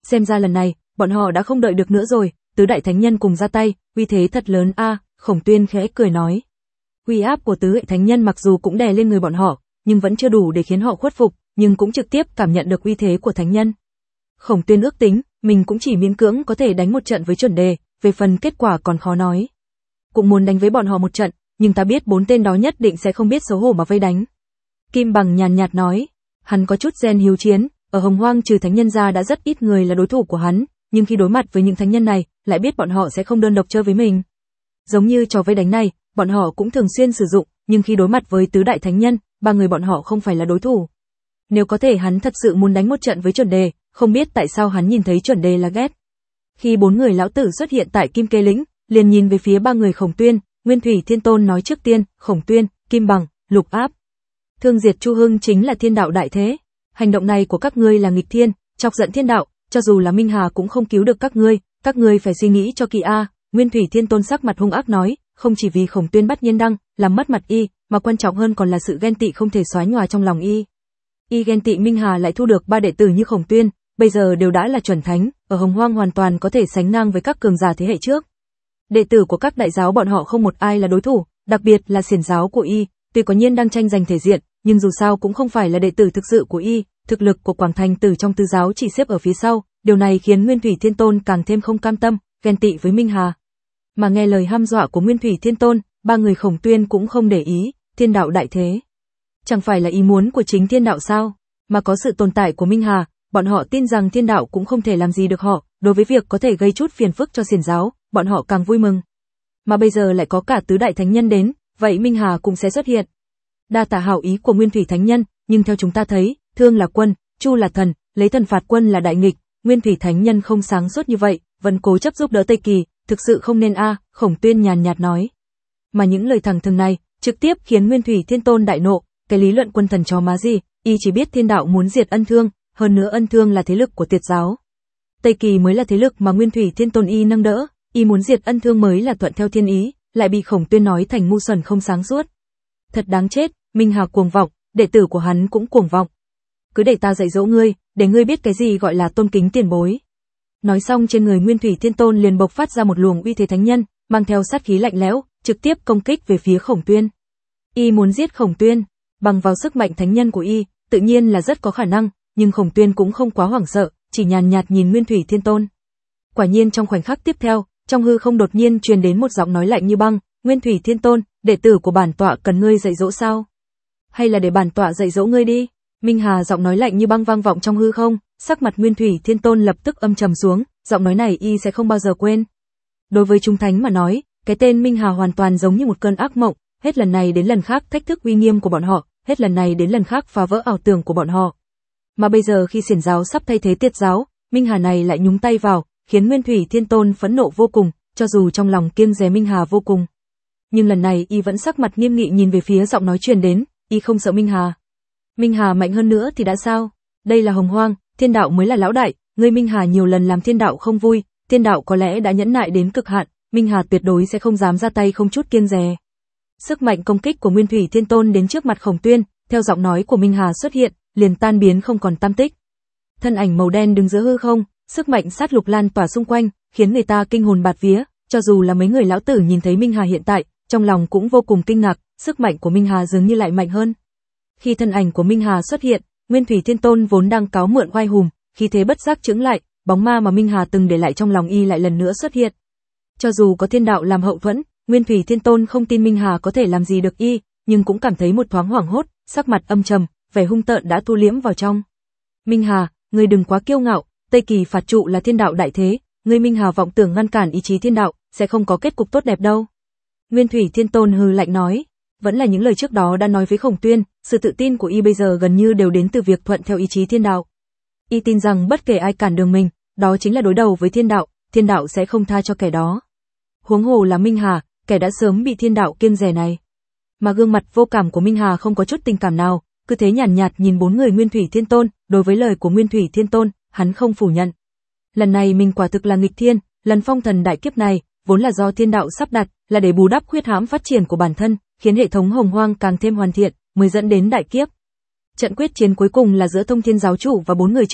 Xem ra lần này, bọn họ đã không đợi được nữa rồi, tứ đại thánh nhân cùng ra tay, uy thế thật lớn a, à, Khổng Tuyên khẽ cười nói. Uy áp của tứ đại thánh nhân mặc dù cũng đè lên người bọn họ, nhưng vẫn chưa đủ để khiến họ khuất phục, nhưng cũng trực tiếp cảm nhận được uy thế của thánh nhân. Khổng Tuyên ước tính, mình cũng chỉ miễn cưỡng có thể đánh một trận với chuẩn đề, về phần kết quả còn khó nói. Cũng muốn đánh với bọn họ một trận, nhưng ta biết bốn tên đó nhất định sẽ không biết xấu hổ mà vây đánh. Kim Bằng nhàn nhạt nói, hắn có chút gen hiếu chiến, ở Hồng Hoang trừ thánh nhân ra đã rất ít người là đối thủ của hắn, nhưng khi đối mặt với những thánh nhân này, lại biết bọn họ sẽ không đơn độc chơi với mình. Giống như trò vây đánh này, bọn họ cũng thường xuyên sử dụng, nhưng khi đối mặt với tứ đại thánh nhân, ba người bọn họ không phải là đối thủ. Nếu có thể hắn thật sự muốn đánh một trận với chuẩn đề, không biết tại sao hắn nhìn thấy chuẩn đề là ghét. Khi bốn người lão tử xuất hiện tại Kim Kê Lĩnh, liền nhìn về phía ba người Khổng Tuyên, Nguyên Thủy Thiên Tôn nói trước tiên, Khổng Tuyên, Kim Bằng, Lục Áp. Thương diệt Chu Hưng chính là thiên đạo đại thế. Hành động này của các ngươi là nghịch thiên, chọc giận thiên đạo, cho dù là Minh Hà cũng không cứu được các ngươi, các ngươi phải suy nghĩ cho kỹ a. Nguyên Thủy Thiên Tôn sắc mặt hung ác nói, không chỉ vì Khổng Tuyên bắt Nhiên Đăng, làm mất mặt y, mà quan trọng hơn còn là sự ghen tị không thể xóa nhòa trong lòng y. Y ghen tị Minh Hà lại thu được ba đệ tử như Khổng Tuyên, bây giờ đều đã là chuẩn thánh, ở Hồng Hoang hoàn toàn có thể sánh ngang với các cường giả thế hệ trước. Đệ tử của các đại giáo bọn họ không một ai là đối thủ, đặc biệt là xiển giáo của y, tuy có Nhiên Đăng tranh giành thể diện, nhưng dù sao cũng không phải là đệ tử thực sự của y, thực lực của Quảng Thành Tử trong tứ giáo chỉ xếp ở phía sau, điều này khiến Nguyên Thủy Thiên Tôn càng thêm không cam tâm, ghen tị với Minh Hà. Mà nghe lời hăm dọa của Nguyên Thủy Thiên Tôn, ba người Khổng Tuyên cũng không để ý, thiên đạo đại thế. Chẳng phải là ý muốn của chính thiên đạo sao, mà có sự tồn tại của Minh Hà, bọn họ tin rằng thiên đạo cũng không thể làm gì được họ, đối với việc có thể gây chút phiền phức cho xiển giáo, bọn họ càng vui mừng. Mà bây giờ lại có cả tứ đại thánh nhân đến, vậy Minh Hà cũng sẽ xuất hiện. Đa tạ hảo ý của Nguyên Thủy Thánh Nhân, nhưng theo chúng ta thấy, Thương là quân, Chu là thần, lấy thần phạt quân là đại nghịch, Nguyên Thủy Thánh Nhân không sáng suốt như vậy, vẫn cố chấp giúp đỡ Tây Kỳ, thực sự không nên a, Khổng Tuyên nhàn nhạt nói. Mà những lời thẳng thừng này, trực tiếp khiến Nguyên Thủy Thiên Tôn đại nộ, cái lý luận quân thần chó má gì, y chỉ biết thiên đạo muốn diệt Ân Thương, hơn nữa Ân Thương là thế lực của Tiệt giáo. Tây Kỳ mới là thế lực mà Nguyên Thủy Thiên Tôn y nâng đỡ, y muốn diệt Ân Thương mới là thuận theo thiên ý, lại bị Khổng Tuyên nói thành ngu xuẩn không sáng suốt. Thật đáng chết, Minh Hà cuồng vọng, đệ tử của hắn cũng cuồng vọng. Cứ để ta dạy dỗ ngươi, để ngươi biết cái gì gọi là tôn kính tiền bối. Nói xong trên người Nguyên Thủy Thiên Tôn liền bộc phát ra một luồng uy thế thánh nhân, mang theo sát khí lạnh lẽo, trực tiếp công kích về phía Khổng Tuyên. Y muốn giết Khổng Tuyên, bằng vào sức mạnh thánh nhân của y, tự nhiên là rất có khả năng, nhưng Khổng Tuyên cũng không quá hoảng sợ, chỉ nhàn nhạt nhìn Nguyên Thủy Thiên Tôn. Quả nhiên trong khoảnh khắc tiếp theo, trong hư không đột nhiên truyền đến một giọng nói lạnh như băng, Nguyên Thủy Thiên Tôn, đệ tử của bản tọa cần ngươi dạy dỗ sao? Hay là để bản tọa dạy dỗ ngươi đi? Minh Hà giọng nói lạnh như băng vang vọng trong hư không, sắc mặt Nguyên Thủy Thiên Tôn lập tức âm trầm xuống, giọng nói này y sẽ không bao giờ quên. Đối với chúng thánh mà nói, cái tên Minh Hà hoàn toàn giống như một cơn ác mộng, hết lần này đến lần khác thách thức uy nghiêm của bọn họ, hết lần này đến lần khác phá vỡ ảo tưởng của bọn họ. Mà bây giờ khi xiển giáo sắp thay thế Tiệt giáo, Minh Hà này lại nhúng tay vào, khiến Nguyên Thủy Thiên Tôn phẫn nộ vô cùng, cho dù trong lòng kiêng dè Minh Hà vô cùng. Nhưng lần này y vẫn sắc mặt nghiêm nghị nhìn về phía giọng nói truyền đến, y không sợ Minh Hà. Minh Hà mạnh hơn nữa thì đã sao? Đây là Hồng Hoang, thiên đạo mới là lão đại, ngươi Minh Hà nhiều lần làm thiên đạo không vui, thiên đạo có lẽ đã nhẫn nại đến cực hạn, Minh Hà tuyệt đối sẽ không dám ra tay không chút kiêng dè. Sức mạnh công kích của Nguyên Thủy Thiên Tôn đến trước mặt Khổng Tuyên, theo giọng nói của Minh Hà xuất hiện, liền tan biến không còn tăm tích. Thân ảnh màu đen đứng giữa hư không, sức mạnh sát lục lan tỏa xung quanh, khiến người ta kinh hồn bạt vía, cho dù là mấy người lão tử nhìn thấy Minh Hà hiện tại, trong lòng cũng vô cùng kinh ngạc, sức mạnh của Minh Hà dường như lại mạnh hơn. Khi thân ảnh của Minh Hà xuất hiện, Nguyên Thủy Thiên Tôn vốn đang cáo mượn oai hùng, khi thế bất giác chững lại, bóng ma mà Minh Hà từng để lại trong lòng y lại lần nữa xuất hiện. Cho dù có thiên đạo làm hậu thuẫn, Nguyên Thủy Thiên Tôn không tin Minh Hà có thể làm gì được y, nhưng cũng cảm thấy một thoáng hoảng hốt, sắc mặt âm trầm, vẻ hung tợn đã thu liễm vào trong. Minh Hà, ngươi đừng quá kiêu ngạo, Tây Kỳ phạt trụ là thiên đạo đại thế, ngươi Minh Hà vọng tưởng ngăn cản ý chí thiên đạo, sẽ không có kết cục tốt đẹp đâu. Nguyên Thủy Thiên Tôn hừ lạnh nói, vẫn là những lời trước đó đã nói với Khổng Tuyên, sự tự tin của y bây giờ gần như đều đến từ việc thuận theo ý chí thiên đạo. Y tin rằng bất kể ai cản đường mình, đó chính là đối đầu với thiên đạo, thiên đạo sẽ không tha cho kẻ đó. Huống hồ là Minh Hà, kẻ đã sớm bị thiên đạo kiêng dè này. Mà gương mặt vô cảm của Minh Hà không có chút tình cảm nào, cứ thế nhàn nhạt, nhạt nhìn bốn người Nguyên Thủy Thiên Tôn, đối với lời của Nguyên Thủy Thiên Tôn, hắn không phủ nhận. Lần này mình quả thực là nghịch thiên, lần phong thần đại kiếp này, vốn là do thiên đạo sắp đặt, là để bù đắp khuyết hãm phát triển của bản thân, khiến hệ thống Hồng Hoang càng thêm hoàn thiện, mới dẫn đến đại kiếp. Trận quyết chiến cuối cùng là giữa Thông Thiên giáo chủ và bốn người trước mặt,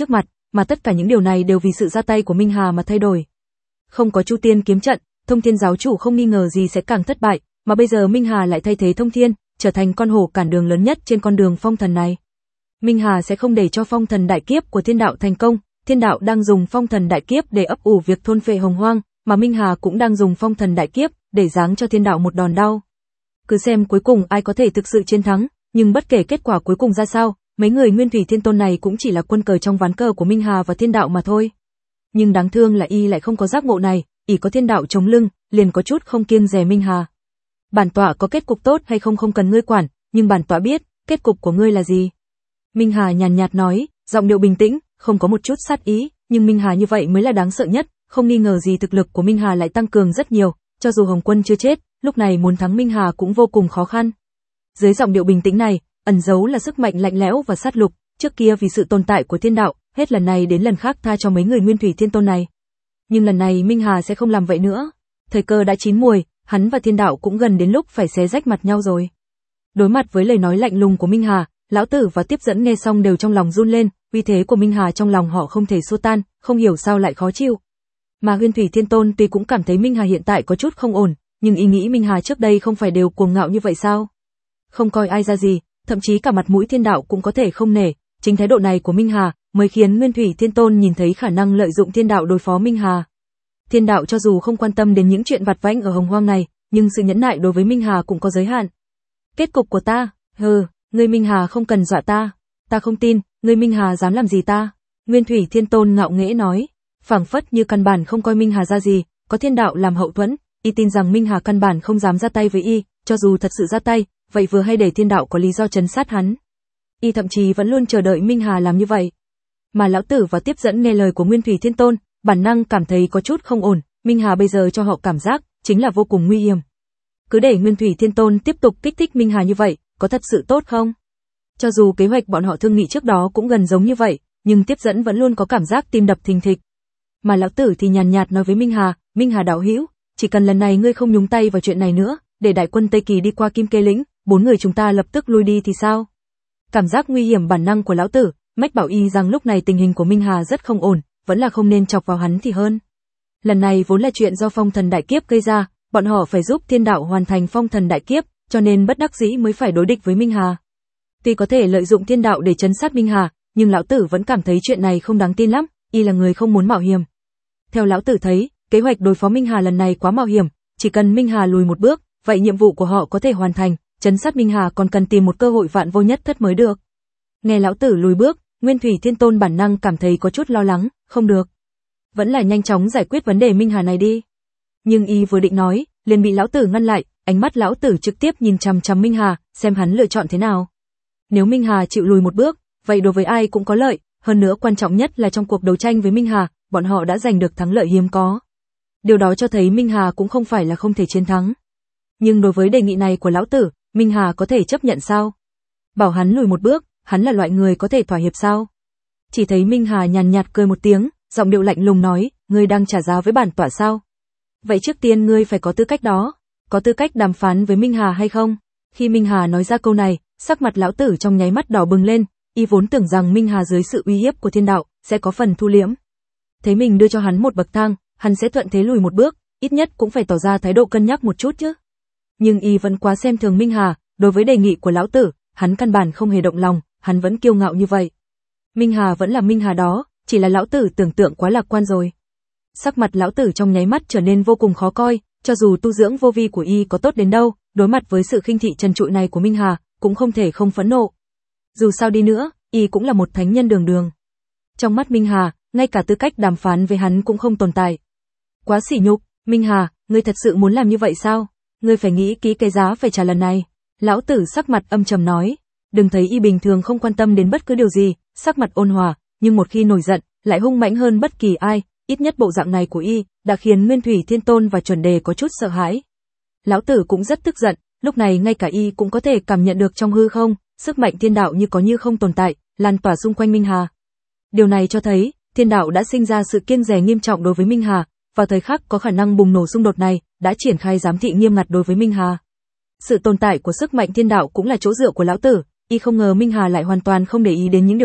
mà tất cả những điều này đều vì sự ra tay của Minh Hà mà thay đổi. Không có Chu Tiên kiếm trận, Thông Thiên giáo chủ không nghi ngờ gì sẽ càng thất bại, mà bây giờ Minh Hà lại thay thế Thông Thiên, trở thành con hổ cản đường lớn nhất trên con đường phong thần này. Minh Hà sẽ không để cho phong thần đại kiếp của thiên đạo thành công, thiên đạo đang dùng phong thần đại kiếp để ấp ủ việc thôn phệ hồng hoang, mà Minh Hà cũng đang dùng phong thần đại kiếp để giáng cho thiên đạo một đòn đau. Cứ xem cuối cùng ai có thể thực sự chiến thắng, nhưng bất kể kết quả cuối cùng ra sao, mấy người Nguyên Thủy Thiên Tôn này cũng chỉ là quân cờ trong ván cờ của Minh Hà và thiên đạo mà thôi. Nhưng đáng thương là y lại không có giác ngộ này, ỷ có thiên đạo chống lưng, liền có chút không kiêng dè Minh Hà. Bản tọa có kết cục tốt hay không không cần ngươi quản, nhưng bản tọa biết, kết cục của ngươi là gì. Minh Hà nhàn nhạt nói, giọng điệu bình tĩnh, không có một chút sát ý, nhưng Minh Hà như vậy mới là đáng sợ nhất, không nghi ngờ gì thực lực của Minh Hà lại tăng cường rất nhiều, cho dù Hồng Quân chưa chết, lúc này muốn thắng Minh Hà cũng vô cùng khó khăn. Dưới giọng điệu bình tĩnh này, ẩn giấu là sức mạnh lạnh lẽo và sát lục, trước kia vì sự tồn tại của thiên đạo, hết lần này đến lần khác tha cho mấy người Nguyên Thủy Thiên Tôn này. Nhưng lần này Minh Hà sẽ không làm vậy nữa. Thời cơ đã chín muồi, hắn và thiên đạo cũng gần đến lúc phải xé rách mặt nhau rồi. Đối mặt với lời nói lạnh lùng của Minh Hà, lão tử và tiếp dẫn nghe xong đều trong lòng run lên, uy thế của Minh Hà trong lòng họ không thể xua tan, không hiểu sao lại khó chịu. Mà Nguyên Thủy Thiên Tôn tuy cũng cảm thấy Minh Hà hiện tại có chút không ổn, nhưng ý nghĩ Minh Hà trước đây không phải đều cuồng ngạo như vậy sao? Không coi ai ra gì, thậm chí cả mặt mũi thiên đạo cũng có thể không nể, chính thái độ này của Minh Hà mới khiến Nguyên Thủy Thiên Tôn nhìn thấy khả năng lợi dụng thiên đạo đối phó Minh Hà. Thiên đạo cho dù không quan tâm đến những chuyện vặt vãnh ở hồng hoang này, nhưng sự nhẫn nại đối với Minh Hà cũng có giới hạn. Kết cục của ta, hừ, ngươi Minh Hà không cần dọa ta, ta không tin, ngươi Minh Hà dám làm gì ta? Nguyên Thủy Thiên Tôn ngạo nghễ nói, phảng phất như căn bản không coi Minh Hà ra gì, có thiên đạo làm hậu thuẫn, y tin rằng Minh Hà căn bản không dám ra tay với y, cho dù thật sự ra tay, vậy vừa hay để thiên đạo có lý do trấn sát hắn. Y thậm chí vẫn luôn chờ đợi Minh Hà làm như vậy. Mà lão tử và tiếp dẫn nghe lời của Nguyên Thủy Thiên Tôn, bản năng cảm thấy có chút không ổn, Minh Hà bây giờ cho họ cảm giác chính là vô cùng nguy hiểm. Cứ để Nguyên Thủy Thiên Tôn tiếp tục kích thích Minh Hà như vậy, có thật sự tốt không? Cho dù kế hoạch bọn họ thương nghị trước đó cũng gần giống như vậy, nhưng tiếp dẫn vẫn luôn có cảm giác tim đập thình thịch. Mà lão tử thì nhàn nhạt nói với Minh Hà, Minh Hà đạo hữu, chỉ cần lần này ngươi không nhúng tay vào chuyện này nữa, để đại quân Tây Kỳ đi qua Kim Kê lĩnh, bốn người chúng ta lập tức lui đi thì sao? Cảm giác nguy hiểm bản năng của lão tử, mách bảo y rằng lúc này tình hình của Minh Hà rất không ổn, vẫn là không nên chọc vào hắn thì hơn. Lần này vốn là chuyện do phong thần đại kiếp gây ra, bọn họ phải giúp thiên đạo hoàn thành phong thần đại kiếp, cho nên bất đắc dĩ mới phải đối địch với Minh Hà. Tuy có thể lợi dụng thiên đạo để trấn sát Minh Hà, nhưng lão tử vẫn cảm thấy chuyện này không đáng tin lắm, y là người không muốn mạo hiểm. Theo lão tử thấy, kế hoạch đối phó Minh Hà lần này quá mạo hiểm, chỉ cần Minh Hà lùi một bước, vậy nhiệm vụ của họ có thể hoàn thành, trấn sát Minh Hà còn cần tìm một cơ hội vạn vô nhất thất mới được. Nghe lão tử lùi bước, Nguyên Thủy Thiên Tôn bản năng cảm thấy có chút lo lắng, không được. Vẫn là nhanh chóng giải quyết vấn đề Minh Hà này đi. Nhưng y vừa định nói, liền bị lão tử ngăn lại, ánh mắt lão tử trực tiếp nhìn chằm chằm Minh Hà, xem hắn lựa chọn thế nào. Nếu Minh Hà chịu lùi một bước, vậy đối với ai cũng có lợi, hơn nữa quan trọng nhất là trong cuộc đấu tranh với Minh Hà, bọn họ đã giành được thắng lợi hiếm có. Điều đó cho thấy Minh Hà cũng không phải là không thể chiến thắng. Nhưng đối với đề nghị này của lão tử, Minh Hà có thể chấp nhận sao? Bảo hắn lùi một bước, hắn là loại người có thể thỏa hiệp sao? Chỉ thấy Minh Hà nhàn nhạt cười một tiếng, giọng điệu lạnh lùng nói, ngươi đang trả giá với bản tọa sao? Vậy trước tiên ngươi phải có tư cách đó, có tư cách đàm phán với Minh Hà hay không? Khi Minh Hà nói ra câu này, sắc mặt lão tử trong nháy mắt đỏ bừng lên, y vốn tưởng rằng Minh Hà dưới sự uy hiếp của thiên đạo sẽ có phần thu liễm. Thấy mình đưa cho hắn một bậc thang, hắn sẽ thuận thế lùi một bước, ít nhất cũng phải tỏ ra thái độ cân nhắc một chút chứ. Nhưng y vẫn quá xem thường Minh Hà, đối với đề nghị của lão tử, hắn căn bản không hề động lòng, hắn vẫn kiêu ngạo như vậy. Minh Hà vẫn là Minh Hà đó, chỉ là lão tử tưởng tượng quá lạc quan rồi. Sắc mặt lão tử trong nháy mắt trở nên vô cùng khó coi, cho dù tu dưỡng vô vi của y có tốt đến đâu, đối mặt với sự khinh thị trần trụi này của Minh Hà, cũng không thể không phẫn nộ. Dù sao đi nữa, y cũng là một thánh nhân đường đường. Trong mắt Minh Hà, ngay cả tư cách đàm phán với hắn cũng không tồn tại. Quá sỉ nhục, Minh Hà, ngươi thật sự muốn làm như vậy sao? Ngươi phải nghĩ kỹ cái giá phải trả lần này. Lão tử sắc mặt âm trầm nói, đừng thấy y bình thường không quan tâm đến bất cứ điều gì, sắc mặt ôn hòa, nhưng một khi nổi giận, lại hung mãnh hơn bất kỳ ai, ít nhất bộ dạng này của y đã khiến Nguyên Thủy Thiên Tôn và Chuẩn Đề có chút sợ hãi. Lão tử cũng rất tức giận, lúc này ngay cả y cũng có thể cảm nhận được trong hư không, sức mạnh thiên đạo như có như không tồn tại, lan tỏa xung quanh Minh Hà. Điều này cho thấy, thiên đạo đã sinh ra sự kiêng dè nghiêm trọng đối với Minh Hà, vào thời khắc có khả năng bùng nổ xung đột này, đã triển khai giám thị nghiêm ngặt đối với Minh Hà. Sự tồn tại của sức mạnh thiên đạo cũng là chỗ dựa của lão tử, y không ngờ Minh Hà lại hoàn toàn không để ý đến những điều này,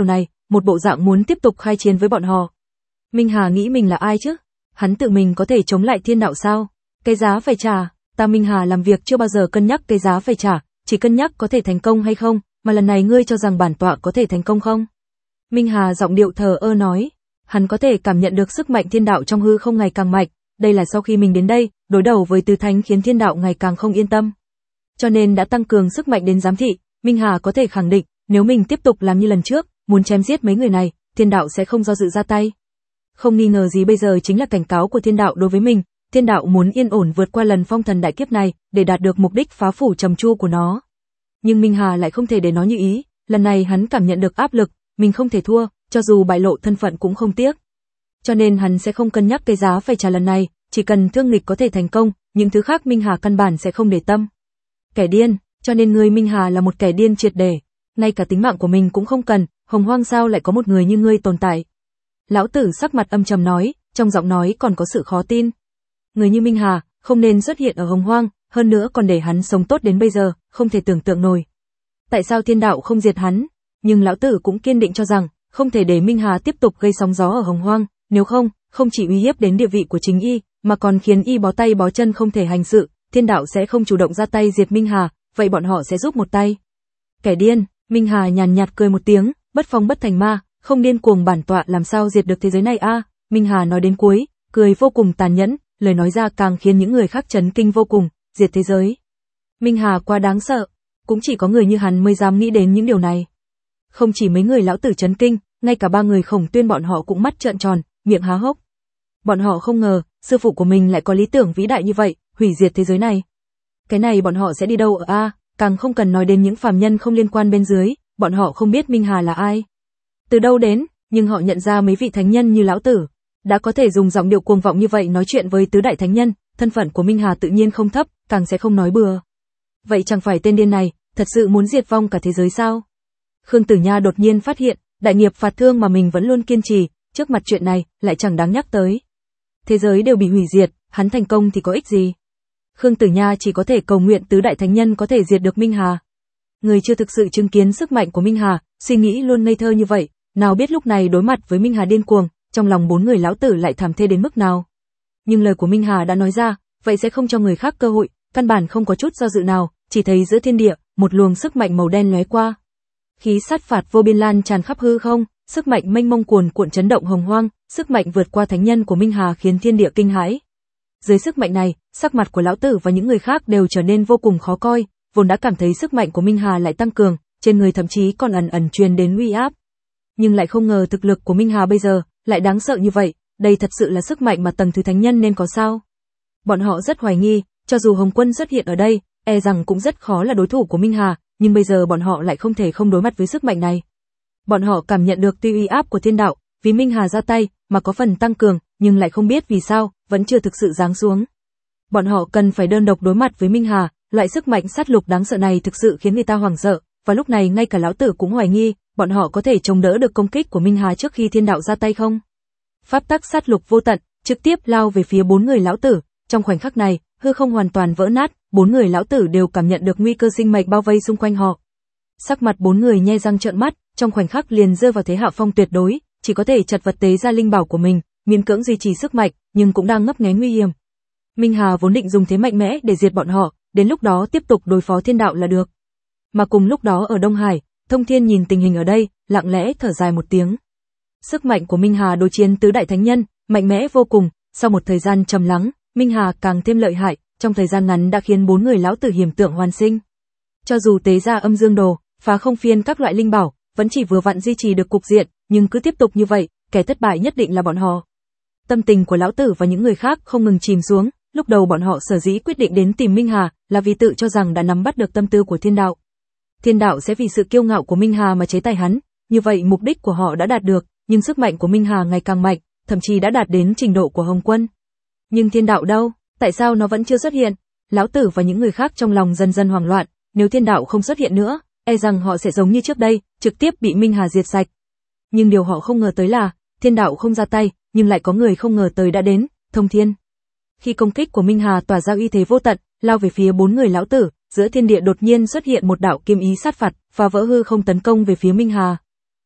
một bộ dạng muốn tiếp tục khai chiến với bọn họ. Minh Hà nghĩ mình là ai chứ? Hắn tự mình có thể chống lại thiên đạo sao? Cái giá phải trả, ta Minh Hà làm việc chưa bao giờ cân nhắc cái giá phải trả, chỉ cân nhắc có thể thành công hay không, mà lần này ngươi cho rằng bản tọa có thể thành công không? Minh Hà giọng điệu thờ ơ nói, hắn có thể cảm nhận được sức mạnh thiên đạo trong hư không ngày càng mạnh, đây là sau khi mình đến đây, đối đầu với tứ thánh khiến thiên đạo ngày càng không yên tâm. Cho nên đã tăng cường sức mạnh đến giám thị, Minh Hà có thể khẳng định, nếu mình tiếp tục làm như lần trước, muốn chém giết mấy người này, thiên đạo sẽ không do dự ra tay. Không nghi ngờ gì bây giờ chính là cảnh cáo của thiên đạo đối với mình, thiên đạo muốn yên ổn vượt qua lần phong thần đại kiếp này, để đạt được mục đích phá phủ trầm tru của nó. Nhưng Minh Hà lại không thể để nó như ý, lần này hắn cảm nhận được áp lực, mình không thể thua, cho dù bại lộ thân phận cũng không tiếc. Cho nên hắn sẽ không cân nhắc cái giá phải trả lần này, chỉ cần thương nghịch có thể thành công, những thứ khác Minh Hà căn bản sẽ không để tâm. Kẻ điên, cho nên ngươi Minh Hà là một kẻ điên triệt để, ngay cả tính mạng của mình cũng không cần, hồng hoang sao lại có một người như ngươi tồn tại. Lão tử sắc mặt âm trầm nói, trong giọng nói còn có sự khó tin. Người như Minh Hà, không nên xuất hiện ở hồng hoang, hơn nữa còn để hắn sống tốt đến bây giờ, không thể tưởng tượng nổi. Tại sao thiên đạo không diệt hắn? Nhưng lão tử cũng kiên định cho rằng, không thể để Minh Hà tiếp tục gây sóng gió ở hồng hoang, nếu không, không chỉ uy hiếp đến địa vị của chính y, mà còn khiến y bó tay bó chân không thể hành sự, thiên đạo sẽ không chủ động ra tay diệt Minh Hà, vậy bọn họ sẽ giúp một tay. Kẻ điên, Minh Hà nhàn nhạt cười một tiếng, bất phong bất thành ma, không điên cuồng bản tọa làm sao diệt được thế giới này a? À, Minh Hà nói đến cuối, cười vô cùng tàn nhẫn, lời nói ra càng khiến những người khác chấn kinh vô cùng, diệt thế giới. Minh Hà quá đáng sợ, cũng chỉ có người như hắn mới dám nghĩ đến những điều này. Không chỉ mấy người lão tử chấn kinh, ngay cả ba người Khổng Tuyên bọn họ cũng mắt trợn tròn, miệng há hốc. Bọn họ không ngờ, sư phụ của mình lại có lý tưởng vĩ đại như vậy, hủy diệt thế giới này. Cái này bọn họ sẽ đi đâu ở a? À, càng không cần nói đến những phàm nhân không liên quan bên dưới, bọn họ không biết Minh Hà là ai, từ đâu đến, nhưng họ nhận ra mấy vị thánh nhân như lão tử, đã có thể dùng giọng điệu cuồng vọng như vậy nói chuyện với tứ đại thánh nhân, thân phận của Minh Hà tự nhiên không thấp, càng sẽ không nói bừa. Vậy chẳng phải tên điên này, thật sự muốn diệt vong cả thế giới sao? Khương Tử Nha đột nhiên phát hiện, đại nghiệp phạt thương mà mình vẫn luôn kiên trì, trước mặt chuyện này, lại chẳng đáng nhắc tới. Thế giới đều bị hủy diệt, hắn thành công thì có ích gì? Khương Tử Nha chỉ có thể cầu nguyện tứ đại thánh nhân có thể diệt được Minh Hà. Người chưa thực sự chứng kiến sức mạnh của Minh Hà, suy nghĩ luôn ngây thơ như vậy, nào biết lúc này đối mặt với Minh Hà điên cuồng, trong lòng bốn người lão tử lại thảm thê đến mức nào. Nhưng lời của Minh Hà đã nói ra, vậy sẽ không cho người khác cơ hội, căn bản không có chút do dự nào, chỉ thấy giữa thiên địa, một luồng sức mạnh màu đen lóe qua. Khí sát phạt vô biên lan tràn khắp hư không, sức mạnh mênh mông cuồn cuộn chấn động hồng hoang, sức mạnh vượt qua thánh nhân của Minh Hà khiến thiên địa kinh hãi. Dưới sức mạnh này, sắc mặt của lão tử và những người khác đều trở nên vô cùng khó coi, vốn đã cảm thấy sức mạnh của Minh Hà lại tăng cường, trên người thậm chí còn ẩn ẩn truyền đến uy áp. Nhưng lại không ngờ thực lực của Minh Hà bây giờ lại đáng sợ như vậy, đây thật sự là sức mạnh mà tầng thứ thánh nhân nên có sao? Bọn họ rất hoài nghi, cho dù Hồng Quân xuất hiện ở đây, e rằng cũng rất khó là đối thủ của Minh Hà, nhưng bây giờ bọn họ lại không thể không đối mặt với sức mạnh này. Bọn họ cảm nhận được tuy uy áp của thiên đạo, vì Minh Hà ra tay mà có phần tăng cường, nhưng lại không biết vì sao, vẫn chưa thực sự giáng xuống. Bọn họ cần phải đơn độc đối mặt với Minh Hà, loại sức mạnh sát lục đáng sợ này thực sự khiến người ta hoảng sợ, và lúc này ngay cả lão tử cũng hoài nghi, bọn họ có thể chống đỡ được công kích của Minh Hà trước khi thiên đạo ra tay không? Pháp tắc sát lục vô tận, trực tiếp lao về phía bốn người lão tử, trong khoảnh khắc này, hư không hoàn toàn vỡ nát, bốn người lão tử đều cảm nhận được nguy cơ sinh mệnh bao vây xung quanh họ. Sắc mặt bốn người nhe răng trợn mắt, trong khoảnh khắc liền rơi vào thế hạ phong tuyệt đối, chỉ có thể chật vật tế ra linh bảo của mình, miễn cưỡng duy trì sức mạnh, nhưng cũng đang ngấp nghé nguy hiểm. Minh Hà vốn định dùng thế mạnh mẽ để diệt bọn họ, đến lúc đó tiếp tục đối phó thiên đạo là được. Mà cùng lúc đó ở Đông Hải, Thông Thiên nhìn tình hình ở đây, lặng lẽ thở dài một tiếng. Sức mạnh của Minh Hà đối chiến tứ đại thánh nhân, mạnh mẽ vô cùng, sau một thời gian trầm lắng, Minh Hà càng thêm lợi hại, trong thời gian ngắn đã khiến bốn người lão tử hiểm tượng hoàn sinh. Cho dù tế ra âm dương đồ, phá không phiên các loại linh bảo, vẫn chỉ vừa vặn duy trì được cục diện, nhưng cứ tiếp tục như vậy, kẻ thất bại nhất định là bọn họ. Tâm tình của lão tử và những người khác không ngừng chìm xuống, lúc đầu bọn họ sở dĩ quyết định đến tìm Minh Hà, là vì tự cho rằng đã nắm bắt được tâm tư của thiên đạo. Thiên đạo sẽ vì sự kiêu ngạo của Minh Hà mà chế tài hắn, như vậy mục đích của họ đã đạt được, nhưng sức mạnh của Minh Hà ngày càng mạnh, thậm chí đã đạt đến trình độ của Hồng Quân. Nhưng thiên đạo đâu, tại sao nó vẫn chưa xuất hiện? Lão tử và những người khác trong lòng dần dần hoảng loạn, nếu thiên đạo không xuất hiện nữa, e rằng họ sẽ giống như trước đây, trực tiếp bị Minh Hà diệt sạch. Nhưng điều họ không ngờ tới là, thiên đạo không ra tay, nhưng lại có người không ngờ tới đã đến, Thông Thiên. Khi công kích của Minh Hà tỏa ra uy thế vô tận, lao về phía bốn người lão tử, giữa thiên địa đột nhiên xuất hiện một đạo kiếm ý sát phạt, phá vỡ hư không tấn công về phía Minh Hà.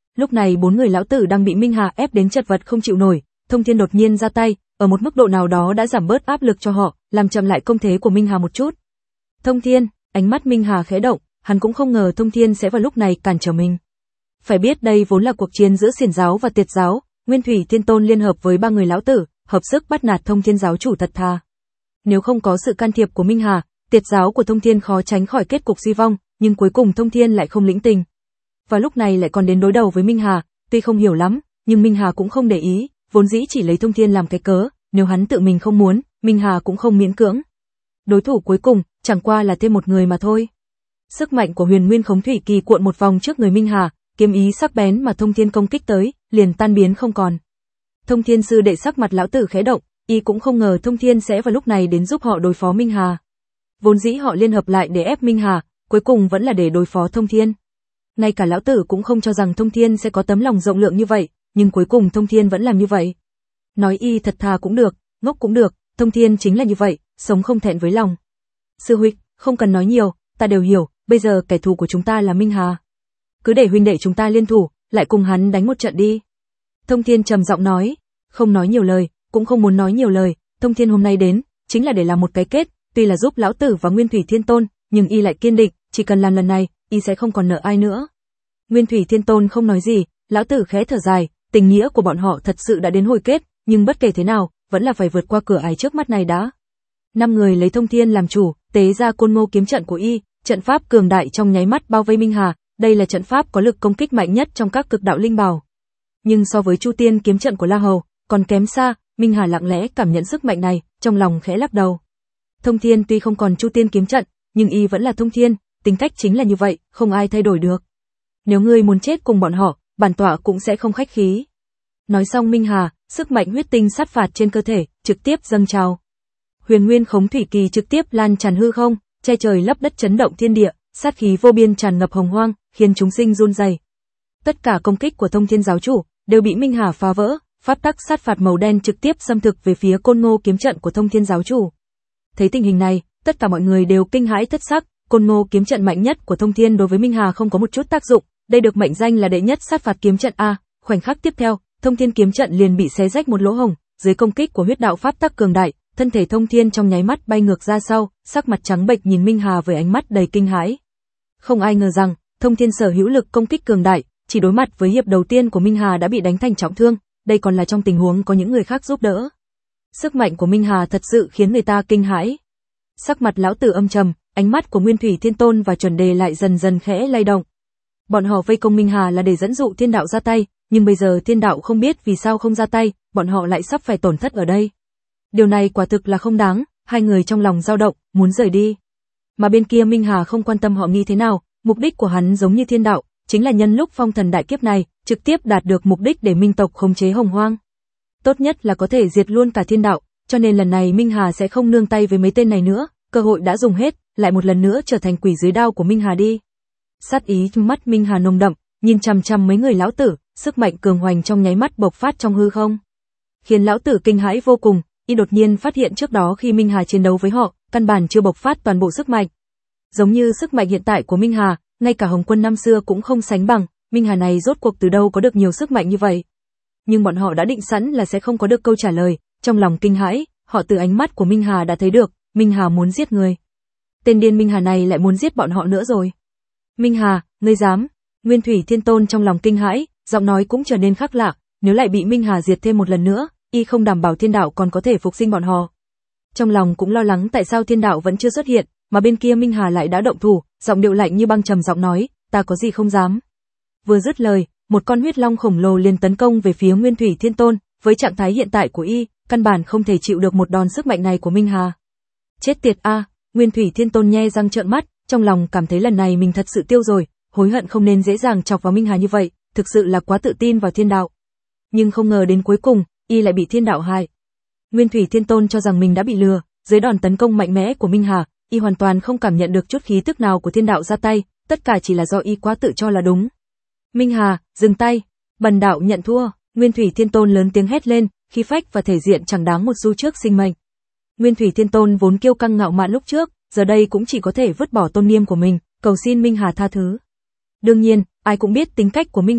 Lúc này bốn người lão tử đang bị Minh Hà ép đến chật vật không chịu nổi, Thông Thiên đột nhiên ra tay, ở một mức độ nào đó đã giảm bớt áp lực cho họ, làm chậm lại công thế của Minh Hà một chút. Thông Thiên, ánh mắt Minh Hà khẽ động, hắn cũng không ngờ Thông Thiên sẽ vào lúc này cản trở mình. Phải biết đây vốn là cuộc chiến giữa Xiển giáo và Tiệt giáo, Nguyên Thủy Thiên Tôn liên hợp với ba người lão tử, hợp sức bắt nạt Thông Thiên giáo chủ thật thà. Nếu không có sự can thiệp của Minh Hà, Tiệt giáo của Thông Thiên khó tránh khỏi kết cục suy vong, nhưng cuối cùng Thông Thiên lại không lĩnh tình. Và lúc này lại còn đến đối đầu với Minh Hà, tuy không hiểu lắm, nhưng Minh Hà cũng không để ý, vốn dĩ chỉ lấy Thông Thiên làm cái cớ, nếu hắn tự mình không muốn, Minh Hà cũng không miễn cưỡng. Đối thủ cuối cùng, chẳng qua là thêm một người mà thôi. Sức mạnh của Huyền Nguyên Khống Thủy Kỳ cuộn một vòng trước người Minh Hà, kiếm ý sắc bén mà Thông Thiên công kích tới, liền tan biến không còn. Thông Thiên sư đệ sắc mặt lão tử khẽ động, y cũng không ngờ Thông Thiên sẽ vào lúc này đến giúp họ đối phó Minh Hà. Vốn dĩ họ liên hợp lại để ép Minh Hà, cuối cùng vẫn là để đối phó Thông Thiên. Ngay cả lão tử cũng không cho rằng Thông Thiên sẽ có tấm lòng rộng lượng như vậy, nhưng cuối cùng Thông Thiên vẫn làm như vậy. Nói y thật thà cũng được, ngốc cũng được, Thông Thiên chính là như vậy, sống không thẹn với lòng. Sư huynh, không cần nói nhiều, ta đều hiểu, bây giờ kẻ thù của chúng ta là Minh Hà. Cứ để huynh đệ chúng ta liên thủ, lại cùng hắn đánh một trận đi. Thông Thiên trầm giọng nói, không nói nhiều lời, cũng không muốn nói nhiều lời, Thông Thiên hôm nay đến, chính là để làm một cái kết, tuy là giúp lão tử và Nguyên Thủy Thiên Tôn, nhưng y lại kiên định, chỉ cần làm lần này, y sẽ không còn nợ ai nữa. Nguyên Thủy Thiên Tôn không nói gì, lão tử khẽ thở dài, tình nghĩa của bọn họ thật sự đã đến hồi kết, nhưng bất kể thế nào, vẫn là phải vượt qua cửa ải trước mắt này đã. Năm người lấy Thông Thiên làm chủ, tế ra Côn Ngô kiếm trận của y, trận pháp cường đại trong nháy mắt bao vây Minh Hà, đây là trận pháp có lực công kích mạnh nhất trong các cực đạo linh bảo. Nhưng so với Chu Tiên kiếm trận của La Hầu, còn kém xa, Minh Hà lặng lẽ cảm nhận sức mạnh này, trong lòng khẽ lắc đầu. Thông Thiên tuy không còn Chu Tiên kiếm trận, nhưng y vẫn là Thông Thiên, tính cách chính là như vậy, không ai thay đổi được. Nếu ngươi muốn chết cùng bọn họ, bản tọa cũng sẽ không khách khí. Nói xong Minh Hà, sức mạnh huyết tinh sát phạt trên cơ thể, trực tiếp dâng trào. Huyền Nguyên Khống Thủy Kỳ trực tiếp lan tràn hư không, che trời lấp đất chấn động thiên địa, sát khí vô biên tràn ngập hồng hoang, khiến chúng sinh run rẩy. Tất cả công kích của Thông Thiên giáo chủ đều bị Minh Hà phá vỡ, pháp tắc sát phạt màu đen trực tiếp xâm thực về phía Côn Ngô kiếm trận của Thông Thiên giáo chủ. Thấy tình hình này, tất cả mọi người đều kinh hãi thất sắc, Côn Ngô kiếm trận mạnh nhất của Thông Thiên đối với Minh Hà không có một chút tác dụng, đây được mệnh danh là đệ nhất sát phạt kiếm trận a. Khoảnh khắc tiếp theo, Thông Thiên kiếm trận liền bị xé rách một lỗ hổng, dưới công kích của huyết đạo pháp tắc cường đại, thân thể Thông Thiên trong nháy mắt bay ngược ra sau, sắc mặt trắng bệch nhìn Minh Hà với ánh mắt đầy kinh hãi. Không ai ngờ rằng, Thông Thiên sở hữu lực công kích cường đại, chỉ đối mặt với hiệp đầu tiên của Minh Hà đã bị đánh thành trọng thương, đây còn là trong tình huống có những người khác giúp đỡ. Sức mạnh của Minh Hà thật sự khiến người ta kinh hãi. Sắc mặt lão tử âm trầm, ánh mắt của Nguyên Thủy Thiên Tôn và Chuẩn Đề lại dần dần khẽ lay động. Bọn họ vây công Minh Hà là để dẫn dụ Thiên Đạo ra tay, nhưng bây giờ Thiên Đạo không biết vì sao không ra tay, bọn họ lại sắp phải tổn thất ở đây. Điều này quả thực là không đáng, hai người trong lòng dao động, muốn rời đi. Mà bên kia Minh Hà không quan tâm họ nghĩ thế nào, mục đích của hắn giống như Thiên Đạo, chính là nhân lúc phong thần đại kiếp này, trực tiếp đạt được mục đích để Minh tộc khống chế Hồng Hoang. Tốt nhất là có thể diệt luôn cả Thiên Đạo, cho nên lần này Minh Hà sẽ không nương tay với mấy tên này nữa, cơ hội đã dùng hết, lại một lần nữa trở thành quỷ dưới đao của Minh Hà đi. Sát ý trong mắt Minh Hà nồng đậm, nhìn chằm chằm mấy người lão tử, sức mạnh cường hoành trong nháy mắt bộc phát trong hư không, khiến lão tử kinh hãi vô cùng. Y đột nhiên phát hiện trước đó khi Minh Hà chiến đấu với họ, căn bản chưa bộc phát toàn bộ sức mạnh. Giống như sức mạnh hiện tại của Minh Hà, ngay cả Hồng Quân năm xưa cũng không sánh bằng, Minh Hà này rốt cuộc từ đâu có được nhiều sức mạnh như vậy. Nhưng bọn họ đã định sẵn là sẽ không có được câu trả lời, trong lòng kinh hãi, họ từ ánh mắt của Minh Hà đã thấy được, Minh Hà muốn giết người. Tên điên Minh Hà này lại muốn giết bọn họ nữa rồi. Minh Hà, ngươi dám? Nguyên Thủy Thiên Tôn trong lòng kinh hãi, giọng nói cũng trở nên khác lạ, nếu lại bị Minh Hà diệt thêm một lần nữa, y không đảm bảo Thiên Đạo còn có thể phục sinh bọn họ. Trong lòng cũng lo lắng tại sao Thiên Đạo vẫn chưa xuất hiện, mà bên kia Minh Hà lại đã động thủ, giọng điệu lạnh như băng trầm giọng nói, ta có gì không dám. Vừa dứt lời, một con huyết long khổng lồ liền tấn công về phía Nguyên Thủy Thiên Tôn, với trạng thái hiện tại của y, căn bản không thể chịu được một đòn sức mạnh này của Minh Hà. Chết tiệt a, Nguyên Thủy Thiên Tôn nhe răng trợn mắt, trong lòng cảm thấy lần này mình thật sự tiêu rồi, hối hận không nên dễ dàng chọc vào Minh Hà như vậy, thực sự là quá tự tin vào Thiên Đạo. Nhưng không ngờ đến cuối cùng, y lại bị Thiên Đạo hại. Nguyên Thủy Thiên Tôn cho rằng mình đã bị lừa, dưới đòn tấn công mạnh mẽ của Minh Hà, y hoàn toàn không cảm nhận được chút khí tức nào của Thiên Đạo ra tay, tất cả chỉ là do y quá tự cho là đúng. Minh Hà, dừng tay, bần đạo nhận thua. Nguyên Thủy Thiên Tôn lớn tiếng hét lên, khí phách và thể diện chẳng đáng một xu trước sinh mệnh. Nguyên Thủy Thiên Tôn vốn kiêu căng ngạo mạn lúc trước, giờ đây cũng chỉ có thể vứt bỏ tôn nghiêm của mình, cầu xin Minh Hà tha thứ. Đương nhiên, ai cũng biết tính cách của Minh Hà,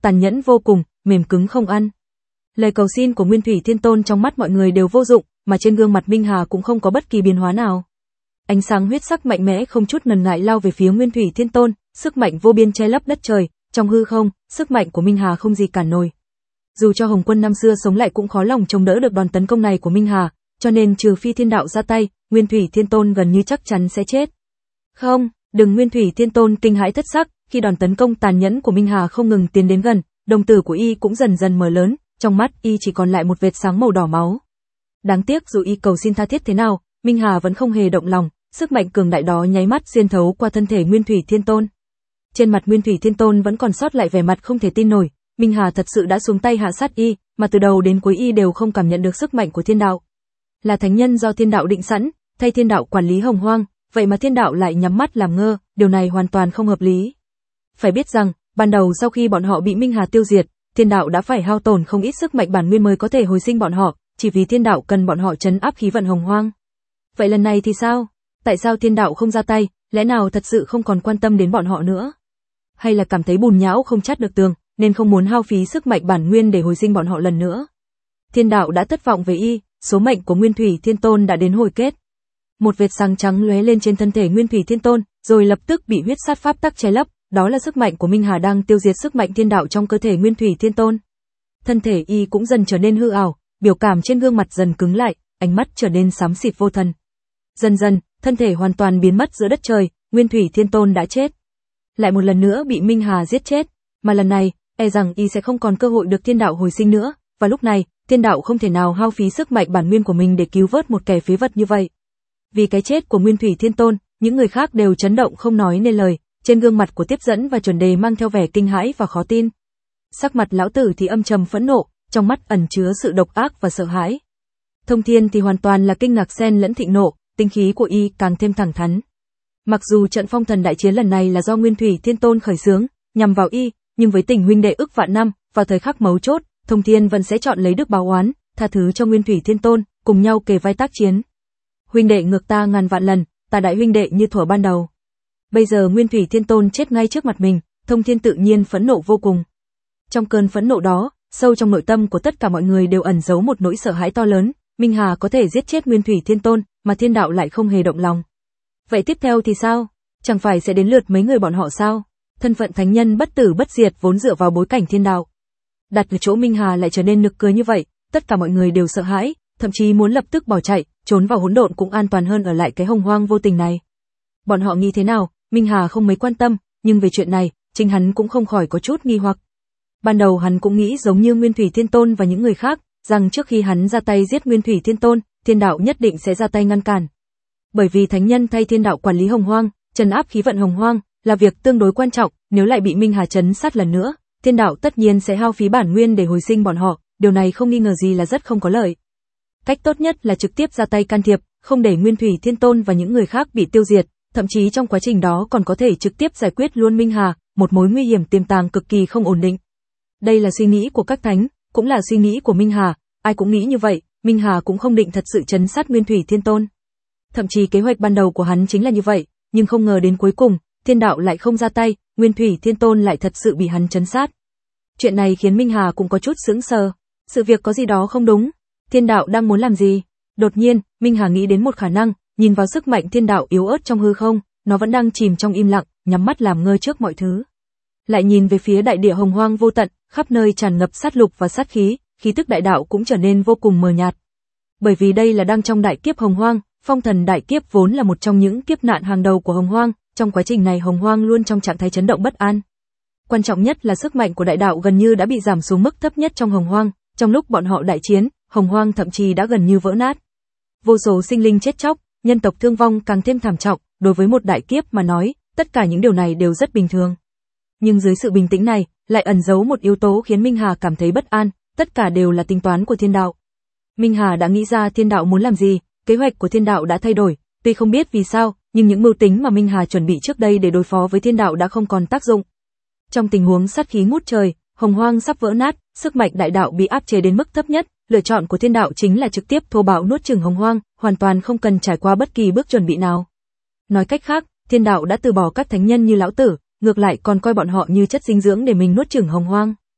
tàn nhẫn vô cùng, mềm cứng không ăn. Lời cầu xin của Nguyên Thủy Thiên Tôn trong mắt mọi người đều vô dụng, mà trên gương mặt Minh Hà cũng không có bất kỳ biến hóa nào. Ánh sáng huyết sắc mạnh mẽ không chút ngần ngại lao về phía Nguyên Thủy Thiên Tôn, sức mạnh vô biên che lấp đất trời, trong hư không, sức mạnh của Minh Hà không gì cản nổi. Dù cho Hồng Quân năm xưa sống lại cũng khó lòng chống đỡ được đòn tấn công này của Minh Hà, cho nên trừ phi thiên đạo ra tay, Nguyên Thủy Thiên Tôn gần như chắc chắn sẽ chết. Không, đừng. Nguyên Thủy Thiên Tôn kinh hãi thất sắc, khi đòn tấn công tàn nhẫn của Minh Hà không ngừng tiến đến gần, đồng tử của y cũng dần dần mở lớn, trong mắt y chỉ còn lại một vệt sáng màu đỏ máu. Đáng tiếc dù y cầu xin tha thiết thế nào, Minh Hà vẫn không hề động lòng, sức mạnh cường đại đó nháy mắt xuyên thấu qua thân thể Nguyên Thủy Thiên Tôn. Trên mặt Nguyên Thủy Thiên Tôn vẫn còn sót lại vẻ mặt không thể tin nổi, Minh Hà thật sự đã xuống tay hạ sát y, mà từ đầu đến cuối y đều không cảm nhận được sức mạnh của thiên đạo. Là thánh nhân do thiên đạo định sẵn, thay thiên đạo quản lý hồng hoang, vậy mà thiên đạo lại nhắm mắt làm ngơ, điều này hoàn toàn không hợp lý. Phải biết rằng, ban đầu sau khi bọn họ bị Minh Hà tiêu diệt, thiên đạo đã phải hao tổn không ít sức mạnh bản nguyên mới có thể hồi sinh bọn họ, chỉ vì thiên đạo cần bọn họ trấn áp khí vận hồng hoang. Vậy lần này thì sao? Tại sao thiên đạo không ra tay, lẽ nào thật sự không còn quan tâm đến bọn họ nữa? Hay là cảm thấy bùn nhão không chát được tường, nên không muốn hao phí sức mạnh bản nguyên để hồi sinh bọn họ lần nữa? Thiên đạo đã thất vọng về y, số mệnh của Nguyên Thủy Thiên Tôn đã đến hồi kết. Một vệt sáng trắng lóe lên trên thân thể Nguyên Thủy Thiên Tôn, rồi lập tức bị huyết sát pháp tắc che lấp, đó là sức mạnh của Minh Hà đang tiêu diệt sức mạnh thiên đạo trong cơ thể Nguyên Thủy Thiên Tôn. Thân thể y cũng dần trở nên hư ảo, biểu cảm trên gương mặt dần cứng lại, ánh mắt trở nên xám xịt vô thần. Dần dần, thân thể hoàn toàn biến mất giữa đất trời, Nguyên Thủy Thiên Tôn đã chết. Lại một lần nữa bị Minh Hà giết chết, mà lần này, e rằng y sẽ không còn cơ hội được thiên đạo hồi sinh nữa, và lúc này, thiên đạo không thể nào hao phí sức mạnh bản nguyên của mình để cứu vớt một kẻ phế vật như vậy. Vì cái chết của Nguyên Thủy Thiên Tôn, những người khác đều chấn động không nói nên lời, trên gương mặt của Tiếp Dẫn và Chuẩn Đề mang theo vẻ kinh hãi và khó tin. Sắc mặt lão tử thì âm trầm phẫn nộ, trong mắt ẩn chứa sự độc ác và sợ hãi. Thông Thiên thì hoàn toàn là kinh ngạc xen lẫn thịnh nộ, tinh khí của y càng thêm thẳng thắn. Mặc dù trận phong thần đại chiến lần này là do Nguyên Thủy Thiên Tôn khởi xướng, nhằm vào y, nhưng với tình huynh đệ ức vạn năm, vào thời khắc mấu chốt, Thông Thiên vẫn sẽ chọn lấy đức báo oán, tha thứ cho Nguyên Thủy Thiên Tôn, cùng nhau kề vai tác chiến. Huynh đệ ngược ta ngàn vạn lần, ta đại huynh đệ như thuở ban đầu. Bây giờ Nguyên Thủy Thiên Tôn chết ngay trước mặt mình, Thông Thiên tự nhiên phẫn nộ vô cùng. Trong cơn phẫn nộ đó, sâu trong nội tâm của tất cả mọi người đều ẩn giấu một nỗi sợ hãi to lớn, Minh Hà có thể giết chết Nguyên Thủy Thiên Tôn, mà thiên đạo lại không hề động lòng. Vậy tiếp theo thì sao? Chẳng phải sẽ đến lượt mấy người bọn họ sao? Thân phận thánh nhân bất tử bất diệt vốn dựa vào bối cảnh thiên đạo. Đặt ở chỗ Minh Hà lại trở nên nực cười như vậy, tất cả mọi người đều sợ hãi, thậm chí muốn lập tức bỏ chạy, trốn vào hỗn độn cũng an toàn hơn ở lại cái hồng hoang vô tình này. Bọn họ nghĩ thế nào, Minh Hà không mấy quan tâm, nhưng về chuyện này, chính hắn cũng không khỏi có chút nghi hoặc. Ban đầu hắn cũng nghĩ giống như Nguyên Thủy Thiên Tôn và những người khác, rằng trước khi hắn ra tay giết Nguyên Thủy Thiên Tôn, thiên đạo nhất định sẽ ra tay ngăn cản. Bởi vì thánh nhân thay thiên đạo quản lý hồng hoang, trấn áp khí vận hồng hoang, là việc tương đối quan trọng, nếu lại bị Minh Hà trấn sát lần nữa, thiên đạo tất nhiên sẽ hao phí bản nguyên để hồi sinh bọn họ, điều này không nghi ngờ gì là rất không có lợi. Cách tốt nhất là trực tiếp ra tay can thiệp, không để Nguyên Thủy Thiên Tôn và những người khác bị tiêu diệt, thậm chí trong quá trình đó còn có thể trực tiếp giải quyết luôn Minh Hà, một mối nguy hiểm tiềm tàng cực kỳ không ổn định. Đây là suy nghĩ của các thánh, cũng là suy nghĩ của Minh Hà, ai cũng nghĩ như vậy, Minh Hà cũng không định thật sự trấn sát Nguyên Thủy Thiên Tôn. Thậm chí kế hoạch ban đầu của hắn chính là như vậy, nhưng không ngờ đến cuối cùng, thiên đạo lại không ra tay, Nguyên Thủy Thiên Tôn lại thật sự bị hắn trấn sát. Chuyện này khiến Minh Hà cũng có chút sững sờ, sự việc có gì đó không đúng, thiên đạo đang muốn làm gì? Đột nhiên, Minh Hà nghĩ đến một khả năng, nhìn vào sức mạnh thiên đạo yếu ớt trong hư không, nó vẫn đang chìm trong im lặng, nhắm mắt làm ngơ trước mọi thứ. Lại nhìn về phía đại địa hồng hoang vô tận, khắp nơi tràn ngập sát lục và sát khí, khí tức đại đạo cũng trở nên vô cùng mờ nhạt. Bởi vì đây là đang trong đại kiếp hồng hoang, phong thần đại kiếp vốn là một trong những kiếp nạn hàng đầu của hồng hoang, trong quá trình này hồng hoang luôn trong trạng thái chấn động bất an. Quan trọng nhất là sức mạnh của đại đạo gần như đã bị giảm xuống mức thấp nhất trong hồng hoang, trong lúc bọn họ đại chiến, hồng hoang thậm chí đã gần như vỡ nát. Vô số sinh linh chết chóc, nhân tộc thương vong càng thêm thảm trọng, đối với một đại kiếp mà nói, tất cả những điều này đều rất bình thường. Nhưng dưới sự bình tĩnh này, lại ẩn giấu một yếu tố khiến Minh Hà cảm thấy bất an, tất cả đều là tính toán của thiên đạo. Minh Hà đã nghĩ ra thiên đạo muốn làm gì, kế hoạch của thiên đạo đã thay đổi, tuy không biết vì sao, nhưng những mưu tính mà Minh Hà chuẩn bị trước đây để đối phó với thiên đạo đã không còn tác dụng. Trong tình huống sát khí ngút trời, hồng hoang sắp vỡ nát, sức mạnh đại đạo bị áp chế đến mức thấp nhất, lựa chọn của thiên đạo chính là trực tiếp thô bạo nuốt chửng hồng hoang, hoàn toàn không cần trải qua bất kỳ bước chuẩn bị nào. Nói cách khác, thiên đạo đã từ bỏ các thánh nhân như lão tử, ngược lại còn coi bọn họ như chất dinh dưỡng để mình nuốt chửng hồng hoang.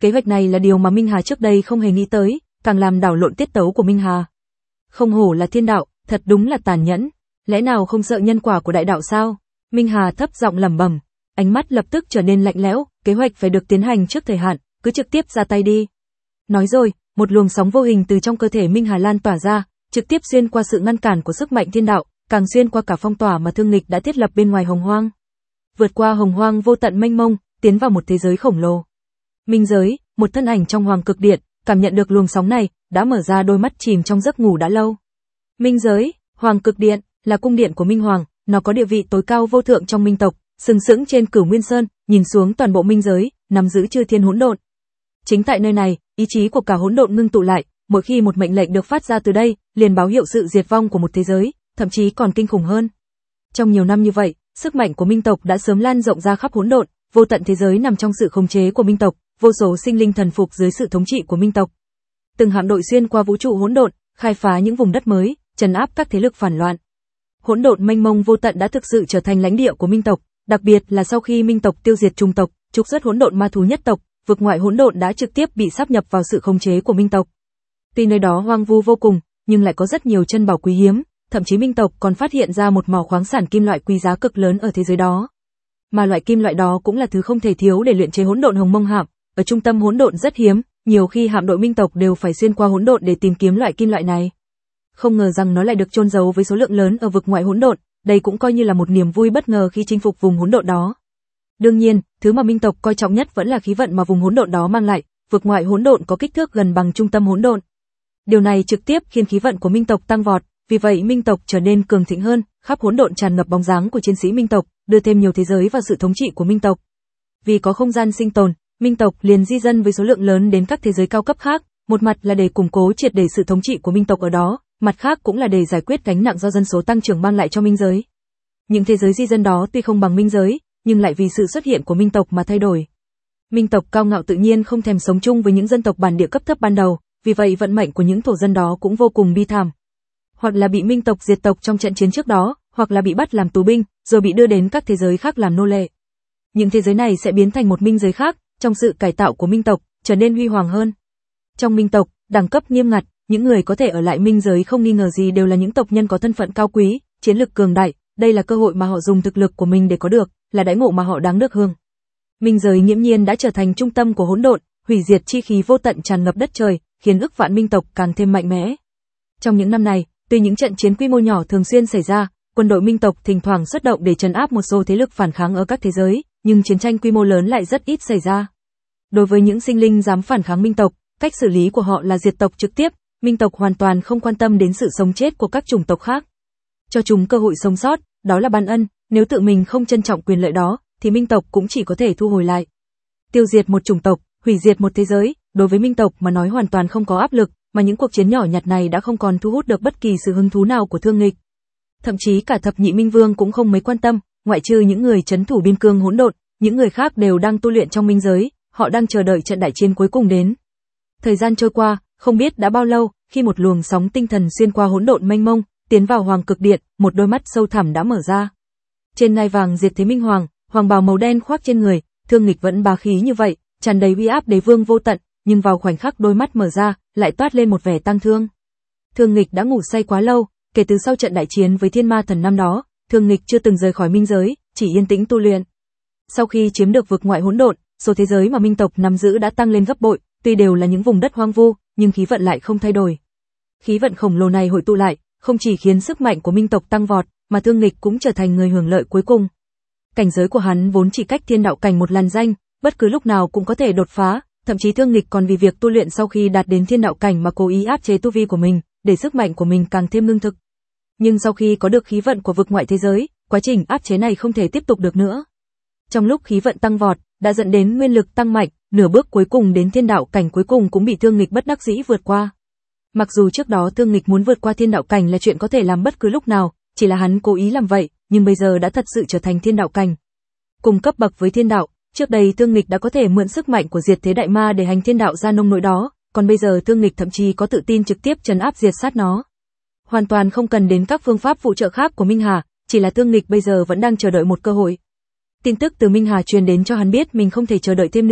Kế hoạch này là điều mà Minh Hà trước đây không hề nghĩ tới, càng làm đảo lộn tiết tấu của Minh Hà. Không hổ là thiên đạo, thật đúng là tàn nhẫn, lẽ nào không sợ nhân quả của đại đạo sao? Minh Hà thấp giọng lẩm bẩm, ánh mắt lập tức trở nên lạnh lẽo, kế hoạch phải được tiến hành trước thời hạn, cứ trực tiếp ra tay đi. Nói rồi, một luồng sóng vô hình từ trong cơ thể Minh Hà lan tỏa ra, trực tiếp xuyên qua sự ngăn cản của sức mạnh thiên đạo, càng xuyên qua cả phong tỏa mà Thương Nghịch đã thiết lập bên ngoài Hồng Hoang. Vượt qua Hồng Hoang vô tận mênh mông, tiến vào một thế giới khổng lồ. Minh giới, một thân ảnh trong Hoàng Cực Điện, cảm nhận được luồng sóng này, đã mở ra đôi mắt chìm trong giấc ngủ đã lâu. Minh giới, Hoàng Cực Điện, là cung điện của Minh Hoàng, nó có địa vị tối cao vô thượng trong Minh tộc, sừng sững trên Cửu Nguyên Sơn, nhìn xuống toàn bộ Minh giới, nắm giữ chư thiên hỗn độn. Chính tại nơi này, ý chí của cả hỗn độn ngưng tụ lại, mỗi khi một mệnh lệnh được phát ra từ đây, liền báo hiệu sự diệt vong của một thế giới, thậm chí còn kinh khủng hơn. Trong nhiều năm như vậy, sức mạnh của Minh tộc đã sớm lan rộng ra khắp hỗn độn, vô tận thế giới nằm trong sự khống chế của Minh tộc, vô số sinh linh thần phục dưới sự thống trị của Minh tộc. Từng hạm đội xuyên qua vũ trụ hỗn độn, khai phá những vùng đất mới, trấn áp các thế lực phản loạn. Hỗn độn mênh mông vô tận đã thực sự trở thành lãnh địa của Minh tộc, đặc biệt là sau khi Minh tộc tiêu diệt Trung tộc, trục xuất hỗn độn ma thú nhất tộc, vực ngoại hỗn độn đã trực tiếp bị sáp nhập vào sự khống chế của Minh tộc. Tuy nơi đó hoang vu vô cùng, nhưng lại có rất nhiều chân bảo quý hiếm, thậm chí Minh tộc còn phát hiện ra một mỏ khoáng sản kim loại quý giá cực lớn ở thế giới đó. Mà loại kim loại đó cũng là thứ không thể thiếu để luyện chế hỗn độn hồng mông hạm, ở trung tâm hỗn độn rất hiếm, nhiều khi hạm đội Minh tộc đều phải xuyên qua hỗn độn để tìm kiếm loại kim loại này. Không ngờ rằng nó lại được chôn giấu với số lượng lớn ở vực ngoại hỗn độn, đây cũng coi như là một niềm vui bất ngờ khi chinh phục vùng hỗn độn đó. Đương nhiên, thứ mà Minh tộc coi trọng nhất vẫn là khí vận mà vùng hỗn độn đó mang lại, vực ngoại hỗn độn có kích thước gần bằng trung tâm hỗn độn. Điều này trực tiếp khiến khí vận của Minh tộc tăng vọt, vì vậy Minh tộc trở nên cường thịnh hơn, khắp hỗn độn tràn ngập bóng dáng của chiến sĩ Minh tộc, đưa thêm nhiều thế giới vào sự thống trị của Minh tộc. Vì có không gian sinh tồn, Minh tộc liền di dân với số lượng lớn đến các thế giới cao cấp khác, một mặt là để củng cố triệt để sự thống trị của Minh tộc ở đó, mặt khác cũng là để giải quyết gánh nặng do dân số tăng trưởng mang lại cho Minh giới. Những thế giới di dân đó tuy không bằng Minh giới, nhưng lại vì sự xuất hiện của Minh tộc mà thay đổi. Minh tộc cao ngạo tự nhiên không thèm sống chung với những dân tộc bản địa cấp thấp ban đầu, vì vậy vận mệnh của những thổ dân đó cũng vô cùng bi thảm. Hoặc là bị Minh tộc diệt tộc trong trận chiến trước đó, hoặc là bị bắt làm tù binh, rồi bị đưa đến các thế giới khác làm nô lệ. Những thế giới này sẽ biến thành một minh giới khác, trong sự cải tạo của Minh tộc, trở nên huy hoàng hơn. Trong Minh tộc, đẳng cấp nghiêm ngặt, những người có thể ở lại minh giới không nghi ngờ gì đều là những tộc nhân có thân phận cao quý, chiến lực cường đại, đây là cơ hội mà họ dùng thực lực của mình để có được, là đãi ngộ mà họ đáng được hưởng. Minh giới nghiễm nhiên đã trở thành trung tâm của hỗn độn, hủy diệt chi khí vô tận tràn ngập đất trời, khiến ức vạn minh tộc càng thêm mạnh mẽ. Trong những năm này, tuy những trận chiến quy mô nhỏ thường xuyên xảy ra, quân đội minh tộc thỉnh thoảng xuất động để trấn áp một số thế lực phản kháng ở các thế giới, nhưng chiến tranh quy mô lớn lại rất ít xảy ra. Đối với những sinh linh dám phản kháng minh tộc, cách xử lý của họ là diệt tộc trực tiếp, minh tộc hoàn toàn không quan tâm đến sự sống chết của các chủng tộc khác. Cho chúng cơ hội sống sót, đó là ban ân, nếu tự mình không trân trọng quyền lợi đó, thì minh tộc cũng chỉ có thể thu hồi lại. Tiêu diệt một chủng tộc, hủy diệt một thế giới, đối với minh tộc mà nói hoàn toàn không có áp lực, mà những cuộc chiến nhỏ nhặt này đã không còn thu hút được bất kỳ sự hứng thú nào của Thương Nghịch. Thậm chí cả thập nhị minh vương cũng không mấy quan tâm, ngoại trừ những người trấn thủ biên cương hỗn độn, những người khác đều đang tu luyện trong minh giới, họ đang chờ đợi trận đại chiến cuối cùng đến. Thời gian trôi qua, không biết đã bao lâu, khi một luồng sóng tinh thần xuyên qua hỗn độn mênh mông, tiến vào Hoàng Cực Điện, một đôi mắt sâu thẳm đã mở ra. Trên ngai vàng diệt thế minh hoàng, hoàng bào màu đen khoác trên người, Thương Nghịch vẫn bá khí như vậy, tràn đầy uy áp đế vương vô tận, nhưng vào khoảnh khắc đôi mắt mở ra, lại toát lên một vẻ tang thương. Thương Nghịch đã ngủ say quá lâu, kể từ sau trận đại chiến với Thiên Ma Thần năm đó, Thương Nghịch chưa từng rời khỏi minh giới, chỉ yên tĩnh tu luyện. Sau khi chiếm được vực ngoại hỗn độn, số thế giới mà minh tộc nắm giữ đã tăng lên gấp bội, tuy đều là những vùng đất hoang vu, nhưng khí vận lại không thay đổi. Khí vận khổng lồ này hội tụ lại, không chỉ khiến sức mạnh của minh tộc tăng vọt, mà Thương Nghịch cũng trở thành người hưởng lợi cuối cùng. Cảnh giới của hắn vốn chỉ cách thiên đạo cảnh một làn danh, bất cứ lúc nào cũng có thể đột phá, thậm chí Thương Nghịch còn vì việc tu luyện sau khi đạt đến thiên đạo cảnh mà cố ý áp chế tu vi của mình, để sức mạnh của mình càng thêm ngưng thực. Nhưng sau khi có được khí vận của vực ngoại thế giới, quá trình áp chế này không thể tiếp tục được nữa. Trong lúc khí vận tăng vọt, đã dẫn đến nguyên lực tăng mạnh, nửa bước cuối cùng đến thiên đạo cảnh cuối cùng cũng bị Thương Nghịch bất đắc dĩ vượt qua. Mặc dù trước đó Thương Nghịch muốn vượt qua thiên đạo cảnh là chuyện có thể làm bất cứ lúc nào, chỉ là hắn cố ý làm vậy, nhưng bây giờ đã thật sự trở thành thiên đạo cảnh. Cùng cấp bậc với thiên đạo, trước đây Thương Nghịch đã có thể mượn sức mạnh của diệt thế đại ma để hành thiên đạo ra nông nỗi đó, còn bây giờ Thương Nghịch thậm chí có tự tin trực tiếp trấn áp diệt sát nó. Hoàn toàn không cần đến các phương pháp phụ trợ khác của Minh Hà, chỉ là Thương Nghịch bây giờ vẫn đang chờ đợi một cơ hội. Tin tức từ Minh Hà truyền đến cho hắn biết mình không thể chờ đợi thêm nữa,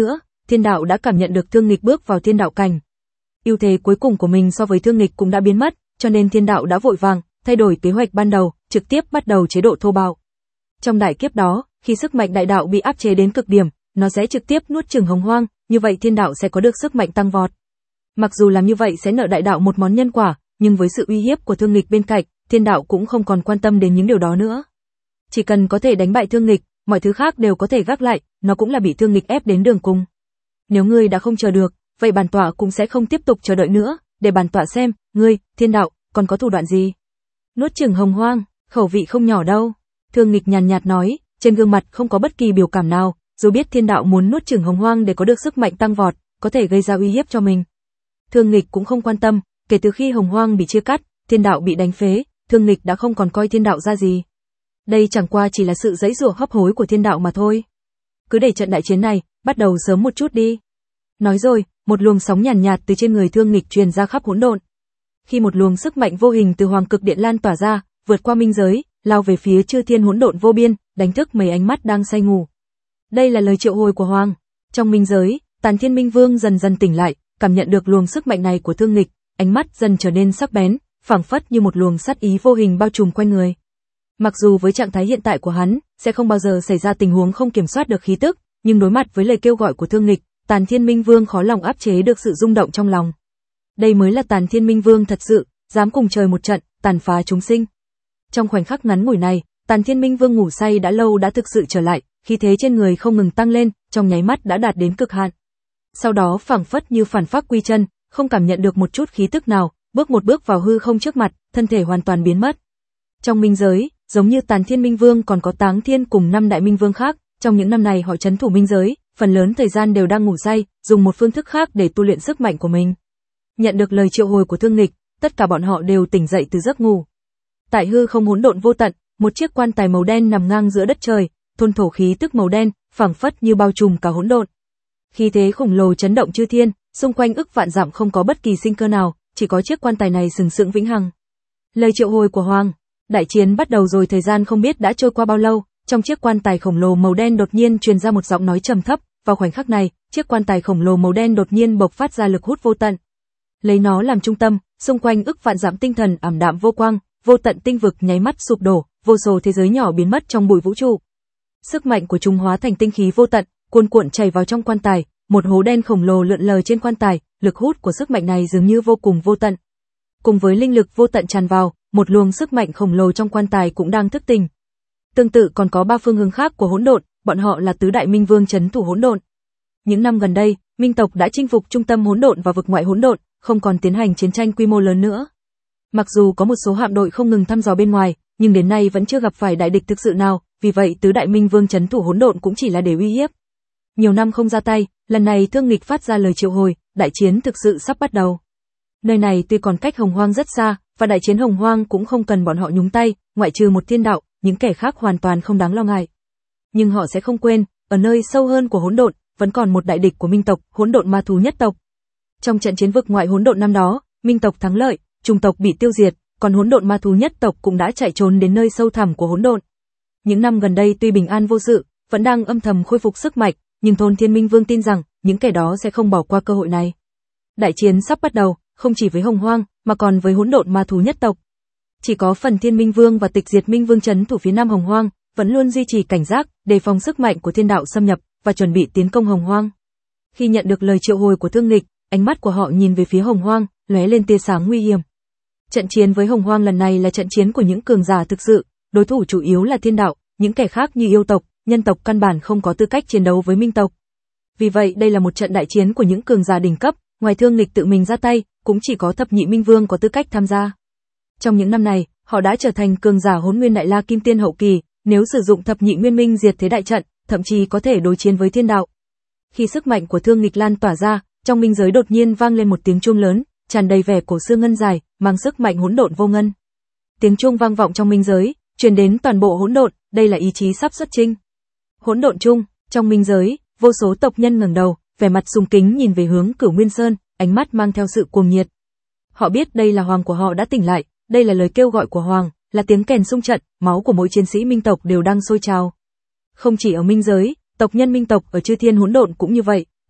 Thiên đạo đã cảm nhận được Thương Nghịch bước vào thiên đạo cảnh. Ưu thế cuối cùng của mình so với Thương Nghịch cũng đã biến mất, cho nên thiên đạo đã vội vàng thay đổi kế hoạch ban đầu, trực tiếp bắt đầu chế độ thô bạo. Trong đại kiếp đó, khi sức mạnh đại đạo bị áp chế đến cực điểm, nó sẽ trực tiếp nuốt chửng Hồng Hoang, như vậy thiên đạo sẽ có được sức mạnh tăng vọt. Mặc dù làm như vậy sẽ nợ đại đạo một món nhân quả, nhưng với sự uy hiếp của Thương Nghịch bên cạnh, thiên đạo cũng không còn quan tâm đến những điều đó nữa. Chỉ cần có thể đánh bại Thương Nghịch, mọi thứ khác đều có thể gác lại, nó cũng là bị Thương Nghịch ép đến đường cùng. Nếu ngươi đã không chờ được, vậy bản tọa cũng sẽ không tiếp tục chờ đợi nữa, để bản tọa xem, ngươi, thiên đạo, còn có thủ đoạn gì? Nuốt chửng Hồng Hoang, khẩu vị không nhỏ đâu. Thương Nghịch nhàn nhạt nói, trên gương mặt không có bất kỳ biểu cảm nào, dù biết thiên đạo muốn nuốt chửng Hồng Hoang để có được sức mạnh tăng vọt, có thể gây ra uy hiếp cho mình. Thương Nghịch cũng không quan tâm, kể từ khi Hồng Hoang bị chia cắt, thiên đạo bị đánh phế, Thương Nghịch đã không còn coi thiên đạo ra gì. Đây chẳng qua chỉ là sự giãy giụa hấp hối của thiên đạo mà thôi. Cứ để trận đại chiến này bắt đầu sớm một chút đi. Nói rồi, một luồng sóng nhàn nhạt, nhạt từ trên người Thương Nghịch truyền ra khắp hỗn độn. Khi một luồng sức mạnh vô hình từ Hoàng Cực Điện lan tỏa ra, vượt qua minh giới, lao về phía chư thiên hỗn độn vô biên, đánh thức mấy ánh mắt đang say ngủ. Đây là lời triệu hồi của Hoàng. Trong minh giới, Tàn Thiên Minh Vương dần dần tỉnh lại, cảm nhận được luồng sức mạnh này của Thương Nghịch, ánh mắt dần trở nên sắc bén, phảng phất như một luồng sát ý vô hình bao trùm quanh người. Mặc dù với trạng thái hiện tại của hắn, sẽ không bao giờ xảy ra tình huống không kiểm soát được khí tức, nhưng đối mặt với lời kêu gọi của Thương Nghịch, Tàn Thiên Minh Vương khó lòng áp chế được sự rung động trong lòng. Đây mới là Tàn Thiên Minh Vương thật sự, dám cùng trời một trận, tàn phá chúng sinh. Trong khoảnh khắc ngắn ngủi này, Tàn Thiên Minh Vương ngủ say đã lâu đã thực sự trở lại, khí thế trên người không ngừng tăng lên, trong nháy mắt đã đạt đến cực hạn. Sau đó phảng phất như phản phác quy chân, không cảm nhận được một chút khí tức nào, bước một bước vào hư không trước mặt, thân thể hoàn toàn biến mất. Trong minh giới, giống như Tàn Thiên Minh Vương còn có Táng Thiên cùng năm đại minh vương khác, trong những năm này họ trấn thủ minh giới, phần lớn thời gian đều đang ngủ say, dùng một phương thức khác để tu luyện sức mạnh của mình. Nhận được lời triệu hồi của Thương Nghịch, tất cả bọn họ đều tỉnh dậy từ giấc ngủ. Tại hư không hỗn độn vô tận, một chiếc quan tài màu đen nằm ngang giữa đất trời, thôn thổ khí tức màu đen, phảng phất như bao trùm cả hỗn độn. Khí thế khổng lồ chấn động chư thiên, xung quanh ức vạn dặm không có bất kỳ sinh cơ nào, chỉ có chiếc quan tài này sừng sững vĩnh hằng. Lời triệu hồi của Hoàng. Đại chiến bắt đầu rồi, thời gian không biết đã trôi qua bao lâu, trong chiếc quan tài khổng lồ màu đen đột nhiên truyền ra một giọng nói trầm thấp, vào khoảnh khắc này, chiếc quan tài khổng lồ màu đen đột nhiên bộc phát ra lực hút vô tận. Lấy nó làm trung tâm, xung quanh ức vạn dặm tinh thần ảm đạm vô quang, vô tận tinh vực nháy mắt sụp đổ, vô số thế giới nhỏ biến mất trong bụi vũ trụ. Sức mạnh của chúng hóa thành tinh khí vô tận, cuồn cuộn chảy vào trong quan tài, một hố đen khổng lồ lượn lờ trên quan tài, lực hút của sức mạnh này dường như vô cùng vô tận. Cùng với linh lực vô tận tràn vào, một luồng sức mạnh khổng lồ trong quan tài cũng đang thức tỉnh. Tương tự còn có ba phương hướng khác của hỗn độn, bọn họ là tứ đại minh vương trấn thủ hỗn độn. Những năm gần đây, Minh tộc đã chinh phục trung tâm hỗn độn và vực ngoại hỗn độn, không còn tiến hành chiến tranh quy mô lớn nữa. Mặc dù có một số hạm đội không ngừng thăm dò bên ngoài, nhưng đến nay vẫn chưa gặp phải đại địch thực sự nào, vì vậy tứ đại minh vương trấn thủ hỗn độn cũng chỉ là để uy hiếp. Nhiều năm không ra tay, lần này Thương Nghịch phát ra lời triệu hồi, đại chiến thực sự sắp bắt đầu. Nơi này tuy còn cách Hồng Hoang rất xa, và đại chiến Hồng Hoang cũng không cần bọn họ nhúng tay, ngoại trừ một thiên đạo, những kẻ khác hoàn toàn không đáng lo ngại. Nhưng họ sẽ không quên, ở nơi sâu hơn của hỗn độn, vẫn còn một đại địch của Minh tộc, hỗn độn ma thú nhất tộc. Trong trận chiến vực ngoại hỗn độn năm đó, Minh tộc thắng lợi, trùng tộc bị tiêu diệt, còn hỗn độn ma thú nhất tộc cũng đã chạy trốn đến nơi sâu thẳm của hỗn độn. Những năm gần đây tuy bình an vô sự, vẫn đang âm thầm khôi phục sức mạnh, nhưng Thôn Thiên Minh Vương tin rằng những kẻ đó sẽ không bỏ qua cơ hội này. Đại chiến sắp bắt đầu, không chỉ với Hồng Hoang, mà còn với hỗn độn ma thú nhất tộc. Chỉ có phần Thiên Minh Vương và Tịch Diệt Minh Vương trấn thủ phía Nam Hồng Hoang, vẫn luôn duy trì cảnh giác, đề phòng sức mạnh của thiên đạo xâm nhập và chuẩn bị tiến công Hồng Hoang. Khi nhận được lời triệu hồi của Thương Nghịch, ánh mắt của họ nhìn về phía Hồng Hoang, lóe lên tia sáng nguy hiểm. Trận chiến với Hồng Hoang lần này là trận chiến của những cường giả thực sự, đối thủ chủ yếu là thiên đạo, những kẻ khác như yêu tộc, nhân tộc căn bản không có tư cách chiến đấu với Minh tộc. Vì vậy đây là một trận đại chiến của những cường giả đỉnh cấp, ngoài Thương Nghịch tự mình ra tay, cũng chỉ có Thập Nhị Minh Vương có tư cách tham gia. Trong những năm này, họ đã trở thành cường giả Hỗn Nguyên Đại La Kim Tiên hậu kỳ, nếu sử dụng Thập Nhị Nguyên Minh diệt thế đại trận, thậm chí có thể đối chiến với thiên đạo. Khi sức mạnh của Thương Nghịch lan tỏa ra, trong minh giới đột nhiên vang lên một tiếng chuông lớn, tràn đầy vẻ cổ xưa ngân dài, mang sức mạnh hỗn độn vô ngân. Tiếng chuông vang vọng trong minh giới, truyền đến toàn bộ hỗn độn, đây là ý chí sắp xuất chinh. Hỗn độn chung, trong minh giới, vô số tộc nhân ngẩng đầu, vẻ mặt sùng kính nhìn về hướng Cửu Nguyên Sơn, ánh mắt mang theo sự cuồng nhiệt. Họ biết đây là hoàng của họ đã tỉnh lại, đây là lời kêu gọi của hoàng, là tiếng kèn xung trận, máu của mỗi chiến sĩ minh tộc đều đang sôi trào. Không chỉ ở minh giới, tộc nhân minh tộc ở chư thiên hỗn độn cũng như vậy,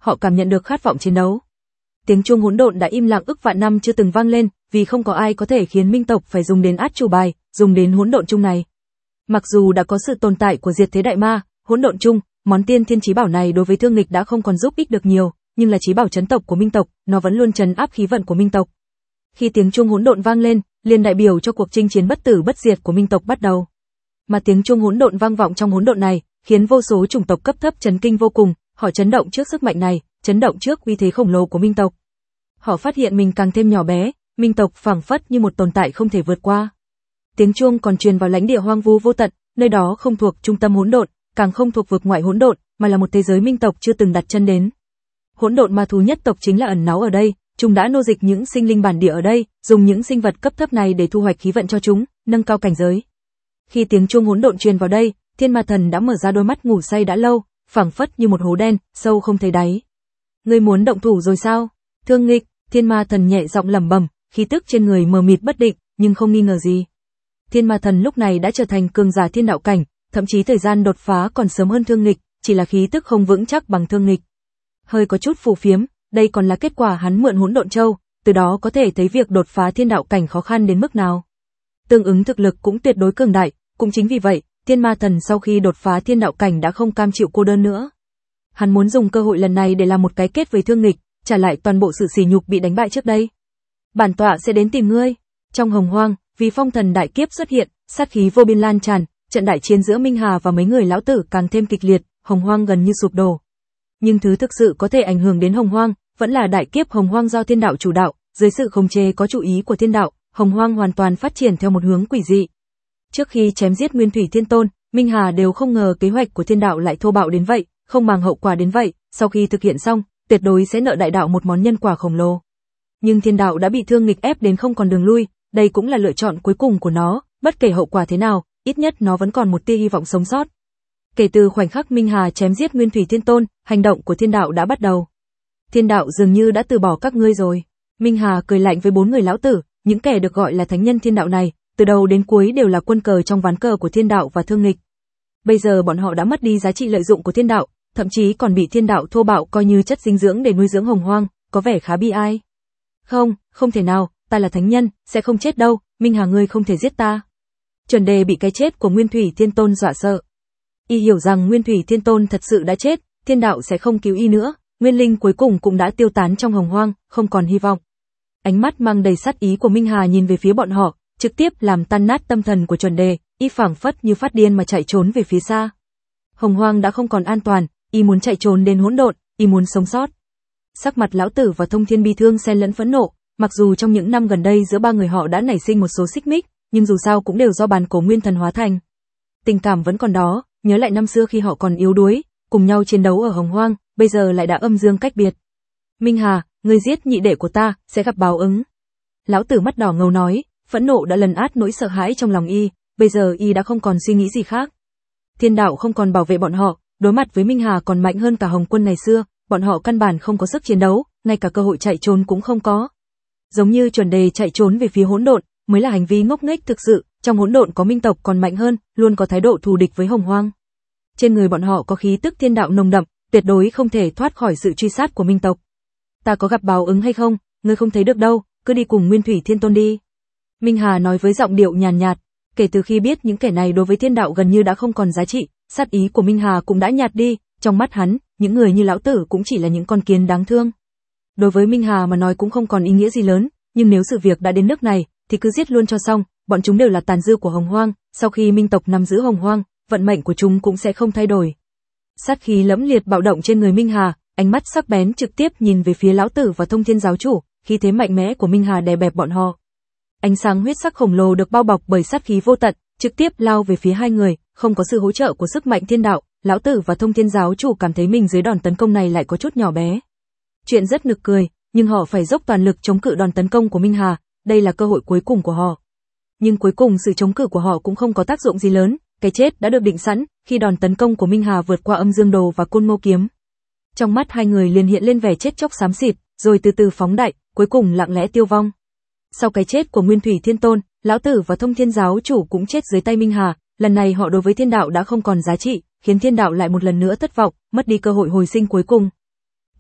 họ cảm nhận được khát vọng chiến đấu. Tiếng chuông hỗn độn đã im lặng ức vạn năm chưa từng vang lên, vì không có ai có thể khiến Minh tộc phải dùng đến át chủ bài, dùng đến hỗn độn chung này. Mặc dù đã có sự tồn tại của diệt thế đại ma, hỗn độn chung, món tiên thiên chí bảo này đối với Thương Nghịch đã không còn giúp ích được nhiều, nhưng là chí bảo trấn tộc của Minh tộc, nó vẫn luôn trấn áp khí vận của Minh tộc. Khi tiếng chuông hỗn độn vang lên, liền đại biểu cho cuộc chinh chiến bất tử bất diệt của Minh tộc bắt đầu. Mà tiếng chuông hỗn độn vang vọng trong hỗn độn này, khiến vô số chủng tộc cấp thấp chấn kinh vô cùng, họ chấn động trước sức mạnh này, chấn động trước uy thế khổng lồ của Minh tộc. Họ phát hiện mình càng thêm nhỏ bé, Minh tộc phảng phất như một tồn tại không thể vượt qua. Tiếng chuông còn truyền vào lãnh địa hoang vu vô tận, nơi đó không thuộc trung tâm hỗn độn, càng không thuộc vực ngoại hỗn độn, mà là một thế giới Minh tộc chưa từng đặt chân đến. Hỗn độn ma thú nhất tộc chính là ẩn náu ở đây, chúng đã nô dịch những sinh linh bản địa ở đây, dùng những sinh vật cấp thấp này để thu hoạch khí vận cho chúng, nâng cao cảnh giới. Khi tiếng chuông hỗn độn truyền vào đây, Thiên Ma Thần đã mở ra đôi mắt ngủ say đã lâu, phảng phất như một hố đen, sâu không thấy đáy. Ngươi muốn động thủ rồi sao? Thương Nghịch, Thiên Ma Thần nhẹ giọng lẩm bẩm, khí tức trên người mờ mịt bất định, nhưng không nghi ngờ gì. Thiên Ma Thần lúc này đã trở thành cường giả thiên đạo cảnh, thậm chí thời gian đột phá còn sớm hơn Thương Nghịch, chỉ là khí tức không vững chắc bằng Thương Nghịch. Hơi có chút phù phiếm, đây còn là kết quả hắn mượn hỗn độn châu, từ đó có thể thấy việc đột phá thiên đạo cảnh khó khăn đến mức nào. Tương ứng thực lực cũng tuyệt đối cường đại, cũng chính vì vậy, Thiên Ma Thần sau khi đột phá thiên đạo cảnh đã không cam chịu cô đơn nữa. Hắn muốn dùng cơ hội lần này để làm một cái kết với Thương Nghịch, trả lại toàn bộ sự sỉ nhục bị đánh bại trước đây. Bản tọa sẽ đến tìm ngươi. Trong hồng hoang, vì phong thần đại kiếp xuất hiện, sát khí vô biên lan tràn, trận đại chiến giữa Minh Hà và mấy người lão tử càng thêm kịch liệt, hồng hoang gần như sụp đổ. Nhưng thứ thực sự có thể ảnh hưởng đến hồng hoang, vẫn là đại kiếp hồng hoang do thiên đạo chủ đạo, dưới sự khống chế có chủ ý của thiên đạo, hồng hoang hoàn toàn phát triển theo một hướng quỷ dị. Trước khi chém giết Nguyên Thủy Thiên Tôn, Minh Hà đều không ngờ kế hoạch của thiên đạo lại thô bạo đến vậy, không màng hậu quả đến vậy, sau khi thực hiện xong, tuyệt đối sẽ nợ đại đạo một món nhân quả khổng lồ. Nhưng thiên đạo đã bị Thương Nghịch ép đến không còn đường lui, đây cũng là lựa chọn cuối cùng của nó, bất kể hậu quả thế nào, ít nhất nó vẫn còn một tia hy vọng sống sót. Kể từ khoảnh khắc Minh Hà chém giết Nguyên Thủy Thiên Tôn, hành động của thiên đạo đã bắt đầu. Thiên đạo dường như đã từ bỏ các ngươi rồi. Minh Hà cười lạnh với bốn người lão tử, những kẻ được gọi là thánh nhân thiên đạo này, từ đầu đến cuối đều là quân cờ trong ván cờ của thiên đạo và Thương Nghịch. Bây giờ bọn họ đã mất đi giá trị lợi dụng của thiên đạo, thậm chí còn bị thiên đạo thô bạo coi như chất dinh dưỡng để nuôi dưỡng hồng hoang, có vẻ khá bi ai. Không, không thể nào, ta là thánh nhân, sẽ không chết đâu, Minh Hà ngươi không thể giết ta. Chuẩn Đề bị cái chết của Nguyên Thủy Thiên Tôn dọa sợ. Y hiểu rằng Nguyên Thủy Thiên Tôn thật sự đã chết, thiên đạo sẽ không cứu y nữa, nguyên linh cuối cùng cũng đã tiêu tán trong hồng hoang, không còn hy vọng. Ánh mắt mang đầy sát ý của Minh Hà nhìn về phía bọn họ, trực tiếp làm tan nát tâm thần của Chuẩn Đề, y phảng phất như phát điên mà chạy trốn về phía xa. Hồng hoang đã không còn an toàn, y muốn chạy trốn đến hỗn độn, y muốn sống sót. Sắc mặt lão tử và Thông Thiên bi thương xen lẫn phẫn nộ, mặc dù trong những năm gần đây giữa ba người họ đã nảy sinh một số xích mích, nhưng dù sao cũng đều do bàn cổ nguyên thần hóa thành. Tình cảm vẫn còn đó, nhớ lại năm xưa khi họ còn yếu đuối, cùng nhau chiến đấu ở hồng hoang, bây giờ lại đã âm dương cách biệt. Minh Hà, ngươi giết nhị đệ của ta, sẽ gặp báo ứng. Lão tử mắt đỏ ngầu nói, phẫn nộ đã lấn át nỗi sợ hãi trong lòng y, bây giờ y đã không còn suy nghĩ gì khác. Thiên đạo không còn bảo vệ bọn họ, đối mặt với Minh Hà còn mạnh hơn cả Hồng Quân ngày xưa, bọn họ căn bản không có sức chiến đấu, ngay cả cơ hội chạy trốn cũng không có. Giống như Chuẩn Đề chạy trốn về phía hỗn độn, mới là hành vi ngốc nghếch thực sự, trong hỗn độn có minh tộc còn mạnh hơn, luôn có thái độ thù địch với hồng hoang. Trên người bọn họ có khí tức thiên đạo nồng đậm, tuyệt đối không thể thoát khỏi sự truy sát của minh tộc. Ta có gặp báo ứng hay không, ngươi không thấy được đâu, cứ đi cùng Nguyên Thủy Thiên Tôn đi. Minh Hà nói với giọng điệu nhàn nhạt, kể từ khi biết những kẻ này đối với thiên đạo gần như đã không còn giá trị, sát ý của Minh Hà cũng đã nhạt đi, trong mắt hắn, những người như lão tử cũng chỉ là những con kiến đáng thương. Đối với Minh Hà mà nói cũng không còn ý nghĩa gì lớn, nhưng nếu sự việc đã đến nước này, thì cứ giết luôn cho xong, bọn chúng đều là tàn dư của hồng hoang, sau khi minh tộc nắm giữ hồng hoang, vận mệnh của chúng cũng sẽ không thay đổi. Sát khí lẫm liệt bạo động trên người Minh Hà, ánh mắt sắc bén trực tiếp nhìn về phía lão tử và Thông Thiên giáo chủ, khí thế mạnh mẽ của Minh Hà đè bẹp bọn họ. Ánh sáng huyết sắc khổng lồ được bao bọc bởi sát khí vô tận, trực tiếp lao về phía hai người, không có sự hỗ trợ của sức mạnh thiên đạo, lão tử và Thông Thiên giáo chủ cảm thấy mình dưới đòn tấn công này lại có chút nhỏ bé. Chuyện rất nực cười, nhưng họ phải dốc toàn lực chống cự đòn tấn công của Minh Hà, đây là cơ hội cuối cùng của họ. Nhưng cuối cùng sự chống cự của họ cũng không có tác dụng gì lớn, cái chết đã được định sẵn, khi đòn tấn công của Minh Hà vượt qua âm dương đồ và côn ngô kiếm. Trong mắt hai người liền hiện lên vẻ chết chóc xám xịt, rồi từ từ phóng đại, cuối cùng lặng lẽ tiêu vong. Sau cái chết của Nguyên Thủy Thiên Tôn, lão tử và Thông Thiên giáo chủ cũng chết dưới tay Minh Hà, lần này họ đối với thiên đạo đã không còn giá trị, khiến thiên đạo lại một lần nữa thất vọng, mất đi cơ hội hồi sinh cuối cùng.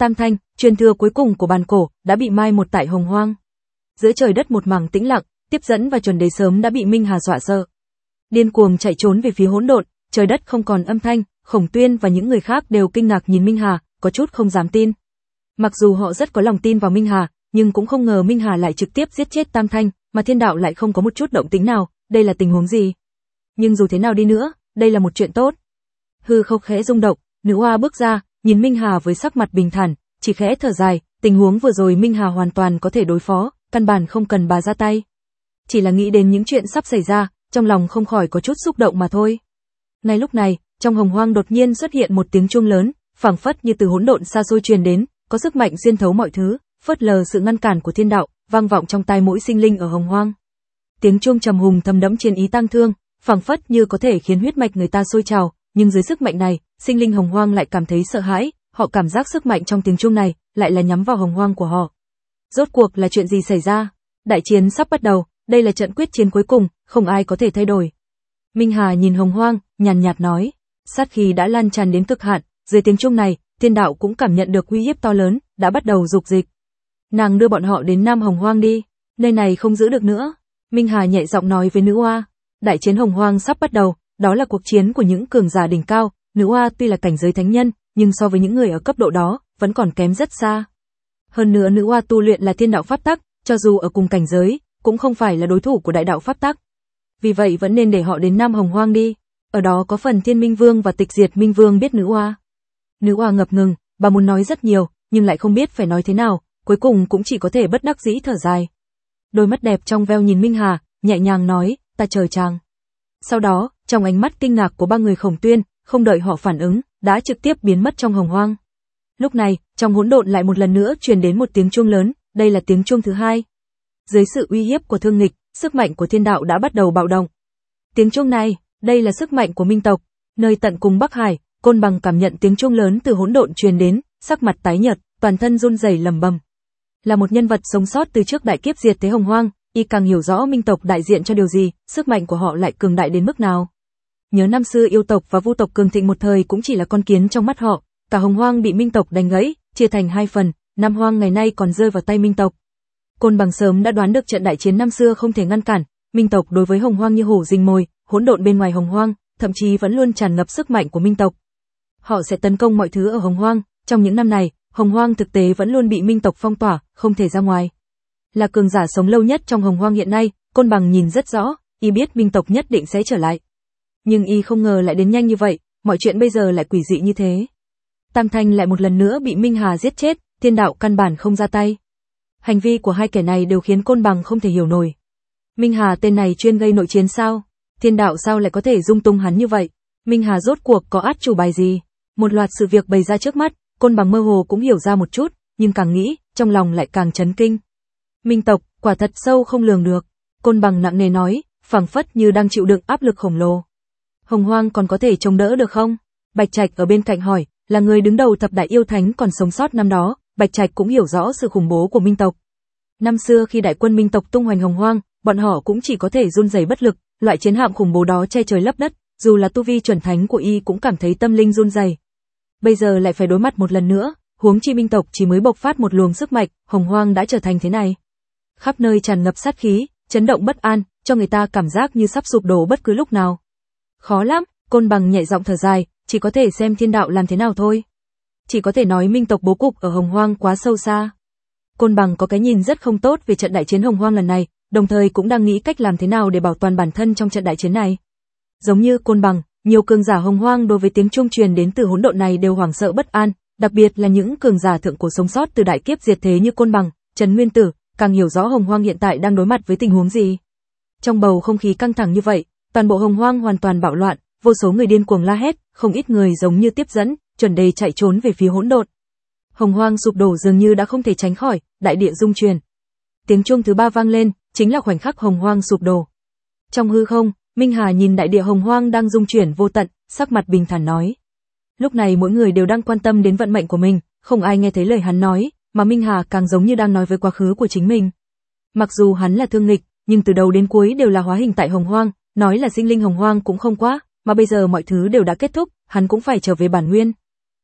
Tam thanh, truyền thừa cuối cùng của bàn cổ, đã bị mai một tại Hồng Hoang. Giữa trời đất một mảng tĩnh lặng, Tiếp Dẫn và Chuẩn Đế sớm đã bị Minh Hà dọa sợ. Điên cuồng chạy trốn về phía hỗn độn, trời đất không còn âm thanh, Khổng Tuyên và những người khác đều kinh ngạc nhìn Minh Hà, có chút không dám tin. Mặc dù họ rất có lòng tin vào Minh Hà, nhưng cũng không ngờ Minh Hà lại trực tiếp giết chết Tam thanh, mà thiên đạo lại không có một chút động tĩnh nào, đây là tình huống gì? Nhưng dù thế nào đi nữa, đây là một chuyện tốt. Hư không khẽ rung động, nữ oa bước ra, nhìn Minh Hà với sắc mặt bình thản, chỉ khẽ thở dài, tình huống vừa rồi Minh Hà hoàn toàn có thể đối phó, căn bản không cần bà ra tay. Chỉ là nghĩ đến những chuyện sắp xảy ra, trong lòng không khỏi có chút xúc động mà thôi. Ngay lúc này, trong Hồng Hoang đột nhiên xuất hiện một tiếng chuông lớn, phảng phất như từ hỗn độn xa xôi truyền đến, có sức mạnh xuyên thấu mọi thứ, phớt lờ sự ngăn cản của thiên đạo, vang vọng trong tai mỗi sinh linh ở Hồng Hoang. Tiếng chuông trầm hùng thầm đẫm chiến ý tang thương, phảng phất như có thể khiến huyết mạch người ta sôi trào, nhưng dưới sức mạnh này, sinh linh Hồng Hoang lại cảm thấy sợ hãi, họ cảm giác sức mạnh trong tiếng chuông này lại là nhắm vào Hồng Hoang của họ. Rốt cuộc là chuyện gì xảy ra? Đại chiến sắp bắt đầu, đây là trận quyết chiến cuối cùng, không ai có thể thay đổi. Minh Hà nhìn Hồng Hoang, nhàn nhạt nói, sát khí đã lan tràn đến cực hạn, dưới tiếng chuông này, thiên đạo cũng cảm nhận được uy hiếp to lớn, đã bắt đầu dục dịch. Nàng đưa bọn họ đến Nam Hồng Hoang đi, nơi này không giữ được nữa. Minh Hà nhẹ giọng nói với nữ oa, đại chiến Hồng Hoang sắp bắt đầu, đó là cuộc chiến của những cường giả đỉnh cao, nữ oa tuy là cảnh giới thánh nhân, nhưng so với những người ở cấp độ đó, vẫn còn kém rất xa. Hơn nữa nữ oa tu luyện là thiên đạo pháp tắc, cho dù ở cùng cảnh giới, cũng không phải là đối thủ của đại đạo pháp tắc. Vì vậy vẫn nên để họ đến Nam Hồng Hoang đi, ở đó có phần Thiên Minh Vương và Tịch Diệt Minh Vương biết nữ oa. Nữ oa ngập ngừng, bà muốn nói rất nhiều, nhưng lại không biết phải nói thế nào, cuối cùng cũng chỉ có thể bất đắc dĩ thở dài. Đôi mắt đẹp trong veo nhìn Minh Hà, nhẹ nhàng nói, ta chờ chàng. Sau đó, trong ánh mắt kinh ngạc của ba người Khổng Tuyên, không đợi họ phản ứng, đã trực tiếp biến mất trong Hồng Hoang. Lúc này, trong hỗn độn lại một lần nữa truyền đến một tiếng chuông lớn, đây là tiếng chuông thứ hai. Dưới sự uy hiếp của thương nghịch, sức mạnh của thiên đạo đã bắt đầu bạo động. Tiếng chuông này, đây là sức mạnh của Minh tộc, nơi tận cùng Bắc Hải, Côn Bằng cảm nhận tiếng chuông lớn từ hỗn độn truyền đến, sắc mặt tái nhợt, toàn thân run rẩy lẩm bẩm. Là một nhân vật sống sót từ trước đại kiếp diệt thế Hồng Hoang, y càng hiểu rõ Minh tộc đại diện cho điều gì, sức mạnh của họ lại cường đại đến mức nào. Nhớ năm xưa yêu tộc và vu tộc cường thịnh một thời cũng chỉ là con kiến trong mắt họ, cả Hồng Hoang bị Minh tộc đánh gãy, chia thành hai phần, Nam Hoang ngày nay còn rơi vào tay Minh tộc. Côn Bằng sớm đã đoán được trận đại chiến năm xưa không thể ngăn cản, Minh tộc đối với Hồng Hoang như hổ rình mồi, hỗn độn bên ngoài Hồng Hoang, thậm chí vẫn luôn tràn ngập sức mạnh của Minh tộc. Họ sẽ tấn công mọi thứ ở Hồng Hoang, trong những năm này, Hồng Hoang thực tế vẫn luôn bị Minh tộc phong tỏa, không thể ra ngoài. Là cường giả sống lâu nhất trong Hồng Hoang hiện nay, Côn Bằng nhìn rất rõ, y biết Minh tộc nhất định sẽ trở lại. Nhưng y không ngờ lại đến nhanh như vậy, mọi chuyện bây giờ lại quỷ dị như thế. Tam Thanh lại một lần nữa bị Minh Hà giết chết, thiên đạo căn bản không ra tay. Hành vi của hai kẻ này đều khiến Côn Bằng không thể hiểu nổi. Minh Hà tên này chuyên gây nội chiến sao? Thiên đạo sao lại có thể dung tung hắn như vậy? Minh Hà rốt cuộc có át chủ bài gì? Một loạt sự việc bày ra trước mắt, Côn Bằng mơ hồ cũng hiểu ra một chút, nhưng càng nghĩ, trong lòng lại càng chấn kinh. Minh tộc, quả thật sâu không lường được. Côn Bằng nặng nề nói, phảng phất như đang chịu đựng áp lực khổng lồ. Hồng Hoang còn có thể chống đỡ được không? Bạch Trạch ở bên cạnh hỏi, là người đứng đầu thập đại yêu thánh còn sống sót năm đó, Bạch Trạch cũng hiểu rõ sự khủng bố của Minh tộc. Năm xưa khi đại quân Minh tộc tung hoành Hồng Hoang, bọn họ cũng chỉ có thể run rẩy bất lực, loại chiến hạm khủng bố đó che trời lấp đất, dù là tu vi chuẩn thánh của y cũng cảm thấy tâm linh run rẩy. Bây giờ lại phải đối mặt một lần nữa, huống chi Minh tộc chỉ mới bộc phát một luồng sức mạnh, Hồng Hoang đã trở thành thế này. Khắp nơi tràn ngập sát khí, chấn động bất an, cho người ta cảm giác như sắp sụp đổ bất cứ lúc nào. Khó lắm, Côn Bằng nhẹ giọng thở dài, chỉ có thể xem thiên đạo làm thế nào thôi. Chỉ có thể nói Minh tộc bố cục ở Hồng Hoang quá sâu xa. Côn Bằng có cái nhìn rất không tốt về trận đại chiến Hồng Hoang lần này, đồng thời cũng đang nghĩ cách làm thế nào để bảo toàn bản thân trong trận đại chiến này. Giống như Côn Bằng, nhiều cường giả Hồng Hoang đối với tiếng chuông truyền đến từ hỗn độn này đều hoảng sợ bất an, đặc biệt là những cường giả thượng cổ sống sót từ đại kiếp diệt thế như Côn Bằng, Trấn Nguyên Tử, càng hiểu rõ Hồng Hoang hiện tại đang đối mặt với tình huống gì. Trong bầu không khí căng thẳng như vậy, toàn bộ Hồng Hoang hoàn toàn bạo loạn, vô số người điên cuồng la hét, không ít người giống như Tiếp Dẫn, Chuẩn Đề chạy trốn về phía hỗn độn. Hồng Hoang sụp đổ dường như đã không thể tránh khỏi, đại địa rung chuyển. Tiếng chuông thứ ba vang lên, chính là khoảnh khắc Hồng Hoang sụp đổ. Trong hư không, Minh Hà nhìn đại địa Hồng Hoang đang rung chuyển vô tận, sắc mặt bình thản nói. Lúc này mỗi người đều đang quan tâm đến vận mệnh của mình, không ai nghe thấy lời hắn nói, mà Minh Hà càng giống như đang nói với quá khứ của chính mình. Mặc dù hắn là thương nghịch, nhưng từ đầu đến cuối đều là hóa hình tại Hồng Hoang, nói là sinh linh Hồng Hoang cũng không quá, mà bây giờ mọi thứ đều đã kết thúc, hắn cũng phải trở về bản nguyên.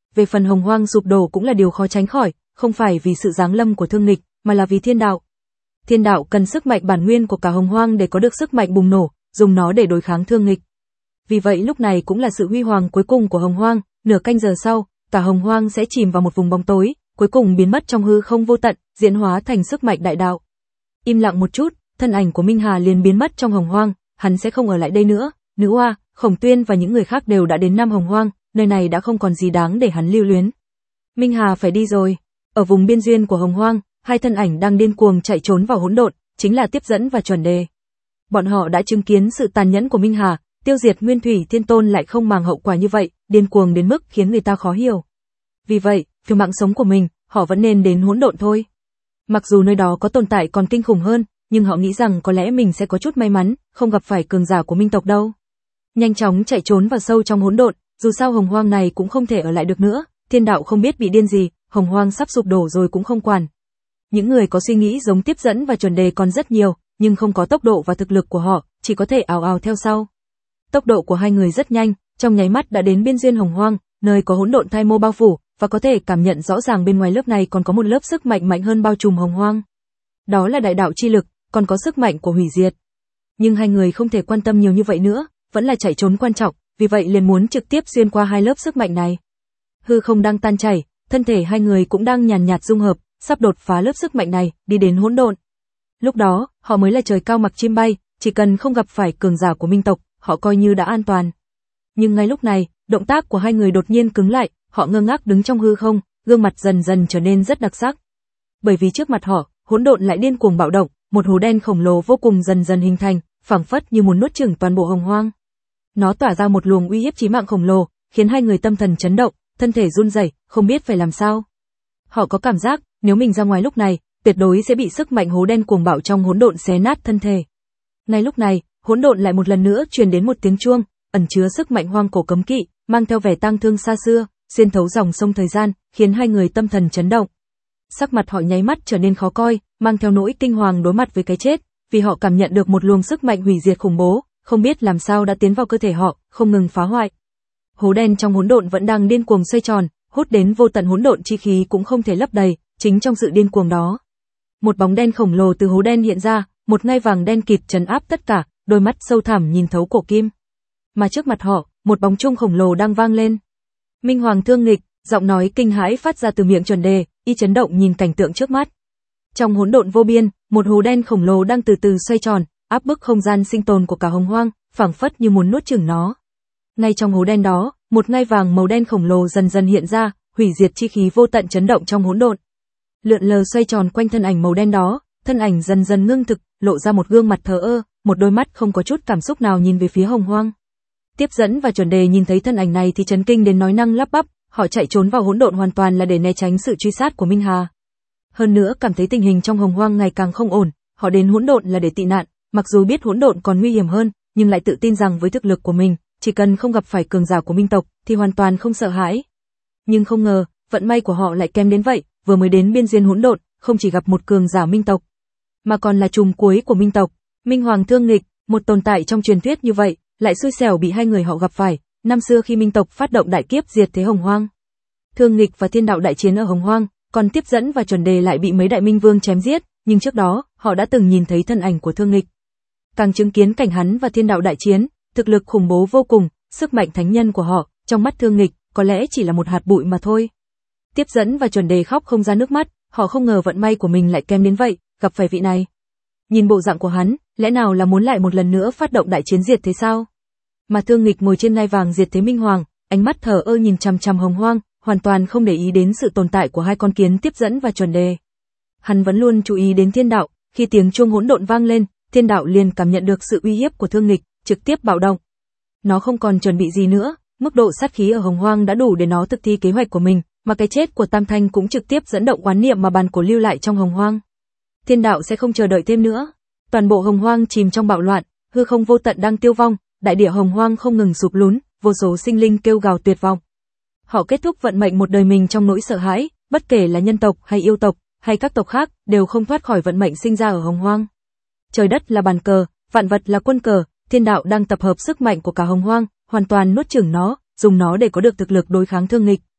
Về phần hồng hoang sụp đổ cũng là điều khó tránh khỏi, không phải vì sự giáng lâm của thương nghịch, mà là vì thiên đạo. Thiên đạo cần sức mạnh bản nguyên của cả hồng hoang để có được sức mạnh bùng nổ, dùng nó để đối kháng thương nghịch. Vì vậy lúc này cũng là sự huy hoàng cuối cùng của hồng hoang, nửa canh giờ sau, cả hồng hoang sẽ chìm vào một vùng bóng tối, cuối cùng biến mất trong hư không vô tận, diễn hóa thành sức mạnh đại đạo. Im lặng một chút, thân ảnh của Minh Hà liền biến mất trong hồng hoang, hắn sẽ không ở lại đây nữa. Nữ Oa, Khổng Tuyên và những người khác đều đã đến Nam Hồng Hoang, nơi này đã không còn gì đáng để hắn lưu luyến. Minh Hà phải đi rồi. Ở vùng biên duyên của hồng hoang, hai thân ảnh đang điên cuồng chạy trốn vào hỗn độn, chính là Tiếp Dẫn và Chuẩn Đề. Bọn họ đã chứng kiến sự tàn nhẫn của Minh Hà, tiêu diệt Nguyên Thủy Thiên Tôn lại không màng hậu quả như vậy, điên cuồng đến mức khiến người ta khó hiểu. Vì vậy, vì mạng sống của mình, họ vẫn nên đến hỗn độn thôi. Mặc dù nơi đó có tồn tại còn kinh khủng hơn, nhưng họ nghĩ rằng có lẽ mình sẽ có chút may mắn, không gặp phải cường giả của Minh tộc đâu. Nhanh chóng chạy trốn vào sâu trong hỗn độn, dù sao hồng hoang này cũng không thể ở lại được nữa, thiên đạo không biết bị điên gì, hồng hoang sắp sụp đổ rồi cũng không quản. Những người có suy nghĩ giống Tiếp Dẫn và Chuẩn Đề còn rất nhiều, nhưng không có tốc độ và thực lực của họ, chỉ có thể ào ào theo sau. Tốc độ của hai người rất nhanh, trong nháy mắt đã đến biên duyên hồng hoang, nơi có hỗn độn thai mô bao phủ, và có thể cảm nhận rõ ràng bên ngoài lớp này còn có một lớp sức mạnh mạnh hơn bao trùm hồng hoang. Đó là đại đạo chi lực, còn có sức mạnh của hủy diệt. Nhưng hai người không thể quan tâm nhiều như vậy nữa, vẫn là chạy trốn quan trọng, vì vậy liền muốn trực tiếp xuyên qua hai lớp sức mạnh này. Hư không đang tan chảy, thân thể hai người cũng đang nhàn nhạt dung hợp, sắp đột phá lớp sức mạnh này, đi đến hỗn độn. Lúc đó, họ mới là trời cao mặc chim bay, chỉ cần không gặp phải cường giả của Minh tộc, họ coi như đã an toàn. Nhưng ngay lúc này, động tác của hai người đột nhiên cứng lại, họ ngơ ngác đứng trong hư không, gương mặt dần dần trở nên rất đặc sắc. Bởi vì trước mặt họ, hỗn độn lại điên cuồng bạo động, một hố đen khổng lồ vô cùng dần dần hình thành, phảng phất như muốn nuốt chửng toàn bộ hồng hoang. Nó tỏa ra một luồng uy hiếp chí mạng khổng lồ, khiến hai người tâm thần chấn động, thân thể run rẩy, không biết phải làm sao. Họ có cảm giác, nếu mình ra ngoài lúc này, tuyệt đối sẽ bị sức mạnh hố đen cuồng bạo trong hỗn độn xé nát thân thể. Ngay lúc này, hỗn độn lại một lần nữa truyền đến một tiếng chuông, ẩn chứa sức mạnh hoang cổ cấm kỵ, mang theo vẻ tang thương xa xưa, xuyên thấu dòng sông thời gian, khiến hai người tâm thần chấn động. Sắc mặt họ nháy mắt trở nên khó coi, mang theo nỗi kinh hoàng đối mặt với cái chết, vì họ cảm nhận được một luồng sức mạnh hủy diệt khủng bố, không biết làm sao đã tiến vào cơ thể họ, không ngừng phá hoại. Hố đen trong hỗn độn vẫn đang điên cuồng xoay tròn, hút đến vô tận hỗn độn chi khí cũng không thể lấp đầy, chính trong sự điên cuồng đó, một bóng đen khổng lồ từ hố đen hiện ra, một ngai vàng đen kịt trấn áp tất cả, đôi mắt sâu thẳm nhìn thấu cổ kim. Mà trước mặt họ, một bóng chuông khổng lồ đang vang lên. Minh Hoàng thương nghịch, giọng nói kinh hãi phát ra từ miệng Chuẩn Đề, y chấn động nhìn cảnh tượng trước mắt. Trong hỗn độn vô biên, một hố đen khổng lồ đang từ từ xoay tròn, áp bức không gian sinh tồn của cả hồng hoang, phảng phất như muốn nuốt chửng nó. Ngay trong hố đen đó, một ngai vàng màu đen khổng lồ dần dần hiện ra, hủy diệt chi khí vô tận chấn động trong hỗn độn. Lượn lờ xoay tròn quanh thân ảnh màu đen đó, thân ảnh dần dần ngưng thực, lộ ra một gương mặt thờ ơ, một đôi mắt không có chút cảm xúc nào nhìn về phía hồng hoang. Tiếp Dẫn và Chuẩn Đề nhìn thấy thân ảnh này thì chấn kinh đến nói năng lắp bắp, họ chạy trốn vào hỗn độn hoàn toàn là để né tránh sự truy sát của Minh Hà. Hơn nữa cảm thấy tình hình trong hồng hoang ngày càng không ổn, họ đến hỗn độn là để tị nạn, mặc dù biết hỗn độn còn nguy hiểm hơn, nhưng lại tự tin rằng với thực lực của mình, chỉ cần không gặp phải cường giả của Minh tộc thì hoàn toàn không sợ hãi. Nhưng không ngờ, vận may của họ lại kém đến vậy, vừa mới đến biên duyên hỗn độn, không chỉ gặp một cường giả Minh tộc, mà còn là trùm cuối của Minh tộc, Minh Hoàng thương nghịch, một tồn tại trong truyền thuyết như vậy, lại xui xẻo bị hai người họ gặp phải, năm xưa khi Minh tộc phát động đại kiếp diệt thế hồng hoang. Thương nghịch và thiên đạo đại chiến ở hồng hoang, còn Tiếp Dẫn và Chuẩn Đề lại bị mấy đại minh vương chém giết, nhưng trước đó, họ đã từng nhìn thấy thân ảnh của thương nghịch. Càng chứng kiến cảnh hắn và thiên đạo đại chiến, thực lực khủng bố vô cùng, sức mạnh thánh nhân của họ, trong mắt thương nghịch, có lẽ chỉ là một hạt bụi mà thôi. Tiếp Dẫn và Chuẩn Đề khóc không ra nước mắt, họ không ngờ vận may của mình lại kém đến vậy, gặp phải vị này. Nhìn bộ dạng của hắn, lẽ nào là muốn lại một lần nữa phát động đại chiến diệt thế sao? Mà thương nghịch ngồi trên ngai vàng diệt thế Minh Hoàng, ánh mắt thờ ơ nhìn chằm chằm hồng hoang, hoàn toàn không để ý đến sự tồn tại của hai con kiến Tiếp Dẫn và Chuẩn Đề. Hắn vẫn luôn chú ý đến thiên đạo, khi tiếng chuông hỗn độn vang lên, thiên đạo liền cảm nhận được sự uy hiếp của thương nghịch, trực tiếp bạo động. Nó không còn chuẩn bị gì nữa, mức độ sát khí ở hồng hoang đã đủ để nó thực thi kế hoạch của mình, mà cái chết của Tam Thanh cũng trực tiếp dẫn động oán niệm mà bàn cổ lưu lại trong hồng hoang. Thiên đạo sẽ không chờ đợi thêm nữa. Toàn bộ hồng hoang chìm trong bạo loạn, hư không vô tận đang tiêu vong, đại địa hồng hoang không ngừng sụp lún, vô số sinh linh kêu gào tuyệt vọng. Họ kết thúc vận mệnh một đời mình trong nỗi sợ hãi, bất kể là nhân tộc hay yêu tộc, hay các tộc khác, đều không thoát khỏi vận mệnh sinh ra ở hồng hoang. Trời đất là bàn cờ, vạn vật là quân cờ, thiên đạo đang tập hợp sức mạnh của cả hồng hoang, hoàn toàn nuốt chửng nó, dùng nó để có được thực lực đối kháng thương nghịch.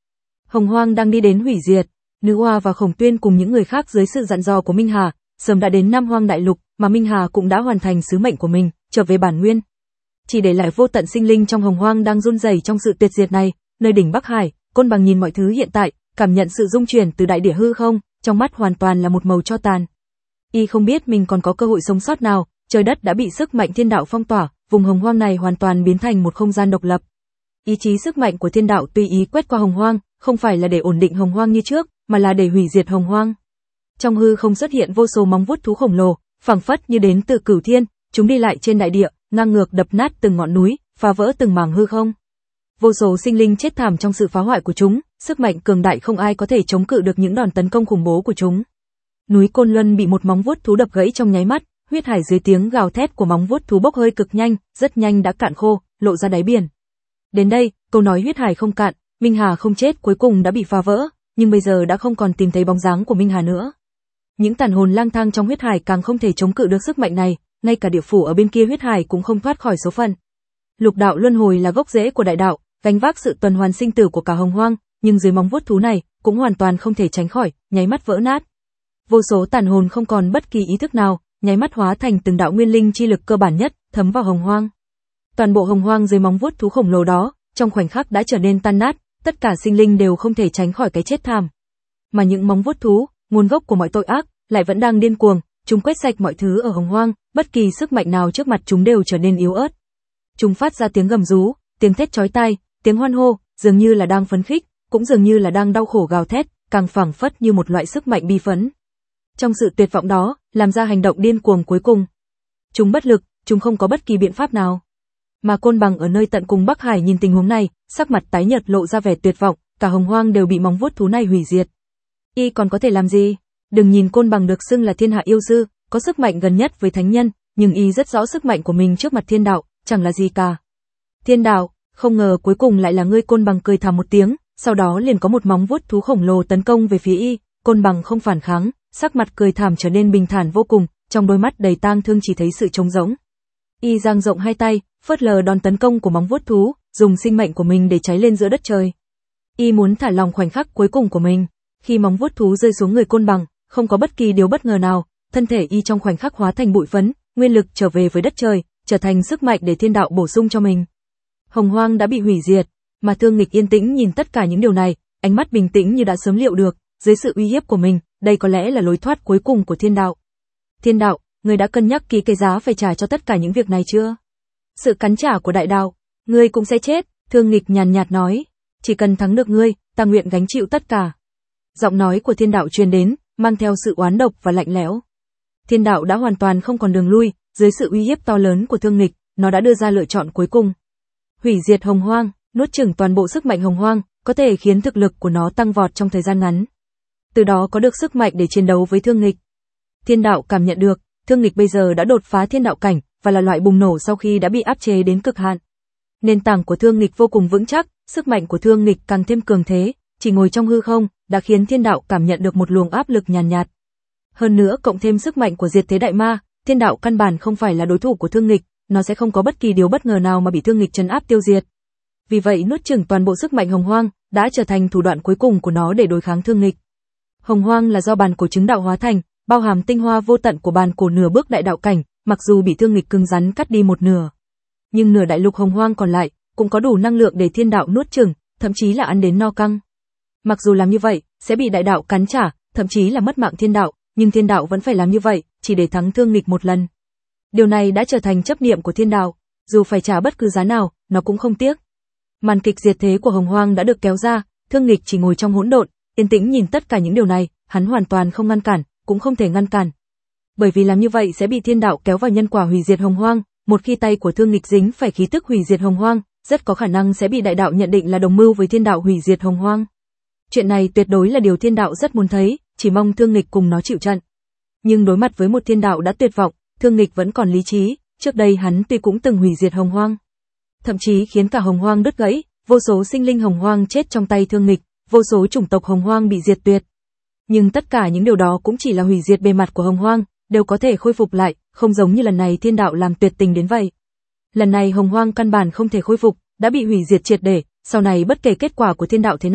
Hồng Hoang đang đi đến hủy diệt. Nữ Oa và Khổng Tuyên cùng những người khác dưới sự dặn dò của Minh Hà, sớm đã đến Nam Hoang Đại Lục, mà Minh Hà cũng đã hoàn thành sứ mệnh của mình, trở về bản nguyên. Chỉ để lại vô tận sinh linh trong Hồng Hoang đang run rẩy trong sự tuyệt diệt này, nơi đỉnh Bắc Hải, Côn Bằng nhìn mọi thứ hiện tại, cảm nhận sự rung chuyển từ đại địa hư không, trong mắt hoàn toàn là một màu tro tàn. Y không biết mình còn có cơ hội sống sót nào, trời đất đã bị sức mạnh thiên đạo phong tỏa, vùng Hồng Hoang này hoàn toàn biến thành một không gian độc lập. Ý chí sức mạnh của thiên đạo tùy ý quét qua Hồng Hoang, không phải là để ổn định Hồng Hoang như trước, mà là để hủy diệt Hồng Hoang. Trong hư không xuất hiện vô số móng vuốt thú khổng lồ, phảng phất như đến từ cửu thiên, chúng đi lại trên đại địa, ngang ngược đập nát từng ngọn núi, phá vỡ từng mảng hư không. Vô số sinh linh chết thảm trong sự phá hoại của chúng, sức mạnh cường đại không ai có thể chống cự được những đòn tấn công khủng bố của chúng. Núi Côn Luân bị một móng vuốt thú đập gãy trong nháy mắt, huyết hải dưới tiếng gào thét của móng vuốt thú bốc hơi cực nhanh, rất nhanh đã cạn khô, lộ ra đáy biển. Đến đây, câu nói huyết hải không cạn, Minh Hà không chết cuối cùng đã bị phá vỡ, nhưng bây giờ đã không còn tìm thấy bóng dáng của Minh Hà nữa. Những tàn hồn lang thang trong huyết hải càng không thể chống cự được sức mạnh này, ngay cả địa phủ ở bên kia huyết hải cũng không thoát khỏi số phận. Lục đạo luân hồi là gốc rễ của đại đạo, gánh vác sự tuần hoàn sinh tử của cả Hồng Hoang, nhưng dưới móng vuốt thú này cũng hoàn toàn không thể tránh khỏi, nháy mắt vỡ nát. Vô số tàn hồn không còn bất kỳ ý thức nào, nháy mắt hóa thành từng đạo nguyên linh chi lực cơ bản nhất, thấm vào Hồng Hoang. Toàn bộ Hồng Hoang dưới móng vuốt thú khổng lồ đó, trong khoảnh khắc đã trở nên tan nát, tất cả sinh linh đều không thể tránh khỏi cái chết thảm. Mà những móng vuốt thú, nguồn gốc của mọi tội ác, lại vẫn đang điên cuồng, chúng quét sạch mọi thứ ở Hồng Hoang, bất kỳ sức mạnh nào trước mặt chúng đều trở nên yếu ớt. Chúng phát ra tiếng gầm rú, tiếng thét chói tai, tiếng hoan hô, dường như là đang phấn khích, cũng dường như là đang đau khổ gào thét, càng phảng phất như một loại sức mạnh bi phẫn. Trong sự tuyệt vọng đó, làm ra hành động điên cuồng cuối cùng. Chúng bất lực, chúng không có bất kỳ biện pháp nào. Mà Côn Bằng ở nơi tận cùng Bắc Hải nhìn tình huống này, sắc mặt tái nhợt lộ ra vẻ tuyệt vọng, cả Hồng Hoang đều bị móng vuốt thú này hủy diệt. Y còn có thể làm gì? Đừng nhìn Côn Bằng được xưng là thiên hạ yêu sư, có sức mạnh gần nhất với thánh nhân, nhưng y rất rõ sức mạnh của mình trước mặt thiên đạo, chẳng là gì cả. Thiên đạo, không ngờ cuối cùng lại là ngươi. Côn Bằng cười thảm một tiếng, sau đó liền có một móng vuốt thú khổng lồ tấn công về phía y, Côn Bằng không phản kháng, sắc mặt cười thảm trở nên bình thản vô cùng, trong đôi mắt đầy tang thương chỉ thấy sự trống rỗng. Y dang rộng hai tay, phớt lờ đòn tấn công của móng vuốt thú, dùng sinh mệnh của mình để cháy lên giữa đất trời. Y muốn thả lòng khoảnh khắc cuối cùng của mình. Khi móng vuốt thú rơi xuống người Côn Bằng, không có bất kỳ điều bất ngờ nào, thân thể y trong khoảnh khắc hóa thành bụi phấn, nguyên lực trở về với đất trời, trở thành sức mạnh để thiên đạo bổ sung cho mình. Hồng Hoang đã bị hủy diệt, mà Thương Nghịch yên tĩnh nhìn tất cả những điều này, ánh mắt bình tĩnh như đã sớm liệu được, dưới sự uy hiếp của mình, đây có lẽ là lối thoát cuối cùng của thiên đạo. Thiên đạo, ngươi đã cân nhắc kỹ cái giá phải trả cho tất cả những việc này chưa? Sự cắn trả của đại đạo, ngươi cũng sẽ chết, Thương Nghịch nhàn nhạt nói, chỉ cần thắng được ngươi, ta nguyện gánh chịu tất cả. Giọng nói của thiên đạo truyền đến, mang theo sự oán độc và lạnh lẽo. Thiên đạo đã hoàn toàn không còn đường lui, dưới sự uy hiếp to lớn của Thương Nghịch, nó đã đưa ra lựa chọn cuối cùng. Hủy diệt Hồng Hoang, nuốt chửng toàn bộ sức mạnh Hồng Hoang, có thể khiến thực lực của nó tăng vọt trong thời gian ngắn. Từ đó có được sức mạnh để chiến đấu với Thương Nghịch. Thiên đạo cảm nhận được, Thương Nghịch bây giờ đã đột phá thiên đạo cảnh, và là loại bùng nổ sau khi đã bị áp chế đến cực hạn. Nền tảng của Thương Nghịch vô cùng vững chắc, sức mạnh của Thương Nghịch càng thêm cường thế, chỉ ngồi trong hư không, đã khiến thiên đạo cảm nhận được một luồng áp lực nhàn nhạt, nhạt. Hơn nữa cộng thêm sức mạnh của diệt thế đại ma, thiên đạo căn bản không phải là đối thủ của Thương Nghịch, nó sẽ không có bất kỳ điều bất ngờ nào mà bị Thương Nghịch trấn áp tiêu diệt. Vì vậy nuốt chửng toàn bộ sức mạnh Hồng Hoang, đã trở thành thủ đoạn cuối cùng của nó để đối kháng Thương Nghịch. Hồng Hoang là do bàn cổ chứng đạo hóa thành, bao hàm tinh hoa vô tận của bàn cổ nửa bước đại đạo cảnh, mặc dù bị Thương Nghịch cứng rắn cắt đi một nửa, nhưng nửa đại lục Hồng Hoang còn lại cũng có đủ năng lượng để thiên đạo nuốt chửng, thậm chí là ăn đến no căng. Mặc dù làm như vậy sẽ bị đại đạo cắn trả, thậm chí là mất mạng thiên đạo, nhưng thiên đạo vẫn phải làm như vậy, chỉ để thắng Thương Nghịch một lần. Điều này đã trở thành chấp niệm của thiên đạo, dù phải trả bất cứ giá nào, nó cũng không tiếc. Màn kịch diệt thế của Hồng Hoang đã được kéo ra, Thương Nghịch chỉ ngồi trong hỗn độn, yên tĩnh nhìn tất cả những điều này, hắn hoàn toàn không ngăn cản, cũng không thể ngăn cản. Bởi vì làm như vậy sẽ bị thiên đạo kéo vào nhân quả hủy diệt Hồng Hoang, một khi tay của Thương Nghịch dính phải khí tức hủy diệt Hồng Hoang, rất có khả năng sẽ bị đại đạo nhận định là đồng mưu với thiên đạo hủy diệt Hồng Hoang. Chuyện này tuyệt đối là điều thiên đạo rất muốn thấy, chỉ mong Thương Nghịch cùng nó chịu trận. Nhưng đối mặt với một thiên đạo đã tuyệt vọng, Thương Nghịch vẫn còn lý trí, trước đây hắn tuy cũng từng hủy diệt Hồng Hoang, thậm chí khiến cả Hồng Hoang đứt gãy, vô số sinh linh Hồng Hoang chết trong tay Thương Nghịch, vô số chủng tộc Hồng Hoang bị diệt tuyệt. Nhưng tất cả những điều đó cũng chỉ là hủy diệt bề mặt của Hồng Hoang, đều có thể khôi phục lại, không giống như lần này thiên đạo làm tuyệt tình đến vậy. Lần này Hồng Hoang căn bản không thể khôi phục, đã bị hủy diệt triệt để, sau này bất kể kết quả của thiên đạo thế nào,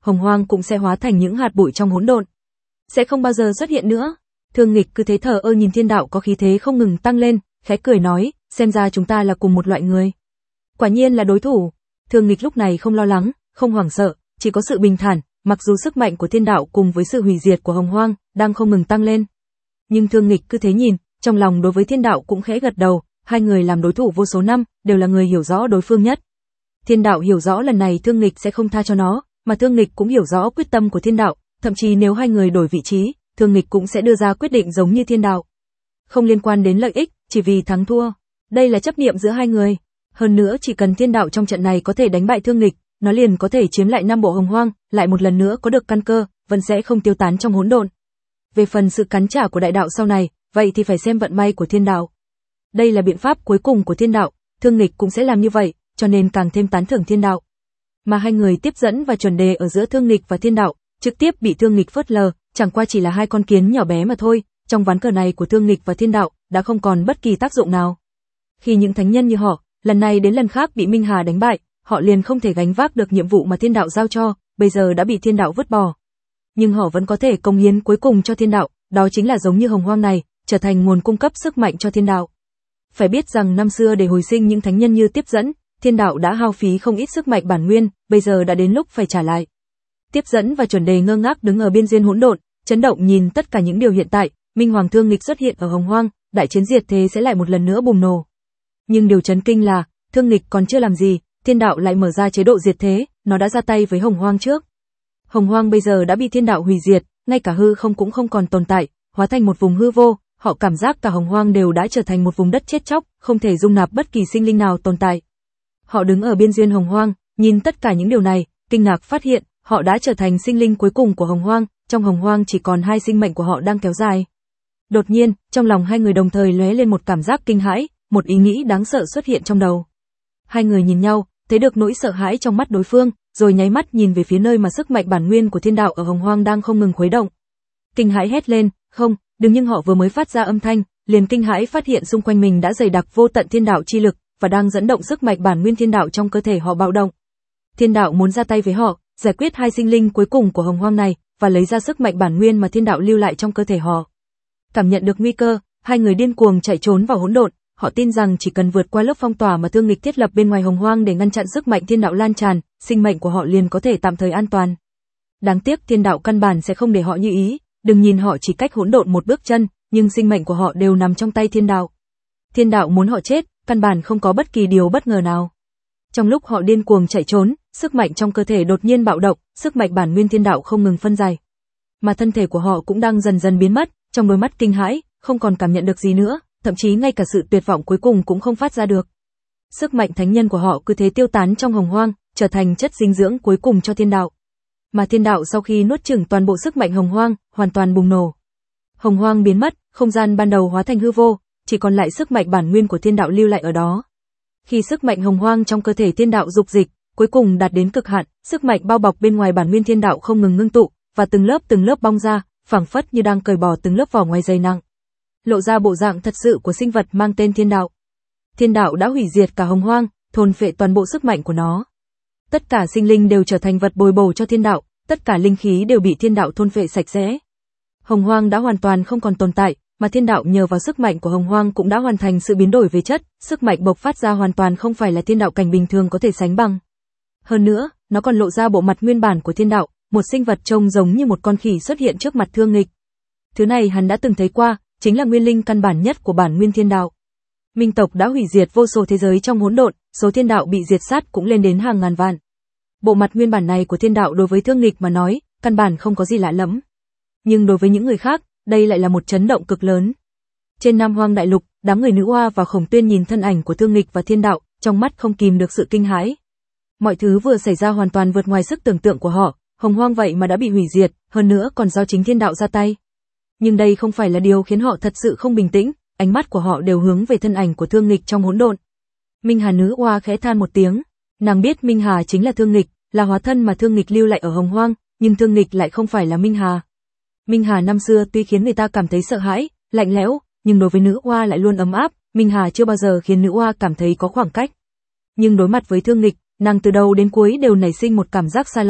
Hồng Hoang cũng sẽ hóa thành những hạt bụi trong hỗn độn, sẽ không bao giờ xuất hiện nữa. Thương Nghịch cứ thế thờ ơ nhìn thiên đạo có khí thế không ngừng tăng lên, khẽ cười nói, xem ra chúng ta là cùng một loại người. Quả nhiên là đối thủ. Thương Nghịch lúc này không lo lắng, không hoảng sợ, chỉ có sự bình thản, mặc dù sức mạnh của thiên đạo cùng với sự hủy diệt của Hồng Hoang đang không ngừng tăng lên. Nhưng Thương Nghịch cứ thế nhìn, trong lòng đối với thiên đạo cũng khẽ gật đầu, hai người làm đối thủ vô số năm, đều là người hiểu rõ đối phương nhất. Thiên đạo hiểu rõ lần này Thương Nghịch sẽ không tha cho nó, mà Thương Nghịch cũng hiểu rõ quyết tâm của thiên đạo, thậm chí nếu hai người đổi vị trí, Thương Nghịch cũng sẽ đưa ra quyết định giống như thiên đạo. Không liên quan đến lợi ích, chỉ vì thắng thua. Đây là chấp niệm giữa hai người. Hơn nữa chỉ cần thiên đạo trong trận này có thể đánh bại Thương Nghịch, nó liền có thể chiếm lại năm bộ Hồng Hoang, lại một lần nữa có được căn cơ, vẫn sẽ không tiêu tán trong hỗn độn. Về phần sự cắn trả của đại đạo sau này, vậy thì phải xem vận may của thiên đạo. Đây là biện pháp cuối cùng của thiên đạo, Thương Nghịch cũng sẽ làm như vậy, cho nên càng thêm tán thưởng thiên đạo. Mà hai người tiếp dẫn và chuẩn đề ở giữa Thương Nghịch và thiên đạo, trực tiếp bị Thương Nghịch phớt lờ, chẳng qua chỉ là hai con kiến nhỏ bé mà thôi, trong ván cờ này của Thương Nghịch và thiên đạo, đã không còn bất kỳ tác dụng nào. Khi những thánh nhân như họ, lần này đến lần khác bị Minh Hà đánh bại, họ liền không thể gánh vác được nhiệm vụ mà thiên đạo giao cho, bây giờ đã bị thiên đạo vứt bỏ. Nhưng họ vẫn có thể cống hiến cuối cùng cho thiên đạo, đó chính là giống như Hồng Hoang này, trở thành nguồn cung cấp sức mạnh cho thiên đạo. Phải biết rằng năm xưa để hồi sinh những thánh nhân như tiếp dẫn, thiên đạo đã hao phí không ít sức mạnh bản nguyên, bây giờ đã đến lúc phải trả lại. Tiếp dẫn và chuẩn đề ngơ ngác đứng ở biên duyên hỗn độn, chấn động nhìn tất cả những điều hiện tại, Minh Hoàng Thương Nghịch xuất hiện ở Hồng Hoang, đại chiến diệt thế sẽ lại một lần nữa bùng nổ. Nhưng điều chấn kinh là, Thương Nghịch còn chưa làm gì, thiên đạo lại mở ra chế độ diệt thế, nó đã ra tay với Hồng Hoang trước. Hồng Hoang bây giờ đã bị thiên đạo hủy diệt, ngay cả hư không cũng không còn tồn tại, hóa thành một vùng hư vô, họ cảm giác cả Hồng Hoang đều đã trở thành một vùng đất chết chóc, không thể dung nạp bất kỳ sinh linh nào tồn tại. Họ đứng ở biên duyên Hồng Hoang, nhìn tất cả những điều này, kinh ngạc phát hiện, họ đã trở thành sinh linh cuối cùng của Hồng Hoang, trong Hồng Hoang chỉ còn hai sinh mệnh của họ đang kéo dài. Đột nhiên, trong lòng hai người đồng thời lóe lên một cảm giác kinh hãi, một ý nghĩ đáng sợ xuất hiện trong đầu. Hai người nhìn nhau, thấy được nỗi sợ hãi trong mắt đối phương, rồi nháy mắt nhìn về phía nơi mà sức mạnh bản nguyên của thiên đạo ở Hồng Hoang đang không ngừng khuấy động. Kinh hãi hét lên, không, đừng, nhưng họ vừa mới phát ra âm thanh, liền kinh hãi phát hiện xung quanh mình đã dày đặc vô tận thiên đạo chi lực, và đang dẫn động sức mạnh bản nguyên thiên đạo trong cơ thể họ bạo động. Thiên đạo muốn ra tay với họ, giải quyết hai sinh linh cuối cùng của Hồng Hoang này, và lấy ra sức mạnh bản nguyên mà thiên đạo lưu lại trong cơ thể họ. Cảm nhận được nguy cơ, hai người điên cuồng chạy trốn vào hỗn độn, họ tin rằng chỉ cần vượt qua lớp phong tỏa mà Thương Nghịch thiết lập bên ngoài Hồng Hoang để ngăn chặn sức mạnh thiên đạo lan tràn, sinh mệnh của họ liền có thể tạm thời an toàn. Đáng tiếc thiên đạo căn bản sẽ không để họ như ý, đừng nhìn họ chỉ cách hỗn độn một bước chân, nhưng sinh mệnh của họ đều nằm trong tay thiên đạo. Thiên đạo muốn họ chết, căn bản không có bất kỳ điều bất ngờ nào. Trong lúc họ điên cuồng chạy trốn, sức mạnh trong cơ thể đột nhiên bạo động, sức mạnh bản nguyên thiên đạo không ngừng phân giải. Mà thân thể của họ cũng đang dần dần biến mất, trong đôi mắt kinh hãi, không còn cảm nhận được gì nữa, thậm chí ngay cả sự tuyệt vọng cuối cùng cũng không phát ra được. Sức mạnh thánh nhân của họ cứ thế tiêu tán trong Hồng Hoang, trở thành chất dinh dưỡng cuối cùng cho thiên đạo. Mà thiên đạo sau khi nuốt chửng toàn bộ sức mạnh Hồng Hoang, hoàn toàn bùng nổ. Hồng Hoang biến mất, không gian ban đầu hóa thành hư vô, chỉ còn lại sức mạnh bản nguyên của thiên đạo lưu lại ở đó. Khi sức mạnh Hồng Hoang trong cơ thể thiên đạo dục dịch, cuối cùng đạt đến cực hạn, sức mạnh bao bọc bên ngoài bản nguyên thiên đạo không ngừng ngưng tụ, và từng lớp từng lớp bong ra, phảng phất như đang cởi bỏ từng lớp vỏ ngoài dày nặng, lộ ra bộ dạng thật sự của sinh vật mang tên thiên đạo. Thiên đạo đã hủy diệt cả Hồng Hoang, thôn phệ toàn bộ sức mạnh của nó. Tất cả sinh linh đều trở thành vật bồi bổ cho thiên đạo, tất cả linh khí đều bị thiên đạo thôn phệ sạch sẽ. Hồng Hoang đã hoàn toàn không còn tồn tại, mà thiên đạo nhờ vào sức mạnh của Hồng Hoang cũng đã hoàn thành sự biến đổi về chất, sức mạnh bộc phát ra hoàn toàn không phải là thiên đạo cảnh bình thường có thể sánh bằng. Hơn nữa, nó còn lộ ra bộ mặt nguyên bản của thiên đạo, một sinh vật trông giống như một con khỉ xuất hiện trước mặt Thương Nghịch. Thứ này hắn đã từng thấy qua, chính là nguyên linh căn bản nhất của bản nguyên thiên đạo. Minh tộc đã hủy diệt vô số thế giới trong hỗn độn, số thiên đạo bị diệt sát cũng lên đến hàng ngàn vạn. Bộ mặt nguyên bản này của thiên đạo đối với Thương Nghịch mà nói, căn bản không có gì lạ lẫm. Nhưng đối với những người khác, đây lại là một chấn động cực lớn. Trên Nam Hoang đại lục, đám người nữ oa và Khổng Tuyên nhìn thân ảnh của Thương Nghịch và thiên đạo, trong mắt không kìm được sự kinh hãi. Mọi thứ vừa xảy ra hoàn toàn vượt ngoài sức tưởng tượng của họ, Hồng Hoang vậy mà đã bị hủy diệt, hơn nữa còn do chính thiên đạo ra tay. Nhưng đây không phải là điều khiến họ thật sự không bình tĩnh, ánh mắt của họ đều hướng về thân ảnh của Thương Nghịch trong hỗn độn. Minh Hà nữ oa khẽ than một tiếng, nàng biết Minh Hà chính là Thương Nghịch, là hóa thân mà Thương Nghịch lưu lại ở Hồng Hoang, nhưng Thương Nghịch lại không phải là Minh Hà. Minh Hà năm xưa tuy khiến người ta cảm thấy sợ hãi, lạnh lẽo, nhưng đối với nữ oa lại luôn ấm áp, Minh Hà chưa bao giờ khiến nữ oa cảm thấy có khoảng cách. Nhưng đối mặt với Thương Nghịch, nàng từ đầu đến cuối đều nảy sinh một cảm giác xa lạ,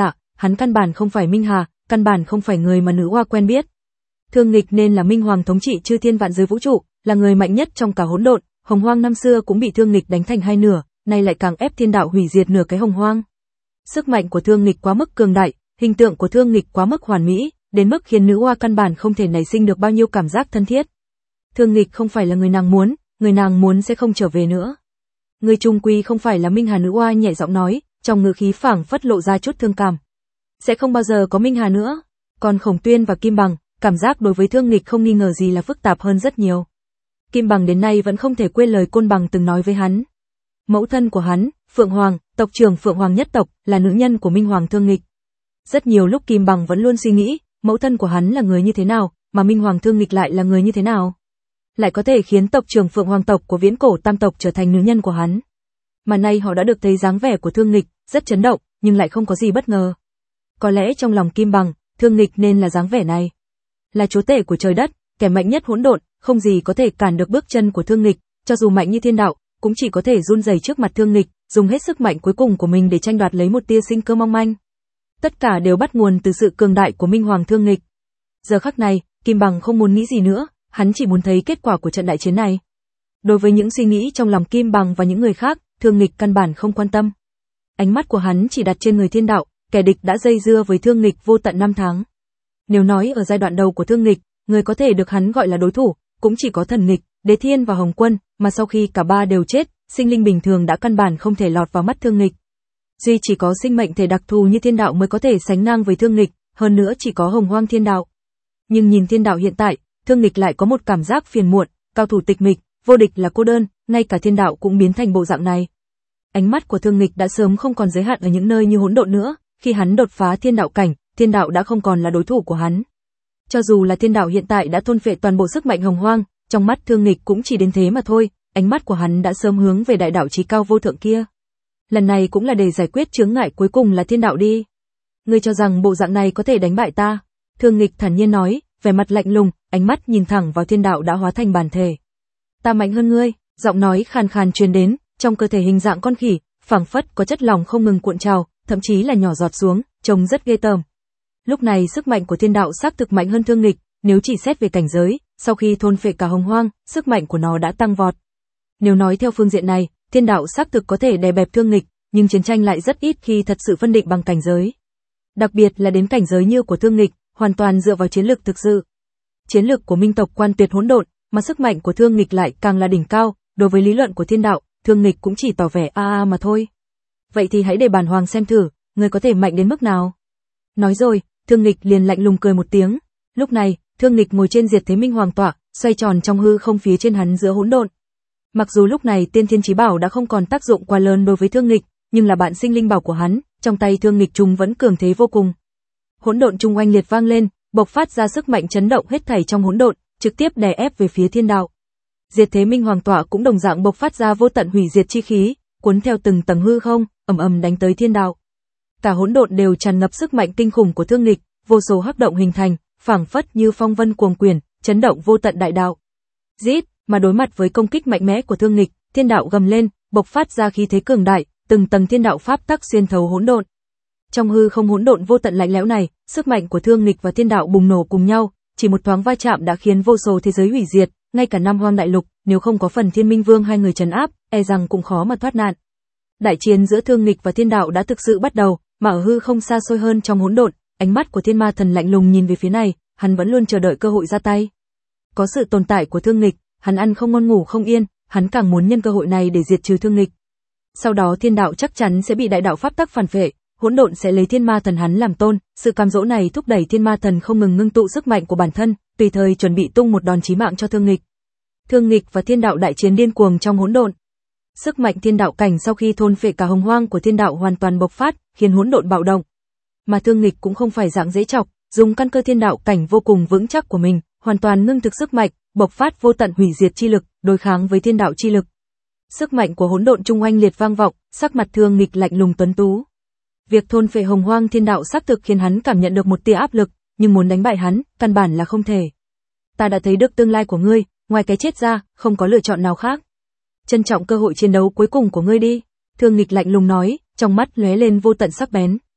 hắn căn bản không phải Minh Hà, căn bản không phải người mà nữ oa quen biết. Thương Nghịch nên là Minh Hoàng thống trị chư thiên vạn giới vũ trụ, là người mạnh nhất trong cả hỗn độn, Hồng Hoang năm xưa cũng bị Thương Nghịch đánh thành hai nửa, nay lại càng ép thiên đạo hủy diệt nửa cái Hồng Hoang. Sức mạnh của Thương Nghịch quá mức cường đại, hình tượng của Thương Nghịch quá mức hoàn mỹ, đến mức khiến nữ oa căn bản không thể nảy sinh được bao nhiêu cảm giác thân thiết. Thương Nghịch không phải là người nàng muốn, người nàng muốn sẽ không trở về nữa. Người trung quy không phải là Minh Hà, nữ oa nhẹ giọng nói, trong ngữ khí phảng phất lộ ra chút thương cảm. Sẽ không bao giờ có Minh Hà nữa. Còn Khổng Tuyên và Kim Bằng, cảm giác đối với Thương Nghịch không nghi ngờ gì là phức tạp hơn rất nhiều. Kim Bằng đến nay vẫn không thể quên lời Côn Bằng từng nói với hắn. Mẫu thân của hắn, Phượng Hoàng, tộc trưởng Phượng Hoàng nhất tộc, là nữ nhân của Minh Hoàng Thương Nghịch. Rất nhiều lúc Kim Bằng vẫn luôn suy nghĩ, mẫu thân của hắn là người như thế nào, mà Minh Hoàng Thương Nghịch lại là người như thế nào. Lại có thể khiến tộc trưởng Phượng Hoàng tộc của viễn cổ tam tộc trở thành nữ nhân của hắn. Mà nay họ đã được thấy dáng vẻ của Thương Nghịch, rất chấn động, nhưng lại không có gì bất ngờ. Có lẽ trong lòng Kim Bằng, Thương Nghịch nên là dáng vẻ này. Là chúa tể của trời đất, kẻ mạnh nhất hỗn độn, không gì có thể cản được bước chân của Thương Nghịch, cho dù mạnh như thiên đạo, cũng chỉ có thể run rẩy trước mặt Thương Nghịch, dùng hết sức mạnh cuối cùng của mình để tranh đoạt lấy một tia sinh cơ mong manh. Tất cả đều bắt nguồn từ sự cường đại của Minh Hoàng Thương Nghịch. Giờ khắc này, Kim Bằng không muốn nghĩ gì nữa, hắn chỉ muốn thấy kết quả của trận đại chiến này. Đối với những suy nghĩ trong lòng Kim Bằng và những người khác, Thương Nghịch căn bản không quan tâm. Ánh mắt của hắn chỉ đặt trên người thiên đạo, kẻ địch đã dây dưa với Thương Nghịch vô tận năm tháng. Nếu nói ở giai đoạn đầu của Thương Nghịch, người có thể được hắn gọi là đối thủ, cũng chỉ có Thần Nghịch, Đế Thiên và Hồng Quân, mà sau khi cả ba đều chết, sinh linh bình thường đã căn bản không thể lọt vào mắt Thương Nghịch. Duy chỉ có sinh mệnh thể đặc thù như thiên đạo mới có thể sánh ngang với Thương Nghịch, hơn nữa chỉ có Hồng Hoang thiên đạo. Nhưng nhìn thiên đạo hiện tại, Thương Nghịch lại có một cảm giác phiền muộn, cao thủ tịch mịch, vô địch là cô đơn, ngay cả thiên đạo cũng biến thành bộ dạng này. Ánh mắt của Thương Nghịch đã sớm không còn giới hạn ở những nơi như hỗn độn nữa, khi hắn đột phá thiên đạo cảnh, thiên đạo đã không còn là đối thủ của hắn. Cho dù là thiên đạo hiện tại đã thôn phệ toàn bộ sức mạnh Hồng Hoang, trong mắt Thương Nghịch cũng chỉ đến thế mà thôi, ánh mắt của hắn đã sớm hướng về đại đạo chí cao vô thượng kia. Lần này cũng là để giải quyết chướng ngại cuối cùng là thiên đạo đi. Ngươi cho rằng bộ dạng này có thể đánh bại ta? Thương Nghịch thản nhiên nói, vẻ mặt lạnh lùng, ánh mắt nhìn thẳng vào thiên đạo đã hóa thành bản thể. Ta mạnh hơn ngươi, giọng nói khàn khàn truyền đến, trong cơ thể hình dạng con khỉ, phảng phất có chất lỏng không ngừng cuộn trào, thậm chí là nhỏ giọt xuống, trông rất ghê tởm. Lúc này sức mạnh của thiên đạo xác thực mạnh hơn Thương Nghịch, nếu chỉ xét về cảnh giới, sau khi thôn phệ cả Hồng Hoang, sức mạnh của nó đã tăng vọt. Nếu nói theo phương diện này, thiên đạo xác thực có thể đè bẹp Thương Nghịch, nhưng chiến tranh lại rất ít khi thật sự phân định bằng cảnh giới. Đặc biệt là đến cảnh giới như của Thương Nghịch, hoàn toàn dựa vào chiến lược thực sự. Chiến lược của Minh tộc Quan Tuyệt hỗn độn, mà sức mạnh của Thương Nghịch lại càng là đỉnh cao, đối với lý luận của thiên đạo, Thương Nghịch cũng chỉ tỏ vẻ a a mà thôi. Vậy thì hãy để bản hoàng xem thử, người có thể mạnh đến mức nào. Nói rồi, Thương Nghịch liền lạnh lùng cười một tiếng. Lúc này, Thương Nghịch ngồi trên Diệt Thế Minh Hoàng tọa, xoay tròn trong hư không phía trên hắn giữa hỗn độn. Mặc dù lúc này Tiên Thiên Chí Bảo đã không còn tác dụng quá lớn đối với Thương Nghịch, nhưng là bạn sinh linh bảo của hắn, trong tay Thương Nghịch trùng vẫn cường thế vô cùng. Hỗn độn trung oanh liệt vang lên, bộc phát ra sức mạnh chấn động hết thảy trong hỗn độn, trực tiếp đè ép về phía thiên đạo. Diệt Thế Minh Hoàng tọa cũng đồng dạng bộc phát ra vô tận hủy diệt chi khí, cuốn theo từng tầng hư không, ầm ầm đánh tới thiên đạo. Cả hỗn độn đều tràn ngập sức mạnh kinh khủng của Thương Nghịch, vô số hắc động hình thành, phảng phất như phong vân cuồng quyển, chấn động vô tận đại đạo. Rít, mà đối mặt với công kích mạnh mẽ của Thương Nghịch, thiên đạo gầm lên, bộc phát ra khí thế cường đại, từng tầng thiên đạo pháp tắc xuyên thấu hỗn độn. Trong hư không hỗn độn vô tận lạnh lẽo này, sức mạnh của Thương Nghịch và thiên đạo bùng nổ cùng nhau, chỉ một thoáng va chạm đã khiến vô số thế giới hủy diệt, ngay cả Nam Hoang đại lục, nếu không có phần Thiên Minh Vương hai người trấn áp, e rằng cũng khó mà thoát nạn. Đại chiến giữa Thương Nghịch và thiên đạo đã thực sự bắt đầu, mà ở hư không xa xôi hơn trong hỗn độn, ánh mắt của Thiên Ma Thần lạnh lùng nhìn về phía này, hắn vẫn luôn chờ đợi cơ hội ra tay. Có sự tồn tại của Thương Nghịch, hắn ăn không ngon ngủ không yên, hắn càng muốn nhân cơ hội này để diệt trừ Thương Nghịch. Sau đó thiên đạo chắc chắn sẽ bị đại đạo pháp tắc phản phệ, hỗn độn sẽ lấy Thiên Ma Thần hắn làm tôn, sự cam dỗ này thúc đẩy Thiên Ma Thần không ngừng ngưng tụ sức mạnh của bản thân, tùy thời chuẩn bị tung một đòn chí mạng cho Thương Nghịch. Thương Nghịch và thiên đạo đại chiến điên cuồng trong hỗn độn. Sức mạnh thiên đạo cảnh sau khi thôn phệ cả hồng hoang của thiên đạo hoàn toàn bộc phát, khiến hỗn độn bạo động. Mà Thương Nghịch cũng không phải dạng dễ chọc, dùng căn cơ thiên đạo cảnh vô cùng vững chắc của mình, hoàn toàn ngưng thực sức mạnh, bộc phát vô tận hủy diệt chi lực, đối kháng với thiên đạo chi lực. Sức mạnh của hỗn độn trung oanh liệt vang vọng, sắc mặt Thương Nghịch lạnh lùng tuấn tú. Việc thôn phệ hồng hoang thiên đạo xác thực khiến hắn cảm nhận được một tia áp lực, nhưng muốn đánh bại hắn, căn bản là không thể. Ta đã thấy được tương lai của ngươi, ngoài cái chết ra, không có lựa chọn nào khác. Trân trọng cơ hội chiến đấu cuối cùng của ngươi đi, Thương Nghịch lạnh lùng nói, trong mắt lóe lên vô tận sắc bén.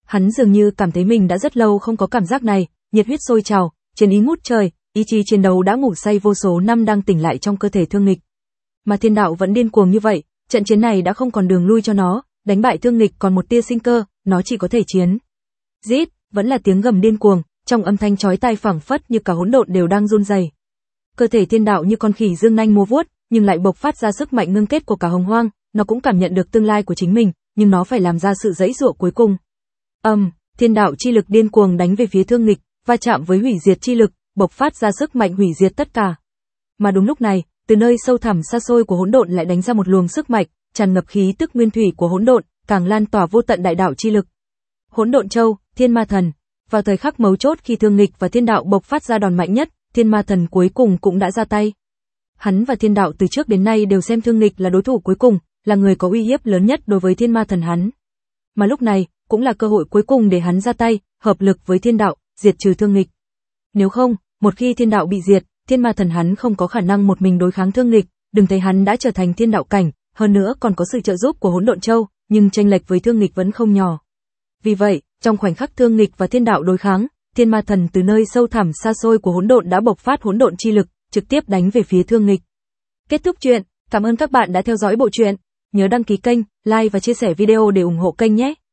Hắn dường như cảm thấy mình đã rất lâu không có cảm giác này, nhiệt huyết sôi trào, chiến ý ngút trời, ý chí chiến đấu đã ngủ say vô số năm đang tỉnh lại trong cơ thể Thương Nghịch. Mà thiên đạo vẫn điên cuồng như vậy, trận chiến này đã không còn đường lui cho nó, đánh bại Thương Nghịch còn một tia sinh cơ, nó chỉ có thể chiến. Rít, vẫn là tiếng gầm điên cuồng, trong âm thanh chói tai phảng phất như cả hỗn độn đều đang run rẩy. Cơ thể thiên đạo như con khỉ dương nanh múa vuốt, nhưng lại bộc phát ra sức mạnh ngưng kết của cả hồng hoang, nó cũng cảm nhận được tương lai của chính mình, nhưng nó phải làm ra sự giãy giụa cuối cùng. Âm, um, thiên đạo chi lực điên cuồng đánh về phía Thương Nghịch, va chạm với hủy diệt chi lực, bộc phát ra sức mạnh hủy diệt tất cả. Mà đúng lúc này, từ nơi sâu thẳm xa xôi của hỗn độn lại đánh ra một luồng sức mạnh, tràn ngập khí tức nguyên thủy của hỗn độn, càng lan tỏa vô tận đại đạo chi lực. Hỗn độn châu, Thiên Ma Thần. Vào thời khắc mấu chốt khi Thương Nghịch và thiên đạo bộc phát ra đòn mạnh nhất, Thiên Ma Thần cuối cùng cũng đã ra tay. Hắn và thiên đạo từ trước đến nay đều xem Thương Nghịch là đối thủ cuối cùng, là người có uy hiếp lớn nhất đối với Thiên Ma Thần hắn. Mà lúc này, cũng là cơ hội cuối cùng để hắn ra tay, hợp lực với thiên đạo, diệt trừ Thương Nghịch. Nếu không, một khi thiên đạo bị diệt, Thiên Ma Thần hắn không có khả năng một mình đối kháng Thương Nghịch, đừng thấy hắn đã trở thành thiên đạo cảnh, hơn nữa còn có sự trợ giúp của Hỗn Độn Châu, nhưng chênh lệch với Thương Nghịch vẫn không nhỏ. Vì vậy, trong khoảnh khắc Thương Nghịch và thiên đạo đối kháng, Thiên Ma Thần từ nơi sâu thẳm xa xôi của hỗn độn đã bộc phát hỗn độn chi lực, trực tiếp đánh về phía Thương Nghịch. Kết thúc chuyện, cảm ơn các bạn đã theo dõi bộ truyện, nhớ đăng ký kênh, like và chia sẻ video để ủng hộ kênh nhé.